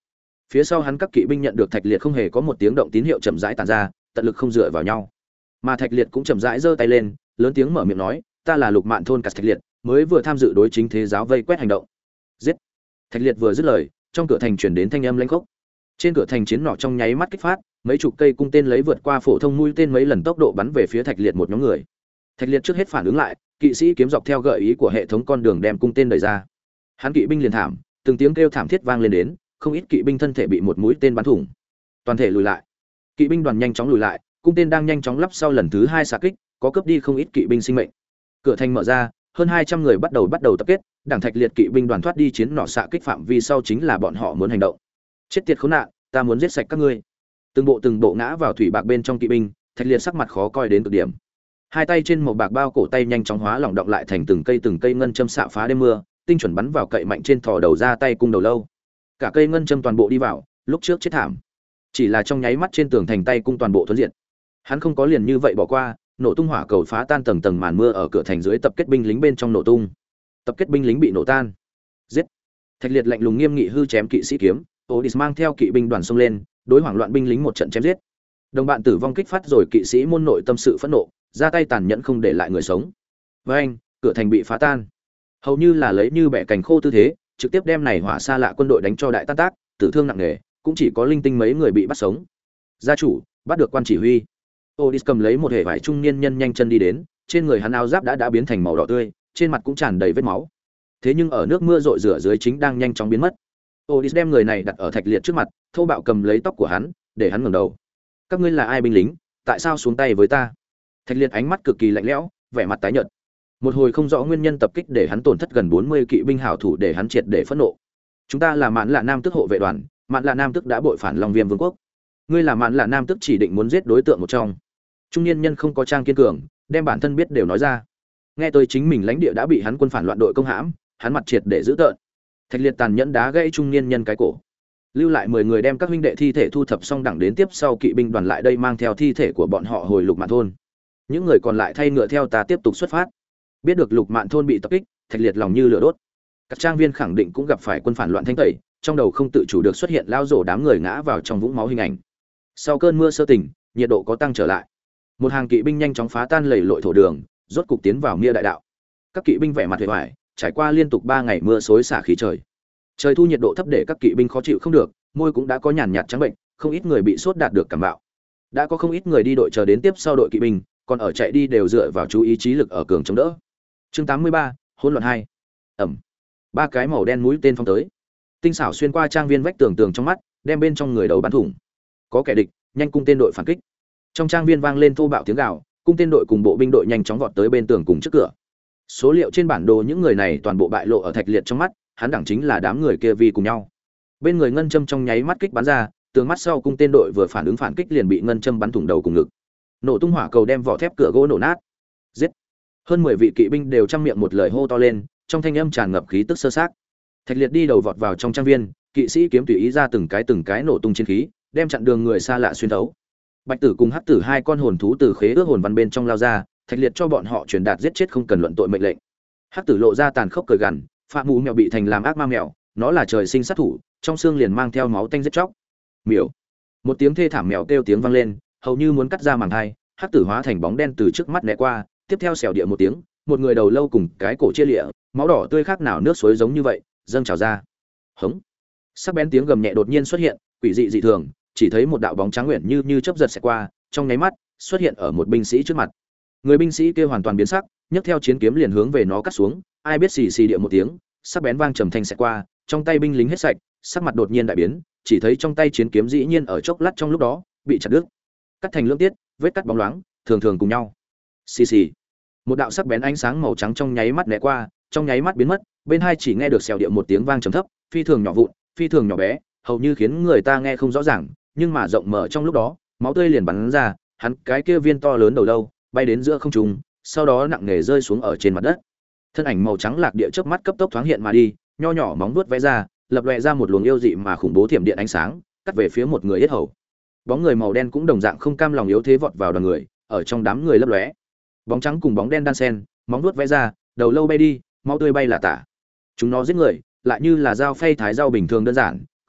Phía sau hắn các kỵ binh nhận được Thạch Liệt không hề có một tiếng động tín hiệu, chậm rãi tản ra, tận lực không dựa vào nhau. Mà Thạch Liệt cũng chậm rãi giơ tay lên, lớn tiếng mở miệng nói, ta là Lục Mạn thôn Cát Thạch Liệt, mới vừa tham dự đối chính thế giáo vây quét hành động. Giết! Thạch Liệt vừa dứt lời, trong cửa thành truyền đến thanh âm lãnh khốc. Trên cửa thành chiến nỏ trong nháy mắt kích phát, mấy chục cây cung tên lấy vượt qua phổ thông mũi tên mấy lần tốc độ bắn về phía Thạch Liệt một nhóm người. Thạch Liệt trước hết phản ứng lại, kỵ sĩ kiếm dọc theo gợi ý của hệ thống con đường đem cung tên đẩy ra. Hắn kỵ binh liền thảm, từng tiếng kêu thảm thiết vang lên đến, không ít kỵ binh thân thể bị một mũi tên bắn thủng, toàn thể lùi lại. Kỵ binh đoàn nhanh chóng lùi lại, cung tên đang nhanh chóng lắp sau lần thứ hai xạ kích, có cướp đi không ít kỵ binh sinh mệnh. Cửa thành mở ra, hơn hai trăm người bắt đầu bắt đầu tập kết, đảng Thạch Liệt kỵ binh đoàn thoát đi chiến nỏ xạ kích phạm vi sau chính là bọn họ muốn hành động. Chết tiệt khốn nạn, ta muốn giết sạch các ngươi. Từng bộ từng bộ ngã vào thủy bạc bên trong kỵ binh, Thạch Liệt sắc mặt khó coi đến cực điểm. Hai tay trên màu bạc bao cổ tay nhanh chóng hóa lỏng động lại thành từng cây từng cây ngân châm xạ phá đêm mưa, tinh chuẩn bắn vào cậy mạnh trên thò đầu ra tay cung đầu lâu. Cả cây ngân châm toàn bộ đi vào, lúc trước chết thảm. Chỉ là trong nháy mắt trên tường thành tay cung toàn bộ thuần diệt. Hắn không có liền như vậy bỏ qua, nổ tung hỏa cầu phá tan tầng tầng màn mưa ở cửa thành dưới tập kết binh lính bên trong nổ tung. Tập kết binh lính bị nổ tan. Giết! Thạch Liệt lạnh lùng nghiêm nghị hư chém kỵ sĩ kiếm, Odys mang theo kỵ binh đoàn xông lên, đối hoảng loạn binh lính một trận chém giết. Đồng bạn tử vong kích phát rồi kỵ sĩ môn nội tâm sự phẫn nộ, ra tay tàn nhẫn không để lại người sống. Với anh, cửa thành bị phá tan. Hầu như là lấy như bẻ cành khô tư thế, trực tiếp đem này hỏa xa lạ quân đội đánh cho đại tan tác, tử thương nặng nề, cũng chỉ có linh tinh mấy người bị bắt sống. Gia chủ, bắt được quan chỉ huy. Odys cầm lấy một hề vải trung niên nhân nhanh chân đi đến, trên người hắn áo giáp đã đã biến thành màu đỏ tươi, trên mặt cũng tràn đầy vết máu. Thế nhưng ở nước mưa rội rửa dưới chính đang nhanh chóng biến mất. Odys đem người này đặt ở Thạch Liệt trước mặt, thô bạo cầm lấy tóc của hắn, để hắn ngẩng đầu. Các ngươi là ai binh lính, tại sao xuống tay với ta? Thạch Liệt ánh mắt cực kỳ lạnh lẽo, vẻ mặt tái nhợt. Một hồi không rõ nguyên nhân tập kích để hắn tổn thất gần bốn mươi kỵ binh hảo thủ, để hắn triệt để phẫn nộ. Chúng ta là Mạn Lạ Nam Tức hộ vệ đoàn, Mạn Lạ Nam Tức đã bội phản Long Viêm Vương quốc. Ngươi là Mạn Lạ Nam Tức chỉ định muốn giết đối tượng một trong. Trung niên nhân không có trang kiên cường, đem bản thân biết đều nói ra. Nghe tôi chính mình lãnh địa đã bị hắn quân phản loạn đội công hãm, hắn mặt triệt để dữ tợn. Thạch Liệt tàn nhẫn đá gãy trung niên nhân cái cổ. Lưu lại mười người đem các huynh đệ thi thể thu thập xong, đẳng đến tiếp sau kỵ binh đoàn lại đây mang theo thi thể của bọn họ hồi Lục Mạn thôn. Những người còn lại thay ngựa theo ta tiếp tục xuất phát. Biết được Lục Mạn thôn bị tập kích, Thạch Liệt lòng như lửa đốt. Các trang viên khẳng định cũng gặp phải quân phản loạn thanh tẩy, trong đầu không tự chủ được xuất hiện lao rổ đám người ngã vào trong vũng máu hình ảnh. Sau cơn mưa sơ tỉnh, nhiệt độ có tăng trở lại. Một hàng kỵ binh nhanh chóng phá tan lầy lội thổ đường, rốt cục tiến vào Mia đại đạo. Các kỵ binh vẻ mặt uể oải, trải qua liên tục ba ngày mưa xối xả khí trời. Trời thu nhiệt độ thấp để các kỵ binh khó chịu không được, môi cũng đã có nhàn nhạt trắng bệnh, không ít người bị sốt đạt được cảm bạo. Đã có không ít người đi đội chờ đến tiếp sau đội kỵ binh, còn ở chạy đi đều dựa vào chú ý chí lực ở cường chống đỡ. Chương tám mươi ba, hỗn loạn hai. Ẩm. Ba cái màu đen mũi tên phóng tới. Tinh xảo xuyên qua trang viên vách tường tường trong mắt, đem bên trong người đầu bắn thủng. Có kẻ địch, nhanh cung tên đội phản kích. Trong trang viên vang lên thô bạo tiếng gào, cung tên đội cùng bộ binh đội nhanh chóng vọt tới bên tường cùng trước cửa. Số liệu trên bản đồ những người này toàn bộ bại lộ ở Thạch Liệt trong mắt, hắn đẳng chính là đám người kia vi cùng nhau. Bên người ngân châm trong nháy mắt kích bắn ra, tường mắt sau cung tên đội vừa phản ứng phản kích liền bị ngân châm bắn thủng đầu cùng ngực. Nổ tung hỏa cầu đem vỏ thép cửa gỗ nổ nát. Giết! Hơn mười vị kỵ binh đều trăm miệng một lời hô to lên, trong thanh âm tràn ngập khí tức sơ xác. Thạch Liệt đi đầu vọt vào trong trang viên, kỵ sĩ kiếm tùy ý ra từng cái từng cái nổ tung chiến khí, đem chặn đường người xa lạ xuyên thấu. Bạch Tử cùng Hắc Tử hai con hồn thú từ khế ước hồn văn bên trong lao ra, Thạch Liệt cho bọn họ truyền đạt giết chết không cần luận tội mệnh lệnh. Hắc Tử lộ ra tàn khốc cười gằn, Phạm Mù mèo bị thành làm ác ma mèo, nó là trời sinh sát thủ, trong xương liền mang theo máu tanh giết chóc. Miểu. Một tiếng thê thảm mèo kêu tiếng vang lên, hầu như muốn cắt ra màng hai, Hắc Tử hóa thành bóng đen từ trước mắt né qua, tiếp theo xèo địa một tiếng, một người đầu lâu cùng cái cổ chia lịa, máu đỏ tươi khác nào nước suối giống như vậy, dâng trào ra. Hống. Sắc bén tiếng gầm nhẹ đột nhiên xuất hiện, quỷ dị dị thường, chỉ thấy một đạo bóng trắng nguyện như như chớp giật xẹt qua, trong nháy mắt xuất hiện ở một binh sĩ trước mặt. Người binh sĩ kia hoàn toàn biến sắc, nhấc theo chiến kiếm liền hướng về nó cắt xuống, ai biết xì xì địa một tiếng, sắc bén vang trầm thanh xẹt qua, trong tay binh lính hết sạch, sắc mặt đột nhiên đại biến, chỉ thấy trong tay chiến kiếm dĩ nhiên ở chốc lát trong lúc đó bị chặt đứt, cắt thành lưỡng tiết, vết cắt bóng loáng, thường thường cùng nhau. Xì xì. Một đạo sắc bén ánh sáng màu trắng trong nháy mắt né qua, trong nháy mắt biến mất, bên hai chỉ nghe được xèo địa một tiếng vang trầm thấp, phi thường nhỏ vụn, phi thường nhỏ bé, hầu như khiến người ta nghe không rõ ràng, nhưng mà rộng mở trong lúc đó, máu tươi liền bắn ra, hắn cái kia viên to lớn đầu lâu bay đến giữa không trung, sau đó nặng nề rơi xuống ở trên mặt đất. Thân ảnh màu trắng lạc địa chớp mắt cấp tốc thoáng hiện mà đi, nho nhỏ móng vuốt vẽ ra, lập lòe ra một luồng yêu dị mà khủng bố thiểm điện ánh sáng, cắt về phía một người yết hầu. Bóng người màu đen cũng đồng dạng không cam lòng yếu thế vọt vào đoàn người, ở trong đám người lấp lóe. Bóng trắng cùng bóng đen đan xen, móng vuốt vẽ ra, đầu lâu bay đi, máu tươi bay là tả. Chúng nó giết người, lại như là dao phay thái rau bình thường đơn giản,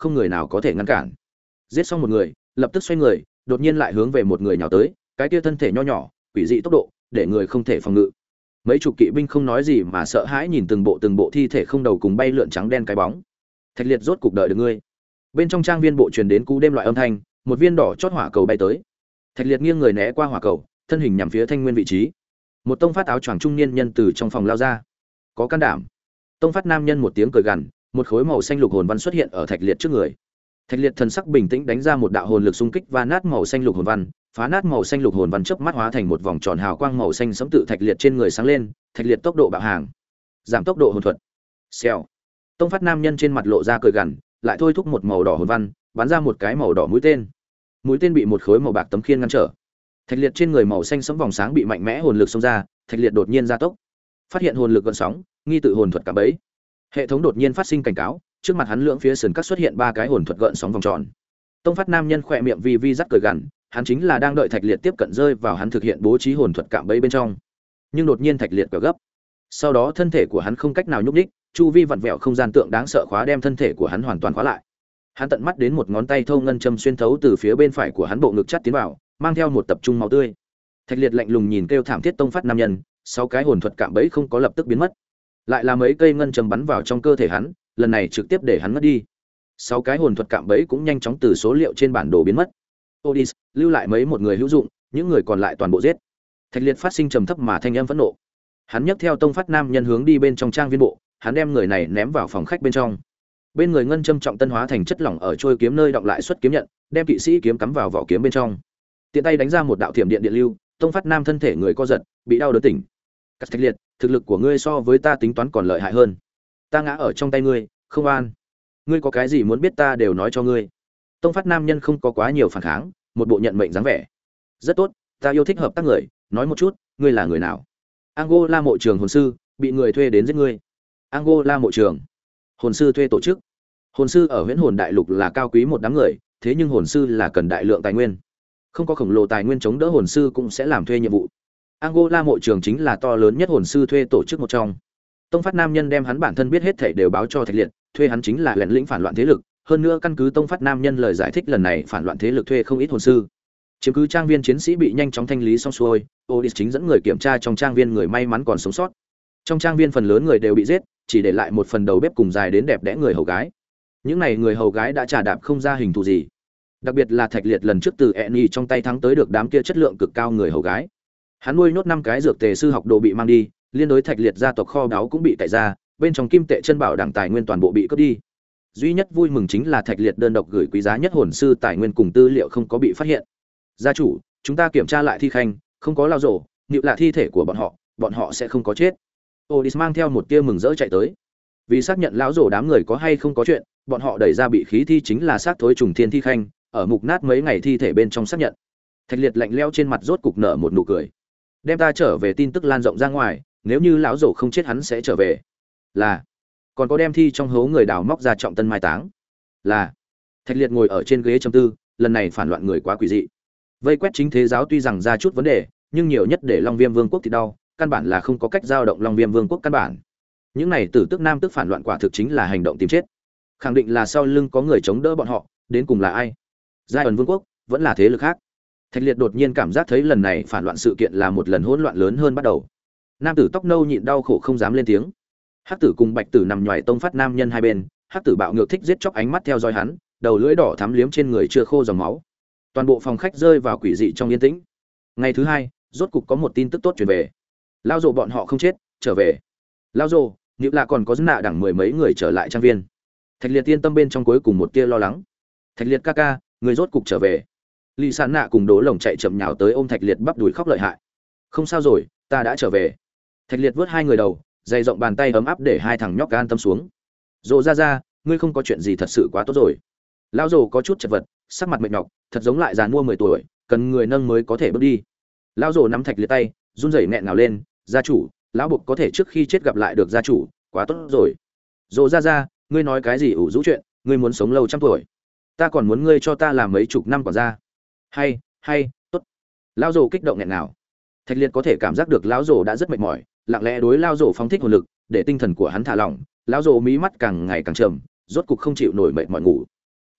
không người nào có thể ngăn cản. Giết xong một người, lập tức xoay người, đột nhiên lại hướng về một người nhào tới, cái kia thân thể nho nhỏ, quỷ dị tốc độ, để người không thể phòng ngự. Mấy chục kỵ binh không nói gì mà sợ hãi nhìn từng bộ từng bộ thi thể không đầu cùng bay lượn trắng đen cái bóng. Thạch Liệt rốt cục đợi được ngươi. Bên trong trang viên bộ truyền đến cú đêm loại âm thanh, một viên đỏ chót hỏa cầu bay tới. Thạch Liệt nghiêng người né qua hỏa cầu, thân hình nhằm phía Thanh Nguyên vị trí. Một tông phát áo choàng trung niên nhân từ trong phòng lao ra. Có can đảm. Tông phát nam nhân một tiếng cười gằn, một khối màu xanh lục hồn văn xuất hiện ở Thạch Liệt trước người. Thạch Liệt thần sắc bình tĩnh đánh ra một đạo hồn lực xung kích và nát màu xanh lục hồn văn, phá nát màu xanh lục hồn văn chớp mắt hóa thành một vòng tròn hào quang màu xanh sẫm tự Thạch Liệt trên người sáng lên, Thạch Liệt tốc độ bạo hàng, giảm tốc độ hồn thuật. Xèo. Tông phát nam nhân trên mặt lộ ra cười gằn, lại thôi thúc một màu đỏ hồn văn, bắn ra một cái màu đỏ mũi tên. Mũi tên bị một khối màu bạc tấm khiên ngăn trở. Thạch Liệt trên người màu xanh sẫm vòng sáng bị mạnh mẽ hồn lực xông ra, Thạch Liệt đột nhiên gia tốc, phát hiện hồn lực gợn sóng, nghi tự hồn thuật cả bấy. Hệ thống đột nhiên phát sinh cảnh cáo, trước mặt hắn lưỡng phía sườn cắt xuất hiện ba cái hồn thuật gợn sóng vòng tròn. Tông phát nam nhân khỏe miệng vi vi rắc cười gằn, hắn chính là đang đợi Thạch Liệt tiếp cận rơi vào hắn thực hiện bố trí hồn thuật cạm bẫy bên trong. Nhưng đột nhiên Thạch Liệt quẹo gấp. Sau đó thân thể của hắn không cách nào nhúc nhích, chu vi vặn vẹo không gian tượng đáng sợ khóa đem thân thể của hắn hoàn toàn khóa lại. Hắn tận mắt đến một ngón tay thâu ngân châm xuyên thấu từ phía bên phải của hắn bộ ngực chắt tiến vào, mang theo một tập trung máu tươi. Thạch Liệt lạnh lùng nhìn kêu thảm thiết tông phát nam nhân, sáu cái hồn thuật cạm bẫy không có lập tức biến mất, lại là mấy cây ngân châm bắn vào trong cơ thể hắn, lần này trực tiếp để hắn mất đi. Sáu cái hồn thuật cạm bẫy cũng nhanh chóng từ số liệu trên bản đồ biến mất. Odis lưu lại mấy một người hữu dụng, những người còn lại toàn bộ giết. Thạch Liệt phát sinh trầm thấp mà thanh âm phẫn nộ. Hắn nhấc theo tông phát nam nhân hướng đi bên trong trang viên bộ, hắn đem người này ném vào phòng khách bên trong. Bên người ngân châm trọng tân hóa thành chất lỏng ở trôi kiếm nơi đọng lại xuất kiếm nhận, đem kỵ sĩ kiếm cắm vào vỏ kiếm bên trong. Tiện tay đánh ra một đạo thiểm điện điện lưu, tông phát nam thân thể người co giật, bị đau đớn tỉnh. Cắt Thạch Liệt, thực lực của ngươi so với ta tính toán còn lợi hại hơn. Ta ngã ở trong tay ngươi, không an. Ngươi có cái gì muốn biết ta đều nói cho ngươi. Tông phát nam nhân không có quá nhiều phản kháng, một bộ nhận mệnh dáng vẻ. Rất tốt, ta yêu thích hợp tác người, nói một chút, ngươi là người nào? Angola mộ trường hồn sư, bị người thuê đến giết ngươi. Angola mộ trường, hồn sư thuê tổ chức. Hồn sư ở Huyễn Hồn Đại Lục là cao quý một đám người, thế nhưng hồn sư là cần đại lượng tài nguyên. Không có khổng lồ tài nguyên chống đỡ hồn sư cũng sẽ làm thuê nhiệm vụ. Angola mộ trường chính là to lớn nhất hồn sư thuê tổ chức một trong. Tông phát nam nhân đem hắn bản thân biết hết thảy đều báo cho Thạch Liệt, thuê hắn chính là lẻn lĩnh phản loạn thế lực, hơn nữa căn cứ tông phát nam nhân lời giải thích lần này phản loạn thế lực thuê không ít hồn sư. Chiếm cứ trang viên chiến sĩ bị nhanh chóng thanh lý xong xuôi, Odis chính dẫn người kiểm tra trong trang viên người may mắn còn sống sót. Trong trang viên phần lớn người đều bị giết, chỉ để lại một phần đầu bếp cùng dài đến đẹp đẽ người hầu gái. Những này người hầu gái đã trả đạp không ra hình thù gì. Đặc biệt là Thạch Liệt lần trước từ Eni trong tay thắng tới được đám kia chất lượng cực cao người hầu gái. Hắn nuôi nhốt năm cái dược tề sư học đồ bị mang đi, liên đối Thạch Liệt gia tộc kho báu cũng bị cậy ra, bên trong kim tệ chân bảo đẳng tài nguyên toàn bộ bị cướp đi. Duy nhất vui mừng chính là Thạch Liệt đơn độc gửi quý giá nhất hồn sư tài nguyên cùng tư liệu không có bị phát hiện. Gia chủ, chúng ta kiểm tra lại thi khanh, không có lao rổ, nhự là thi thể của bọn họ, bọn họ sẽ không có chết. Odis mang theo một tia mừng rỡ chạy tới. Vì xác nhận lão rổ đám người có hay không có chuyện, bọn họ đẩy ra bị khí thi chính là xác thối trùng thiên thi khanh, ở mục nát mấy ngày thi thể bên trong xác nhận. Thạch Liệt lạnh lẽo trên mặt rốt cục nở một nụ cười. Đem ta trở về tin tức lan rộng ra ngoài, nếu như lão rổ không chết hắn sẽ trở về. Là. Còn có đem thi trong hố người đào móc ra trọng tân mai táng. Là. Thạch Liệt ngồi ở trên ghế trầm tư, lần này phản loạn người quá quỷ dị. Vây quét chính thế giáo tuy rằng ra chút vấn đề, nhưng nhiều nhất để Long Viêm Vương quốc thì đau, căn bản là không có cách giao động Long Viêm Vương quốc căn bản. Những này tử tức nam tức phản loạn quả thực chính là hành động tìm chết. Khẳng định là sau lưng có người chống đỡ bọn họ, đến cùng là ai? Giai ẩn Vương quốc, vẫn là thế lực khác. Thạch Liệt đột nhiên cảm giác thấy lần này phản loạn sự kiện là một lần hỗn loạn lớn hơn bắt đầu. Nam tử tóc nâu nhịn đau khổ không dám lên tiếng. Hắc tử cùng Bạch tử nằm nhòi tông phát nam nhân hai bên, Hắc tử bạo ngược thích giết chóc ánh mắt theo dõi hắn, đầu lưỡi đỏ thắm liếm trên người chưa khô dòng máu. Toàn bộ phòng khách rơi vào quỷ dị trong yên tĩnh. Ngày thứ hai, rốt cục có một tin tức tốt truyền về. Lao rồ bọn họ không chết, trở về. Lao rồ, nếu là còn có dân nạ đẳng mười mấy người trở lại trang viên. Thạch Liệt yên tâm bên trong cuối cùng một tia lo lắng. Thạch Liệt ca ca, người rốt cục trở về. Lý Sản Nạ cùng Đỗ Lồng chạy chậm nhào tới ôm Thạch Liệt bắp đùi khóc lợi hại. Không sao rồi, ta đã trở về. Thạch Liệt vớt hai người đầu, dày rộng bàn tay ấm áp để hai thằng nhóc an tâm xuống. Dỗ ra ra, ngươi không có chuyện gì thật sự quá tốt rồi. Lão Dỗ có chút chật vật, sắc mặt mệt nhọc, thật giống lại già mua mười tuổi, cần người nâng mới có thể bước đi. Lão Dỗ nắm Thạch Liệt tay, run rẩy nghẹn ngào lên, gia chủ, lão buộc có thể trước khi chết gặp lại được gia chủ, quá tốt rồi. Dỗ ra ra, ngươi nói cái gì ủ rũ chuyện, ngươi muốn sống lâu trăm tuổi, ta còn muốn ngươi cho ta làm mấy chục năm quản gia. Hay, hay, tốt. Lão Dỗ kích động nghẹn ngào. Thạch Liệt có thể cảm giác được lão Dỗ đã rất mệt mỏi, lặng lẽ đối lão Dỗ phóng thích hồn lực, để tinh thần của hắn thả lỏng. Lão Dỗ mí mắt càng ngày càng trầm, rốt cục không chịu nổi mệt mỏi ngủ.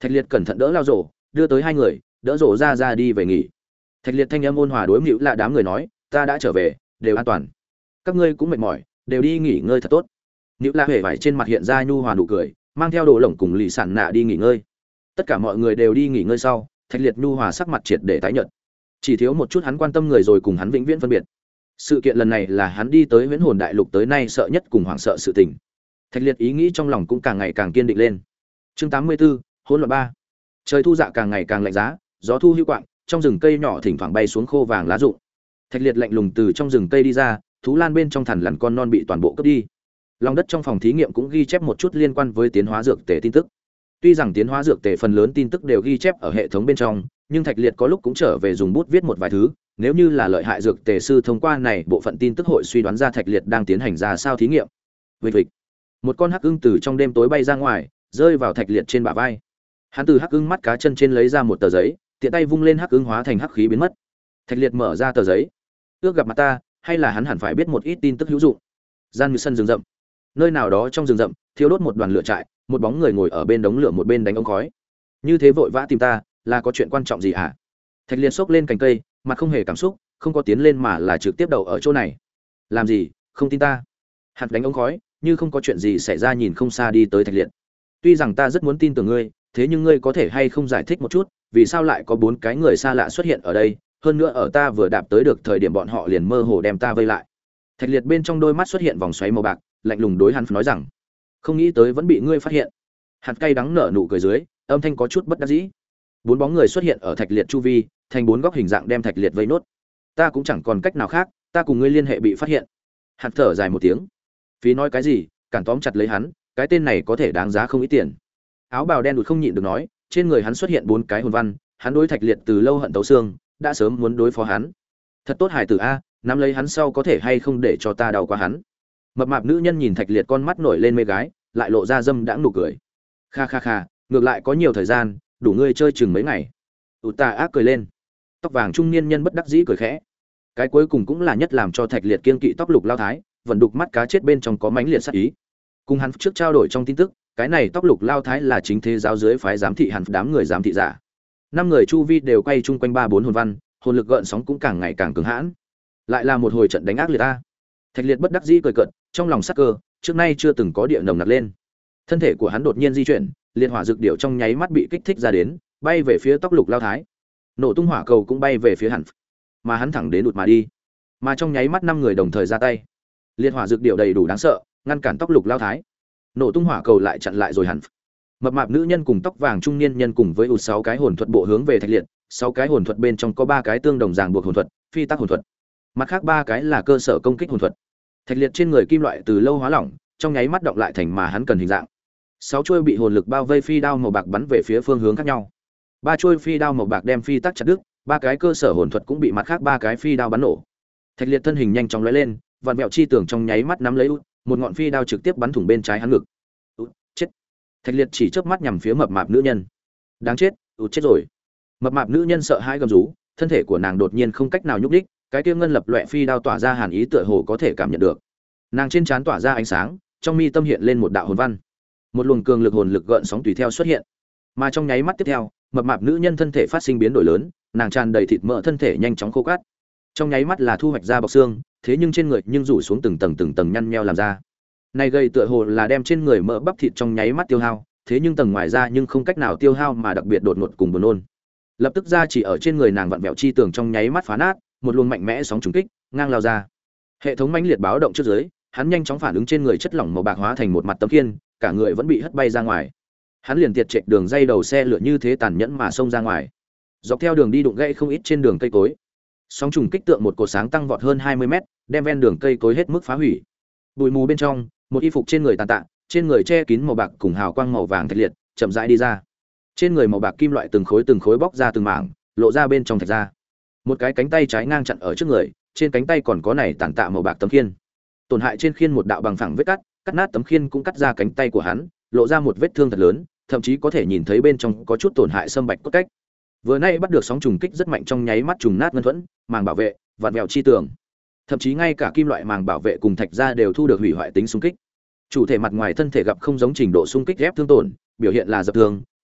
Thạch Liệt cẩn thận đỡ lao rổ, đưa tới hai người, đỡ rổ ra ra đi về nghỉ. Thạch Liệt thanh âm ôn hòa đối Nữu Lạ đám người nói, ta đã trở về, đều an toàn. Các ngươi cũng mệt mỏi, đều đi nghỉ ngơi thật tốt. Nữu Lạ hề vải trên mặt hiện ra nhu hòa nụ cười, mang theo đồ lổng cùng lì sản nạ đi nghỉ ngơi. Tất cả mọi người đều đi nghỉ ngơi sau, Thạch Liệt nhu hòa sắc mặt triệt để tái nhợt. Chỉ thiếu một chút hắn quan tâm người rồi cùng hắn vĩnh viễn phân biệt. Sự kiện lần này là hắn đi tới Huyễn Hồn Đại Lục tới nay sợ nhất cùng hoảng sợ sự tình. Thạch Liệt ý nghĩ trong lòng cũng càng ngày càng kiên định lên. Chương tám mươi 84, hỗn loạn ba. Trời thu dạ càng ngày càng lạnh giá, gió thu hữu quạng, trong rừng cây nhỏ thỉnh thoảng bay xuống khô vàng lá rụng. Thạch Liệt lạnh lùng từ trong rừng cây đi ra, thú lan bên trong thằn lằn con non bị toàn bộ cướp đi. Lòng đất trong phòng thí nghiệm cũng ghi chép một chút liên quan với tiến hóa dược tề tin tức. Tuy rằng tiến hóa dược tề phần lớn tin tức đều ghi chép ở hệ thống bên trong, nhưng Thạch Liệt có lúc cũng trở về dùng bút viết một vài thứ, nếu như là lợi hại dược tề sư thông qua này bộ phận tin tức hội suy đoán ra Thạch Liệt đang tiến hành ra sao thí nghiệm. Vịch vịch. Một con hắc ưng từ trong đêm tối bay ra ngoài, rơi vào Thạch Liệt trên bả vai. Hắn từ hắc ưng mắt cá chân trên lấy ra một tờ giấy, tiện tay vung lên hắc ưng hóa thành hắc khí biến mất. Thạch Liệt mở ra tờ giấy. Ước gặp mặt ta, hay là hắn hẳn phải biết một ít tin tức hữu dụng. Gian như sân rừng rậm. Nơi nào đó trong rừng rậm, thiêu đốt một đoàn lửa trại, một bóng người ngồi ở bên đống lửa một bên đánh ống khói. Như thế vội vã tìm ta, là có chuyện quan trọng gì hả? Thạch Liệt xốc lên cành cây, mặt không hề cảm xúc, không có tiến lên mà là trực tiếp đầu ở chỗ này. Làm gì, không tin ta? Hạt đánh ống khói, như không có chuyện gì xảy ra nhìn không xa đi tới Thạch Liệt. Tuy rằng ta rất muốn tin tưởng ngươi, thế nhưng ngươi có thể hay không giải thích một chút, vì sao lại có bốn cái người xa lạ xuất hiện ở đây, hơn nữa ở ta vừa đạp tới được thời điểm bọn họ liền mơ hồ đem ta vây lại. Thạch Liệt bên trong đôi mắt xuất hiện vòng xoáy màu bạc, lạnh lùng đối hắn nói rằng, không nghĩ tới vẫn bị ngươi phát hiện. Hạt cay đắng nở nụ cười dưới, âm thanh có chút bất đắc dĩ. Bốn bóng người xuất hiện ở Thạch Liệt chu vi, thành bốn góc hình dạng đem Thạch Liệt vây nốt. Ta cũng chẳng còn cách nào khác, ta cùng ngươi liên hệ bị phát hiện. Hạt thở dài một tiếng. Phí nói cái gì, cản tóm chặt lấy hắn, cái tên này có thể đáng giá không ít tiền. Áo bào đen đụt không nhịn được nói, trên người hắn xuất hiện bốn cái hồn văn, hắn đối Thạch Liệt từ lâu hận tấu xương, đã sớm muốn đối phó hắn. Thật tốt hải tử a, nắm lấy hắn sau có thể hay không để cho ta đau qua hắn. Mập mạp nữ nhân nhìn Thạch Liệt con mắt nổi lên mê gái, lại lộ ra dâm đãng nụ cười. Kha kha kha, ngược lại có nhiều thời gian, đủ ngươi chơi chừng mấy ngày. Tụ tà ác cười lên. Tóc vàng trung niên nhân bất đắc dĩ cười khẽ. Cái cuối cùng cũng là nhất làm cho Thạch Liệt kiên kỵ tóc lục lao thái, vẫn đục mắt cá chết bên trong có mánh liệt sát ý. Cùng hắn trước trao đổi trong tin tức, cái này tóc lục lao thái là chính thế giáo dưới phái giám thị hắn đám người giám thị giả. Năm người chu vi đều quay chung quanh ba bốn hồn văn, hồn lực gợn sóng cũng càng ngày càng cứng hãn. Lại là một hồi trận đánh ác liệt a. Thạch Liệt bất đắc dĩ cười cợt, trong lòng sắc cơ, trước nay chưa từng có địa nồng nặc lên. Thân thể của hắn đột nhiên di chuyển, liệt hỏa dược điệu trong nháy mắt bị kích thích ra đến, bay về phía tóc lục lao thái. Nổ tung hỏa cầu cũng bay về phía hắn, mà hắn thẳng đến đụt mà đi. Mà trong nháy mắt năm người đồng thời ra tay. Liệt hỏa dược điệu đầy đủ đáng sợ, ngăn cản tóc lục lao thái. Nổ tung hỏa cầu lại chặn lại rồi hắn. Mập mạp nữ nhân cùng tóc vàng trung niên nhân cùng với út sáu cái hồn thuật bộ hướng về Thạch Liệt, sáu cái hồn thuật bên trong có ba cái tương đồng ràng buộc hồn thuật, phi tắc hồn thuật. Mặt khác ba cái là cơ sở công kích hồn thuật. Thạch Liệt trên người kim loại từ lâu hóa lỏng, trong nháy mắt động lại thành mà hắn cần hình dạng. Sáu chuôi bị hồn lực bao vây phi đao màu bạc bắn về phía phương hướng khác nhau. Ba chuôi phi đao màu bạc đem phi tắc chặt đứt, ba cái cơ sở hồn thuật cũng bị mặt khác ba cái phi đao bắn nổ. Thạch Liệt thân hình nhanh chóng lóe lên, vặn vẹo chi tưởng trong nháy mắt nắm lấy út, một ngọn phi đao trực tiếp bắn thủng bên trái hắn ngực. Út, chết. Thạch Liệt chỉ chớp mắt nhằm phía mập mạp nữ nhân. Đáng chết, út chết rồi. Mập mạp nữ nhân sợ hãi gầm rú, thân thể của nàng đột nhiên không cách nào nhúc nhích, cái kia ngân lập loè phi đao tỏa ra hàn ý tựa hồ có thể cảm nhận được. Nàng trên trán tỏa ra ánh sáng, trong mi tâm hiện lên một đạo hồn văn. Một luồng cường lực hồn lực gợn sóng tùy theo xuất hiện. Mà trong nháy mắt tiếp theo, mập mạp nữ nhân thân thể phát sinh biến đổi lớn, nàng tràn đầy thịt mỡ thân thể nhanh chóng khô cát. Trong nháy mắt là thu hoạch ra bọc xương, thế nhưng trên người nhưng rủ xuống từng tầng từng tầng nhăn nheo làm ra. Này gây tựa hồ là đem trên người mỡ bắp thịt trong nháy mắt tiêu hao, thế nhưng tầng ngoài ra nhưng không cách nào tiêu hao mà đặc biệt đột ngột cùng buồn nôn. Lập tức ra chỉ ở trên người nàng vặn vẹo chi tường trong nháy mắt phá nát, một luồng mạnh mẽ sóng trùng kích ngang lao ra. Hệ thống mãnh liệt báo động trước dưới, hắn nhanh chóng phản ứng trên người chất lỏng màu bạc hóa thành một mặt tấm khiên, cả người vẫn bị hất bay ra ngoài. Hắn liền tiệt trệ đường dây đầu xe lửa như thế tàn nhẫn mà xông ra ngoài. Dọc theo đường đi đụng gãy không ít trên đường cây cối. Sóng trùng kích tượng một cột sáng tăng vọt hơn hai mươi mét, đem ven đường cây cối hết mức phá hủy. Bụi mù bên trong, một y phục trên người tàn tạ, trên người che kín màu bạc cùng hào quang màu vàng Thạch Liệt, chậm rãi đi ra. Trên người màu bạc kim loại từng khối từng khối bóc ra từng mảng, lộ ra bên trong thạch ra. Một cái cánh tay trái ngang chặn ở trước người, trên cánh tay còn có này tàn tạ màu bạc tấm khiên. Tổn hại trên khiên một đạo bằng phẳng vết cắt, cắt nát tấm khiên cũng cắt ra cánh tay của hắn, lộ ra một vết thương thật lớn, thậm chí có thể nhìn thấy bên trong có chút tổn hại xâm bạch cốt cách. Vừa nay bắt được sóng trùng kích rất mạnh trong nháy mắt trùng nát ngân thuẫn, màng bảo vệ, vặn vẹo chi tường. Thậm chí ngay cả kim loại màng bảo vệ cùng thạch ra đều thu được hủy hoại tính xung kích. Chủ thể mặt ngoài thân thể gặp không giống trình độ xung kích ghép thương tổn, biểu hiện là dập thương,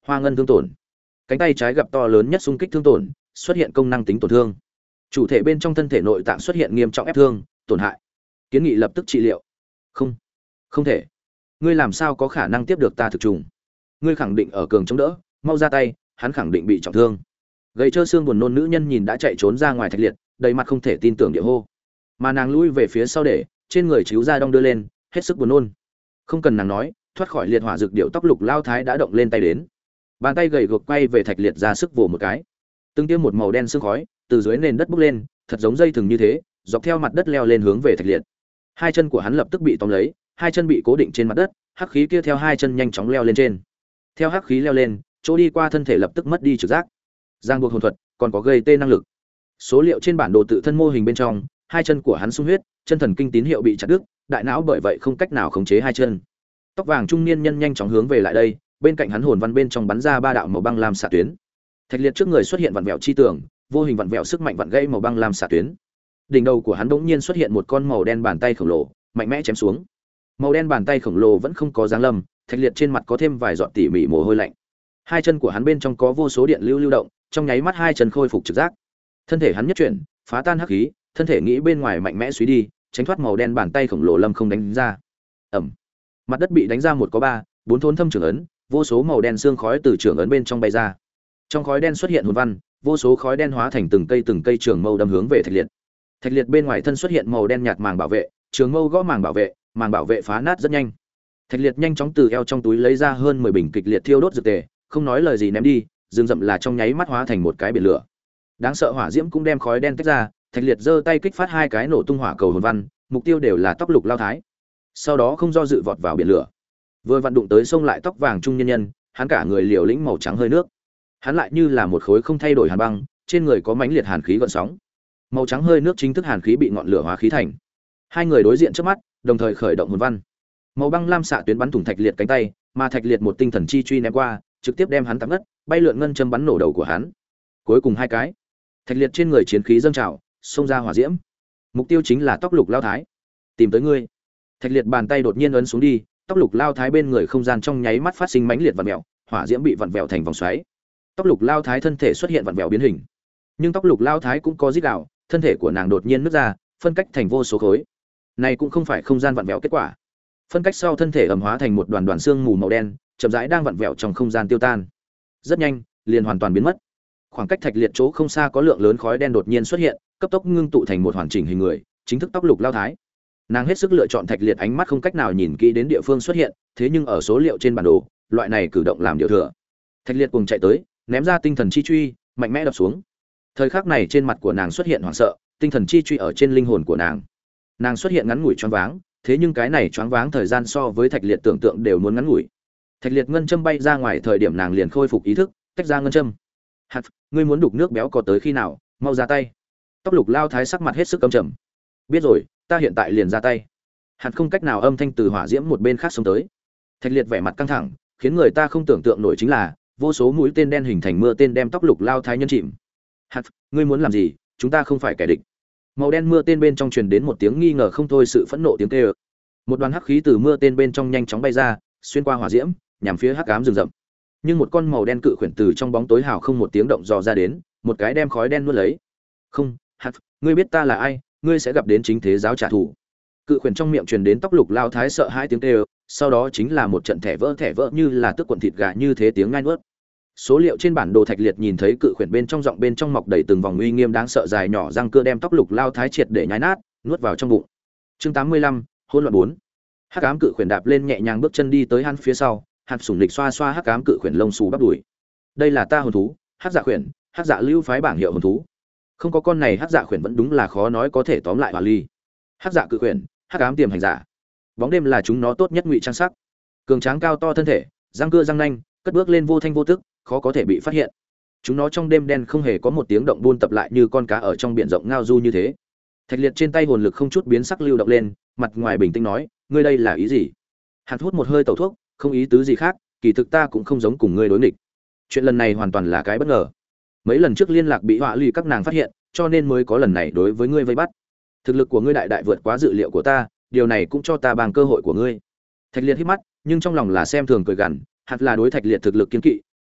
Hoa ngân thương tổn. Cánh tay trái gặp to lớn nhất xung kích thương tổn, xuất hiện công năng tính tổn thương. Chủ thể bên trong thân thể nội tạng xuất hiện nghiêm trọng ép thương, tổn hại. Kiến nghị lập tức trị liệu. Không, không thể. Ngươi làm sao có khả năng tiếp được ta thực trùng? Ngươi khẳng định ở cường chống đỡ, mau ra tay, hắn khẳng định bị trọng thương. Gầy trơ xương buồn nôn nữ nhân nhìn đã chạy trốn ra ngoài Thạch Liệt, đầy mặt không thể tin tưởng địa hô. Mà nàng lui về phía sau để, trên người chiếu ra đong đưa lên, hết sức buồn nôn. Không cần nàng nói, thoát khỏi liệt hỏa dược điệu tóc lục lao thái đã động lên tay đến. Bàn tay gầy gộc quay về Thạch Liệt ra sức vồ một cái. Từng tiêm một màu đen sương khói từ dưới nền đất bốc lên, thật giống dây thừng như thế, dọc theo mặt đất leo lên hướng về Thạch Liệt. Hai chân của hắn lập tức bị tóm lấy, hai chân bị cố định trên mặt đất, hắc khí kia theo hai chân nhanh chóng leo lên trên. Theo hắc khí leo lên, chỗ đi qua thân thể lập tức mất đi trực giác. Giang buộc hồn thuật, còn có gây tê năng lực. Số liệu trên bản đồ tự thân mô hình bên trong, hai chân của hắn sung huyết, chân thần kinh tín hiệu bị chặt đứt, đại não bởi vậy không cách nào khống chế hai chân. Tóc vàng trung niên nhân nhanh chóng hướng về lại đây, bên cạnh hắn hồn văn bên trong bắn ra ba đạo màu băng lam xạ tuyến. Thạch Liệt trước người xuất hiện vặn vẹo chi tường, vô hình vặn vẹo sức mạnh vặn gãy màu băng lam xạ tuyến. Đỉnh đầu của hắn bỗng nhiên xuất hiện một con màu đen bàn tay khổng lồ, mạnh mẽ chém xuống. Màu đen bàn tay khổng lồ vẫn không có giáng lâm, Thạch Liệt trên mặt có thêm vài giọt tỉ mỉ mồ hôi lạnh. Hai chân của hắn bên trong có vô số điện lưu lưu động, trong nháy mắt hai chân khôi phục trực giác. Thân thể hắn nhất chuyển, phá tan hắc khí, thân thể nghĩ bên ngoài mạnh mẽ suy đi, tránh thoát màu đen bàn tay khổng lồ lâm không đánh ra. Ầm. Mặt đất bị đánh ra một có ba, bốn thốn thâm trưởng ấn, vô số màu đen xương khói từ trưởng ấn bên trong bay ra. Trong khói đen xuất hiện hồn văn, vô số khói đen hóa thành từng cây từng cây trường mâu đâm hướng về Thạch Liệt. Thạch Liệt bên ngoài thân xuất hiện màu đen nhạt màng bảo vệ, trường mâu gõ màng bảo vệ, màng bảo vệ phá nát rất nhanh. Thạch Liệt nhanh chóng từ eo trong túi lấy ra hơn mười bình kịch liệt thiêu đốt dược tề, không nói lời gì ném đi, rừng rậm là trong nháy mắt hóa thành một cái biển lửa. Đáng sợ hỏa diễm cũng đem khói đen tách ra, Thạch Liệt giơ tay kích phát hai cái nổ tung hỏa cầu hồn văn, mục tiêu đều là tóc lục lao thái. Sau đó không do dự vọt vào biển lửa. Vừa vặn đụng tới sông lại tóc vàng trung nhân nhân, hắn cả người liều lĩnh màu trắng hơi nước. Hắn lại như là một khối không thay đổi hàn băng, trên người có mãnh liệt hàn khí gợn sóng. Màu trắng hơi nước chính thức hàn khí bị ngọn lửa hóa khí thành. Hai người đối diện trước mắt, đồng thời khởi động hồn văn. Màu băng lam xạ tuyến bắn thủng Thạch Liệt cánh tay, mà Thạch Liệt một tinh thần chi truy ném qua, trực tiếp đem hắn tạm ngất, bay lượn ngân châm bắn nổ đầu của hắn. Cuối cùng hai cái. Thạch Liệt trên người chiến khí dâng trào, xông ra hỏa diễm. Mục tiêu chính là tóc lục lao thái. Tìm tới ngươi. Thạch Liệt bàn tay đột nhiên ấn xuống đi, tóc lục lao thái bên người không gian trong nháy mắt phát sinh mãnh liệt vặn vẹo, hỏa diễm bị vặn vẹo thành vòng xoáy. Tóc lục lao thái thân thể xuất hiện vặn vẹo biến hình. Nhưng tóc lục lao thái cũng có rít gào, thân thể của nàng đột nhiên nứt ra, phân cách thành vô số khối. Này cũng không phải không gian vặn vẹo kết quả. Phân cách sau thân thể ẩm hóa thành một đoàn đoàn xương mù màu đen, chậm rãi đang vặn vẹo trong không gian tiêu tan. Rất nhanh, liền hoàn toàn biến mất. Khoảng cách Thạch Liệt chỗ không xa có lượng lớn khói đen đột nhiên xuất hiện, cấp tốc ngưng tụ thành một hoàn chỉnh hình người, chính thức tóc lục lao thái. Nàng hết sức lựa chọn Thạch Liệt ánh mắt không cách nào nhìn kỹ đến địa phương xuất hiện, thế nhưng ở số liệu trên bản đồ, loại này cử động làm điều thừa. Thạch Liệt cùng chạy tới, ném ra tinh thần chi truy, mạnh mẽ đập xuống. Thời khắc này trên mặt của nàng xuất hiện hoảng sợ, tinh thần chi truy ở trên linh hồn của nàng. Nàng xuất hiện ngắn ngủi choáng váng, thế nhưng cái này choáng váng thời gian so với Thạch Liệt tưởng tượng đều muốn ngắn ngủi. Thạch Liệt ngân châm bay ra ngoài thời điểm nàng liền khôi phục ý thức, tách ra ngân châm. "Hạt, ngươi muốn đục nước béo có tới khi nào, mau ra tay." Tóc lục lao thái sắc mặt hết sức căm trầm. "Biết rồi, ta hiện tại liền ra tay." Hạt không cách nào âm thanh từ hỏa diễm một bên khác xông tới. Thạch Liệt vẻ mặt căng thẳng, khiến người ta không tưởng tượng nổi chính là vô số mũi tên đen hình thành mưa tên đem tóc lục lao thái nhân chìm. "Hạt, ngươi muốn làm gì? Chúng ta không phải kẻ địch." Màu đen mưa tên bên trong truyền đến một tiếng nghi ngờ không thôi sự phẫn nộ tiếng kêu. Một đoàn hắc khí từ mưa tên bên trong nhanh chóng bay ra, xuyên qua hỏa diễm, nhằm phía hắc ám rừng rậm. Nhưng một con màu đen cự khuyển từ trong bóng tối hào không một tiếng động dò ra đến, một cái đem khói đen nuốt lấy. "Không, Hạt, ngươi biết ta là ai, ngươi sẽ gặp đến chính thế giáo trả thù." Cự khuyển trong miệng truyền đến tóc lục lao thái sợ hãi tiếng kêu, sau đó chính là một trận thẻ vỡ thẻ vỡ như là tức cuộn thịt gà như thế tiếng ngai nuốt. Số liệu trên bản đồ Thạch Liệt nhìn thấy cự khuyển bên trong giọng bên trong mọc đầy từng vòng uy nghiêm đáng sợ dài nhỏ răng cưa đem tóc lục lao thái triệt để nhai nát, nuốt vào trong bụng. Chương tám mươi lăm, hỗn loạn bốn. Hắc ám cự khuyển đạp lên nhẹ nhàng bước chân đi tới hắn phía sau, hạt sủng lịch xoa xoa hắc ám cự khuyển lông xù bắp đùi. "Đây là ta hồn thú, Hắc Dạ khuyển, Hắc Dạ lưu phái bảng hiệu hồn thú." Không có con này Hắc Dạ khuyển vẫn đúng là khó nói có thể tóm lại Hòa Ly. Hắc Dạ cự khuyển, Hắc ám tiềm hành giả. Bóng đêm là chúng nó tốt nhất ngụy trang sắc. Cường tráng cao to thân thể, răng cưa răng nanh, cất bước lên vô thanh vô tức, khó có thể bị phát hiện. Chúng nó trong đêm đen không hề có một tiếng động buôn tập lại như con cá ở trong biển rộng ngao du như thế. Thạch Liệt trên tay hồn lực không chút biến sắc lưu động lên, mặt ngoài bình tĩnh nói, "Ngươi đây là ý gì?" Hạt hút một hơi tẩu thuốc, "Không ý tứ gì khác, kỳ thực ta cũng không giống cùng ngươi đối nghịch. Chuyện lần này hoàn toàn là cái bất ngờ. Mấy lần trước liên lạc bị họa lụy các nàng phát hiện, cho nên mới có lần này đối với ngươi vây bắt. Thực lực của ngươi đại đại vượt quá dự liệu của ta, điều này cũng cho ta bằng cơ hội của ngươi." Thạch Liệt hít mắt, nhưng trong lòng là xem thường cười gằn, Hạt là đối Thạch Liệt thực lực kiên kỵ,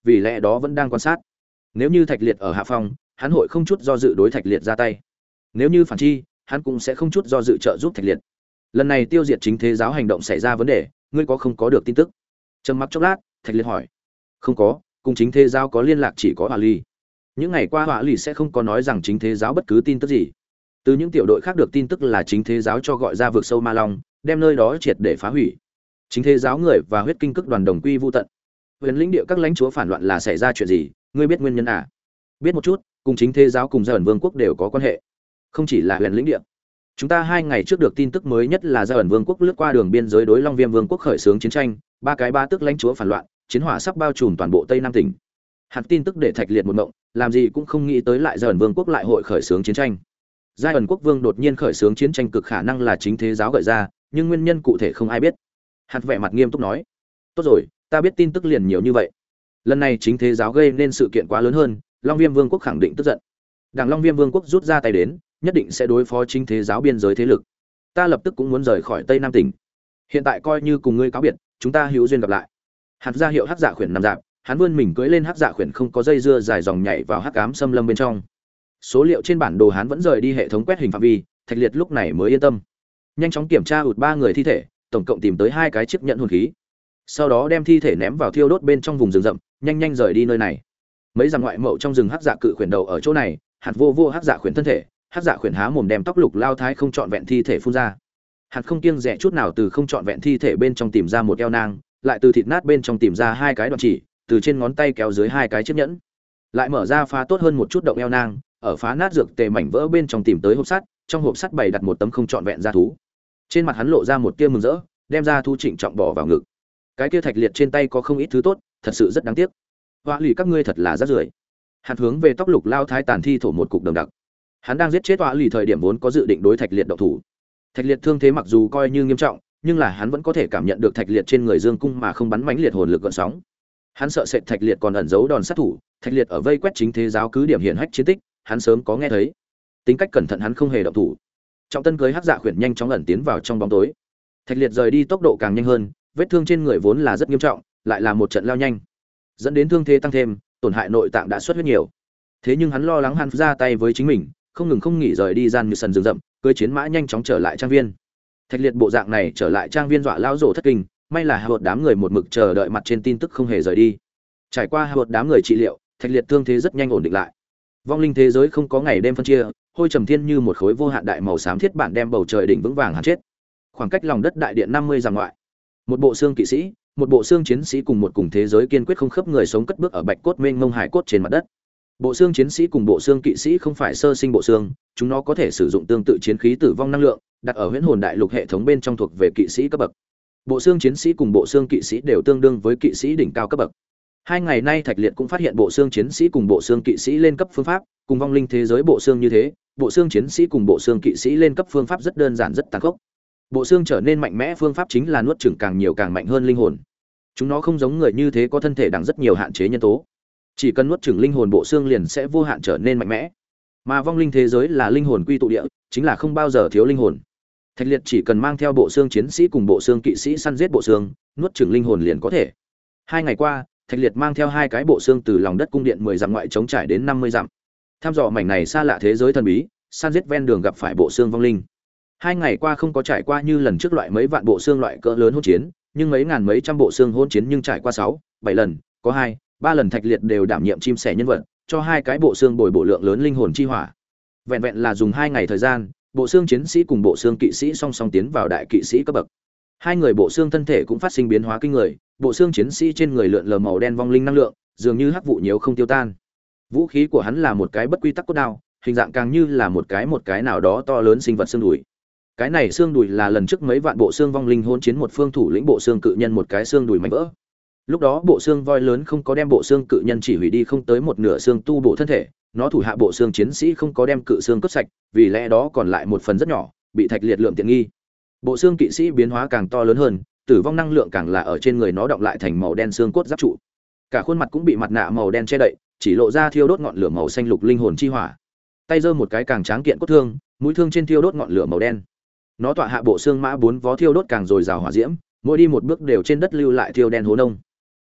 vì lẽ đó vẫn đang quan sát. Nếu như Thạch Liệt ở hạ phong, hắn hội không chút do dự đối Thạch Liệt ra tay. Nếu như phản chi, hắn cũng sẽ không chút do dự trợ giúp Thạch Liệt. Lần này tiêu diệt chính thế giáo hành động xảy ra vấn đề, ngươi có không có được tin tức? Trầm mặc chốc lát, Thạch Liệt hỏi. Không có, cùng chính thế giáo có liên lạc chỉ có Hỏa Ly. Những ngày qua Hỏa Ly sẽ không có nói rằng chính thế giáo bất cứ tin tức gì. Từ những tiểu đội khác được tin tức là chính thế giáo cho gọi ra vực sâu Ma Long, đem nơi đó triệt để phá hủy. Chính thế giáo người và huyết kinh cức đoàn đồng quy vu tận. Huyền lĩnh địa các lãnh chúa phản loạn là xảy ra chuyện gì, ngươi biết nguyên nhân à? Biết một chút, cùng chính thế giáo cùng Gia ẩn Vương quốc đều có quan hệ. Không chỉ là huyền lĩnh địa. Chúng ta hai ngày trước được tin tức mới nhất là Gia ẩn Vương quốc lướt qua đường biên giới đối Long Viêm Vương quốc khởi xướng chiến tranh, ba cái ba tức lãnh chúa phản loạn, chiến hỏa sắp bao trùm toàn bộ Tây Nam tỉnh. Hạt tin tức để Thạch Liệt một mộng, làm gì cũng không nghĩ tới lại Gia ẩn Vương quốc lại hội khởi xướng chiến tranh. Gia ẩn quốc vương đột nhiên khởi xướng chiến tranh cực khả năng là chính thế giáo gợi ra, nhưng nguyên nhân cụ thể không ai biết. Hạt vẻ mặt nghiêm túc nói: "Tốt rồi, ta biết tin tức liền nhiều như vậy. Lần này chính thế giáo gây nên sự kiện quá lớn hơn, Long Viêm Vương quốc khẳng định tức giận. Đảng Long Viêm Vương quốc rút ra tay đến, nhất định sẽ đối phó chính thế giáo biên giới thế lực. Ta lập tức cũng muốn rời khỏi Tây Nam tỉnh. Hiện tại coi như cùng ngươi cáo biệt, chúng ta hữu duyên gặp lại." Hạt ra hiệu hắc dạ khuyển nằm dạp, hắn vươn mình cưỡi lên hắc dạ khuyển không có dây dưa dài dòng nhảy vào hắc ám xâm lâm bên trong. Số liệu trên bản đồ hắn vẫn rời đi hệ thống quét hình phạm vi, Thạch Liệt lúc này mới yên tâm. Nhanh chóng kiểm tra ụt ba người thi thể, tổng cộng tìm tới hai cái chiếc nhẫn hồn khí. Sau đó đem thi thể ném vào thiêu đốt bên trong vùng rừng rậm, nhanh nhanh rời đi nơi này. Mấy dặm ngoại mậu trong rừng hắc dạ cự khuyển đầu ở chỗ này, hạt vô vô hắc dạ khuyển thân thể, hắc dạ khuyển há mồm đem tóc lục lao thái không trọn vẹn thi thể phun ra. Hạt không kiêng dè chút nào từ không trọn vẹn thi thể bên trong tìm ra một eo nang, lại từ thịt nát bên trong tìm ra hai cái đoạn chỉ, từ trên ngón tay kéo dưới hai cái chiếc nhẫn. Lại mở ra phá tốt hơn một chút động eo nang, ở phá nát dược tề mảnh vỡ bên trong tìm tới hộp sắt, trong hộp sắt bày đặt một tấm không trọn vẹn da thú. Trên mặt hắn lộ ra một tia mừng rỡ, đem ra thú trịnh trọng bỏ vào ngực. Cái kia Thạch Liệt trên tay có không ít thứ tốt, thật sự rất đáng tiếc. Họa lì các ngươi thật là rác rưởi. Hạt hướng về tóc lục lao thái tàn thi thổ một cục đồng đặc. Hắn đang giết chết họa lì thời điểm vốn có dự định đối Thạch Liệt động thủ. Thạch Liệt thương thế mặc dù coi như nghiêm trọng, nhưng là hắn vẫn có thể cảm nhận được Thạch Liệt trên người dương cung mà không bắn mãnh liệt hồn lực gợn sóng. Hắn sợ sệt Thạch Liệt còn ẩn giấu đòn sát thủ, Thạch Liệt ở vây quét chính thế giáo cứ điểm hiển hách chiến tích, hắn sớm có nghe thấy. Tính cách cẩn thận hắn không hề động thủ. Trọng tân cưới hắc dạ khuyển nhanh chóng ẩn tiến vào trong bóng tối. Thạch Liệt rời đi tốc độ càng nhanh hơn, vết thương trên người vốn là rất nghiêm trọng, lại là một trận lao nhanh, dẫn đến thương thế tăng thêm, tổn hại nội tạng đã xuất huyết nhiều. Thế nhưng hắn lo lắng hắn ra tay với chính mình, không ngừng không nghỉ rời đi gian như sần rừng rậm, cưỡi chiến mã nhanh chóng trở lại trang viên. Thạch Liệt bộ dạng này trở lại trang viên dọa lão rồ thất kinh, may là hạ đám người một mực chờ đợi mặt trên tin tức không hề rời đi. Trải qua hạ đám người trị liệu, Thạch Liệt thương thế rất nhanh ổn định lại. Vong linh thế giới không có ngày đêm phân chia, hôi trầm thiên như một khối vô hạn đại màu xám thiết bản đem bầu trời đỉnh vững vàng hắn chết. Khoảng cách lòng đất đại điện năm mươi dặm ngoại, một bộ xương kỵ sĩ, một bộ xương chiến sĩ cùng một cùng thế giới kiên quyết không khớp người sống cất bước ở bạch cốt mênh mông hải cốt trên mặt đất. Bộ xương chiến sĩ cùng bộ xương kỵ sĩ không phải sơ sinh bộ xương, chúng nó có thể sử dụng tương tự chiến khí tử vong năng lượng, đặt ở huyễn hồn đại lục hệ thống bên trong thuộc về kỵ sĩ cấp bậc. Bộ xương chiến sĩ cùng bộ xương kỵ sĩ đều tương đương với kỵ sĩ đỉnh cao cấp bậc. Hai ngày nay Thạch Liệt cũng phát hiện bộ xương chiến sĩ cùng bộ xương kỵ sĩ lên cấp phương pháp, cùng vong linh thế giới bộ xương như thế, bộ xương chiến sĩ cùng bộ xương kỵ sĩ lên cấp phương pháp rất đơn giản rất tàn khốc. Bộ xương trở nên mạnh mẽ phương pháp chính là nuốt chửng càng nhiều càng mạnh hơn linh hồn. Chúng nó không giống người như thế có thân thể đằng rất nhiều hạn chế nhân tố. Chỉ cần nuốt chửng linh hồn bộ xương liền sẽ vô hạn trở nên mạnh mẽ. Mà vong linh thế giới là linh hồn quy tụ địa, chính là không bao giờ thiếu linh hồn. Thạch Liệt chỉ cần mang theo bộ xương chiến sĩ cùng bộ xương kỵ sĩ săn giết bộ xương, nuốt chửng linh hồn liền có thể. Hai ngày qua, Thạch Liệt mang theo hai cái bộ xương từ lòng đất cung điện mười dặm ngoại chống trải đến năm mươi dặm. Tham dò mảnh này xa lạ thế giới thần bí, săn giết ven đường gặp phải bộ xương vong linh. Hai ngày qua không có trải qua như lần trước loại mấy vạn bộ xương loại cỡ lớn hỗn chiến, nhưng mấy ngàn mấy trăm bộ xương hỗn chiến nhưng trải qua sáu, bảy lần, có hai, ba lần Thạch Liệt đều đảm nhiệm chim sẻ nhân vật, cho hai cái bộ xương bồi bổ lượng lớn linh hồn chi hỏa. Vẹn vẹn là dùng hai ngày thời gian, bộ xương chiến sĩ cùng bộ xương kỵ sĩ song song tiến vào đại kỵ sĩ cấp bậc. Hai người bộ xương thân thể cũng phát sinh biến hóa kinh người, bộ xương chiến sĩ trên người lượn lờ màu đen vong linh năng lượng, dường như hắc vụ nhiều không tiêu tan. Vũ khí của hắn là một cái bất quy tắc cốt đao, hình dạng càng như là một cái một cái nào đó to lớn sinh vật xương đùi. Cái này xương đùi là lần trước mấy vạn bộ xương vong linh hỗn chiến một phương thủ lĩnh bộ xương cự nhân một cái xương đùi mảnh vỡ. Lúc đó bộ xương voi lớn không có đem bộ xương cự nhân chỉ hủy đi không tới một nửa xương tu bộ thân thể, nó thủ hạ bộ xương chiến sĩ không có đem cự xương cất sạch, vì lẽ đó còn lại một phần rất nhỏ, bị Thạch Liệt lượm tiện nghi. Bộ xương kỵ sĩ biến hóa càng to lớn hơn, tử vong năng lượng càng là ở trên người nó đọng lại thành màu đen xương cốt giáp trụ. Cả khuôn mặt cũng bị mặt nạ màu đen che đậy, chỉ lộ ra thiêu đốt ngọn lửa màu xanh lục linh hồn chi hỏa. Tay giơ một cái càng tráng kiện cốt thương, mũi thương trên thiêu đốt ngọn lửa màu đen. Nó tọa hạ bộ xương mã bốn vó thiêu đốt càng rồi rào hỏa diễm, mỗi đi một bước đều trên đất lưu lại thiêu đen hố nông.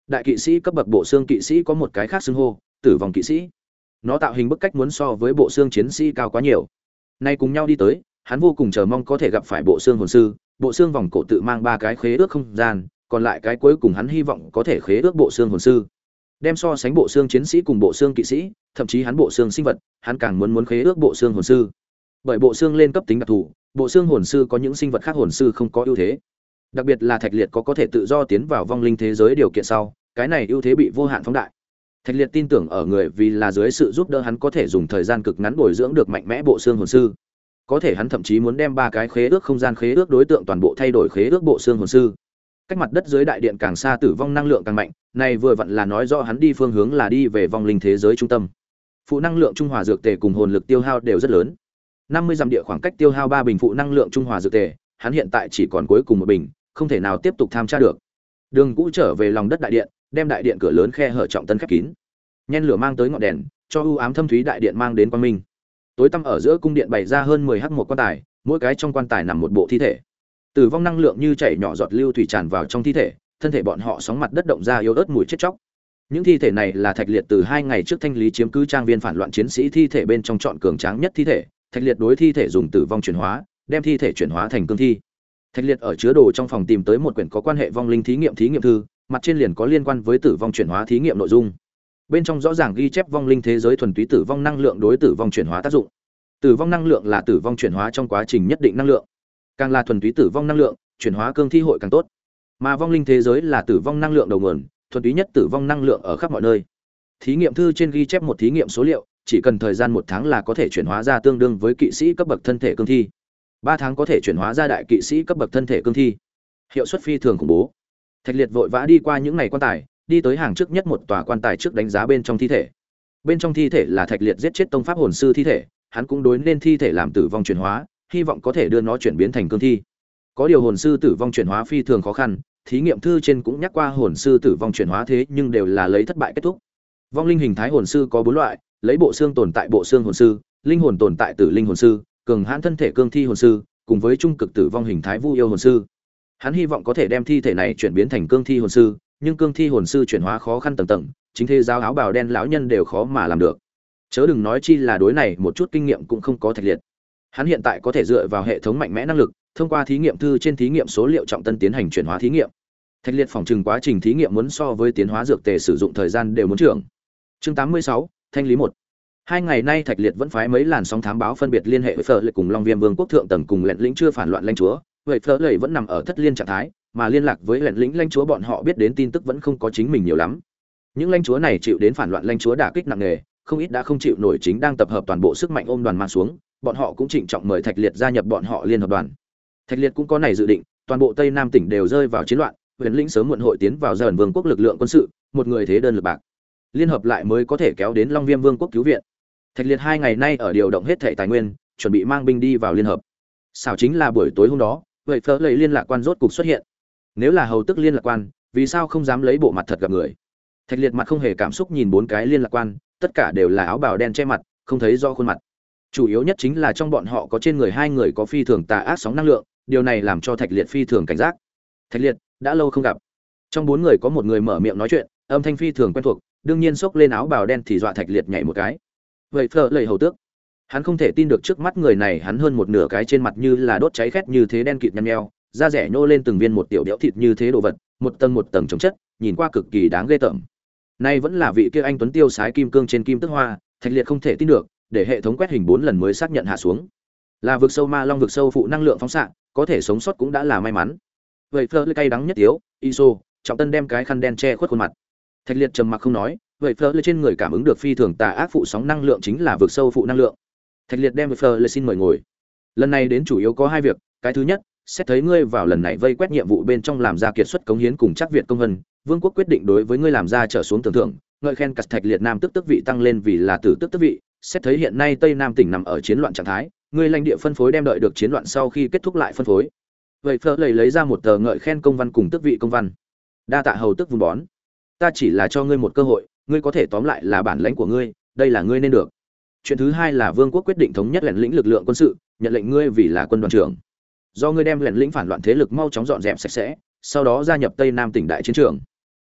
Đại kỵ sĩ cấp bậc bộ xương kỵ sĩ có một cái khác xưng hô, tử vong kỵ sĩ. Nó tạo hình bức cách muốn so với bộ xương chiến sĩ cao quá nhiều. Nay cùng nhau đi tới, hắn vô cùng chờ mong có thể gặp phải bộ xương hồn sư, bộ xương vòng cổ tự mang ba cái khế ước không gian, còn lại cái cuối cùng hắn hy vọng có thể khế ước bộ xương hồn sư. Đem so sánh bộ xương chiến sĩ cùng bộ xương kỵ sĩ, thậm chí hắn bộ xương sinh vật, hắn càng muốn muốn khế ước bộ xương hồn sư. Bởi bộ xương lên cấp tính đặc thù, bộ xương hồn sư có những sinh vật khác hồn sư không có ưu thế. Đặc biệt là Thạch Liệt có có thể tự do tiến vào vong linh thế giới điều kiện sau, cái này ưu thế bị vô hạn phóng đại. Thạch Liệt tin tưởng ở người vì là dưới sự giúp đỡ hắn có thể dùng thời gian cực ngắn bồi dưỡng được mạnh mẽ bộ xương hồn sư. Có thể hắn thậm chí muốn đem ba cái khế ước không gian khế ước đối tượng toàn bộ thay đổi khế ước bộ xương hồn sư. Cách mặt đất dưới đại điện càng xa tử vong năng lượng càng mạnh, này vừa vặn là nói rõ hắn đi phương hướng là đi về vong linh thế giới trung tâm. Phụ năng lượng trung hòa dược tề cùng hồn lực tiêu hao đều rất lớn. năm mươi dặm địa khoảng cách tiêu hao ba bình phụ năng lượng trung hòa dược tề, hắn hiện tại chỉ còn cuối cùng một bình, không thể nào tiếp tục tham tra được. Đường cũ trở về lòng đất đại điện, đem đại điện cửa lớn khe hở trọng tân khép kín. Nhen lửa mang tới ngọn đèn, cho u ám thâm thúy đại điện mang đến quang minh. Tối tăm ở giữa cung điện bày ra hơn mười hắc một quan tài, mỗi cái trong quan tài nằm một bộ thi thể. Tử vong năng lượng như chảy nhỏ giọt lưu thủy tràn vào trong thi thể, thân thể bọn họ sóng mặt đất động ra yếu ớt mùi chết chóc. Những thi thể này là Thạch Liệt từ hai ngày trước thanh lý chiếm cứ trang viên phản loạn chiến sĩ thi thể bên trong chọn cường tráng nhất thi thể, Thạch Liệt đối thi thể dùng tử vong chuyển hóa, đem thi thể chuyển hóa thành cương thi. Thạch Liệt ở chứa đồ trong phòng tìm tới một quyển có quan hệ vong linh thí nghiệm thí nghiệm thư, mặt trên liền có liên quan với tử vong chuyển hóa thí nghiệm nội dung. Bên trong rõ ràng ghi chép vong linh thế giới thuần túy tử vong năng lượng đối tử vong chuyển hóa tác dụng. Tử vong năng lượng là tử vong chuyển hóa trong quá trình nhất định năng lượng. Càng là thuần túy tử vong năng lượng, chuyển hóa cương thi hội càng tốt. Mà vong linh thế giới là tử vong năng lượng đầu nguồn, thuần túy nhất tử vong năng lượng ở khắp mọi nơi. Thí nghiệm thư trên ghi chép một thí nghiệm số liệu, chỉ cần thời gian một tháng là có thể chuyển hóa ra tương đương với kỵ sĩ cấp bậc thân thể cương thi. ba tháng có thể chuyển hóa ra đại kỵ sĩ cấp bậc thân thể cương thi. Hiệu suất phi thường khủng bố. Thạch Liệt vội vã đi qua những ngày quan tài, đi tới hàng trước nhất một tòa quan tài trước đánh giá bên trong thi thể. Bên trong thi thể là Thạch Liệt giết chết tông pháp hồn sư thi thể, hắn cũng đối nên thi thể làm tử vong chuyển hóa, hy vọng có thể đưa nó chuyển biến thành cương thi. Có điều hồn sư tử vong chuyển hóa phi thường khó khăn, thí nghiệm thư trên cũng nhắc qua hồn sư tử vong chuyển hóa thế nhưng đều là lấy thất bại kết thúc. Vong linh hình thái hồn sư có bốn loại, lấy bộ xương tồn tại bộ xương hồn sư, linh hồn tồn tại tử linh hồn sư, cường hãn thân thể cương thi hồn sư, cùng với trung cực tử vong hình thái vu yêu hồn sư. Hắn hy vọng có thể đem thi thể này chuyển biến thành cương thi hồn sư, nhưng cương thi hồn sư chuyển hóa khó khăn tầng tầng, chính thế giáo áo bào đen lão nhân đều khó mà làm được. Chớ đừng nói chi là đối này một chút kinh nghiệm cũng không có Thạch Liệt. Hắn hiện tại có thể dựa vào hệ thống mạnh mẽ năng lực, thông qua thí nghiệm thư trên thí nghiệm số liệu trọng tân tiến hành chuyển hóa thí nghiệm. Thạch Liệt phòng trừng quá trình thí nghiệm muốn so với tiến hóa dược tề sử dụng thời gian đều muốn trưởng. Chương tám mươi sáu, thanh lý một. Hai ngày nay Thạch Liệt vẫn phái mấy làn sóng thám báo phân biệt liên hệ với Phở Lệ cùng Long Viêm Vương quốc thượng tầng cùng lệnh lĩnh chưa phản loạn lãnh chúa, vậy Phở Lệ vẫn nằm ở thất liên trạng thái, mà liên lạc với lệnh lĩnh lãnh chúa bọn họ biết đến tin tức vẫn không có chính mình nhiều lắm. Những lãnh chúa này chịu đến phản loạn lãnh chúa đả kích nặng nề, không ít đã không chịu nổi chính đang tập hợp toàn bộ sức mạnh ôm đoàn mang xuống, bọn họ cũng trịnh trọng mời Thạch Liệt gia nhập bọn họ liên hợp đoàn. Thạch Liệt cũng có này dự định, toàn bộ Tây Nam tỉnh đều rơi vào chiến loạn, huyền lĩnh sớm muộn hội tiến vào dần vương quốc lực lượng quân sự, một người thế đơn lực bạc. Liên hợp lại mới có thể kéo đến Long Viêm Vương quốc cứu viện. Thạch Liệt hai ngày nay ở điều động hết thảy tài nguyên, chuẩn bị mang binh đi vào liên hợp. Sao chính là buổi tối hôm đó, vậy Phở Lệ liên lạc quan rốt cục xuất hiện. Nếu là hầu tức liên lạc quan, vì sao không dám lấy bộ mặt thật gặp người? Thạch Liệt mặt không hề cảm xúc nhìn bốn cái liên lạc quan, tất cả đều là áo bào đen che mặt, không thấy rõ khuôn mặt. Chủ yếu nhất chính là trong bọn họ có trên người hai người có phi thường tà ác sóng năng lượng, điều này làm cho Thạch Liệt phi thường cảnh giác. Thạch Liệt, đã lâu không gặp. Trong bốn người có một người mở miệng nói chuyện, âm thanh phi thường quen thuộc, đương nhiên xốc lên áo bào đen thì dọa Thạch Liệt nhảy một cái. Vậy Phở Lệ hầu tước, hắn không thể tin được trước mắt người này, hắn hơn một nửa cái trên mặt như là đốt cháy khét như thế đen kịt nhăn nheo, da rẻ nhô lên từng viên một tiểu đẽo thịt như thế đồ vật, một tầng một tầng chống chất, nhìn qua cực kỳ đáng ghê tởm. Nay vẫn là vị kia anh tuấn tiêu sái kim cương trên kim tức hoa, Thạch Liệt không thể tin được, để hệ thống quét hình bốn lần mới xác nhận hạ xuống. Là vực sâu ma long vực sâu phụ năng lượng phóng xạ, có thể sống sót cũng đã là may mắn. Vậy Fleur cay đắng nhất yếu, Iso, trọng tân đem cái khăn đen che khuất khuôn mặt. Thạch Liệt trầm mặc không nói, vậy Fleur trên người cảm ứng được phi thường tà ác phụ sóng năng lượng chính là vực sâu phụ năng lượng. Thạch Liệt đem Fleur xin mời ngồi. Lần này đến chủ yếu có hai việc, cái thứ nhất, xét thấy ngươi vào lần này vây quét nhiệm vụ bên trong làm ra kiệt xuất cống hiến cùng chắc Việt công vân, vương quốc quyết định đối với ngươi làm ra trở xuống tưởng thưởng, ngợi khen cắt Thạch Liệt nam tức tức vị tăng lên vì là tử tức tức vị. Xét thấy hiện nay Tây Nam tỉnh nằm ở chiến loạn trạng thái, ngươi lãnh địa phân phối đem đợi được chiến loạn sau khi kết thúc lại phân phối. Vậy Fleur lấy lấy ra một tờ ngợi khen công văn cùng tước vị công văn. Đa tạ hầu tức vun bón. Ta chỉ là cho ngươi một cơ hội, ngươi có thể tóm lại là bản lãnh của ngươi, đây là ngươi nên được. Chuyện thứ hai là vương quốc quyết định thống nhất lệnh lĩnh lực lượng quân sự, nhận lệnh ngươi vì là quân đoàn trưởng. Do ngươi đem lệnh lĩnh phản loạn thế lực mau chóng dọn dẹp sạch sẽ, sau đó gia nhập Tây Nam tỉnh đại chiến trường.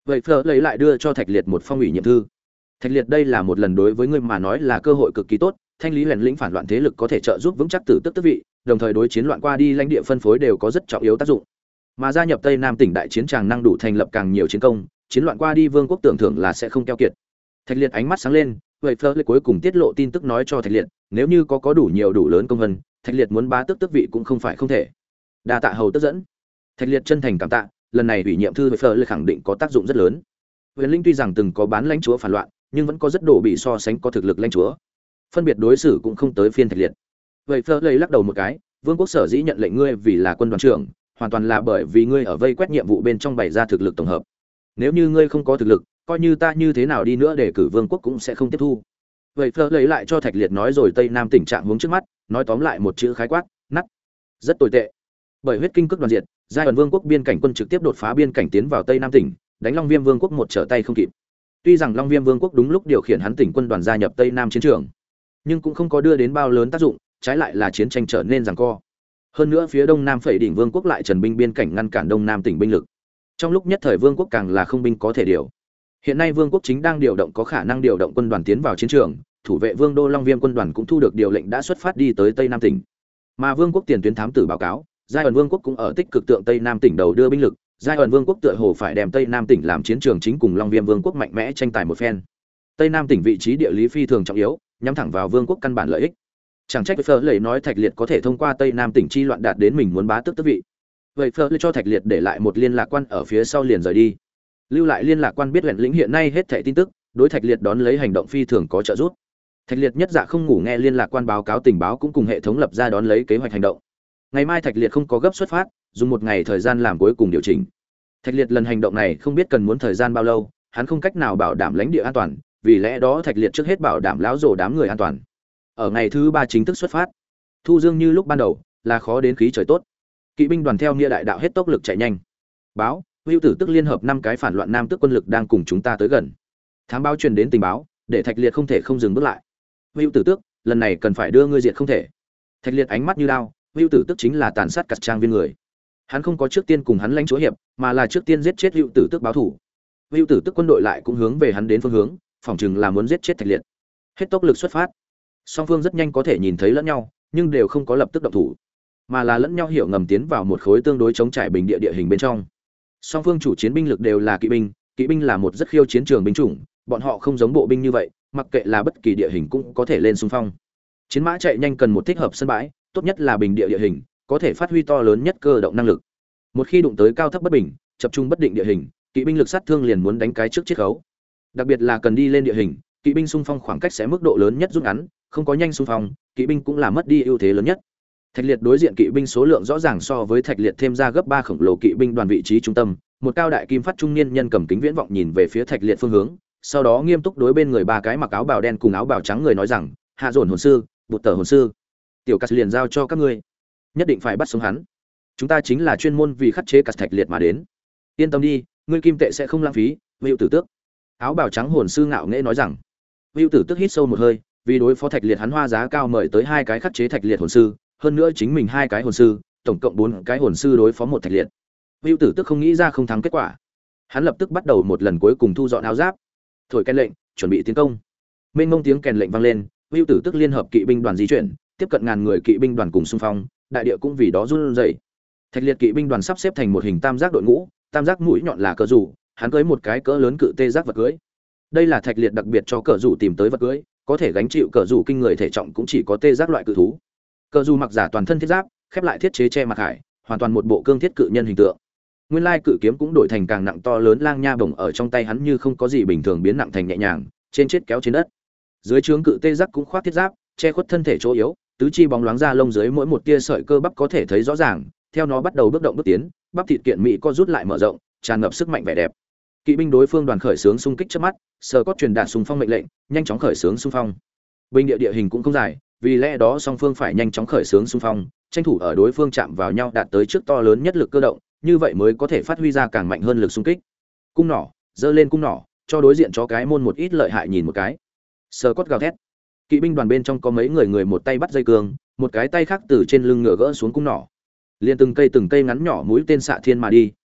vậy Fleur lấy lại đưa cho Thạch Liệt một phong ủy nhiệm thư. Thạch Liệt, đây là một lần đối với ngươi mà nói là cơ hội cực kỳ tốt, thanh lý huyền lĩnh phản loạn thế lực có thể trợ giúp vững chắc tử tức tước vị, đồng thời đối chiến loạn qua đi lãnh địa phân phối đều có rất trọng yếu tác dụng. Mà gia nhập Tây Nam tỉnh đại chiến tràng năng đủ thành lập càng nhiều chiến công, chiến loạn qua đi vương quốc tưởng thưởng là sẽ không keo kiệt. Thạch Liệt ánh mắt sáng lên, vậy Fleur lấy cuối cùng tiết lộ tin tức nói cho Thạch Liệt, nếu như có có đủ nhiều đủ lớn công vân, Thạch Liệt muốn bá tước tước vị cũng không phải không thể. Đa tạ hầu tức dẫn. Thạch Liệt chân thành cảm tạ, lần này ủy nhiệm thư với Fleur lấy khẳng định có tác dụng rất lớn. Huyền Linh tuy rằng từng có bán lãnh chúa phản loạn, nhưng vẫn có rất đồ bị so sánh có thực lực lãnh chúa. Phân biệt đối xử cũng không tới phiên Thạch Liệt. Vậy Fleur lấy lắc đầu một cái, vương quốc sở dĩ nhận lệnh ngươi vì là quân đoàn trưởng, hoàn toàn là bởi vì ngươi ở vây quét nhiệm vụ bên trong bày ra thực lực tổng hợp. Nếu như ngươi không có thực lực, coi như ta như thế nào đi nữa để cử vương quốc cũng sẽ không tiếp thu. Vậy Fleur lấy lại cho Thạch Liệt nói rồi Tây Nam tỉnh trạng hướng trước mắt, nói tóm lại một chữ khái quát, nát. Rất tồi tệ. Bởi huyết kinh cước đoàn diệt, giai ẩn vương quốc biên cảnh quân trực tiếp đột phá biên cảnh tiến vào Tây Nam tỉnh, đánh Long Viêm vương quốc một trở tay không kịp. Tuy rằng Long Viêm vương quốc đúng lúc điều khiển hắn tỉnh quân đoàn gia nhập Tây Nam chiến trường, nhưng cũng không có đưa đến bao lớn tác dụng, trái lại là chiến tranh trở nên giằng co. Hơn nữa phía Đông Nam Phệ đỉnh vương quốc lại trần binh biên cảnh ngăn cản Đông Nam tỉnh binh lực. Trong lúc nhất thời vương quốc càng là không binh có thể điều. Hiện nay vương quốc chính đang điều động có khả năng điều động quân đoàn tiến vào chiến trường, thủ vệ vương đô Long Viêm quân đoàn cũng thu được điều lệnh đã xuất phát đi tới Tây Nam tỉnh. Mà vương quốc tiền tuyến thám tử báo cáo, giai ẩn vương quốc cũng ở tích cực tượng Tây Nam tỉnh đầu đưa binh lực, giai ẩn vương quốc tựa hồ phải đem Tây Nam tỉnh làm chiến trường chính cùng Long Viêm vương quốc mạnh mẽ tranh tài một phen. Tây Nam tỉnh vị trí địa lý phi thường trọng yếu, nhắm thẳng vào vương quốc căn bản lợi ích. Chẳng trách Fleur lấy nói Thạch Liệt có thể thông qua Tây Nam tỉnh chi loạn đạt đến mình muốn bá tước tước vị. Vậy Fleur lấy cho Thạch Liệt để lại một liên lạc quan ở phía sau liền rời đi. Lưu lại liên lạc quan biết huyện lĩnh hiện nay hết thảy tin tức, đối Thạch Liệt đón lấy hành động phi thường có trợ giúp. Thạch Liệt nhất dạ không ngủ nghe liên lạc quan báo cáo tình báo cũng cùng hệ thống lập ra đón lấy kế hoạch hành động. Ngày mai Thạch Liệt không có gấp xuất phát, dùng một ngày thời gian làm cuối cùng điều chỉnh. Thạch Liệt lần hành động này không biết cần muốn thời gian bao lâu, hắn không cách nào bảo đảm lãnh địa an toàn, vì lẽ đó Thạch Liệt trước hết bảo đảm lão rồ đám người an toàn. Ở ngày thứ ba chính thức xuất phát. Thu Dương như lúc ban đầu, là khó đến khí trời tốt. Kỵ binh đoàn theo nghĩa đại đạo hết tốc lực chạy nhanh. Báo, Hữu Tử Tức liên hợp năm cái phản loạn nam tước quân lực đang cùng chúng ta tới gần. Thám báo truyền đến tình báo, để Thạch Liệt không thể không dừng bước lại. Hữu Tử Tước, lần này cần phải đưa ngươi diệt không thể. Thạch Liệt ánh mắt như đao, Hữu Tử Tức chính là tàn sát cắt trang viên người. Hắn không có trước tiên cùng hắn lãnh chúa hiệp, mà là trước tiên giết chết Hữu Tử Tức báo thủ. Hữu Tử Tức quân đội lại cũng hướng về hắn đến phương hướng, phỏng chừng là muốn giết chết Thạch Liệt. Hết tốc lực xuất phát. Song phương rất nhanh có thể nhìn thấy lẫn nhau, nhưng đều không có lập tức động thủ, mà là lẫn nhau hiểu ngầm tiến vào một khối tương đối chống trải bình địa địa hình bên trong. Song phương chủ chiến binh lực đều là kỵ binh, kỵ binh là một rất khiêu chiến trường binh chủng, bọn họ không giống bộ binh như vậy, mặc kệ là bất kỳ địa hình cũng có thể lên xung phong. Chiến mã chạy nhanh cần một thích hợp sân bãi, tốt nhất là bình địa địa hình, có thể phát huy to lớn nhất cơ động năng lực. Một khi đụng tới cao thấp bất bình, tập trung bất định địa hình, kỵ binh lực sát thương liền muốn đánh cái trước chiết khấu. Đặc biệt là cần đi lên địa hình, kỵ binh xung phong khoảng cách sẽ mức độ lớn nhất rút ngắn, không có nhanh xung phong, kỵ binh cũng là mất đi ưu thế lớn nhất. Thạch Liệt đối diện kỵ binh số lượng rõ ràng so với Thạch Liệt thêm ra gấp ba khổng lồ kỵ binh đoàn vị trí trung tâm, một cao đại kim phát trung niên nhân cầm kính viễn vọng nhìn về phía Thạch Liệt phương hướng, sau đó nghiêm túc đối bên người ba cái mặc áo bào đen cùng áo bào trắng người nói rằng, hạ dồn hồn sư, bụt tờ hồn sư, tiểu cắt liền giao cho các ngươi, nhất định phải bắt sống hắn. Chúng ta chính là chuyên môn vì khắc chế cắt Thạch Liệt mà đến. Yên tâm đi, ngươi kim tệ sẽ không lãng phí. Hữu Tử Tước, áo bào trắng hồn sư ngạo nghễ nói rằng. Hữu Tử Tước hít sâu một hơi, vì đối phó Thạch Liệt hắn hoa giá cao mời tới hai cái khắc chế Thạch Liệt hồn sư, hơn nữa chính mình hai cái hồn sư, tổng cộng bốn cái hồn sư đối phó một Thạch Liệt. Hữu Tử Tước không nghĩ ra không thắng kết quả, hắn lập tức bắt đầu một lần cuối cùng thu dọn áo giáp, thổi kèn lệnh, chuẩn bị tiến công. Mênh mông tiếng kèn lệnh vang lên, Hữu Tử Tước liên hợp kỵ binh đoàn di chuyển, tiếp cận ngàn người kỵ binh đoàn cùng xung phong, đại địa cũng vì đó run rẩy. Thạch Liệt kỵ binh đoàn sắp xếp thành một hình tam giác đội ngũ, tam giác mũi nhọn là cờ rủ, hắn cưỡi một cái cỡ lớn cự tê giác vật cưỡi. Đây là Thạch Liệt đặc biệt cho cờ rủ tìm tới vật cưỡi, có thể gánh chịu cờ rủ kinh người thể trọng cũng chỉ có tê giác loại cự thú. Cờ rủ mặc giả toàn thân thiết giáp, khép lại thiết chế che mặt hải, hoàn toàn một bộ cương thiết cự nhân hình tượng. Nguyên lai cự kiếm cũng đổi thành càng nặng to lớn lang nha bổng ở trong tay hắn như không có gì bình thường biến nặng thành nhẹ nhàng, trên chết kéo trên đất. Dưới trướng cự tê giác cũng khoác thiết giáp, che khuất thân thể chỗ yếu, tứ chi bóng loáng ra lông dưới mỗi một tia sợi cơ bắp có thể thấy rõ ràng, theo nó bắt đầu bước động bước tiến, bắp thịt kiện mỹ co rút lại mở rộng, tràn ngập sức mạnh vẻ đẹp. Kỵ binh đối phương đoàn khởi xướng xung kích trước mắt, sờ cốt truyền đạt xung phong mệnh lệnh, nhanh chóng khởi xướng xung phong. Binh địa địa hình cũng không dài, vì lẽ đó song phương phải nhanh chóng khởi xướng xung phong, tranh thủ ở đối phương chạm vào nhau đạt tới trước to lớn nhất lực cơ động, như vậy mới có thể phát huy ra càng mạnh hơn lực xung kích. Cung nỏ, giơ lên cung nỏ, cho đối diện chó cái môn một ít lợi hại nhìn một cái. Sờ cốt gào thét. Kỵ binh đoàn bên trong có mấy người người một tay bắt dây cương, một cái tay khác từ trên lưng ngựa gỡ xuống cung nỏ. Liên từng cây từng cây ngắn nhỏ mũi tên xạ thiên mà đi,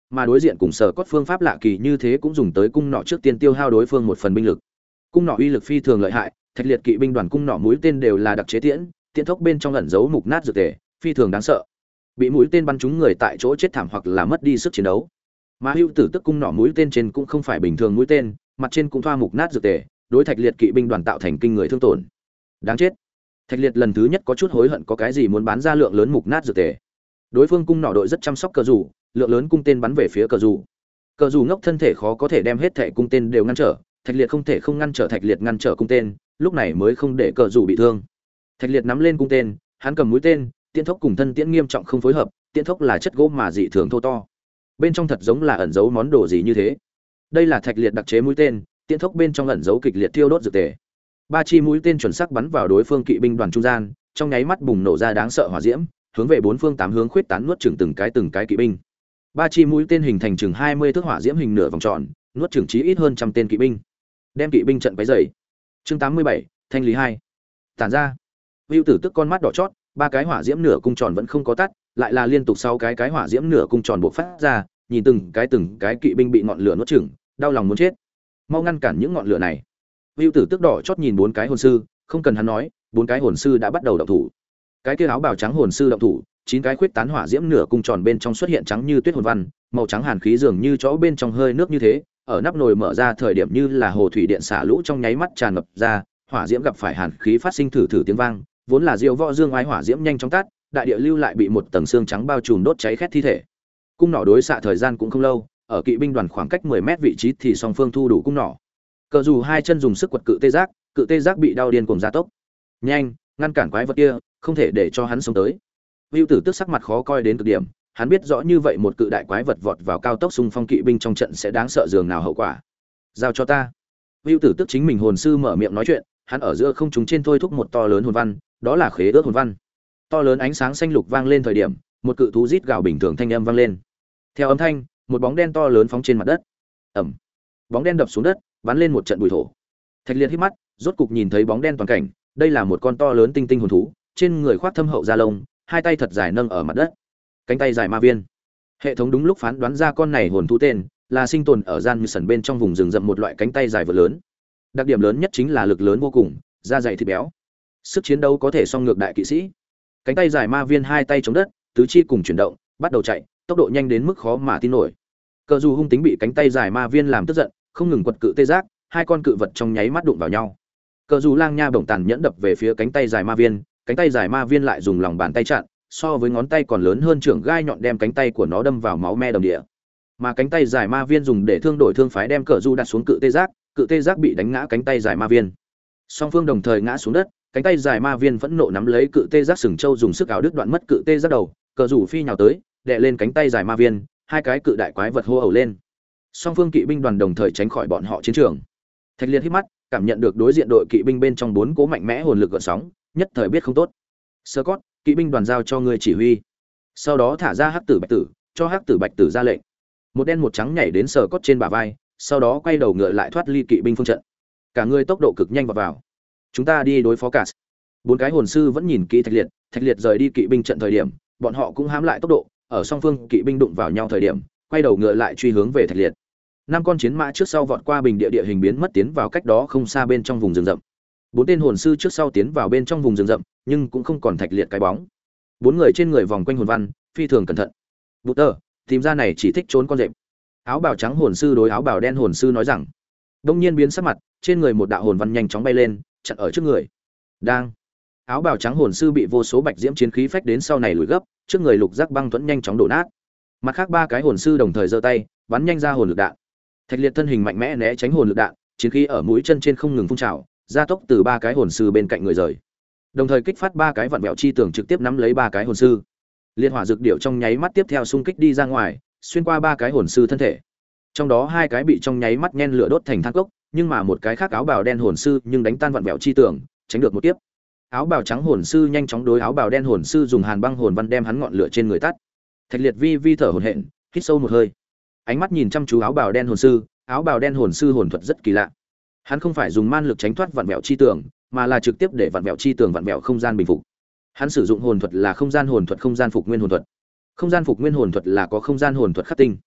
mà đối diện cùng sở cốt phương pháp lạ kỳ như thế cũng dùng tới cung nỏ trước tiên tiêu hao đối phương một phần binh lực. Cung nỏ uy lực phi thường lợi hại, Thạch Liệt kỵ binh đoàn cung nỏ mũi tên đều là đặc chế tiễn, tiễn thốc bên trong ẩn giấu mục nát dược tề, phi thường đáng sợ. Bị mũi tên bắn trúng người tại chỗ chết thảm hoặc là mất đi sức chiến đấu. Mà Hưu Tử Tức cung nỏ mũi tên trên cũng không phải bình thường mũi tên, mặt trên cũng thoa mục nát dược tề, đối Thạch Liệt kỵ binh đoàn tạo thành kinh người thương tổn. Đáng chết. Thạch Liệt lần thứ nhất có chút hối hận có cái gì muốn bán ra lượng lớn mục nát dược tề. Đối phương cung nỏ đội rất chăm sóc cờ rủ, lượng lớn cung tên bắn về phía cờ rủ. Cờ rủ ngốc thân thể khó có thể đem hết thảy cung tên đều ngăn trở, Thạch Liệt không thể không ngăn trở Thạch Liệt ngăn trở cung tên, lúc này mới không để cờ rủ bị thương. Thạch Liệt nắm lên cung tên, hắn cầm mũi tên, tiễn thốc cùng thân tiễn nghiêm trọng không phối hợp, tiễn thốc là chất gỗ mà dị thường thô to. Bên trong thật giống là ẩn giấu món đồ gì như thế. Đây là Thạch Liệt đặc chế mũi tên, tiễn thốc bên trong ẩn giấu kịch liệt thiêu đốt dược tề. Ba chi mũi tên chuẩn xác bắn vào đối phương kỵ binh đoàn trung gian, trong nháy mắt bùng nổ ra đáng sợ hỏa diễm, hướng về bốn phương tám hướng khuyết tán nuốt chửng từng cái từng cái kỵ binh. Ba chi mũi tên hình thành chừng hai mươi thước hỏa diễm hình nửa vòng tròn, nuốt chửng chí ít hơn trăm tên kỵ binh. Đem kỵ binh trận váy dày. Chương tám mươi bảy, thanh lý hai. Tản ra. Vưu Tử Tức con mắt đỏ chót, ba cái hỏa diễm nửa cung tròn vẫn không có tắt, lại là liên tục sáu cái cái hỏa diễm nửa cung tròn bộc phát ra, nhìn từng cái từng cái kỵ binh bị ngọn lửa nuốt chửng, đau lòng muốn chết. Mau ngăn cản những ngọn lửa này. Vưu Tử Tức đỏ chót nhìn bốn cái hồn sư, không cần hắn nói, bốn cái hồn sư đã bắt đầu động thủ. Cái kia áo bào trắng hồn sư động thủ, chín cái khuyết tán hỏa diễm nửa cung tròn bên trong xuất hiện trắng như tuyết hồn văn, màu trắng hàn khí dường như chỗ bên trong hơi nước như thế, ở nắp nồi mở ra thời điểm như là hồ thủy điện xả lũ trong nháy mắt tràn ngập ra, hỏa diễm gặp phải hàn khí phát sinh thử thử tiếng vang, vốn là diêu võ dương oai hỏa diễm nhanh chóng tắt, đại địa lưu lại bị một tầng xương trắng bao trùm đốt cháy khét thi thể. Cung nỏ đối xạ thời gian cũng không lâu, ở kỵ binh đoàn khoảng cách mười mét vị trí thì song phương thu đủ cung nỏ. Cờ dù hai chân dùng sức quật cự tê giác, cự tê giác bị đau điên cuồng gia tốc. Nhanh, ngăn cản quái vật kia, không thể để cho hắn sống tới. Vưu Tử Tức sắc mặt khó coi đến cực điểm, hắn biết rõ như vậy một cự đại quái vật vọt vào cao tốc xung phong kỵ binh trong trận sẽ đáng sợ dường nào hậu quả. Giao cho ta. Vưu Tử Tức chính mình hồn sư mở miệng nói chuyện, hắn ở giữa không trung trên thôi thúc một to lớn hồn văn, đó là khế ước hồn văn. To lớn ánh sáng xanh lục vang lên thời điểm, một cự thú rít gào bình thường thanh âm vang lên. Theo âm thanh, một bóng đen to lớn phóng trên mặt đất. Ầm. Bóng đen đập xuống đất, bắn lên một trận bụi thổ. Thạch Liệt hít mắt, rốt cục nhìn thấy bóng đen toàn cảnh, đây là một con to lớn tinh tinh hồn thú, trên người khoác thâm hậu da lông, hai tay thật dài nâng ở mặt đất, cánh tay dài ma viên. Hệ thống đúng lúc phán đoán ra con này hồn thú tên là sinh tồn ở gian như sần bên trong vùng rừng rậm một loại cánh tay dài vừa lớn. Đặc điểm lớn nhất chính là lực lớn vô cùng, da dày thịt béo, sức chiến đấu có thể song ngược đại kỵ sĩ. Cánh tay dài ma viên hai tay chống đất, tứ chi cùng chuyển động, bắt đầu chạy, tốc độ nhanh đến mức khó mà tin nổi. Cờ dù hung tính bị cánh tay dài ma viên làm tức giận, không ngừng quật cự tê giác, hai con cự vật trong nháy mắt đụng vào nhau. Cờ dù lang nha bổng tàn nhẫn đập về phía cánh tay dài ma viên, cánh tay dài ma viên lại dùng lòng bàn tay chặn, so với ngón tay còn lớn hơn trưởng gai nhọn đem cánh tay của nó đâm vào máu me đồng địa. Mà cánh tay dài ma viên dùng để thương đổi thương phái đem cờ du đặt xuống cự tê giác, cự tê giác bị đánh ngã cánh tay dài ma viên. Song phương đồng thời ngã xuống đất, cánh tay dài ma viên vẫn nộ nắm lấy cự tê giác sừng châu dùng sức áo đứt đoạn mất cự tê giác đầu, cờ rủ phi nhào tới, đè lên cánh tay dài ma viên, hai cái cự đại quái vật hô ẩu lên. Song phương kỵ binh đoàn đồng thời tránh khỏi bọn họ chiến trường. Thạch Liệt hít mắt, cảm nhận được đối diện đội kỵ binh bên trong bốn cố mạnh mẽ hồn lực gợn sóng, nhất thời biết không tốt. Scott, kỵ binh đoàn giao cho ngươi chỉ huy. Sau đó thả ra hắc tử bạch tử, cho hắc tử bạch tử ra lệnh. Một đen một trắng nhảy đến Scott trên bả vai, sau đó quay đầu ngựa lại thoát ly kỵ binh phương trận. Cả người tốc độ cực nhanh vào vào. Chúng ta đi đối phó cả. Bốn cái hồn sư vẫn nhìn kỹ Thạch Liệt, Thạch Liệt rời đi kỵ binh trận thời điểm, bọn họ cũng hãm lại tốc độ, ở song phương kỵ binh đụng vào nhau thời điểm, quay đầu ngựa lại truy hướng về Thạch Liệt. Năm con chiến mã trước sau vọt qua bình địa địa hình biến mất tiến vào cách đó không xa bên trong vùng rừng rậm. Bốn tên hồn sư trước sau tiến vào bên trong vùng rừng rậm, nhưng cũng không còn Thạch Liệt cái bóng. Bốn người trên người vòng quanh hồn văn, phi thường cẩn thận. Bụt tơ, tìm ra này chỉ thích trốn con rệp. Áo bào trắng hồn sư đối áo bào đen hồn sư nói rằng. Đông nhiên biến sắc mặt, trên người một đạo hồn văn nhanh chóng bay lên, chặn ở trước người. Đang. Áo bào trắng hồn sư bị vô số bạch diễm chiến khí phách đến sau này lùi gấp, trước người lục giác băng thuẫn nhanh chóng đổ nát. Mặt khác ba cái hồn sư đồng thời giơ tay, bắn nhanh ra hồn lực đạn. Thạch Liệt thân hình mạnh mẽ né tránh hồn lực đạn, chiến khí ở mũi chân trên không ngừng phun trào, gia tốc từ ba cái hồn sư bên cạnh người rời. Đồng thời kích phát ba cái vặn vẹo chi tường trực tiếp nắm lấy ba cái hồn sư. Liệt hỏa dược điệu trong nháy mắt tiếp theo xung kích đi ra ngoài, xuyên qua ba cái hồn sư thân thể. Trong đó hai cái bị trong nháy mắt nhen lửa đốt thành than cốc, nhưng mà một cái khác áo bào đen hồn sư nhưng đánh tan vặn vẹo chi tường, tránh được một tiếp. Áo bào trắng hồn sư nhanh chóng đối áo bào đen hồn sư dùng hàn băng hồn văn đem hắn ngọn lửa trên người tắt. Thạch Liệt vi vi thở hổn hển, hít sâu một hơi. Ánh mắt nhìn chăm chú áo bào đen hồn sư, áo bào đen hồn sư hồn thuật rất kỳ lạ. Hắn không phải dùng man lực tránh thoát vặn vẹo chi tường, mà là trực tiếp để vặn vẹo chi tường vặn vẹo không gian bình phục. Hắn sử dụng hồn thuật là không gian hồn thuật, không gian phục nguyên hồn thuật. Không gian phục nguyên hồn thuật là có không gian hồn thuật khắc tinh.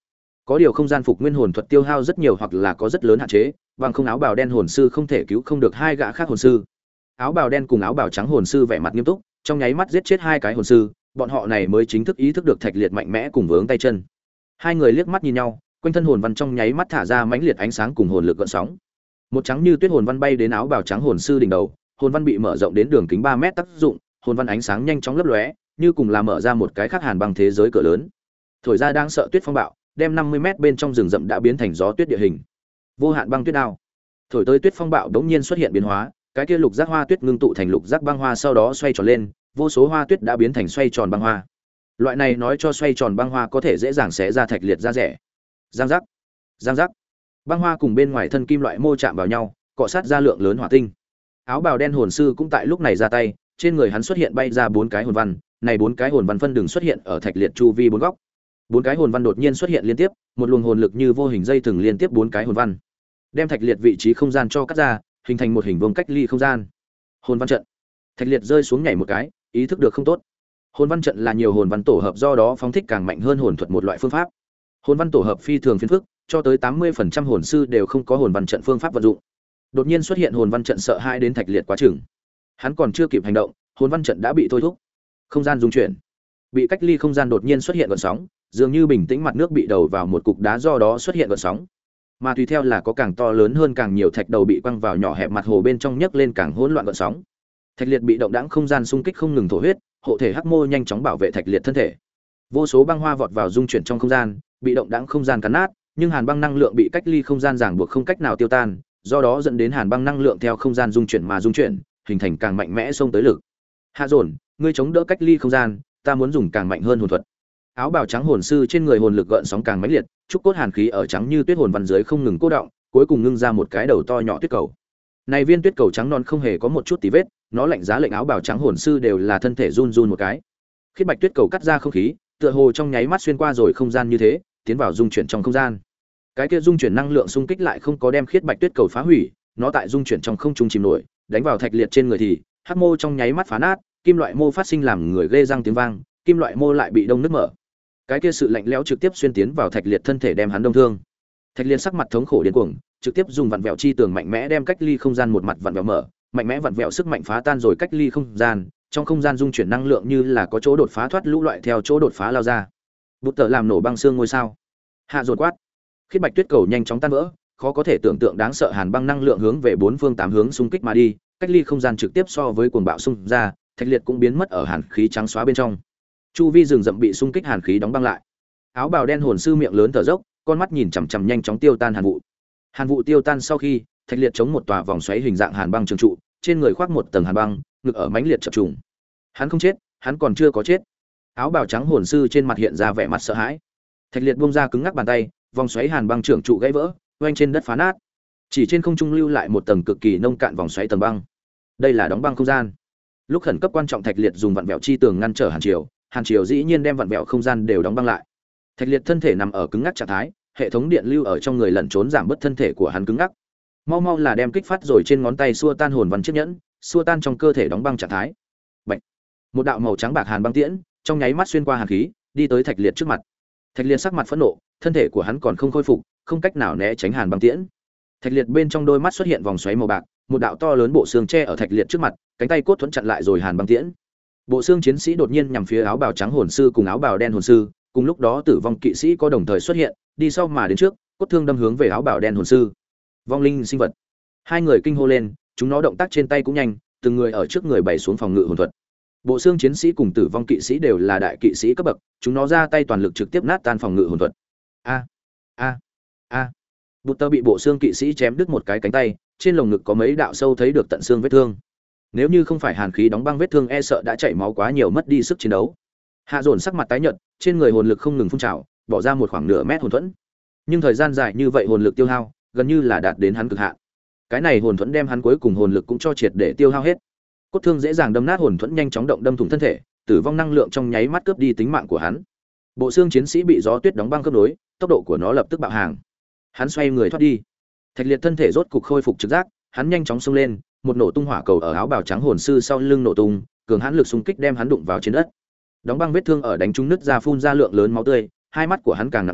Có điều không gian phục nguyên hồn thuật tiêu hao rất nhiều hoặc là có rất lớn hạn chế, bằng không áo bào đen hồn sư không thể cứu không được hai gã khác hồn sư. Áo bào đen cùng áo bào trắng hồn sư vẻ mặt nghiêm túc, trong nháy mắt giết chết hai cái hồn sư, bọn họ này mới chính thức ý thức được Thạch Liệt mạnh mẽ cùng vướng tay chân. Hai người liếc mắt nhìn nhau, quanh thân hồn văn trong nháy mắt thả ra mãnh liệt ánh sáng cùng hồn lực gợn sóng. Một trắng như tuyết hồn văn bay đến áo bào trắng hồn sư đỉnh đầu, hồn văn bị mở rộng đến đường kính ba mét tác dụng, hồn văn ánh sáng nhanh chóng lấp lóe, như cùng là mở ra một cái khác hàn băng thế giới cửa lớn. Thổi ra đang sợ tuyết phong bạo, đem năm mươi mét bên trong rừng rậm đã biến thành gió tuyết địa hình. Vô hạn băng tuyết đao. Thổi tới tuyết phong bạo đống nhiên xuất hiện biến hóa, cái kia lục giác hoa tuyết ngưng tụ thành lục giác băng hoa sau đó xoay tròn lên, vô số hoa tuyết đã biến thành xoay tròn băng hoa. Loại này nói cho xoay tròn băng hoa có thể dễ dàng xé ra Thạch Liệt da rẻ. Giang giác, giang giác. Băng hoa cùng bên ngoài thân kim loại mô chạm vào nhau, cọ sát ra lượng lớn hỏa tinh. Áo bào đen hồn sư cũng tại lúc này ra tay, trên người hắn xuất hiện bay ra bốn cái hồn văn, này bốn cái hồn văn phân đường xuất hiện ở Thạch Liệt chu vi bốn góc. Bốn cái hồn văn đột nhiên xuất hiện liên tiếp, một luồng hồn lực như vô hình dây thừng liên tiếp bốn cái hồn văn, đem Thạch Liệt vị trí không gian cho cắt ra, hình thành một hình vuông cách ly không gian. Hồn văn trận. Thạch Liệt rơi xuống nhảy một cái, ý thức được không tốt. Hồn văn trận là nhiều hồn văn tổ hợp, do đó phóng thích càng mạnh hơn hồn thuật một loại phương pháp. Hồn văn tổ hợp phi thường phiền phức, cho tới tám mươi phần trăm hồn sư đều không có hồn văn trận phương pháp vận dụng. Đột nhiên xuất hiện hồn văn trận sợ hãi đến Thạch Liệt quá chừng. Hắn còn chưa kịp hành động, hồn văn trận đã bị thôi thúc. Không gian rung chuyển. Bị cách ly không gian đột nhiên xuất hiện gợn sóng, dường như bình tĩnh mặt nước bị đầu vào một cục đá, do đó xuất hiện gợn sóng. Mà tùy theo là có càng to lớn hơn càng nhiều thạch đầu bị quăng vào nhỏ hẹp mặt hồ bên trong, nhấc lên càng hỗn loạn gợn sóng. Thạch Liệt bị động đãng không gian xung kích không ngừng thổ huyết, hộ thể hắc mô nhanh chóng bảo vệ Thạch Liệt thân thể. Vô số băng hoa vọt vào dung chuyển trong không gian, bị động đãng không gian cắn nát, nhưng hàn băng năng lượng bị cách ly không gian ràng buộc không cách nào tiêu tan, do đó dẫn đến hàn băng năng lượng theo không gian dung chuyển mà dung chuyển, hình thành càng mạnh mẽ xông tới lực. Hạ Dồn, ngươi chống đỡ cách ly không gian, ta muốn dùng càng mạnh hơn hồn thuật. Áo bào trắng hồn sư trên người hồn lực gợn sóng càng mãnh liệt, trúc cốt hàn khí ở trắng như tuyết hồn văn dưới không ngừng cô động, cuối cùng ngưng ra một cái đầu to nhỏ tuyết cầu. Này viên tuyết cầu trắng non không hề có một chút tí vết, nó lạnh giá lệnh áo bào trắng hồn sư đều là thân thể run run một cái. Khiết bạch tuyết cầu cắt ra không khí, tựa hồ trong nháy mắt xuyên qua rồi không gian như thế, tiến vào dung chuyển trong không gian. Cái kia dung chuyển năng lượng xung kích lại không có đem khiết bạch tuyết cầu phá hủy, nó tại dung chuyển trong không trung chìm nổi, đánh vào Thạch Liệt trên người thì hắc mô trong nháy mắt phá nát, kim loại mô phát sinh làm người ghê răng tiếng vang, kim loại mô lại bị đông nứt mở. Cái kia sự lạnh lẽo trực tiếp xuyên tiến vào Thạch Liệt thân thể, đem hắn đông thương. Thạch Liệt sắc mặt thống khổ điên cuồng, trực tiếp dùng vặn vẹo chi tường mạnh mẽ đem cách ly không gian một mặt vặn vẹo mở, mạnh mẽ vặn vẹo sức mạnh phá tan rồi cách ly không gian, trong không gian dung chuyển năng lượng như là có chỗ đột phá thoát lũ loại theo chỗ đột phá lao ra. Bút tờ làm nổ băng xương ngôi sao. Hạ Dồn quát. Khiết bạch tuyết cầu nhanh chóng tan vỡ, khó có thể tưởng tượng đáng sợ hàn băng năng lượng hướng về bốn phương tám hướng xung kích mà đi, cách ly không gian trực tiếp so với cuồng bạo xung ra, Thạch Liệt cũng biến mất ở hàn khí trắng xóa bên trong. Chu vi rừng rậm bị xung kích hàn khí đóng băng lại. Áo bào đen hồn sư miệng lớn thở dốc, con mắt nhìn chằm chằm nhanh chóng tiêu tan hàn vụ. Hàn vụ tiêu tan sau khi, Thạch Liệt chống một tòa vòng xoáy hình dạng hàn băng trường trụ, trên người khoác một tầng hàn băng, ngực ở mãnh liệt chập trùng. Hắn không chết, hắn còn chưa có chết. Áo bào trắng hồn sư trên mặt hiện ra vẻ mặt sợ hãi. Thạch Liệt buông ra cứng ngắc bàn tay, vòng xoáy hàn băng trường trụ gãy vỡ, oanh trên đất phá nát. Chỉ trên không trung lưu lại một tầng cực kỳ nông cạn vòng xoáy tầng băng. Đây là đóng băng không gian. Lúc khẩn cấp quan trọng, Thạch Liệt dùng vặn vẹo chi tường ngăn trở hàn triều, hàn triều dĩ nhiên đem vặn vẹo không gian đều đóng băng lại. Thạch Liệt thân thể nằm ở cứng ngắc trạng thái, hệ thống điện lưu ở trong người lẩn trốn giảm bớt thân thể của hắn cứng ngắc. Mau mau là đem kích phát rồi trên ngón tay xua tan hồn văn chiếc nhẫn, xua tan trong cơ thể đóng băng trạng thái. Bạch. Một đạo màu trắng bạc hàn băng tiễn, trong nháy mắt xuyên qua hàn khí, đi tới Thạch Liệt trước mặt. Thạch Liệt sắc mặt phẫn nộ, thân thể của hắn còn không khôi phục, không cách nào né tránh hàn băng tiễn. Thạch Liệt bên trong đôi mắt xuất hiện vòng xoáy màu bạc, một đạo to lớn bộ xương che ở Thạch Liệt trước mặt, cánh tay cốt thuẫn chặn lại rồi hàn băng tiễn. Bộ xương chiến sĩ đột nhiên nhằm phía áo bào trắng hồn sư cùng áo bào đen hồn sư, cùng lúc đó tử vong kỵ sĩ có đồng thời xuất hiện, đi sau mà đến trước, cốt thương đâm hướng về áo bào đen hồn sư. Vong linh sinh vật. Hai người kinh hô lên, chúng nó động tác trên tay cũng nhanh, từng người ở trước người bày xuống phòng ngự hồn thuật. Bộ xương chiến sĩ cùng tử vong kỵ sĩ đều là đại kỵ sĩ cấp bậc, chúng nó ra tay toàn lực trực tiếp nát tan phòng ngự hồn thuật. A a a. Bụt tơ bị bộ xương kỵ sĩ chém đứt một cái cánh tay, trên lồng ngực có mấy đạo sâu thấy được tận xương vết thương. Nếu như không phải hàn khí đóng băng vết thương, e sợ đã chảy máu quá nhiều mất đi sức chiến đấu. Hạ Dồn sắc mặt tái nhợt, trên người hồn lực không ngừng phun trào, bỏ ra một khoảng nửa mét hồn thuẫn. Nhưng thời gian dài như vậy hồn lực tiêu hao, gần như là đạt đến hắn cực hạn. Cái này hồn thuẫn đem hắn cuối cùng hồn lực cũng cho triệt để tiêu hao hết. Cốt thương dễ dàng đâm nát hồn thuẫn, nhanh chóng động đâm thủng thân thể, tử vong năng lượng trong nháy mắt cướp đi tính mạng của hắn. Bộ xương chiến sĩ bị gió tuyết đóng băng cướp đối, tốc độ của nó lập tức bạo hàng. Hắn xoay người thoát đi. Thạch Liệt thân thể rốt cục khôi phục trực giác, hắn nhanh chóng xông lên, một nổ tung hỏa cầu ở áo bào trắng hồn sư sau lưng nổ tung, cường hãn lực xung kích đem hắn đụng vào trên đất. Đóng băng vết thương ở đánh trúng nứt ra phun ra lượng lớn máu tươi, hai mắt của hắn càng nặng nề,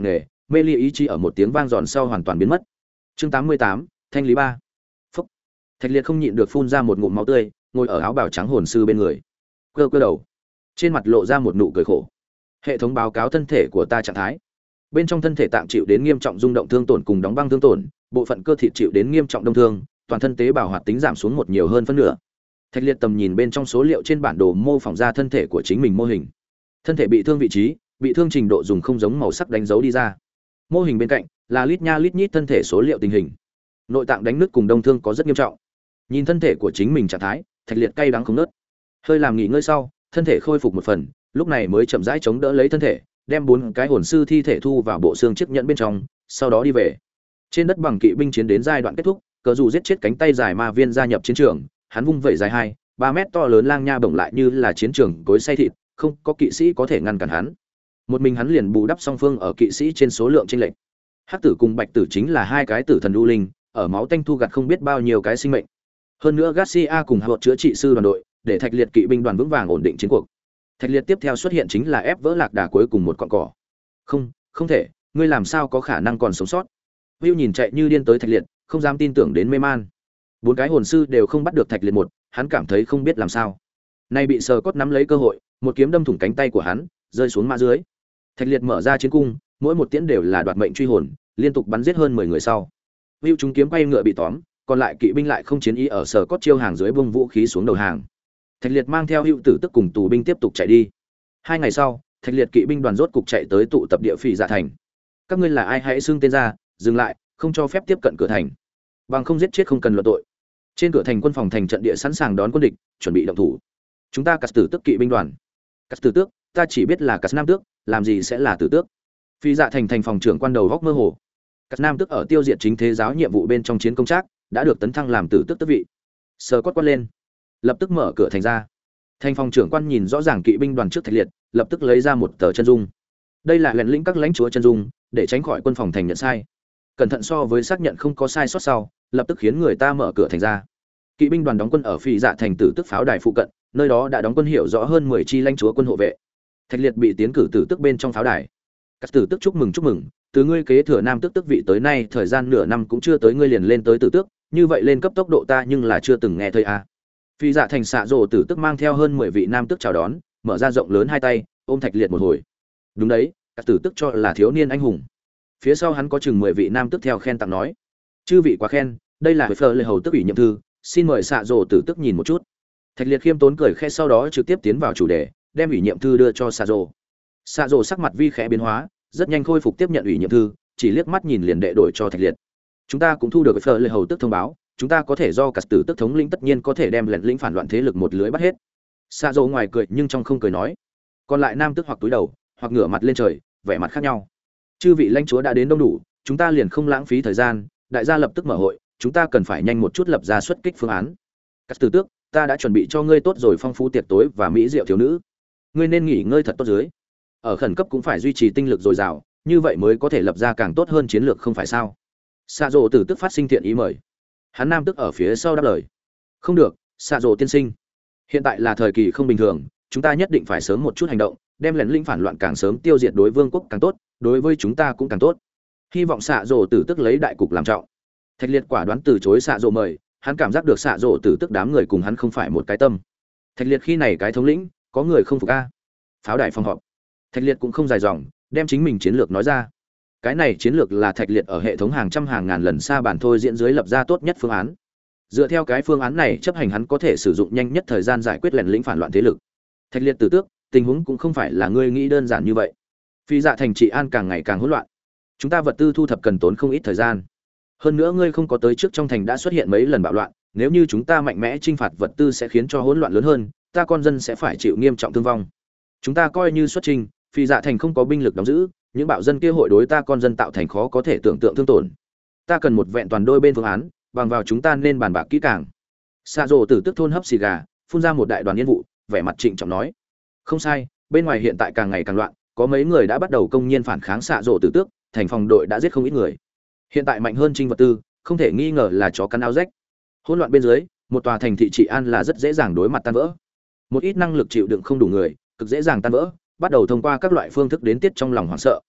mê ly ý chí ở một tiếng vang giòn sau hoàn toàn biến mất. Chương tám mươi tám, thanh lý ba. Phúc. Thạch Liệt không nhịn được phun ra một ngụm máu tươi, ngồi ở áo bào trắng hồn sư bên người. Cơ cơ đầu, trên mặt lộ ra một nụ cười khổ. Hệ thống báo cáo thân thể của ta trạng thái. Bên trong thân thể tạng chịu đến nghiêm trọng rung động thương tổn cùng đóng băng thương tổn, bộ phận cơ thịt chịu đến nghiêm trọng đông thương, toàn thân tế bào hoạt tính giảm xuống một nhiều hơn phân nửa. Thạch Liệt tầm nhìn bên trong số liệu trên bản đồ mô phỏng ra thân thể của chính mình mô hình. Thân thể bị thương vị trí, bị thương trình độ dùng không giống màu sắc đánh dấu đi ra. Mô hình bên cạnh là lít nha lít nhít thân thể số liệu tình hình. Nội tạng đánh nứt cùng đông thương có rất nghiêm trọng. Nhìn thân thể của chính mình trạng thái, Thạch Liệt cay đắng không nớt. Hơi làm nghỉ ngơi sau, thân thể khôi phục một phần, lúc này mới chậm rãi chống đỡ lấy thân thể, đem bốn cái hồn sư thi thể thu vào bộ xương chiếc nhẫn bên trong, sau đó đi về. Trên đất bằng kỵ binh chiến đến giai đoạn kết thúc, cờ dù giết chết cánh tay dài ma viên gia nhập chiến trường, hắn vung vẩy dài hai, ba mét to lớn lang nha bổng lại như là chiến trường cối xay thịt, không có kỵ sĩ có thể ngăn cản hắn. Một mình hắn liền bù đắp song phương ở kỵ sĩ trên số lượng chênh lệch. Hắc tử cùng bạch tử chính là hai cái tử thần u linh, ở máu tanh thu gặt không biết bao nhiêu cái sinh mệnh. Hơn nữa Garcia cùng hợp chữa trị sư đoàn đội, để Thạch Liệt kỵ binh đoàn vững vàng ổn định chiến cuộc. Thạch Liệt tiếp theo xuất hiện chính là ép vỡ lạc đà cuối cùng một cọng cỏ. Không, không thể, ngươi làm sao có khả năng còn sống sót? Will nhìn chạy như điên tới Thạch Liệt, không dám tin tưởng đến mê man. Bốn cái hồn sư đều không bắt được Thạch Liệt một, hắn cảm thấy không biết làm sao. Nay bị sờ cốt nắm lấy cơ hội, một kiếm đâm thủng cánh tay của hắn, rơi xuống mã dưới. Thạch Liệt mở ra chiến cung, mỗi một tiễn đều là đoạt mệnh truy hồn, liên tục bắn giết hơn mười người sau. Will chúng kiếm quay ngựa bị tóm, còn lại kỵ binh lại không chiến ý ở sờ cốt chiêu hàng dưới bung vũ khí xuống đầu hàng. Thạch Liệt mang theo hữu tử tức cùng tù binh tiếp tục chạy đi. Hai ngày sau, Thạch Liệt kỵ binh đoàn rốt cục chạy tới tụ tập địa phỉ dạ thành. Các ngươi là ai, hãy xưng tên ra, dừng lại, không cho phép tiếp cận cửa thành. Bằng không giết chết không cần luận tội. Trên cửa thành quân phòng thành trận địa sẵn sàng đón quân địch, chuẩn bị động thủ. Chúng ta cắt tử tức kỵ binh đoàn. Cắt tử tước, ta chỉ biết là cắt nam tước, làm gì sẽ là tử tước? Phi dạ thành thành phòng trưởng quan đầu góc mơ hồ. Cắt nam tước ở tiêu diệt chính thế giáo nhiệm vụ bên trong chiến công trác, đã được tấn thăng làm tử tước tước vị. Sờ quát quát lên, lập tức mở cửa thành ra. Thành phòng trưởng quan nhìn rõ ràng kỵ binh đoàn trước Thạch Liệt, lập tức lấy ra một tờ chân dung. Đây là lệnh lĩnh các lãnh chúa chân dung, để tránh khỏi quân phòng thành nhận sai. Cẩn thận so với xác nhận không có sai sót sau, lập tức khiến người ta mở cửa thành ra. Kỵ binh đoàn đóng quân ở phi dạ thành tử tức pháo đài phụ cận, nơi đó đã đóng quân hiệu rõ hơn mười chi lãnh chúa quân hộ vệ. Thạch Liệt bị tiến cử tử tức bên trong pháo đài. Các tử tức chúc mừng chúc mừng, từ ngươi kế thừa nam tước tước vị tới nay, thời gian nửa năm cũng chưa tới ngươi liền lên tới tử tước, như vậy lên cấp tốc độ ta nhưng là chưa từng nghe thấy a. À. Phi dạ thành xạ rồ tử tức mang theo hơn mười vị nam tước chào đón, mở ra rộng lớn hai tay, ôm Thạch Liệt một hồi. Đúng đấy, các tử tức cho là thiếu niên anh hùng. Phía sau hắn có chừng mười vị nam tước theo khen tặng nói: "Chư vị quá khen, đây là Phở Lệ hầu tước ủy nhiệm thư, xin mời xạ rồ tử tức nhìn một chút." Thạch Liệt khiêm tốn cười khẽ, sau đó trực tiếp tiến vào chủ đề, đem ủy nhiệm thư đưa cho xạ rồ. Xạ rồ sắc mặt vi khẽ biến hóa, rất nhanh khôi phục tiếp nhận ủy nhiệm thư, chỉ liếc mắt nhìn liền đệ đổi cho Thạch Liệt. Chúng ta cũng thu được Phở Lệ hầu tước thông báo, chúng ta có thể do cả tử tức thống lĩnh tất nhiên có thể đem lệnh lĩnh phản loạn thế lực một lưới bắt hết. Xạ rồ ngoài cười nhưng trong không cười nói. Còn lại nam tước hoặc túi đầu, hoặc ngửa mặt lên trời, vẻ mặt khác nhau. Chư vị lãnh chúa đã đến đông đủ, chúng ta liền không lãng phí thời gian, đại gia lập tức mở hội, chúng ta cần phải nhanh một chút lập ra xuất kích phương án. Các tử tước, ta đã chuẩn bị cho ngươi tốt rồi phong phú tiệc tối và mỹ rượu thiếu nữ. Ngươi nên nghỉ ngơi thật tốt dưới. Ở khẩn cấp cũng phải duy trì tinh lực dồi dào, như vậy mới có thể lập ra càng tốt hơn chiến lược không phải sao? Xạ Dụ tử tức phát sinh thiện ý mời. Hắn nam tức ở phía sau đáp lời. Không được, Xạ Dụ tiên sinh. Hiện tại là thời kỳ không bình thường, chúng ta nhất định phải sớm một chút hành động, đem lén linh phản loạn càng sớm tiêu diệt đối vương quốc càng tốt, đối với chúng ta cũng càng tốt. Hy vọng Xạ Dụ tử tức lấy đại cục làm trọng. Thạch Liệt quả đoán từ chối Xạ Dụ mời, hắn cảm giác được Xạ Dụ tử tức đám người cùng hắn không phải một cái tâm. Thạch Liệt khi này cái thống lĩnh, có người không phục a. Pháo đài phòng họp. Thạch Liệt cũng không dài dòng, đem chính mình chiến lược nói ra. Cái này chiến lược là Thạch Liệt ở hệ thống hàng trăm hàng ngàn lần xa bản thôi diễn dưới lập ra tốt nhất phương án. Dựa theo cái phương án này chấp hành, hắn có thể sử dụng nhanh nhất thời gian giải quyết lẻn lĩnh phản loạn thế lực. Thạch Liệt tử tước, tình huống cũng không phải là ngươi nghĩ đơn giản như vậy. Phi dạ thành trị an càng ngày càng hỗn loạn, chúng ta vật tư thu thập cần tốn không ít thời gian. Hơn nữa ngươi không có tới trước trong thành đã xuất hiện mấy lần bạo loạn, nếu như chúng ta mạnh mẽ chinh phạt vật tư sẽ khiến cho hỗn loạn lớn hơn, ta con dân sẽ phải chịu nghiêm trọng thương vong. Chúng ta coi như xuất trình, Phi dạ thành không có binh lực đóng giữ, những bạo dân kia hội đối ta con dân tạo thành khó có thể tưởng tượng thương tổn. Ta cần một vẹn toàn đôi bên phương án, bằng vào chúng ta nên bàn bạc kỹ càng. Xạ Dụ tử tức thôn hấp xì gà, phun ra một đại đoàn yên vụ, vẻ mặt trịnh trọng nói: không sai, bên ngoài hiện tại càng ngày càng loạn, có mấy người đã bắt đầu công nhiên phản kháng Xạ Dụ tử tước, thành phòng đội đã giết không ít người. Hiện tại mạnh hơn trinh vật tư, không thể nghi ngờ là chó cắn áo rách. Hỗn loạn bên dưới, một tòa thành thị trị an là rất dễ dàng đối mặt tan vỡ. Một ít năng lực chịu đựng không đủ người, cực dễ dàng tan vỡ, bắt đầu thông qua các loại phương thức đến tiết trong lòng hoảng sợ.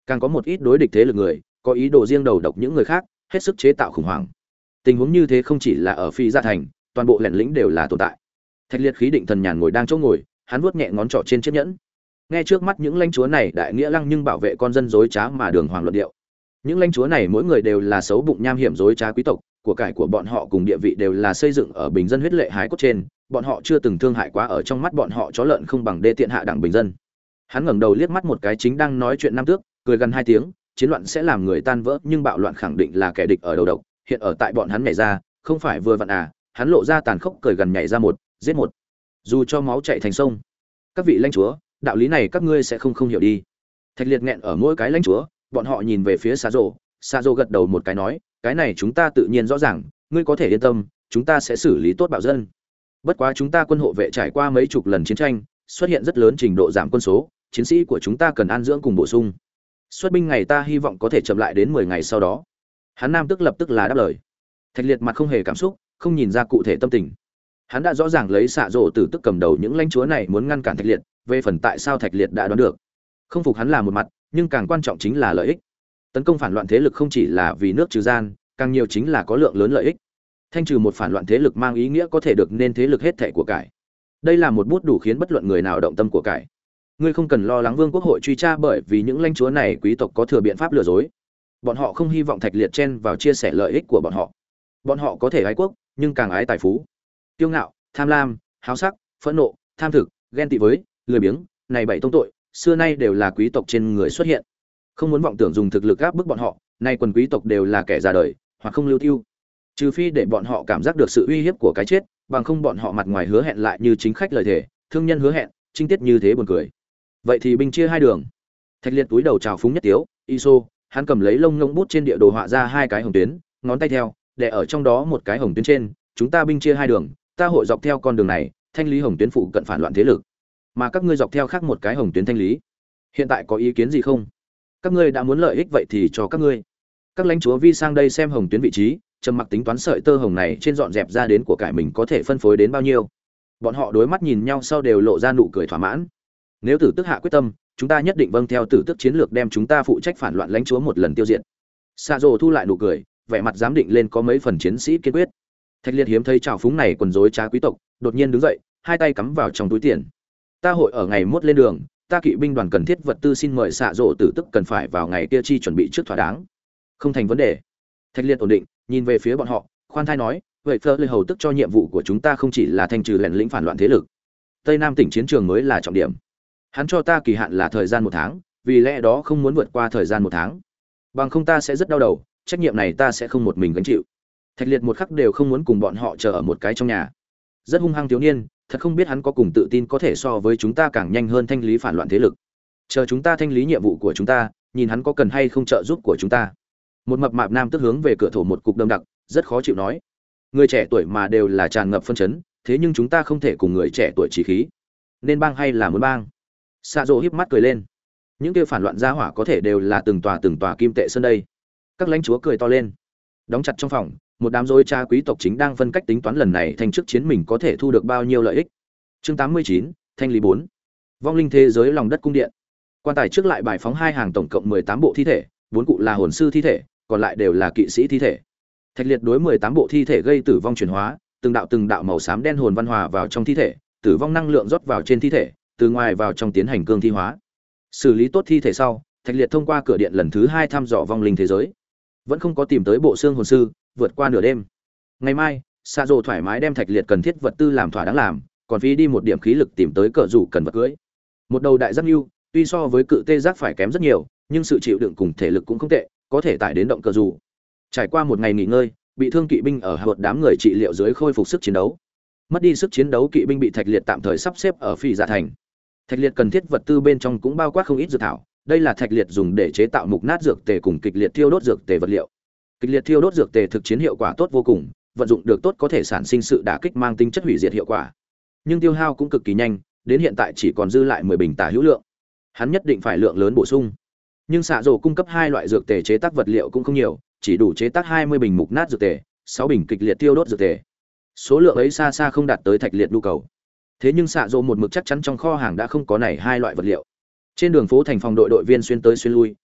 Càng có một ít đối địch thế lực người có ý đồ riêng đầu độc những người khác, hết sức chế tạo khủng hoảng. Tình huống như thế không chỉ là ở Phi Gia thành, toàn bộ lẻn lĩnh đều là tồn tại. Thạch Liệt khí định thần nhàn ngồi đang chỗ ngồi, hắn vuốt nhẹ ngón trỏ trên chiếc nhẫn. Nghe trước mắt những lãnh chúa này đại nghĩa lăng nhưng bảo vệ con dân dối trá mà đường hoàng luận điệu. Những lãnh chúa này mỗi người đều là xấu bụng nham hiểm dối trá quý tộc, của cải của bọn họ cùng địa vị đều là xây dựng ở bình dân huyết lệ hái cốt trên, bọn họ chưa từng thương hại quá ở trong mắt bọn họ chó lợn không bằng đê tiện hạ đẳng bình dân. Hắn ngẩng đầu liếc mắt một cái chính đang nói chuyện nam tước, cười gần hai tiếng, chiến loạn sẽ làm người tan vỡ, nhưng bạo loạn khẳng định là kẻ địch ở đầu độc, hiện ở tại bọn hắn nhảy ra, không phải vừa vặn à? Hắn lộ ra tàn khốc cười gần nhảy ra một, giết một. Dù cho máu chảy thành sông. Các vị lãnh chúa, đạo lý này các ngươi sẽ không không hiểu đi. Thạch Liệt nghẹn ở mỗi cái lãnh chúa, bọn họ nhìn về phía Sa Dụ, Sa Dụ gật đầu một cái nói, cái này chúng ta tự nhiên rõ ràng, ngươi có thể yên tâm, chúng ta sẽ xử lý tốt bạo dân. Bất quá chúng ta quân hộ vệ trải qua mấy chục lần chiến tranh, xuất hiện rất lớn trình độ giảm quân số, chiến sĩ của chúng ta cần an dưỡng cùng bổ sung. Xuất binh ngày ta hy vọng có thể chậm lại đến mười ngày sau đó. Hắn nam tức lập tức là đáp lời. Thạch Liệt mặt không hề cảm xúc, không nhìn ra cụ thể tâm tình. Hắn đã rõ ràng lấy xạ rổ tử tức cầm đầu những lãnh chúa này muốn ngăn cản Thạch Liệt, về phần tại sao Thạch Liệt đã đoán được. Không phục hắn là một mặt, nhưng càng quan trọng chính là lợi ích. Tấn công phản loạn thế lực không chỉ là vì nước trừ gian, càng nhiều chính là có lượng lớn lợi ích. Thanh trừ một phản loạn thế lực mang ý nghĩa có thể được nên thế lực hết thảy của cải. Đây là một bút đủ khiến bất luận người nào động tâm của cải. Ngươi không cần lo lắng Vương quốc hội truy tra, bởi vì những lãnh chúa này quý tộc có thừa biện pháp lừa dối. Bọn họ không hy vọng Thạch Liệt chen vào chia sẻ lợi ích của bọn họ. Bọn họ có thể ái quốc, nhưng càng ái tài phú. Kiêu ngạo, tham lam, háo sắc, phẫn nộ, tham thực, ghen tị với, lười biếng, này bảy tông tội, xưa nay đều là quý tộc trên người xuất hiện. Không muốn vọng tưởng dùng thực lực áp bức bọn họ, nay quần quý tộc đều là kẻ già đời, hoặc không lưu tiêu. Trừ phi để bọn họ cảm giác được sự uy hiếp của cái chết, bằng không bọn họ mặt ngoài hứa hẹn lại như chính khách lời thề, thương nhân hứa hẹn, trinh tiết như thế buồn cười. Vậy thì binh chia hai đường. Thạch Liệt túi đầu chào phúng nhất tiếu, Iso, hắn cầm lấy lông ngỗng bút trên địa đồ họa ra hai cái hồng tuyến, ngón tay theo, để ở trong đó một cái hồng tuyến trên, chúng ta binh chia hai đường, ta hội dọc theo con đường này, thanh lý hồng tuyến phụ cận phản loạn thế lực, mà các ngươi dọc theo khác một cái hồng tuyến thanh lý. Hiện tại có ý kiến gì không? Các ngươi đã muốn lợi ích vậy thì cho các ngươi. Các lãnh chúa vi sang đây xem hồng tuyến vị trí, trầm mặc tính toán sợi tơ hồng này trên dọn dẹp ra đến của cải mình có thể phân phối đến bao nhiêu. Bọn họ đối mắt nhìn nhau sau đều lộ ra nụ cười thỏa mãn. Nếu Tử Tức hạ quyết tâm, chúng ta nhất định vâng theo Tử Tức chiến lược, đem chúng ta phụ trách phản loạn lãnh chúa một lần tiêu diệt. Sa Dồ thu lại nụ cười, vẻ mặt giám định lên có mấy phần chiến sĩ kiên quyết. Thạch Liệt hiếm thấy trào phúng này quần rối trá quý tộc, đột nhiên đứng dậy, hai tay cắm vào trong túi tiền. Ta hội ở ngày mốt lên đường, ta kỵ binh đoàn cần thiết vật tư xin mời Sa Dồ Tử Tức cần phải vào ngày kia chi chuẩn bị trước thỏa đáng. Không thành vấn đề. Thạch Liệt ổn định, nhìn về phía bọn họ, khoan thai nói, vậy Phơ Lê Hầu tức cho nhiệm vụ của chúng ta không chỉ là thanh trừ lẻn lĩnh phản loạn thế lực, Tây Nam tỉnh chiến trường mới là trọng điểm. Hắn cho ta kỳ hạn là thời gian một tháng, vì lẽ đó không muốn vượt qua thời gian một tháng. Bằng không ta sẽ rất đau đầu, trách nhiệm này ta sẽ không một mình gánh chịu. Thạch Liệt một khắc đều không muốn cùng bọn họ chờ ở một cái trong nhà. Rất hung hăng thiếu niên, thật không biết hắn có cùng tự tin có thể so với chúng ta càng nhanh hơn thanh lý phản loạn thế lực. Chờ chúng ta thanh lý nhiệm vụ của chúng ta, nhìn hắn có cần hay không trợ giúp của chúng ta. Một mập mạp nam tức hướng về cửa thổ một cục đâm đặc, rất khó chịu nói. Người trẻ tuổi mà đều là tràn ngập phân chấn, thế nhưng chúng ta không thể cùng người trẻ tuổi chí khí. Nên bang hay là muốn bang? Sa Dô híp mắt cười lên. Những kia phản loạn gia hỏa có thể đều là từng tòa từng tòa kim tệ sơn đây. Các lãnh chúa cười to lên. Đóng chặt trong phòng, một đám rối cha quý tộc chính đang phân cách tính toán lần này thành trước chiến mình có thể thu được bao nhiêu lợi ích. Chương tám mươi chín, thanh lý bốn. Vong linh thế giới lòng đất cung điện. Quan tài trước lại bài phóng hai hàng tổng cộng mười tám bộ thi thể, bốn cụ là hồn sư thi thể, còn lại đều là kỵ sĩ thi thể. Thạch Liệt đối mười tám bộ thi thể gây tử vong chuyển hóa, từng đạo từng đạo màu xám đen hồn văn hòa vào trong thi thể, tử vong năng lượng rót vào trên thi thể, từ ngoài vào trong tiến hành cương thi hóa. Xử lý tốt thi thể sau, Thạch Liệt thông qua cửa điện lần thứ hai thăm dò vong linh thế giới. Vẫn không có tìm tới bộ xương hồn sư, vượt qua nửa đêm. Ngày mai, Sa Dô thoải mái đem Thạch Liệt cần thiết vật tư làm thỏa đáng làm, còn phí đi một điểm khí lực tìm tới cờ rủ cần vật cưới. Một đầu đại giác nhu, tuy so với cự tê giác phải kém rất nhiều, nhưng sự chịu đựng cùng thể lực cũng không tệ, có thể tải đến động cờ rủ. Trải qua một ngày nghỉ ngơi, bị thương kỵ binh ở hạ đám người trị liệu dưới khôi phục sức chiến đấu. Mất đi sức chiến đấu kỵ binh bị Thạch Liệt tạm thời sắp xếp ở Phi Dạ thành. Thạch Liệt cần thiết vật tư bên trong cũng bao quát không ít dược thảo, đây là Thạch Liệt dùng để chế tạo mục nát dược tề cùng kịch liệt thiêu đốt dược tề vật liệu. Kịch liệt thiêu đốt dược tề thực chiến hiệu quả tốt vô cùng, vận dụng được tốt có thể sản sinh sự đả kích mang tính chất hủy diệt hiệu quả. Nhưng tiêu hao cũng cực kỳ nhanh, đến hiện tại chỉ còn dư lại mười bình tả hữu lượng. Hắn nhất định phải lượng lớn bổ sung. Nhưng Xạ Dồ cung cấp hai loại dược tề chế tác vật liệu cũng không nhiều, chỉ đủ chế tác hai mươi bình mục nát dược tề, sáu bình kịch liệt tiêu đốt dược tề. Số lượng ấy xa xa không đạt tới Thạch Liệt nhu cầu. Thế nhưng Xạ Dồ một mực chắc chắn trong kho hàng đã không có này hai loại vật liệu. Trên đường phố thành phòng đội đội viên xuyên tới xuyên lui,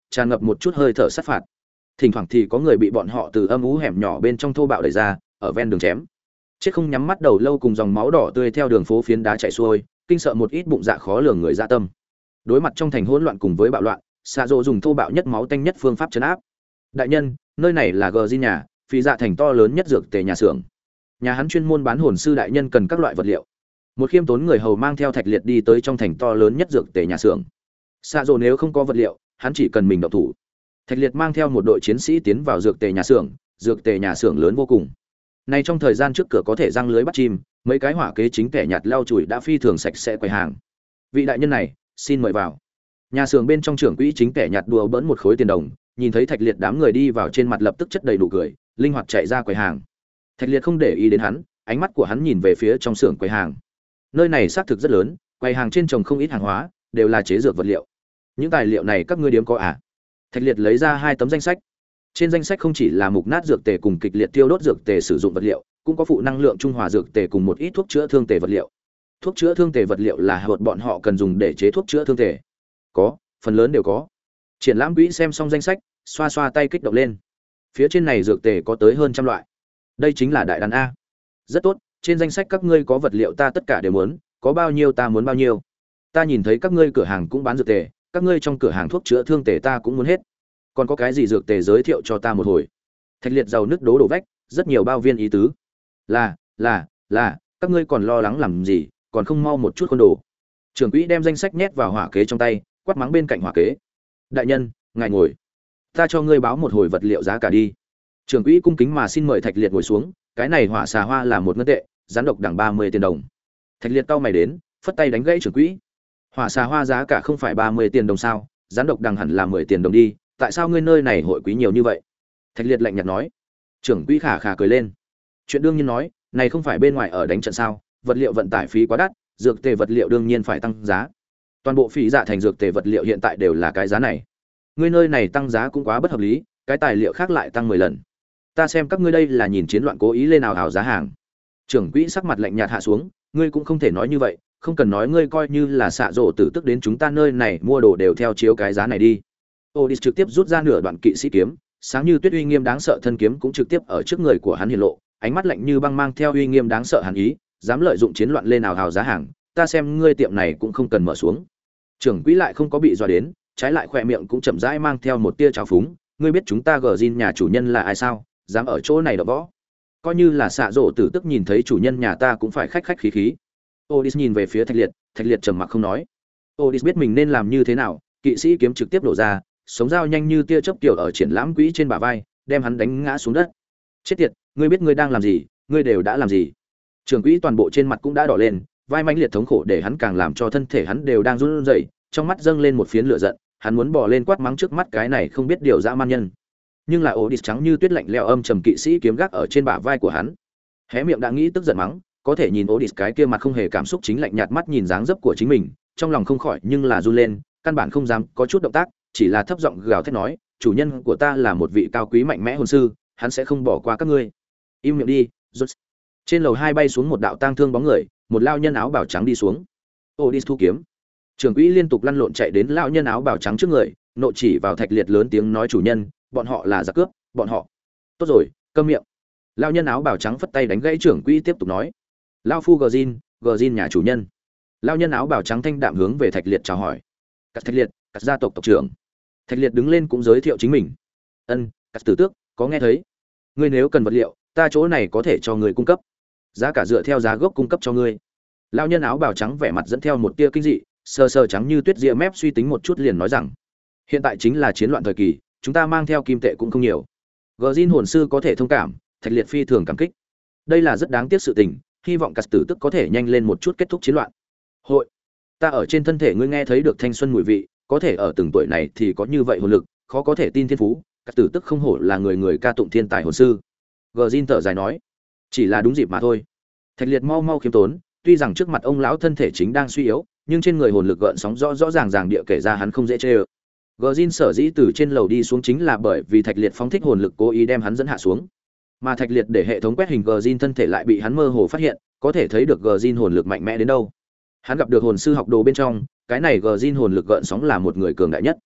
tràn ngập một chút hơi thở sát phạt. Thỉnh thoảng thì có người bị bọn họ từ âm u hẻm nhỏ bên trong thô bạo đẩy ra, ở ven đường chém. Chết không nhắm mắt đầu lâu cùng dòng máu đỏ tươi theo đường phố phiến đá chảy xuôi, kinh sợ một ít bụng dạ khó lường người dạ tâm. Đối mặt trong thành hỗn loạn cùng với bạo loạn, Sạ Dỗ dùng thô bạo nhất máu tanh nhất phương pháp trấn áp. Đại nhân, nơi này là Gờ Jin nhà, phi dạ thành to lớn nhất dược tề nhà xưởng. Nhà hắn chuyên môn bán hồn sư đại nhân cần các loại vật liệu. Một khiêm tốn người hầu mang theo Thạch Liệt đi tới trong thành to lớn nhất dược tề nhà xưởng. Sạ Dỗ nếu không có vật liệu, hắn chỉ cần mình động thủ. Thạch Liệt mang theo một đội chiến sĩ tiến vào dược tề nhà xưởng, dược tề nhà xưởng lớn vô cùng. Nay trong thời gian trước cửa có thể răng lưới bắt chim, mấy cái hỏa kế chính kẻ nhạt lau chùi đã phi thường sạch sẽ quầy hàng. Vị đại nhân này, xin mời vào. Nhà xưởng bên trong trưởng quỹ chính kẻ nhạt đùa bỡn một khối tiền đồng, nhìn thấy Thạch Liệt đám người đi vào trên mặt lập tức chất đầy nụ cười, linh hoạt chạy ra quầy hàng. Thạch Liệt không để ý đến hắn, ánh mắt của hắn nhìn về phía trong xưởng quầy hàng. Nơi này xác thực rất lớn, quầy hàng trên trồng không ít hàng hóa, đều là chế dược vật liệu. Những tài liệu này các ngươi điếm có à? Thạch Liệt lấy ra hai tấm danh sách. Trên danh sách không chỉ là mục nát dược tề cùng kịch liệt tiêu đốt dược tề sử dụng vật liệu, cũng có phụ năng lượng trung hòa dược tề cùng một ít thuốc chữa thương tề vật liệu. Thuốc chữa thương tề vật liệu là hợp bọn họ cần dùng để chế thuốc chữa thương tề. Có, phần lớn đều có. Triển lãm quỹ xem xong danh sách, xoa xoa tay kích động lên. Phía trên này dược tề có tới hơn trăm loại. Đây chính là đại đan a. Rất tốt, trên danh sách các ngươi có vật liệu ta tất cả đều muốn, có bao nhiêu ta muốn bao nhiêu. Ta nhìn thấy các ngươi cửa hàng cũng bán dược tề, các ngươi trong cửa hàng thuốc chữa thương tề ta cũng muốn hết. Còn có cái gì dược tề giới thiệu cho ta một hồi. Thạch Liệt giàu nước đố đổ vách, rất nhiều bao viên ý tứ. Là, là, là, các ngươi còn lo lắng làm gì, còn không mau một chút con đồ. Trưởng quỹ đem danh sách nhét vào hỏa kế trong tay, quát mắng bên cạnh hỏa kế. Đại nhân, ngài ngồi. Ta cho ngươi báo một hồi vật liệu giá cả đi. Trưởng quỹ cung kính mà xin mời Thạch Liệt ngồi xuống, cái này hỏa xà hoa là một ngân tệ, rắn độc đẳng ba mươi tiền đồng. Thạch Liệt cau mày đến, phất tay đánh gãy trưởng quỹ. Hỏa xà hoa giá cả không phải ba mươi tiền đồng sao, rắn độc đẳng hẳn là mười tiền đồng đi, tại sao ngươi nơi này hội quý nhiều như vậy? Thạch Liệt lạnh nhạt nói. Trưởng quỹ khả khả cười lên. Chuyện đương nhiên nói, này không phải bên ngoài ở đánh trận sao, vật liệu vận tải phí quá đắt, dược tề vật liệu đương nhiên phải tăng giá. Toàn bộ phí dạ thành dược tề vật liệu hiện tại đều là cái giá này. Ngươi nơi này tăng giá cũng quá bất hợp lý, cái tài liệu khác lại tăng mười lần. Ta xem các ngươi đây là nhìn chiến loạn cố ý lên nào hào giá hàng. Trưởng quỹ sắc mặt lạnh nhạt hạ xuống, ngươi cũng không thể nói như vậy, không cần nói ngươi coi như là xạ rổ tử tức đến chúng ta nơi này mua đồ đều theo chiếu cái giá này đi. Odis trực tiếp rút ra nửa đoạn kỵ sĩ kiếm, sáng như tuyết uy nghiêm đáng sợ thân kiếm cũng trực tiếp ở trước người của hắn hiện lộ, ánh mắt lạnh như băng mang theo uy nghiêm đáng sợ hàn ý, dám lợi dụng chiến loạn lên nào hào giá hàng, ta xem ngươi tiệm này cũng không cần mở xuống. Trưởng quỹ lại không có bị dọa đến, trái lại khỏe miệng cũng chậm rãi mang theo một tia trào phúng, ngươi biết chúng ta Gờ Jin nhà chủ nhân là ai sao, dám ở chỗ này đọ võ. Coi như là xạ rổ tử tức nhìn thấy chủ nhân nhà ta cũng phải khách khách khí khí. Odis nhìn về phía Thạch Liệt, Thạch Liệt trầm mặc không nói. Odis biết mình nên làm như thế nào, kỵ sĩ kiếm trực tiếp đổ ra, sống dao nhanh như tia chớp kiểu ở triển lãm quỹ trên bả vai, đem hắn đánh ngã xuống đất. Chết tiệt, ngươi biết ngươi đang làm gì, ngươi đều đã làm gì? Trưởng quỹ toàn bộ trên mặt cũng đã đỏ lên, vai mãnh liệt thống khổ để hắn càng làm cho thân thể hắn đều đang run rẩy, trong mắt dâng lên một phiến lửa giận, hắn muốn bò lên quát mắng trước mắt cái này không biết điều dã man nhân. Nhưng là Odis trắng như tuyết lạnh lẽo âm trầm kỵ sĩ kiếm gác ở trên bả vai của hắn. Hé miệng đã nghĩ tức giận mắng, có thể nhìn Odis cái kia mặt không hề cảm xúc chính lạnh nhạt mắt nhìn dáng dấp của chính mình, trong lòng không khỏi nhưng là run lên, căn bản không dám có chút động tác, chỉ là thấp giọng gào thét nói, chủ nhân của ta là một vị cao quý mạnh mẽ hồn sư, hắn sẽ không bỏ qua các ngươi. Im miệng đi, rút. Trên lầu hai bay xuống một đạo tang thương bóng người, một lao nhân áo bào trắng đi xuống. Odis thu kiếm. Trưởng quỹ liên tục lăn lộn chạy đến lão nhân áo bào trắng trước người, nộ chỉ vào Thạch Liệt lớn tiếng nói chủ nhân, bọn họ là giặc cướp, bọn họ. Tốt rồi, câm miệng. Lão nhân áo bào trắng phất tay đánh gãy trưởng quỹ tiếp tục nói, lão phu Gjin, Gjin nhà chủ nhân. Lão nhân áo bào trắng thanh đạm hướng về Thạch Liệt chào hỏi. Cắt Thạch Liệt, cắt gia tộc tộc trưởng. Thạch Liệt đứng lên cũng giới thiệu chính mình. Ân, cắt tử tước, có nghe thấy? Ngươi nếu cần vật liệu, ta chỗ này có thể cho người cung cấp. Giá cả dựa theo giá gốc cung cấp cho ngươi. Lão nhân áo bào trắng vẻ mặt dẫn theo một tia kinh dị, sờ sờ trắng như tuyết ria mép suy tính một chút liền nói rằng, hiện tại chính là chiến loạn thời kỳ, chúng ta mang theo kim tệ cũng không nhiều. Gjin hồn sư có thể thông cảm, Thạch Liệt phi thường cảm kích. Đây là rất đáng tiếc sự tình, hy vọng cắt tử tức có thể nhanh lên một chút kết thúc chiến loạn. Hội, ta ở trên thân thể ngươi nghe thấy được thanh xuân mùi vị, có thể ở từng tuổi này thì có như vậy hồn lực, khó có thể tin thiên phú, cắt tử tức không hổ là người người ca tụng thiên tài hồn sư. Gjin thở dài nói, chỉ là đúng dịp mà thôi. Thạch Liệt mau mau khiêm tốn, tuy rằng trước mặt ông lão thân thể chính đang suy yếu, nhưng trên người hồn lực gợn sóng rõ rõ ràng ràng địa kể ra hắn không dễ chơi. Gjin sở dĩ từ trên lầu đi xuống chính là bởi vì Thạch Liệt phóng thích hồn lực cố ý đem hắn dẫn hạ xuống. Mà Thạch Liệt để hệ thống quét hình Gjin thân thể lại bị hắn mơ hồ phát hiện, có thể thấy được Gjin hồn lực mạnh mẽ đến đâu. Hắn gặp được hồn sư học đồ bên trong, cái này Gjin hồn lực gợn sóng là một người cường đại nhất.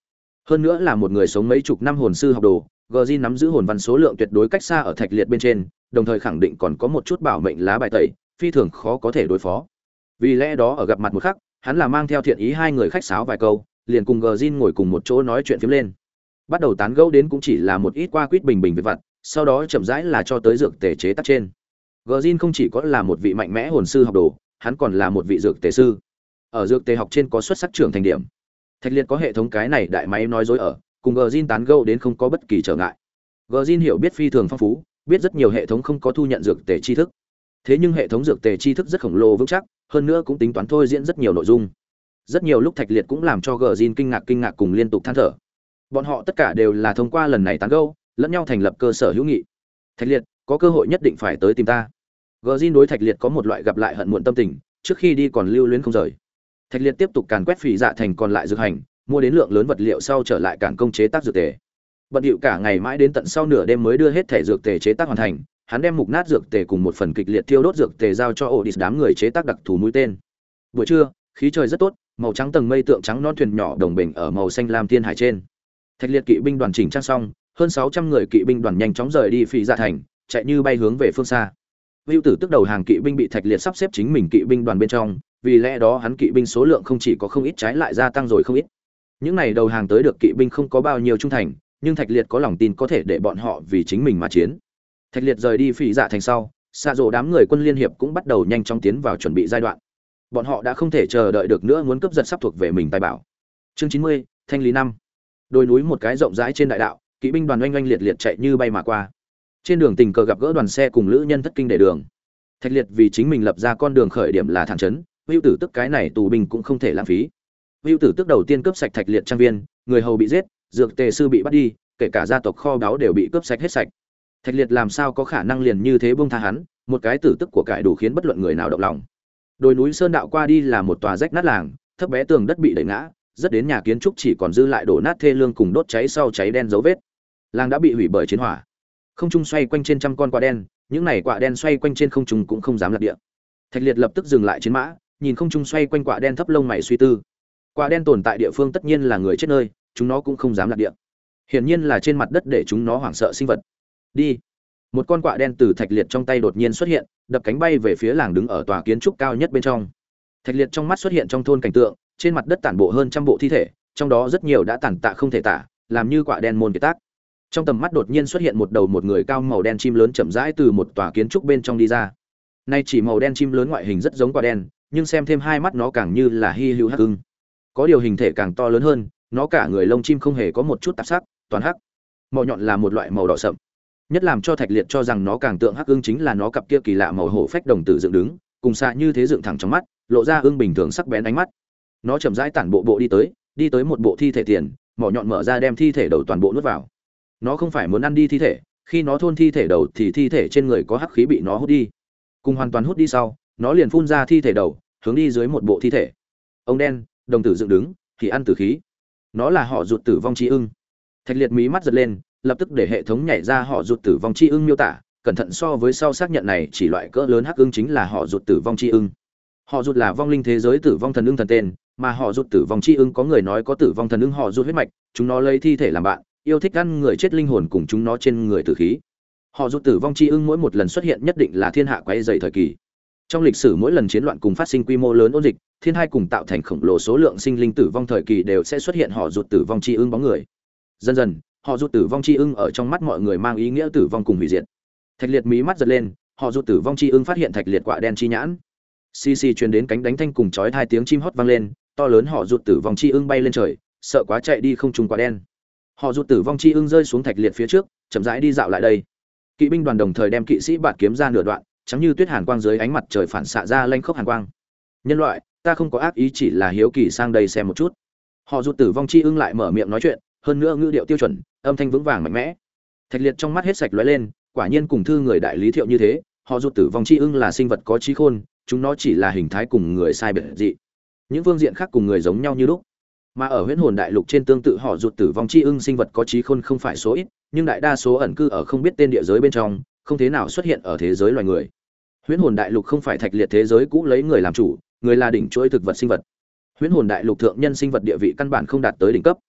Hơn nữa là một người sống mấy chục năm hồn sư học đồ, Gjin nắm giữ hồn văn số lượng tuyệt đối cách xa ở thạch liệt bên trên, đồng thời khẳng định còn có một chút bảo mệnh lá bài tẩy, phi thường khó có thể đối phó. Vì lẽ đó ở gặp mặt một khắc, hắn là mang theo thiện ý hai người khách sáo vài câu, liền cùng Gjin ngồi cùng một chỗ nói chuyện phiếm lên. Bắt đầu tán gẫu đến cũng chỉ là một ít qua quýt bình bình việc vặt, sau đó chậm rãi là cho tới dược tề chế tác trên. Gjin không chỉ có là một vị mạnh mẽ hồn sư học đồ, hắn còn là một vị dược tề sư. Ở dược tề học trên có xuất sắc trưởng thành điểm. Thạch Liệt có hệ thống cái này đại máy nói dối ở, cùng Gjin tán gẫu đến không có bất kỳ trở ngại. Gjin hiểu biết phi thường phong phú, biết rất nhiều hệ thống không có thu nhận dược tề tri thức. Thế nhưng hệ thống dược tề tri thức rất khổng lồ vững chắc, hơn nữa cũng tính toán thôi diễn rất nhiều nội dung. Rất nhiều lúc Thạch Liệt cũng làm cho Gjin kinh ngạc kinh ngạc cùng liên tục than thở. Bọn họ tất cả đều là thông qua lần này tán gẫu, lẫn nhau thành lập cơ sở hữu nghị. Thạch Liệt, có cơ hội nhất định phải tới tìm ta. Gjin đối Thạch Liệt có một loại gặp lại hận muộn tâm tình, trước khi đi còn lưu luyến không rời. Thạch Liệt tiếp tục càn quét phỉ dạ thành còn lại dược hành, mua đến lượng lớn vật liệu sau trở lại cản công chế tác dược tề. Bận rộn cả ngày mãi đến tận sau nửa đêm mới đưa hết thể dược tề chế tác hoàn thành, hắn đem mục nát dược tề cùng một phần kịch liệt thiêu đốt dược tề giao cho Odis đám người chế tác đặc thù mũi tên. Buổi trưa, khí trời rất tốt, màu trắng tầng mây tượng trắng non thuyền nhỏ đồng bình ở màu xanh lam thiên hải trên. Thạch Liệt kỵ binh đoàn chỉnh trang xong, hơn sáu trăm người kỵ binh đoàn nhanh chóng rời đi phỉ dạ thành, chạy như bay hướng về phương xa. Vưu Tử tức đầu hàng kỵ binh bị Thạch Liệt sắp xếp chính mình kỵ binh đoàn bên trong, vì lẽ đó hắn kỵ binh số lượng không chỉ có không ít trái lại gia tăng rồi không ít. Những này đầu hàng tới được kỵ binh không có bao nhiêu trung thành, nhưng Thạch Liệt có lòng tin có thể để bọn họ vì chính mình mà chiến. Thạch Liệt rời đi phỉ dạ thành sau, xạ rộ đám người quân liên hiệp cũng bắt đầu nhanh chóng tiến vào chuẩn bị giai đoạn. Bọn họ đã không thể chờ đợi được nữa, muốn cướp giật sắp thuộc về mình tài bảo. Chương chín mươi, thanh lý năm. Đồi núi một cái rộng rãi trên đại đạo, kỵ binh đoàn oanh oanh liệt liệt chạy như bay mà qua. Trên đường tình cờ gặp gỡ đoàn xe cùng lữ nhân thất kinh để đường. Thạch Liệt vì chính mình lập ra con đường khởi điểm là thẳng trấn, Vưu Tử tức cái này tù binh cũng không thể lãng phí. Vưu Tử tức đầu tiên cướp sạch Thạch Liệt trang viên, người hầu bị giết, dược tề sư bị bắt đi, kể cả gia tộc kho báu đều bị cướp sạch hết sạch. Thạch Liệt làm sao có khả năng liền như thế buông tha hắn, một cái tử tức của cải đủ khiến bất luận người nào động lòng. Đồi núi sơn đạo qua đi là một tòa rách nát làng, thấp bé tường đất bị đẩy ngã, rất đến nhà kiến trúc chỉ còn dư lại đổ nát thê lương cùng đốt cháy sau cháy đen dấu vết. Làng đã bị hủy bởi chiến hỏa. Không trung xoay quanh trên trăm con quạ đen, những này quạ đen xoay quanh trên không trung cũng không dám lật địa. Thạch Liệt lập tức dừng lại chiến mã, nhìn không trung xoay quanh quạ đen thấp lông mày suy tư. Quạ đen tồn tại địa phương tất nhiên là người chết nơi, chúng nó cũng không dám lật địa. Hiển nhiên là trên mặt đất để chúng nó hoảng sợ sinh vật. Đi. Một con quạ đen từ Thạch Liệt trong tay đột nhiên xuất hiện, đập cánh bay về phía làng đứng ở tòa kiến trúc cao nhất bên trong. Thạch Liệt trong mắt xuất hiện trong thôn cảnh tượng, trên mặt đất tản bộ hơn trăm bộ thi thể, trong đó rất nhiều đã tàn tạ không thể tả, làm như quạ đen môn kiệt tác. Trong tầm mắt đột nhiên xuất hiện một đầu một người cao màu đen chim lớn chậm rãi từ một tòa kiến trúc bên trong đi ra. Nay chỉ màu đen chim lớn ngoại hình rất giống quạ đen, nhưng xem thêm hai mắt nó càng như là hy hữu hắc ưng. Có điều hình thể càng to lớn hơn, nó cả người lông chim không hề có một chút tạp sắc, toàn hắc. Mỏ nhọn là một loại màu đỏ sậm. Nhất làm cho Thạch Liệt cho rằng nó càng tượng hắc ưng chính là nó cặp kia kỳ lạ màu hổ phách đồng tử dựng đứng, cùng xạ như thế dựng thẳng trong mắt, lộ ra ưng bình thường sắc bén ánh mắt. Nó chậm rãi tản bộ bộ đi tới, đi tới một bộ thi thể tiền, mỏ nhọn mở ra đem thi thể đầu toàn bộ nuốt vào. Nó không phải muốn ăn đi thi thể, khi nó thôn thi thể đầu thì thi thể trên người có hắc khí bị nó hút đi. Cùng hoàn toàn hút đi sau, nó liền phun ra thi thể đầu, hướng đi dưới một bộ thi thể. Ông đen, đồng tử dựng đứng, thì ăn tử khí. Nó là họ Rụt tử vong chi ưng. Thạch Liệt mí mắt giật lên, lập tức để hệ thống nhảy ra họ Rụt tử vong chi ưng miêu tả, cẩn thận so với sau xác nhận này chỉ loại cỡ lớn hắc ưng chính là họ Rụt tử vong chi ưng. Họ Rụt là vong linh thế giới tử vong thần ưng thần tên, mà họ Rụt tử vong chi ưng có người nói có tử vong thần ưng họ Rụt huyết mạch, chúng nó lấy thi thể làm bạn, yêu thích ăn người chết linh hồn cùng chúng nó trên người tử khí. Họ Rụt tử vong chi ưng mỗi một lần xuất hiện nhất định là thiên hạ quấy dày thời kỳ. Trong lịch sử mỗi lần chiến loạn cùng phát sinh quy mô lớn ôn dịch, thiên hai cùng tạo thành khổng lồ số lượng sinh linh tử vong thời kỳ đều sẽ xuất hiện họ Rụt tử vong chi ưng bóng người. Dần dần, họ Rụt tử vong chi ưng ở trong mắt mọi người mang ý nghĩa tử vong cùng hủy diệt. Thạch Liệt mí mắt giật lên, họ Rụt tử vong chi ưng phát hiện Thạch Liệt quạ đen chi nhãn. Xì xì truyền đến cánh đánh thanh cùng chói hai tiếng chim hót vang lên, to lớn họ Rụt tử vong chi ưng bay lên trời, sợ quá chạy đi không trùng quạ đen. Họ Rụt tử vong chi ưng rơi xuống Thạch Liệt phía trước, chậm rãi đi dạo lại đây. Kỵ binh đoàn đồng thời đem kỵ sĩ bạt kiếm ra nửa đoạn, trắng như tuyết hàn quang dưới ánh mặt trời phản xạ ra lanh khốc hàn quang. Nhân loại, ta không có ác ý, chỉ là hiếu kỳ sang đây xem một chút. Họ Rụt tử vong chi ưng lại mở miệng nói chuyện, hơn nữa ngữ điệu tiêu chuẩn, âm thanh vững vàng mạnh mẽ. Thạch Liệt trong mắt hết sạch lóe lên, quả nhiên cùng thư người đại lý Thiệu như thế, họ Rụt tử vong chi ưng là sinh vật có trí khôn, chúng nó chỉ là hình thái cùng người sai biệt dị. Những phương diện khác cùng người giống nhau như lúc. Mà ở Huyễn Hồn Đại Lục trên tương tự họ Rụt tử vong chi ưng sinh vật có trí khôn không phải số ít, nhưng đại đa số ẩn cư ở không biết tên địa giới bên trong, không thế nào xuất hiện ở thế giới loài người. Huyễn Hồn Đại Lục không phải Thạch Liệt thế giới cũ lấy người làm chủ, người là đỉnh chuỗi thực vật sinh vật. Huyễn Hồn Đại Lục thượng nhân sinh vật địa vị căn bản không đạt tới đỉnh cấp.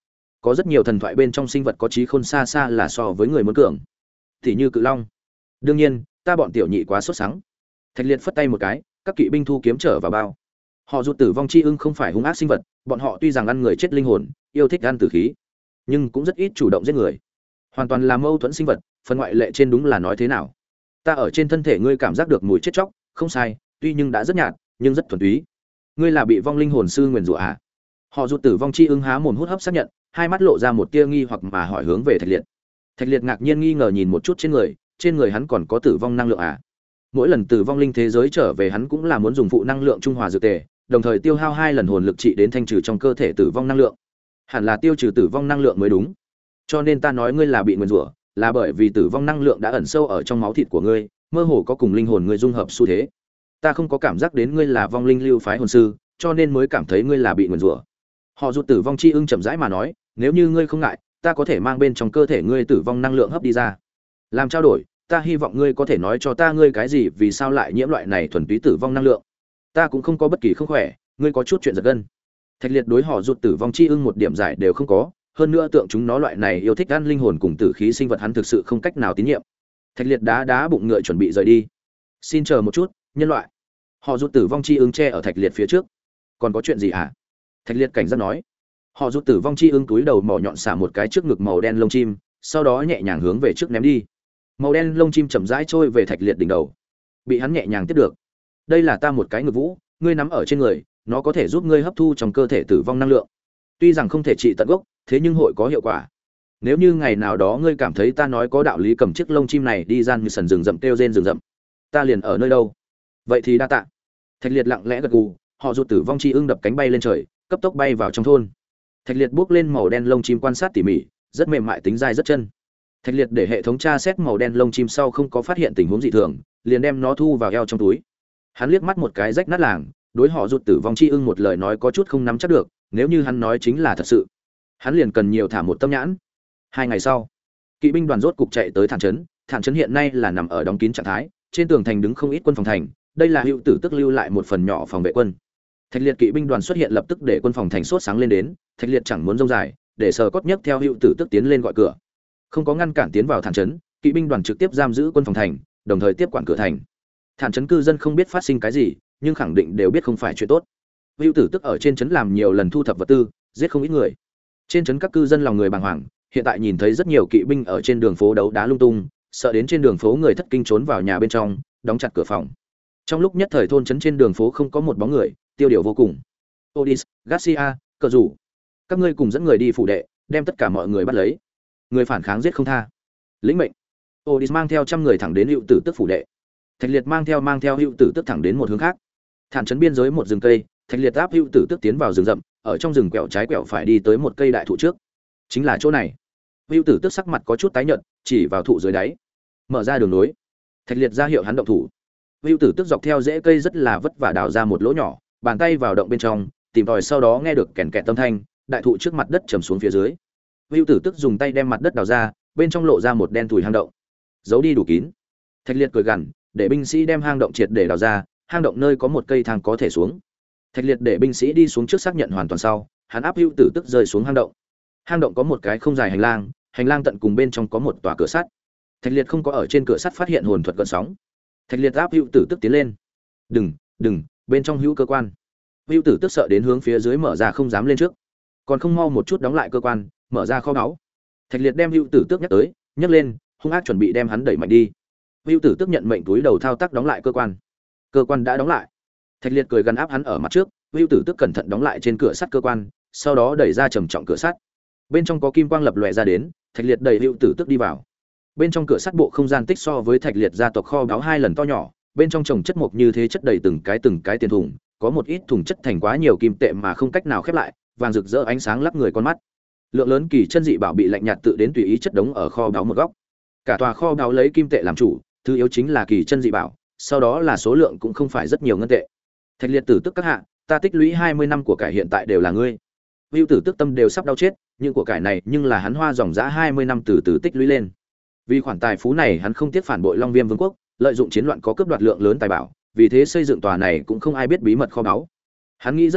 có rất nhiều thần thoại bên trong sinh vật có trí khôn xa xa là so với người muốn cường, thì như cự long. Đương nhiên ta bọn tiểu nhị quá sốt sắng. Thạch Liệt phất tay một cái, các kỵ binh thu kiếm trở vào bao. Họ rụt tử vong chi ưng không phải hung ác sinh vật, bọn họ tuy rằng ăn người chết linh hồn, yêu thích ăn tử khí, nhưng cũng rất ít chủ động giết người, hoàn toàn là mâu thuẫn sinh vật. Phần ngoại lệ trên đúng là nói thế nào, ta ở trên thân thể ngươi cảm giác được mùi chết chóc, không sai, tuy nhưng đã rất nhạt, nhưng rất thuần túy. Ngươi là bị vong linh hồn sư nguyền rủa à? Họ rụt tử vong chi ưng há mồm hút hấp xác nhận, hai mắt lộ ra một tia nghi hoặc mà hỏi hướng về Thạch Liệt. Thạch Liệt ngạc nhiên nghi ngờ nhìn một chút trên người, trên người hắn còn có tử vong năng lượng à? Mỗi lần tử vong linh thế giới trở về hắn cũng là muốn dùng phụ năng lượng trung hòa dược tề, đồng thời tiêu hao hai lần hồn lực trị đến thanh trừ trong cơ thể tử vong năng lượng. Hẳn là tiêu trừ tử vong năng lượng mới đúng. Cho nên ta nói ngươi là bị nguyền rủa, là bởi vì tử vong năng lượng đã ẩn sâu ở trong máu thịt của ngươi, mơ hồ có cùng linh hồn ngươi dung hợp xu thế. Ta không có cảm giác đến ngươi là vong linh lưu phái hồn sư, cho nên mới cảm thấy ngươi là bị nguyền rủa. Họ rụt tử vong chi ưng chậm rãi mà nói, nếu như ngươi không ngại, ta có thể mang bên trong cơ thể ngươi tử vong năng lượng hấp đi ra, làm trao đổi. Ta hy vọng ngươi có thể nói cho ta ngươi cái gì, vì sao lại nhiễm loại này thuần túy tử vong năng lượng. Ta cũng không có bất kỳ không khỏe, ngươi có chút chuyện giật gân. Thạch Liệt đối họ rụt tử vong chi ưng một điểm giải đều không có, hơn nữa tượng chúng nó loại này yêu thích ăn linh hồn cùng tử khí sinh vật hắn thực sự không cách nào tín nhiệm. Thạch Liệt đá đá bụng ngựa chuẩn bị rời đi. Xin chờ một chút, nhân loại. Họ rụt tử vong chi ưng che ở Thạch Liệt phía trước. Còn có chuyện gì hả? Thạch Liệt cảnh giác nói. Họ rụt tử vong chi ưng túi đầu mỏ nhọn xả một cái trước ngực màu đen lông chim, sau đó nhẹ nhàng hướng về trước ném đi. Màu đen lông chim chậm rãi trôi về Thạch Liệt đỉnh đầu, bị hắn nhẹ nhàng tiếp được. Đây là ta một cái ngực vũ, ngươi nắm ở trên người, nó có thể giúp ngươi hấp thu trong cơ thể tử vong năng lượng. Tuy rằng không thể trị tận gốc, thế nhưng hội có hiệu quả. Nếu như ngày nào đó ngươi cảm thấy ta nói có đạo lý, cầm chiếc lông chim này đi gian như sần rừng rậm kêu rên rừng rậm, ta liền ở nơi đâu. Vậy thì đa tạ. Thạch Liệt lặng lẽ gật gù, họ rụt tử vong chi ưng đập cánh bay lên trời, cấp tốc bay vào trong thôn. Thạch Liệt bước lên màu đen lông chim quan sát tỉ mỉ, rất mềm mại, tính dai rất chân. Thạch Liệt để hệ thống tra xét màu đen lông chim sau không có phát hiện tình huống dị thường, liền đem nó thu vào eo trong túi. Hắn liếc mắt một cái rách nát làng, đối họ rụt tử vong chi ưng một lời nói có chút không nắm chắc được, nếu như hắn nói chính là thật sự, hắn liền cần nhiều thả một tâm nhãn. Hai ngày sau, kỵ binh đoàn rốt cục chạy tới Thản trấn. Thản trấn hiện nay là nằm ở đóng kín trạng thái, trên tường thành đứng không ít quân phòng thành, đây là hữu tử tức lưu lại một phần nhỏ phòng vệ quân. Thạch Liệt kỵ binh đoàn xuất hiện lập tức để quân phòng thành sốt sáng lên đến, Thạch Liệt chẳng muốn rông dài, để sờ cốt nhấc theo hữu tử tức tiến lên gọi cửa. Không có ngăn cản tiến vào Thản trấn, kỵ binh đoàn trực tiếp giam giữ quân phòng thành, đồng thời tiếp quản cửa thành. Thản trấn cư dân không biết phát sinh cái gì, nhưng khẳng định đều biết không phải chuyện tốt. Hữu tử tức ở trên trấn làm nhiều lần thu thập vật tư, giết không ít người. Trên trấn các cư dân lòng người bàng hoàng, hiện tại nhìn thấy rất nhiều kỵ binh ở trên đường phố đấu đá lung tung, sợ đến trên đường phố người thất kinh trốn vào nhà bên trong, đóng chặt cửa phòng. Trong lúc nhất thời thôn trấn trên đường phố không có một bóng người, tiêu điều vô cùng. Odis, Garcia, cờ rủ, các ngươi cùng dẫn người đi phủ đệ, đem tất cả mọi người bắt lấy. Người phản kháng giết không tha. Lĩnh mệnh. Odis mang theo trăm người thẳng đến Hữu tử tức phủ đệ. Thạch Liệt mang theo mang theo Hữu tử tức thẳng đến một hướng khác. Thản trấn biên giới một rừng cây, Thạch Liệt áp Hữu tử tức tiến vào rừng rậm, ở trong rừng quẹo trái quẹo phải đi tới một cây đại thụ trước. Chính là chỗ này. Hữu tử tức sắc mặt có chút tái nhợt, chỉ vào thụ dưới đáy, mở ra đường nối. Thạch Liệt ra hiệu hắn động thủ. Hữu tử tức dọc theo rễ cây rất là vất vả đào ra một lỗ nhỏ, bàn tay vào động bên trong, tìm tòi, sau đó nghe được kèn kẹt âm thanh, đại thụ trước mặt đất trầm xuống phía dưới. Hữu tử tức dùng tay đem mặt đất đào ra, bên trong lộ ra một đen thùi hang động, giấu đi đủ kín. Thạch Liệt cười gằn, để binh sĩ đem hang động triệt để đào ra, hang động nơi có một cây thang có thể xuống. Thạch Liệt để binh sĩ đi xuống trước xác nhận hoàn toàn sau, hắn áp Hữu tử tức rơi xuống hang động. Hang động có một cái không dài hành lang, hành lang tận cùng bên trong có một tòa cửa sắt. Thạch Liệt không có ở trên cửa sắt phát hiện hồn thuật gợn sóng. Thạch Liệt áp Hữu tử tức tiến lên. "Đừng, đừng, bên trong hữu cơ quan." Hữu tử tức sợ đến hướng phía dưới mở ra, không dám lên trước. Còn không mau một chút đóng lại cơ quan, mở ra kho báu. Thạch Liệt đem Hữu tử tức nhắc tới, nhấc lên, hung ác chuẩn bị đem hắn đẩy mạnh đi. Hữu tử tức nhận mệnh túi đầu thao tác đóng lại cơ quan. Cơ quan đã đóng lại. Thạch Liệt cười gần áp hắn ở mặt trước, Hữu tử tức cẩn thận đóng lại trên cửa sắt cơ quan, sau đó đẩy ra trầm trọng cửa sắt. Bên trong có kim quang lập lòe ra đến, Thạch Liệt đẩy Hữu tử tức đi vào. Bên trong cửa sắt bộ không gian tích so với Thạch Liệt gia tộc kho báu hai lần to nhỏ, bên trong trồng chất mộc như thế chất đầy từng cái từng cái tiền thùng, có một ít thùng chất thành quá nhiều kim tệ mà không cách nào khép lại, vàng rực rỡ ánh sáng lắc người con mắt. Lượng lớn kỳ chân dị bảo bị lạnh nhạt tự đến tùy ý chất đống ở kho báu một góc. Cả tòa kho báu lấy kim tệ làm chủ, thứ yếu chính là kỳ chân dị bảo, sau đó là số lượng cũng không phải rất nhiều ngân tệ. Thạch Liệt tử tức các hạ, ta tích lũy hai mươi năm của cải hiện tại đều là ngươi. Hữu tử tức tâm đều sắp đau chết, nhưng của cải này nhưng là hắn hoa dòng dã hai mươi năm từ từ tích lũy lên. Vì khoản tài phú này hắn không tiếc phản bội Long Viêm Vương quốc, lợi dụng chiến loạn có cướp đoạt lượng lớn tài bảo, vì thế xây dựng tòa này cũng không ai biết bí mật kho báu. Hắn nghĩ rất tốt,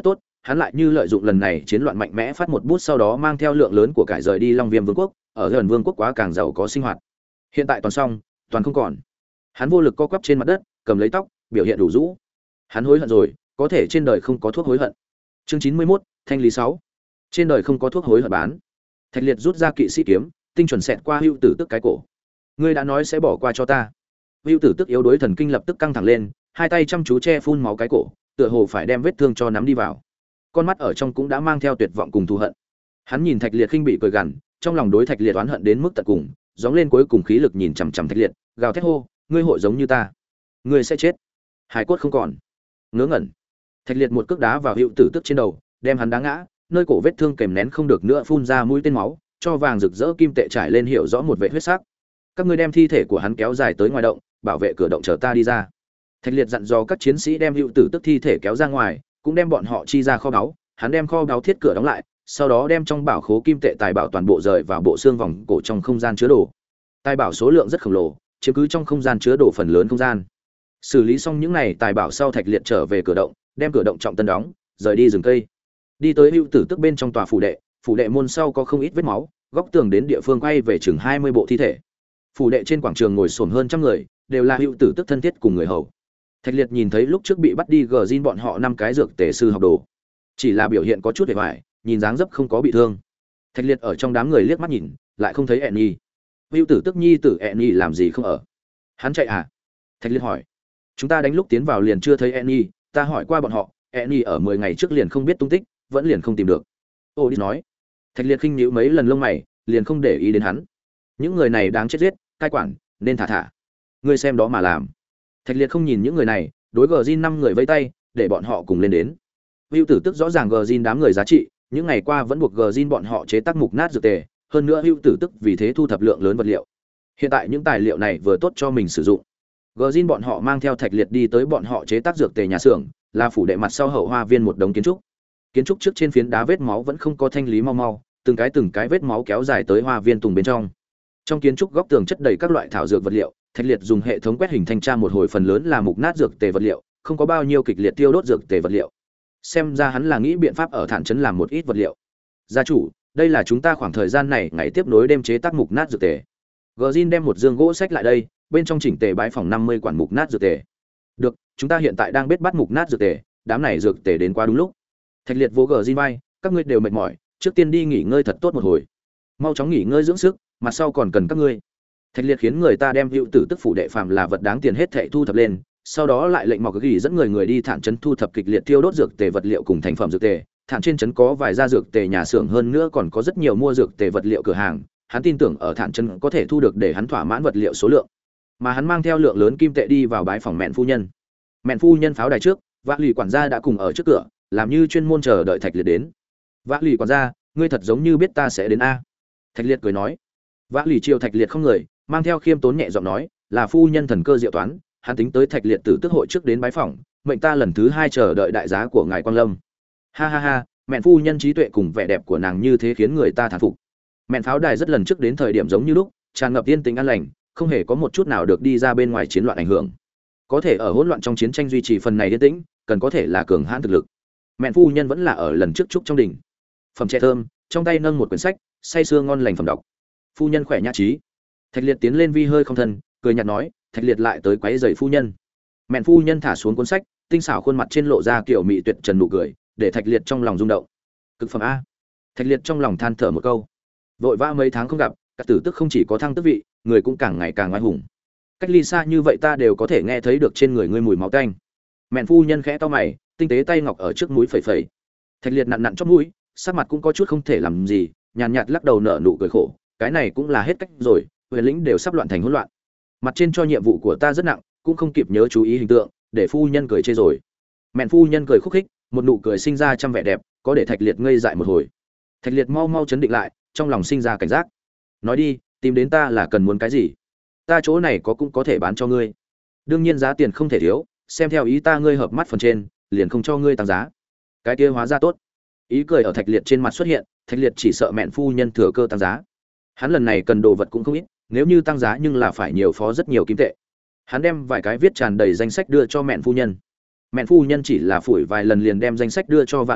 hắn lại như lợi dụng lần này chiến loạn mạnh mẽ phát một bút, sau đó mang theo lượng lớn của cải rời đi Long Viêm Vương quốc, ở gần Vương quốc quá càng giàu có sinh hoạt. Hiện tại toàn xong, toàn không còn. Hắn vô lực co quắp trên mặt đất, cầm lấy tóc, biểu hiện đủ rũ. Hắn hối hận rồi, có thể trên đời không có thuốc hối hận. Chương chín mươi mốt, thanh lý sáu. Trên đời không có thuốc hối hận bán. Thạch Liệt rút ra kỵ sĩ kiếm, tinh chuẩn xẹt qua Hưu Tử Tức cái cổ. Ngươi đã nói sẽ bỏ qua cho ta. Hưu Tử Tức yếu đuối thần kinh lập tức căng thẳng lên, hai tay chăm chú che phun máu cái cổ, tựa hồ phải đem vết thương cho nắm đi vào. Con mắt ở trong cũng đã mang theo tuyệt vọng cùng thù hận. Hắn nhìn Thạch Liệt khinh bị cười gằn, trong lòng đối Thạch Liệt oán hận đến mức tận cùng, gióng lên cuối cùng khí lực nhìn chằm chằm Thạch Liệt, gào thét hô, ngươi hội giống như ta, ngươi sẽ chết. Hải cốt không còn. Ngớ ngẩn. Thạch Liệt một cước đá vào Hưu Tử Tức trên đầu, đem hắn đá ngã, nơi cổ vết thương kèm nén không được nữa phun ra mũi tên máu, cho vàng rực rỡ kim tệ trải lên hiểu rõ một vệt huyết sắc. Các ngươi đem thi thể của hắn kéo dài tới ngoài động, bảo vệ cửa động chờ ta đi ra. Thạch Liệt dặn dò các chiến sĩ đem Hưu Tử Tức thi thể kéo ra ngoài, cũng đem bọn họ chi ra kho báu, hắn đem kho báu thiết cửa đóng lại, sau đó đem trong bảo khố kim tệ tài bảo toàn bộ rời vào bộ xương vòng cổ trong không gian chứa đồ. Tài bảo số lượng rất khổng lồ, chiếm cứ trong không gian chứa đồ phần lớn không gian. Xử lý xong những này tài bảo sau, Thạch Liệt trở về cửa động, đem cửa động trọng tân đóng, rời đi rừng cây. Đi tới Hưu Tử Tức bên trong tòa phủ đệ, phủ đệ môn sau có không ít vết máu, góc tường đến địa phương quay về chừng hai mươi bộ thi thể. Phủ đệ trên quảng trường ngồi xổm hơn trăm người, đều là Hưu Tử Tức thân thiết cùng người hầu. Thạch Liệt nhìn thấy lúc trước bị bắt đi gờ zin bọn họ năm cái dược tề sư học đồ, chỉ là biểu hiện có chút hề hoài, nhìn dáng dấp không có bị thương. Thạch Liệt ở trong đám người liếc mắt nhìn, lại không thấy Enny. Hưu Tử Tức nhi tử Enny làm gì không ở? Hắn chạy à? Thạch Liệt hỏi. Chúng ta đánh lúc tiến vào liền chưa thấy Enny, ta hỏi qua bọn họ, Enny ở mười ngày trước liền không biết tung tích, vẫn liền không tìm được. Odin nói. Thạch Liệt khinh nhíu mấy lần lông mày, liền không để ý đến hắn. Những người này đáng chết giết, cai quản, nên thả thả. Ngươi xem đó mà làm. Thạch Liệt không nhìn những người này, đối gờ zin năm người vây tay, để bọn họ cùng lên đến. Hưu Tử Tức rõ ràng gờ zin đám người giá trị, những ngày qua vẫn buộc gờ zin bọn họ chế tác mục nát dược tề, hơn nữa Hưu Tử Tức vì thế thu thập lượng lớn vật liệu. Hiện tại những tài liệu này vừa tốt cho mình sử dụng. Gờ zin bọn họ mang theo Thạch Liệt đi tới bọn họ chế tác dược tề nhà xưởng, là phủ đệ mặt sau hậu hoa viên một đống kiến trúc. Kiến trúc trước trên phiến đá vết máu vẫn không có thanh lý mau mau, từng cái từng cái vết máu kéo dài tới hoa viên tùng bên trong. Trong kiến trúc góc tường chất đầy các loại thảo dược vật liệu, Thạch Liệt dùng hệ thống quét hình thanh tra một hồi, phần lớn là mục nát dược tề vật liệu, không có bao nhiêu kịch liệt tiêu đốt dược tề vật liệu. Xem ra hắn là nghĩ biện pháp ở Thản trấn làm một ít vật liệu. Gia chủ, đây là chúng ta khoảng thời gian này ngày tiếp nối đêm chế tác mục nát dược tề. Gjin đem một dương gỗ sách lại đây, bên trong chỉnh tề bãi phòng năm mươi quản mục nát dược tề. Được, chúng ta hiện tại đang biết bắt mục nát dược tề, đám này dược tề đến quá đúng lúc. Thạch Liệt vỗ Gjin vai, các ngươi đều mệt mỏi, trước tiên đi nghỉ ngơi thật tốt một hồi. Mau chóng nghỉ ngơi dưỡng sức, mặt sau còn cần các ngươi. Thạch Liệt khiến người ta đem Hưu Tử Tức phủ đệ phàm là vật đáng tiền hết thảy thu thập lên, sau đó lại lệnh Mọc Gỉ dẫn người người đi Thản trấn thu thập kịch liệt tiêu đốt dược tề vật liệu cùng thành phẩm dược tề. Thản trên trấn có vài gia dược tề nhà xưởng, hơn nữa còn có rất nhiều mua dược tề vật liệu cửa hàng, hắn tin tưởng ở Thản trấn có thể thu được để hắn thỏa mãn vật liệu số lượng. Mà hắn mang theo lượng lớn kim tệ đi vào bái phòng mẹn phu nhân. Mẹn phu nhân pháo đài trước, Vã Lì quản gia đã cùng ở trước cửa, làm như chuyên môn chờ đợi Thạch Liệt đến. Vã Lì quản gia, ngươi thật giống như biết ta sẽ đến a. Thạch Liệt cười nói. Vã Lì chiều Thạch Liệt không người, mang theo khiêm tốn nhẹ giọng nói, là phu nhân thần cơ diệu toán, hắn tính tới Thạch Liệt Tử Tức hội trước đến bái phỏng, mệnh ta lần thứ hai chờ đợi đại giá của ngài Quang Lâm. Ha ha ha, mẹn phu nhân trí tuệ cùng vẻ đẹp của nàng như thế khiến người ta thán phục. Mẹn pháo đài rất lần trước đến thời điểm giống như lúc, tràn ngập yên tĩnh an lành, không hề có một chút nào được đi ra bên ngoài chiến loạn ảnh hưởng. Có thể ở hỗn loạn trong chiến tranh duy trì phần này yên tĩnh, cần có thể là cường hãn thực lực. Mẹn phu nhân vẫn là ở lần trước trúc trong đỉnh, phẩm trẻ thơm, trong tay nâng một quyển sách, say sưa ngon lành phẩm đọc. Phu nhân khỏe nhã trí. Thạch Liệt tiến lên vi hơi không thân, cười nhạt nói, Thạch Liệt lại tới quấy rầy phu nhân. Mẹn phu nhân thả xuống cuốn sách, tinh xảo khuôn mặt trên lộ ra kiểu mị tuyệt trần nụ cười, để Thạch Liệt trong lòng rung động. Cực phẩm a. Thạch Liệt trong lòng than thở một câu. Vội vã mấy tháng không gặp, các tử tức không chỉ có thăng tước vị, người cũng càng ngày càng oai hùng. Cách ly xa như vậy ta đều có thể nghe thấy được trên người ngươi mùi máu tanh. Mẹn phu nhân khẽ to mày, tinh tế tay ngọc ở trước mũi phẩy phẩy. Thạch Liệt nặn nặn chóp mũi, sắc mặt cũng có chút không thể làm gì, nhàn nhạt, nhạt lắc đầu nở nụ cười khổ, cái này cũng là hết cách rồi, huyền lĩnh đều sắp loạn thành hỗn loạn. Mặt trên cho nhiệm vụ của ta rất nặng, cũng không kịp nhớ chú ý hình tượng, để phu nhân cười chê rồi. Mẹn phu nhân cười khúc khích, một nụ cười sinh ra trăm vẻ đẹp, có để Thạch Liệt ngây dại một hồi. Thạch Liệt mau mau chấn định lại, trong lòng sinh ra cảnh giác. Nói đi, tìm đến ta là cần muốn cái gì? Ta chỗ này có cũng có thể bán cho ngươi. Đương nhiên giá tiền không thể thiếu, xem theo ý ta, ngươi hợp mắt phần trên, liền không cho ngươi tăng giá. Cái kia hóa ra tốt. Ý cười ở Thạch Liệt trên mặt xuất hiện, Thạch Liệt chỉ sợ mẹn phu nhân thừa cơ tăng giá. Hắn lần này cần đồ vật cũng không ít, nếu như tăng giá nhưng là phải nhiều phó rất nhiều kim tệ. Hắn đem vài cái viết tràn đầy danh sách đưa cho mẹn phu nhân. Mẹn phu nhân chỉ là phủi vài lần liền đem danh sách đưa cho Vã Ly,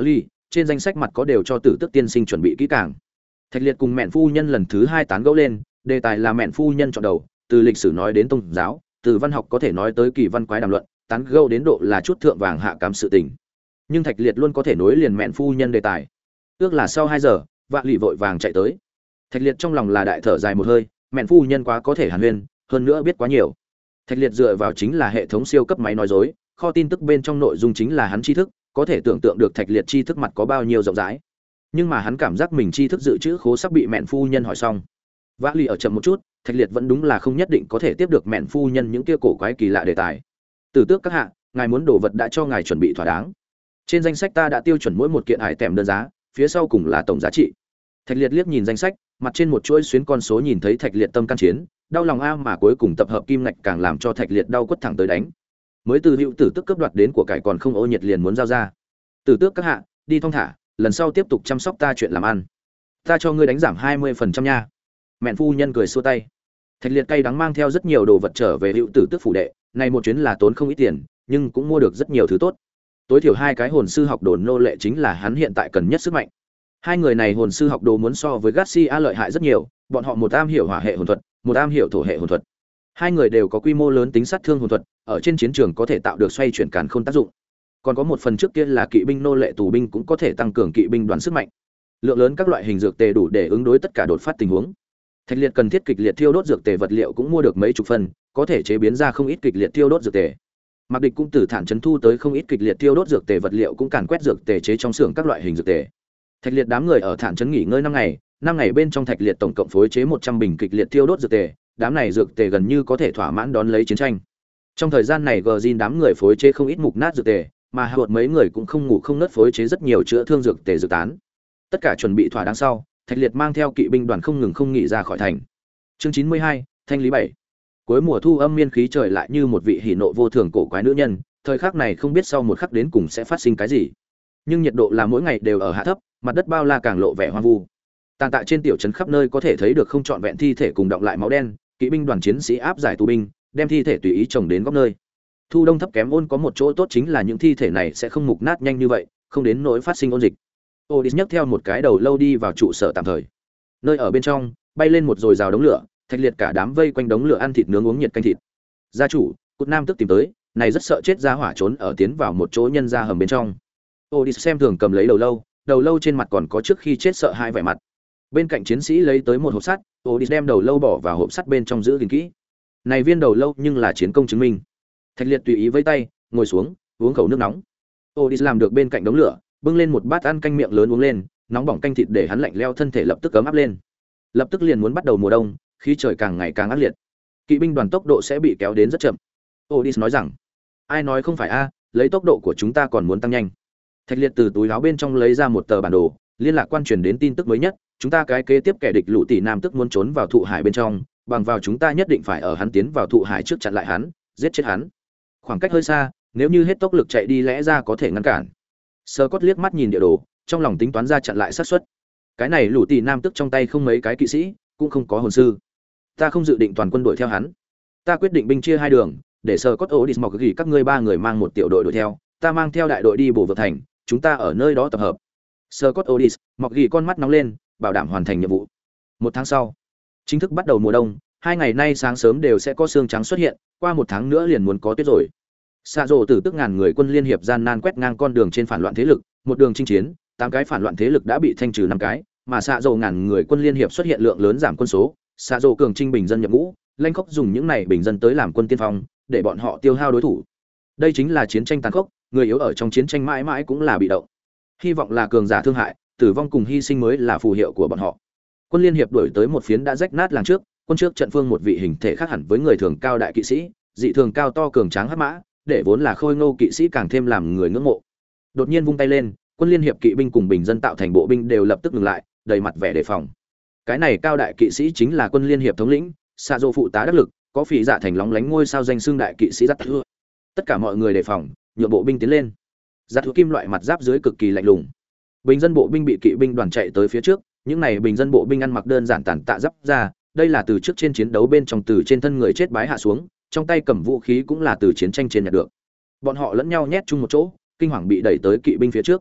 trên danh sách mặt có đều cho Tử Tước tiên sinh chuẩn bị kỹ càng. Thạch Liệt cùng Mẹn phu nhân lần thứ hai tán gẫu lên, đề tài là Mẹn phu nhân chọn đầu, từ lịch sử nói đến tôn giáo, từ văn học có thể nói tới kỳ văn quái đàm luận, tán gẫu đến độ là chút thượng vàng hạ cám sự tình. Nhưng Thạch Liệt luôn có thể nối liền Mẹn phu nhân đề tài. Ước là sau hai giờ, Vạ Lì vội vàng chạy tới. Thạch Liệt trong lòng là đại thở dài một hơi, Mẹn phu nhân quá có thể hàn huyên, hơn nữa biết quá nhiều. Thạch Liệt dựa vào chính là hệ thống siêu cấp máy nói dối, kho tin tức bên trong nội dung chính là hắn tri thức, có thể tưởng tượng được Thạch Liệt tri thức mặt có bao nhiêu rộng rãi. Nhưng mà hắn cảm giác mình tri thức dự trữ khố sắp bị Mẹn phu nhân hỏi xong. Vã Lì ở chậm một chút, Thạch Liệt vẫn đúng là không nhất định có thể tiếp được Mẹn phu nhân những kia cổ quái kỳ lạ đề tài. Tử Tước các hạ, ngài muốn đồ vật đã cho ngài chuẩn bị thỏa đáng. Trên danh sách ta đã tiêu chuẩn mỗi một kiện hải tèm đơn giá, phía sau cùng là tổng giá trị. Thạch Liệt liếc nhìn danh sách, mặt trên một chuỗi xuyến con số nhìn thấy Thạch Liệt tâm can chiến, đau lòng a mà cuối cùng tập hợp kim ngạch càng làm cho Thạch Liệt đau quất thẳng tới đánh. Mới từ hữu Tử Tước cướp đoạt đến của cải còn không ô nhiệt liền muốn giao ra. Tử Tước các hạ, đi thong thả, lần sau tiếp tục chăm sóc ta chuyện làm ăn. Ta cho ngươi đánh giảm hai mươi phần trăm nha. Mẹn phu nhân cười xua tay. Thạch Liệt cay đắng mang theo rất nhiều đồ vật trở về hữu Tử Tước phủ đệ, này một chuyến là tốn không ít tiền, nhưng cũng mua được rất nhiều thứ tốt. Tối thiểu hai cái hồn sư học đồ nô lệ chính là hắn hiện tại cần nhất sức mạnh. Hai người này hồn sư học đồ muốn so với Garcia lợi hại rất nhiều, bọn họ một am hiểu hỏa hệ hồn thuật, một am hiểu thổ hệ hồn thuật. Hai người đều có quy mô lớn tính sát thương hồn thuật, ở trên chiến trường có thể tạo được xoay chuyển càn khôn tác dụng. Còn có một phần trước kia là kỵ binh nô lệ tù binh cũng có thể tăng cường kỵ binh đoàn sức mạnh. Lượng lớn các loại hình dược tề đủ để ứng đối tất cả đột phát tình huống. Thạch Liệt cần thiết kịch liệt thiêu đốt dược tề vật liệu cũng mua được mấy chục phần, có thể chế biến ra không ít kịch liệt thiêu đốt dược tề. Mạc Địch cũng từ thản trấn thu tới không ít kịch liệt thiêu đốt dược tề vật liệu cũng càn quét dược tề chế trong xưởng các loại hình dược tề. Thạch Liệt đám người ở thản trấn nghỉ ngơi năm ngày, năm ngày bên trong Thạch Liệt tổng cộng phối chế một trăm bình kịch liệt thiêu đốt dược tề, đám này dược tề gần như có thể thỏa mãn đón lấy chiến tranh. Trong thời gian này Gjin đám người phối chế không ít mục nát dược tề, mà hạ mấy người cũng không ngủ không ngớt phối chế rất nhiều chữa thương dược tề dự tán. Tất cả chuẩn bị thỏa đáng sau, Thạch Liệt mang theo kỵ binh đoàn không ngừng không nghỉ ra khỏi thành. Chương chín mươi hai, thanh lý bảy. Cuối mùa thu âm miên khí trời lại như một vị hỉ nộ vô thường cổ quái nữ nhân, thời khắc này không biết sau một khắc đến cùng sẽ phát sinh cái gì. Nhưng nhiệt độ là mỗi ngày đều ở hạ thấp, mặt đất bao la càng lộ vẻ hoang vu. Tàn tạ trên tiểu trấn khắp nơi có thể thấy được không trọn vẹn thi thể cùng đọng lại máu đen, kỵ binh đoàn chiến sĩ áp giải tù binh, đem thi thể tùy ý chồng đến góc nơi. Thu đông thấp kém ôn có một chỗ tốt chính là những thi thể này sẽ không mục nát nhanh như vậy, không đến nỗi phát sinh ôn dịch. Odis nhấc theo một cái đầu lâu đi vào trụ sở tạm thời. Nơi ở bên trong, bay lên một dồi dào đống lửa, Thạch Liệt cả đám vây quanh đống lửa ăn thịt nướng uống nhiệt canh thịt. Gia chủ, Cút Nam tức tìm tới, này rất sợ chết ra hỏa trốn ở tiến vào một chỗ nhân ra hầm bên trong. Odis xem thường cầm lấy đầu lâu, đầu lâu trên mặt còn có trước khi chết sợ hãi vẻ mặt. Bên cạnh chiến sĩ lấy tới một hộp sắt, Odis đem đầu lâu bỏ vào hộp sắt bên trong giữ gìn kỹ. Này viên đầu lâu nhưng là chiến công chứng minh. Thạch Liệt tùy ý vẫy tay, ngồi xuống, uống khẩu nước nóng. Odis làm được bên cạnh đống lửa, bưng lên một bát ăn canh miệng lớn uống lên, nóng bỏng canh thịt để hắn lạnh leo thân thể lập tức ấm áp lên. Lập tức liền muốn bắt đầu mùa đông, khí trời càng ngày càng ác liệt. Kỵ binh đoàn tốc độ sẽ bị kéo đến rất chậm. Odis nói rằng, ai nói không phải a, lấy tốc độ của chúng ta còn muốn tăng nhanh. Thạch Liệt từ túi áo bên trong lấy ra một tờ bản đồ, liên lạc quan truyền đến tin tức mới nhất, chúng ta cái kế tiếp kẻ địch Lũ Tỷ Nam tức muốn trốn vào thụ hải bên trong, bằng vào chúng ta nhất định phải ở hắn tiến vào thụ hải trước chặn lại hắn, giết chết hắn. Khoảng cách hơi xa, nếu như hết tốc lực chạy đi lẽ ra có thể ngăn cản. Scott liếc mắt nhìn địa đồ, trong lòng tính toán ra chặn lại xác suất. Cái này Lũ Tỷ Nam tức trong tay không mấy cái kỵ sĩ, cũng không có hồn sư. Ta không dự định toàn quân đuổi theo hắn. Ta quyết định binh chia hai đường, để Scott Odis mọc gỉ các ngươi ba người mang một tiểu đội đuổi theo, ta mang theo đại đội đi bổ vượt thành, chúng ta ở nơi đó tập hợp. Scott Odis mọc gỉ con mắt nóng lên, bảo đảm hoàn thành nhiệm vụ. Một tháng sau, chính thức bắt đầu mùa đông, hai ngày nay sáng sớm đều sẽ có sương trắng xuất hiện, qua một tháng nữa liền muốn có tuyết rồi. Xạ rồ tử tức ngàn người quân liên hiệp gian nan quét ngang con đường trên phản loạn thế lực, một đường chinh chiến, tám cái phản loạn thế lực đã bị thanh trừ năm cái, mà xạ rồ ngàn người quân liên hiệp xuất hiện lượng lớn giảm quân số, xạ rồ cường trinh bình dân nhập ngũ, lanh khốc dùng những này bình dân tới làm quân tiên phong, để bọn họ tiêu hao đối thủ. Đây chính là chiến tranh tàn khốc, người yếu ở trong chiến tranh mãi mãi cũng là bị động. Hy vọng là cường giả thương hại, tử vong cùng hy sinh mới là phù hiệu của bọn họ. Quân liên hiệp đuổi tới một phiến đã rách nát làng trước, quân trước trận phương một vị hình thể khác hẳn với người thường cao đại kỵ sĩ, dị thường cao to cường tráng hắc mã, để vốn là khôi ngô kỵ sĩ càng thêm làm người ngưỡng mộ. Đột nhiên vung tay lên, quân liên hiệp kỵ binh cùng bình dân tạo thành bộ binh đều lập tức ngừng lại, đầy mặt vẻ đề phòng. Cái này cao đại kỵ sĩ chính là quân liên hiệp thống lĩnh, Sa Dô phụ tá đắc lực, có phỉ dạ thành lóng lánh ngôi sao danh xưng đại kỵ sĩ Dắt Thưa. Tất cả mọi người đề phòng, nhượng bộ binh tiến lên. Dắt Thưa kim loại mặt giáp dưới cực kỳ lạnh lùng. Bình dân bộ binh bị kỵ binh đoàn chạy tới phía trước, những này bình dân bộ binh ăn mặc đơn giản tàn tạ giáp ra, đây là từ trước trên chiến đấu bên trong từ trên thân người chết bái hạ xuống, trong tay cầm vũ khí cũng là từ chiến tranh trên nhặt được. Bọn họ lẫn nhau nhét chung một chỗ, kinh hoàng bị đẩy tới kỵ binh phía trước.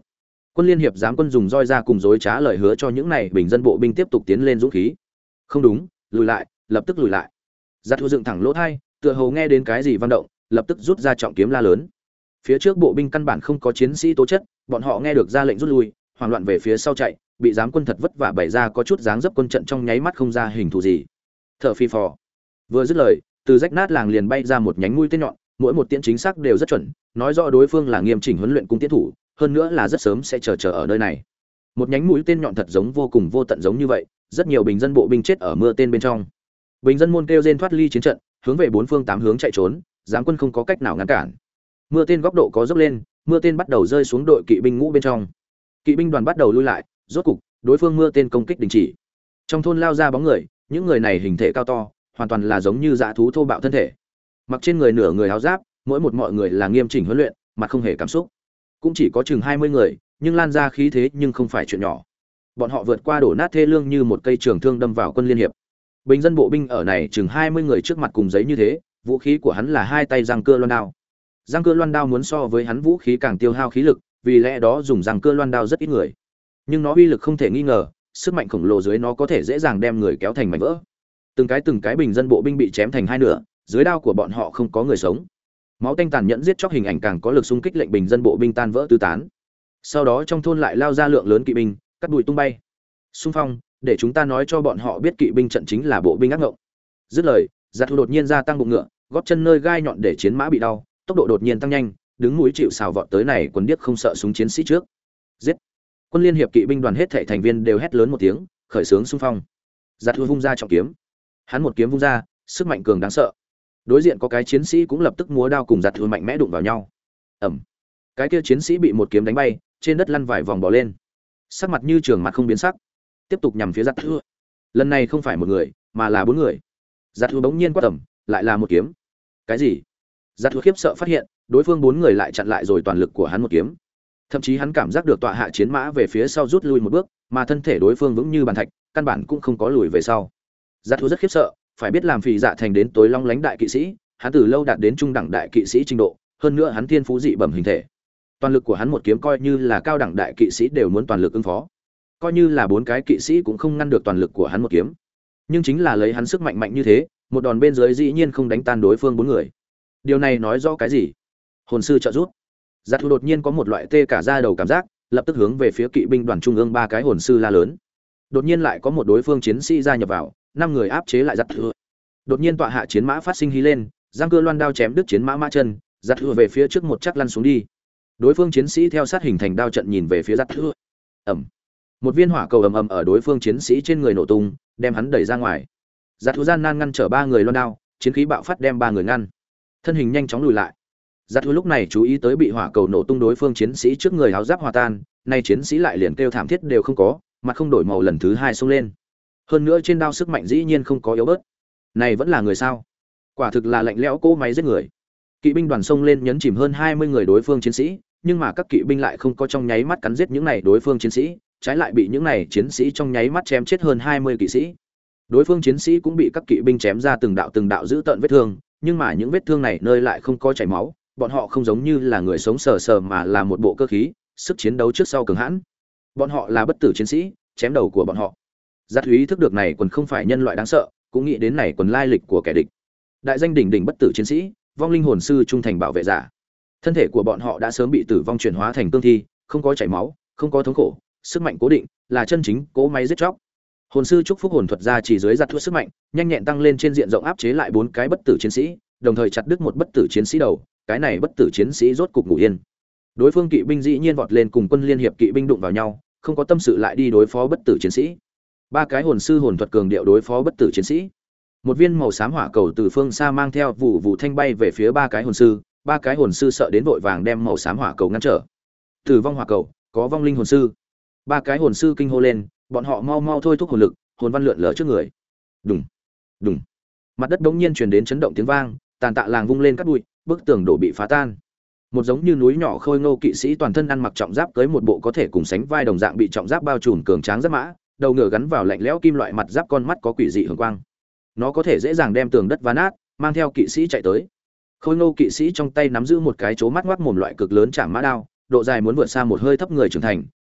Quân liên hiệp giám quân dùng roi ra cùng dối trá lời hứa cho những này bình dân bộ binh tiếp tục tiến lên dũng khí. Không đúng, lùi lại, lập tức lùi lại. Giặt Thu dựng thẳng lỗ tai, tựa hồ nghe đến cái gì vang động, lập tức rút ra trọng kiếm la lớn. Phía trước bộ binh căn bản không có chiến sĩ tố chất, bọn họ nghe được ra lệnh rút lui, hoảng loạn về phía sau chạy, bị giám quân thật vất vả bày ra có chút dáng dấp quân trận trong nháy mắt không ra hình thù gì. Thở phi phò. Vừa dứt lời, từ rách nát làng liền bay ra một nhánh mũi tên nhọn, mỗi một tiễn chính xác đều rất chuẩn, nói rõ đối phương là nghiêm chỉnh huấn luyện cung tiễn thủ, hơn nữa là rất sớm sẽ chờ chờ ở nơi này. Một nhánh mũi tên nhọn thật giống vô cùng vô tận giống như vậy, rất nhiều bình dân bộ binh chết ở mưa tên bên trong. Bình dân môn kêu rên thoát ly chiến trận, hướng về bốn phương tám hướng chạy trốn, giám quân không có cách nào ngăn cản. Mưa tên góc độ có dốc lên, mưa tên bắt đầu rơi xuống đội kỵ binh ngũ bên trong. Kỵ binh đoàn bắt đầu lui lại, rốt cục, đối phương mưa tên công kích đình chỉ. Trong thôn lao ra bóng người, những người này hình thể cao to, hoàn toàn là giống như dã thú thô bạo thân thể. Mặc trên người nửa người áo giáp, mỗi một mọi người là nghiêm chỉnh huấn luyện, mặt không hề cảm xúc. Cũng chỉ có chừng hai mươi người, nhưng lan ra khí thế nhưng không phải chuyện nhỏ. Bọn họ vượt qua đổ nát thê lương như một cây trường thương đâm vào quân liên hiệp. Bình dân bộ binh ở này chừng hai mươi người trước mặt cùng giấy như thế, vũ khí của hắn là hai tay răng cưa loan đao. Răng cưa loan đao muốn so với hắn vũ khí càng tiêu hao khí lực, vì lẽ đó dùng răng cưa loan đao rất ít người. Nhưng nó uy lực không thể nghi ngờ, sức mạnh khổng lồ dưới nó có thể dễ dàng đem người kéo thành mảnh vỡ. Từng cái từng cái bình dân bộ binh bị chém thành hai nửa, dưới đao của bọn họ không có người sống. Máu tanh tàn nhẫn giết chóc hình ảnh càng có lực xung kích lệnh bình dân bộ binh tan vỡ tứ tán. Sau đó trong thôn lại lao ra lượng lớn kỵ binh, cắt đùi tung bay. Xung phong, để chúng ta nói cho bọn họ biết kỵ binh trận chính là bộ binh ác ngộng. Dứt lời, Giặt Thu đột nhiên gia tăng bụng ngựa, gót chân nơi gai nhọn để chiến mã bị đau, tốc độ đột nhiên tăng nhanh, đứng mũi chịu sào vọt tới này quân điếc không sợ súng chiến sĩ trước. Giết! Quân liên hiệp kỵ binh đoàn hết thảy thành viên đều hét lớn một tiếng, khởi xướng xung phong. Giặt Thu vung ra trọng kiếm. Hắn một kiếm vung ra, sức mạnh cường đáng sợ. Đối diện có cái chiến sĩ cũng lập tức múa đao cùng Giặt Thu mạnh mẽ đụng vào nhau. Ầm! Cái kia chiến sĩ bị một kiếm đánh bay, trên đất lăn vài vòng bò lên. Sắc mặt như trường mặt không biến sắc, tiếp tục nhằm phía Giặt Thu. Lần này không phải một người, mà là bốn người. Giặt Thu bỗng nhiên quát tầm, lại là một kiếm. Cái gì? Giặt Thu khiếp sợ phát hiện, đối phương bốn người lại chặn lại rồi toàn lực của hắn một kiếm. Thậm chí hắn cảm giác được tọa hạ chiến mã về phía sau rút lui một bước, mà thân thể đối phương vững như bàn thạch, căn bản cũng không có lùi về sau. Giặt Thu rất khiếp sợ, phải biết làm Phỉ Dạ thành đến tối long lánh đại kỵ sĩ, hắn từ lâu đạt đến trung đẳng đại kỵ sĩ trình độ, hơn nữa hắn thiên phú dị bẩm hình thể. Toàn lực của hắn một kiếm coi như là cao đẳng đại kỵ sĩ đều muốn toàn lực ứng phó. Coi như là bốn cái kỵ sĩ cũng không ngăn được toàn lực của hắn một kiếm. Nhưng chính là lấy hắn sức mạnh mạnh như thế, một đòn bên dưới dĩ nhiên không đánh tan đối phương bốn người. Điều này nói rõ cái gì? Hồn sư trợ giúp. Giặt Thu đột nhiên có một loại tê cả da đầu cảm giác, lập tức hướng về phía kỵ binh đoàn trung ương ba cái hồn sư la lớn. Đột nhiên lại có một đối phương chiến sĩ gia nhập vào, năm người áp chế lại Giặt Thu. Đột nhiên tọa hạ chiến mã phát sinh hí lên, giang cưa loan đao chém đứt chiến mã mã chân, Giặt Thu về phía trước một chắc lăn xuống đi. Đối phương chiến sĩ theo sát hình thành đao trận nhìn về phía Giặt Thu. Ầm. Một viên hỏa cầu ầm ầm ở đối phương chiến sĩ trên người nổ tung, đem hắn đẩy ra ngoài. Giặt Thu gian nan ngăn trở ba người loan đao, chiến khí bạo phát đem ba người ngăn. Thân hình nhanh chóng lùi lại. Giặt Thu lúc này chú ý tới bị hỏa cầu nổ tung đối phương chiến sĩ trước người áo giáp hòa tan, nay chiến sĩ lại liền kêu thảm thiết đều không có, mặt không đổi màu lần thứ hai xông lên. Hơn nữa trên đao sức mạnh dĩ nhiên không có yếu bớt. Này vẫn là người sao? Quả thực là lạnh lẽo cỗ máy giết người. Kỵ binh đoàn xông lên nhấn chìm hơn hai mươi người đối phương chiến sĩ, nhưng mà các kỵ binh lại không có trong nháy mắt cắn giết những này đối phương chiến sĩ, trái lại bị những này chiến sĩ trong nháy mắt chém chết hơn hai mươi kỵ sĩ. Đối phương chiến sĩ cũng bị các kỵ binh chém ra từng đạo từng đạo dữ tợn vết thương, nhưng mà những vết thương này nơi lại không có chảy máu, bọn họ không giống như là người sống sờ sờ mà là một bộ cơ khí, sức chiến đấu trước sau cường hãn. Bọn họ là bất tử chiến sĩ, chém đầu của bọn họ. Giặt Thúy thức được này quần không phải nhân loại đáng sợ, cũng nghĩ đến này quần lai lịch của kẻ địch. Đại danh đỉnh đỉnh bất tử chiến sĩ, vong linh hồn sư trung thành bảo vệ giả. Thân thể của bọn họ đã sớm bị tử vong chuyển hóa thành cương thi, không có chảy máu, không có thống khổ, sức mạnh cố định, là chân chính cố máy giết chóc. Hồn sư chúc phúc hồn thuật ra chỉ dưới giặt thuốc sức mạnh, nhanh nhẹn tăng lên trên diện rộng áp chế lại bốn cái bất tử chiến sĩ, đồng thời chặt đứt một bất tử chiến sĩ đầu, cái này bất tử chiến sĩ rốt cục ngủ yên. Đối phương kỵ binh dĩ nhiên vọt lên cùng quân liên hiệp kỵ binh đụng vào nhau, không có tâm sự lại đi đối phó bất tử chiến sĩ. Ba cái hồn sư hồn thuật cường điệu đối phó bất tử chiến sĩ. Một viên màu xám hỏa cầu từ phương xa mang theo vụ vụ thanh bay về phía ba cái hồn sư, ba cái hồn sư sợ đến vội vàng đem màu xám hỏa cầu ngăn trở. Tử vong hỏa cầu, có vong linh hồn sư. Ba cái hồn sư kinh hô lên, bọn họ mau mau thôi thúc hồn lực, hồn văn lượn lờ trước người. Đùng, đùng. Mặt đất bỗng nhiên truyền đến chấn động tiếng vang, tàn tạ làng vung lên cát bụi, bức tường đổ bị phá tan. Một giống như núi nhỏ khôi ngô kỵ sĩ toàn thân ăn mặc trọng giáp cưới một bộ có thể cùng sánh vai đồng dạng bị trọng giáp bao trùm cường tráng giáp mã, đầu ngựa gắn vào lạnh lẽo kim loại mặt giáp, con mắt có quỷ dị hường quang. Nó có thể dễ dàng đem tường đất vá nát, mang theo kỵ sĩ chạy tới. Khôi ngô kỵ sĩ trong tay nắm giữ một cái chố mắt ngoác mồm loại cực lớn chạm mã đao, độ dài muốn vượt xa một hơi thấp người trưởng thành,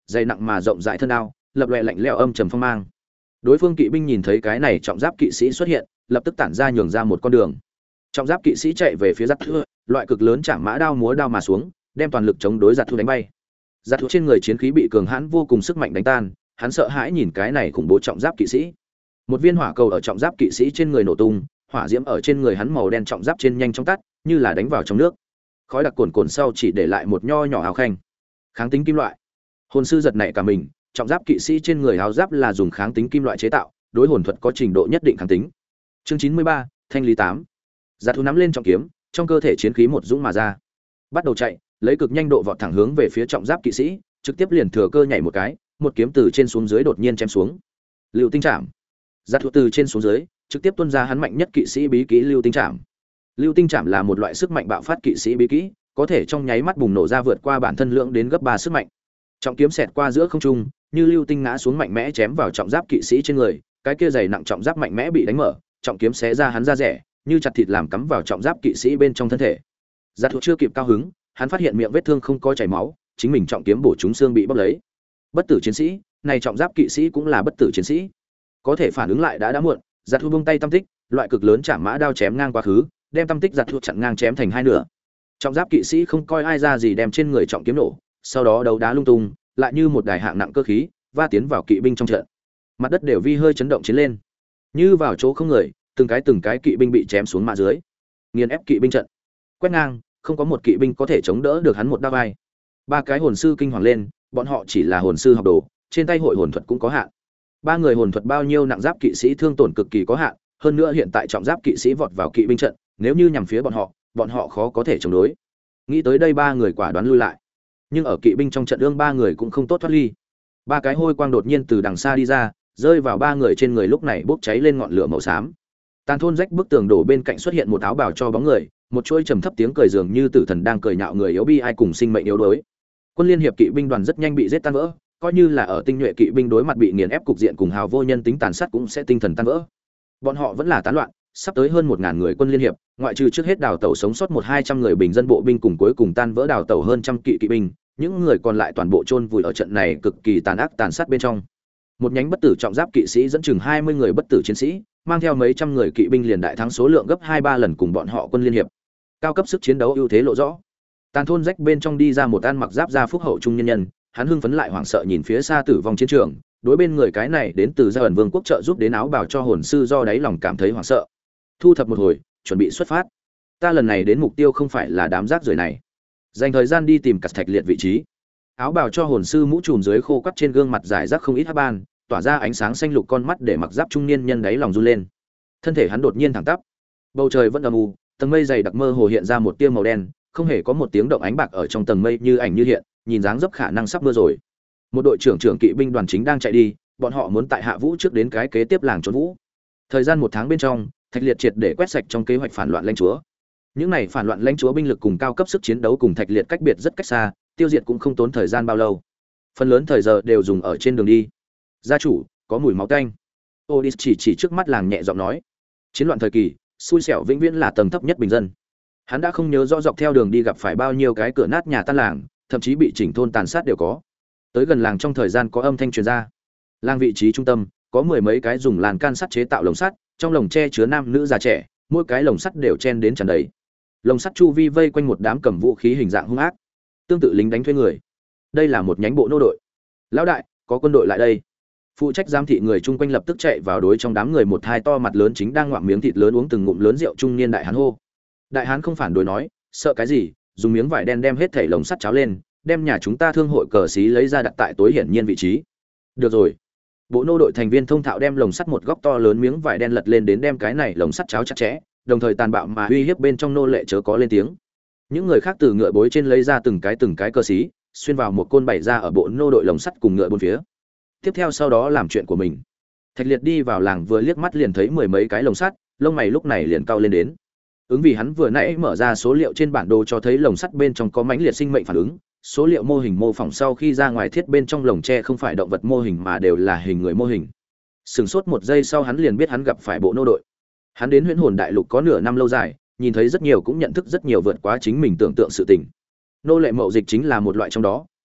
dày nặng mà rộng rãi thân đao, lập loè lạnh lẽo âm trầm phong mang. Đối phương kỵ binh nhìn thấy cái này trọng giáp kỵ sĩ xuất hiện, lập tức tản ra nhường ra một con đường. Trọng giáp kỵ sĩ chạy về phía giặc thua, loại cực lớn chạm mã đao múa đao mà xuống, đem toàn lực chống đối giặc thua đánh bay. Giặc thua trên người chiến khí bị cường hãn vô cùng sức mạnh đánh tan, hắn sợ hãi nhìn cái này khủng bố trọng giáp kỵ sĩ. Một viên hỏa cầu ở trọng giáp kỵ sĩ trên người nổ tung, hỏa diễm ở trên người hắn màu đen trọng giáp trên nhanh chóng tắt, như là đánh vào trong nước. Khói đặc cuồn cuộn sau chỉ để lại một nho nhỏ áo khanh. Kháng tính kim loại. Hồn sư giật nảy cả mình, trọng giáp kỵ sĩ trên người áo giáp là dùng kháng tính kim loại chế tạo, đối hồn thuật có trình độ nhất định kháng tính. Chương chín mươi ba, thanh lý tám. Giả thú nắm lên trọng kiếm, trong cơ thể chiến khí một dũng mà ra. Bắt đầu chạy, lấy cực nhanh độ vọt thẳng hướng về phía trọng giáp kỵ sĩ, trực tiếp liền thừa cơ nhảy một cái, một kiếm từ trên xuống dưới đột nhiên chém xuống. Lưu tinh trảm. Giả thú từ trên xuống dưới, trực tiếp tuôn ra hắn mạnh nhất kỵ sĩ bí kỹ lưu tinh trảm. Lưu tinh trảm là một loại sức mạnh bạo phát kỵ sĩ bí kỹ, có thể trong nháy mắt bùng nổ ra vượt qua bản thân lượng đến gấp ba sức mạnh. Trọng kiếm xẹt qua giữa không trung, như lưu tinh ngã xuống mạnh mẽ chém vào trọng giáp kỵ sĩ trên người, cái kia dày nặng trọng giáp mạnh mẽ bị đánh mở, trọng kiếm xé ra hắn da rẻ, như chặt thịt làm cắm vào trọng giáp kỵ sĩ bên trong thân thể. Giả thú chưa kịp cao hứng, hắn phát hiện miệng vết thương không có chảy máu, chính mình trọng kiếm bổ trúng xương bị bóc lấy. Bất tử chiến sĩ, này trọng giáp kỵ sĩ cũng là bất tử chiến sĩ. Có thể phản ứng lại đã đã muộn, Giả thú buông tay tâm tích, loại cực lớn chạm mã đao chém ngang quá khứ, đem tâm tích Giả thú chặn ngang chém thành hai nửa. Trọng giáp kỵ sĩ không coi ai ra gì đem trên người trọng kiếm nổ, sau đó đấu đá lung tung, lại như một đài hạng nặng cơ khí, va tiến vào kỵ binh trong trận. Mặt đất đều vi hơi chấn động chiến lên. Như vào chỗ không người, từng cái từng cái kỵ binh bị chém xuống mạ dưới. Nghiền ép kỵ binh trận. Quét ngang, không có một kỵ binh có thể chống đỡ được hắn một đao vai. Ba cái hồn sư kinh hoàng lên, bọn họ chỉ là hồn sư học đồ, trên tay hội hồn thuật cũng có hạn. Ba người hồn thuật bao nhiêu nặng giáp kỵ sĩ thương tổn cực kỳ có hạn, hơn nữa hiện tại trọng giáp kỵ sĩ vọt vào kỵ binh trận, nếu như nhằm phía bọn họ, bọn họ khó có thể chống đối. Nghĩ tới đây ba người quả đoán lui lại. Nhưng ở kỵ binh trong trận ương ba người cũng không tốt thoát ly. Ba cái hôi quang đột nhiên từ đằng xa đi ra, rơi vào ba người trên người lúc này bốc cháy lên ngọn lửa màu xám. Tàn thôn rách bức tường đổ bên cạnh xuất hiện một áo bào cho bóng người, một chuỗi trầm thấp tiếng cười dường như tử thần đang cười nhạo người yếu bi ai cùng sinh mệnh yếu đuối. Quân liên hiệp kỵ binh đoàn rất nhanh bị giết tan vỡ, coi như là ở tinh nhuệ kỵ binh đối mặt bị nghiền ép cục diện cùng hào vô nhân tính tàn sát cũng sẽ tinh thần tan vỡ. Bọn họ vẫn là tán loạn, sắp tới hơn một ngàn người quân liên hiệp, ngoại trừ trước hết đào tẩu sống sót một hai trăm người bình dân bộ binh cùng cuối cùng tan vỡ đào tẩu hơn trăm kỵ kỵ binh, những người còn lại toàn bộ chôn vùi ở trận này cực kỳ tàn ác tàn sát bên trong. Một nhánh bất tử trọng giáp kỵ sĩ dẫn chừng hai mươi người bất tử chiến sĩ, mang theo mấy trăm người kỵ binh liền đại thắng số lượng gấp hai ba lần cùng bọn họ quân liên hiệp. Cao cấp sức chiến đấu ưu thế lộ rõ. Tàn thôn rách bên trong đi ra một ăn mặc giáp da phúc hậu trung nhân nhân, hắn hưng phấn lại hoảng sợ nhìn phía xa tử vong chiến trường, đối bên người cái này đến từ Gia ẩn Vương quốc trợ giúp đến áo bào cho hồn sư do đáy lòng cảm thấy hoảng sợ. Thu thập một hồi, chuẩn bị xuất phát. Ta lần này đến mục tiêu không phải là đám rác rưởi này. Dành thời gian đi tìm cắt thạch liệt vị trí. Áo bào cho hồn sư mũ trùm dưới khô quắt trên gương mặt giải rác không ít hắc ban, tỏa ra ánh sáng xanh lục con mắt để mặc giáp trung niên nhân đáy lòng run lên. Thân thể hắn đột nhiên thẳng tắp. Bầu trời vẫn âm u, tầng mây dày đặc mơ hồ hiện ra một tia màu đen, không hề có một tiếng động ánh bạc ở trong tầng mây như ảnh như hiện, nhìn dáng dấp khả năng sắp mưa rồi. Một đội trưởng trưởng kỵ binh đoàn chính đang chạy đi, bọn họ muốn tại Hạ Vũ trước đến cái kế tiếp làng trốn vũ. Thời gian một tháng bên trong, Thạch Liệt triệt để quét sạch trong kế hoạch phản loạn lãnh chúa. Những này phản loạn lãnh chúa binh lực cùng cao cấp sức chiến đấu cùng Thạch Liệt cách biệt rất cách xa, tiêu diệt cũng không tốn thời gian bao lâu. Phần lớn thời giờ đều dùng ở trên đường đi. Gia chủ, có mùi máu tanh. Odis chỉ chỉ trước mắt làng nhẹ giọng nói. Chiến loạn thời kỳ, xui xẻo vĩnh viễn là tầng thấp nhất bình dân. Hắn đã không nhớ rõ dọc theo đường đi gặp phải bao nhiêu cái cửa nát nhà tan làng, thậm chí bị chỉnh thôn tàn sát đều có. Tới gần làng trong thời gian có âm thanh truyền ra. Làng vị trí trung tâm, có mười mấy cái dùng làn can sắt chế tạo lồng sắt, trong lồng tre chứa nam nữ già trẻ, mỗi cái lồng sắt đều chen đến tràn đầy. Lồng sắt chu vi vây quanh một đám cầm vũ khí hình dạng hung ác, tương tự lính đánh thuê người. Đây là một nhánh bộ nô đội. Lão đại, có quân đội lại đây. Phụ trách giám thị người chung quanh lập tức chạy vào đối trong đám người một hai to mặt lớn chính đang ngoạm miếng thịt lớn uống từng ngụm lớn rượu trung niên đại hán hô. Đại hán không phản đối nói, sợ cái gì, dùng miếng vải đen đem hết thảy lồng sắt cháo lên, đem nhà chúng ta thương hội cờ xí lấy ra đặt tại tối hiển nhiên vị trí. Được rồi. Bộ nô đội thành viên thông thạo đem lồng sắt một góc to lớn miếng vải đen lật lên đến đem cái này lồng sắt cháo chặt chẽ, đồng thời tàn bạo mà uy hiếp bên trong nô lệ chớ có lên tiếng. Những người khác từ ngựa bối trên lấy ra từng cái từng cái cờ xí, xuyên vào một côn bày ra ở bộ nô đội lồng sắt cùng ngựa bốn phía. Tiếp theo sau đó làm chuyện của mình. Thạch Liệt đi vào làng vừa liếc mắt liền thấy mười mấy cái lồng sắt, lông mày lúc này liền cau lên đến. Ứng vì hắn vừa nãy mở ra số liệu trên bản đồ cho thấy lồng sắt bên trong có mãnh liệt sinh mệnh phản ứng, số liệu mô hình mô phỏng sau khi ra ngoài thiết bên trong lồng tre không phải động vật mô hình mà đều là hình người mô hình. Sừng sốt một giây sau hắn liền biết hắn gặp phải bộ nô đội. Hắn đến Huyễn Hồn Đại Lục có nửa năm lâu dài, nhìn thấy rất nhiều cũng nhận thức rất nhiều vượt quá chính mình tưởng tượng sự tình. Nô lệ mậu dịch chính là một loại trong đó,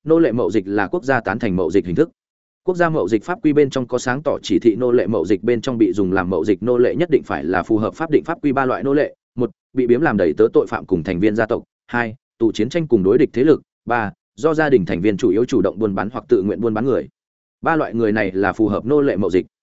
Nô lệ mậu dịch là quốc gia tán thành mậu dịch hình thức. Quốc gia mậu dịch pháp quy bên trong có sáng tỏ chỉ thị nô lệ mậu dịch bên trong bị dùng làm mậu dịch nô lệ nhất định phải là phù hợp pháp định pháp quy ba loại nô lệ: một, bị biếm làm đầy tớ tội phạm cùng thành viên gia tộc; hai, tù chiến tranh cùng đối địch thế lực; ba, do gia đình thành viên chủ yếu chủ động buôn bán hoặc tự nguyện buôn bán người. Ba loại người này là phù hợp nô lệ mậu dịch.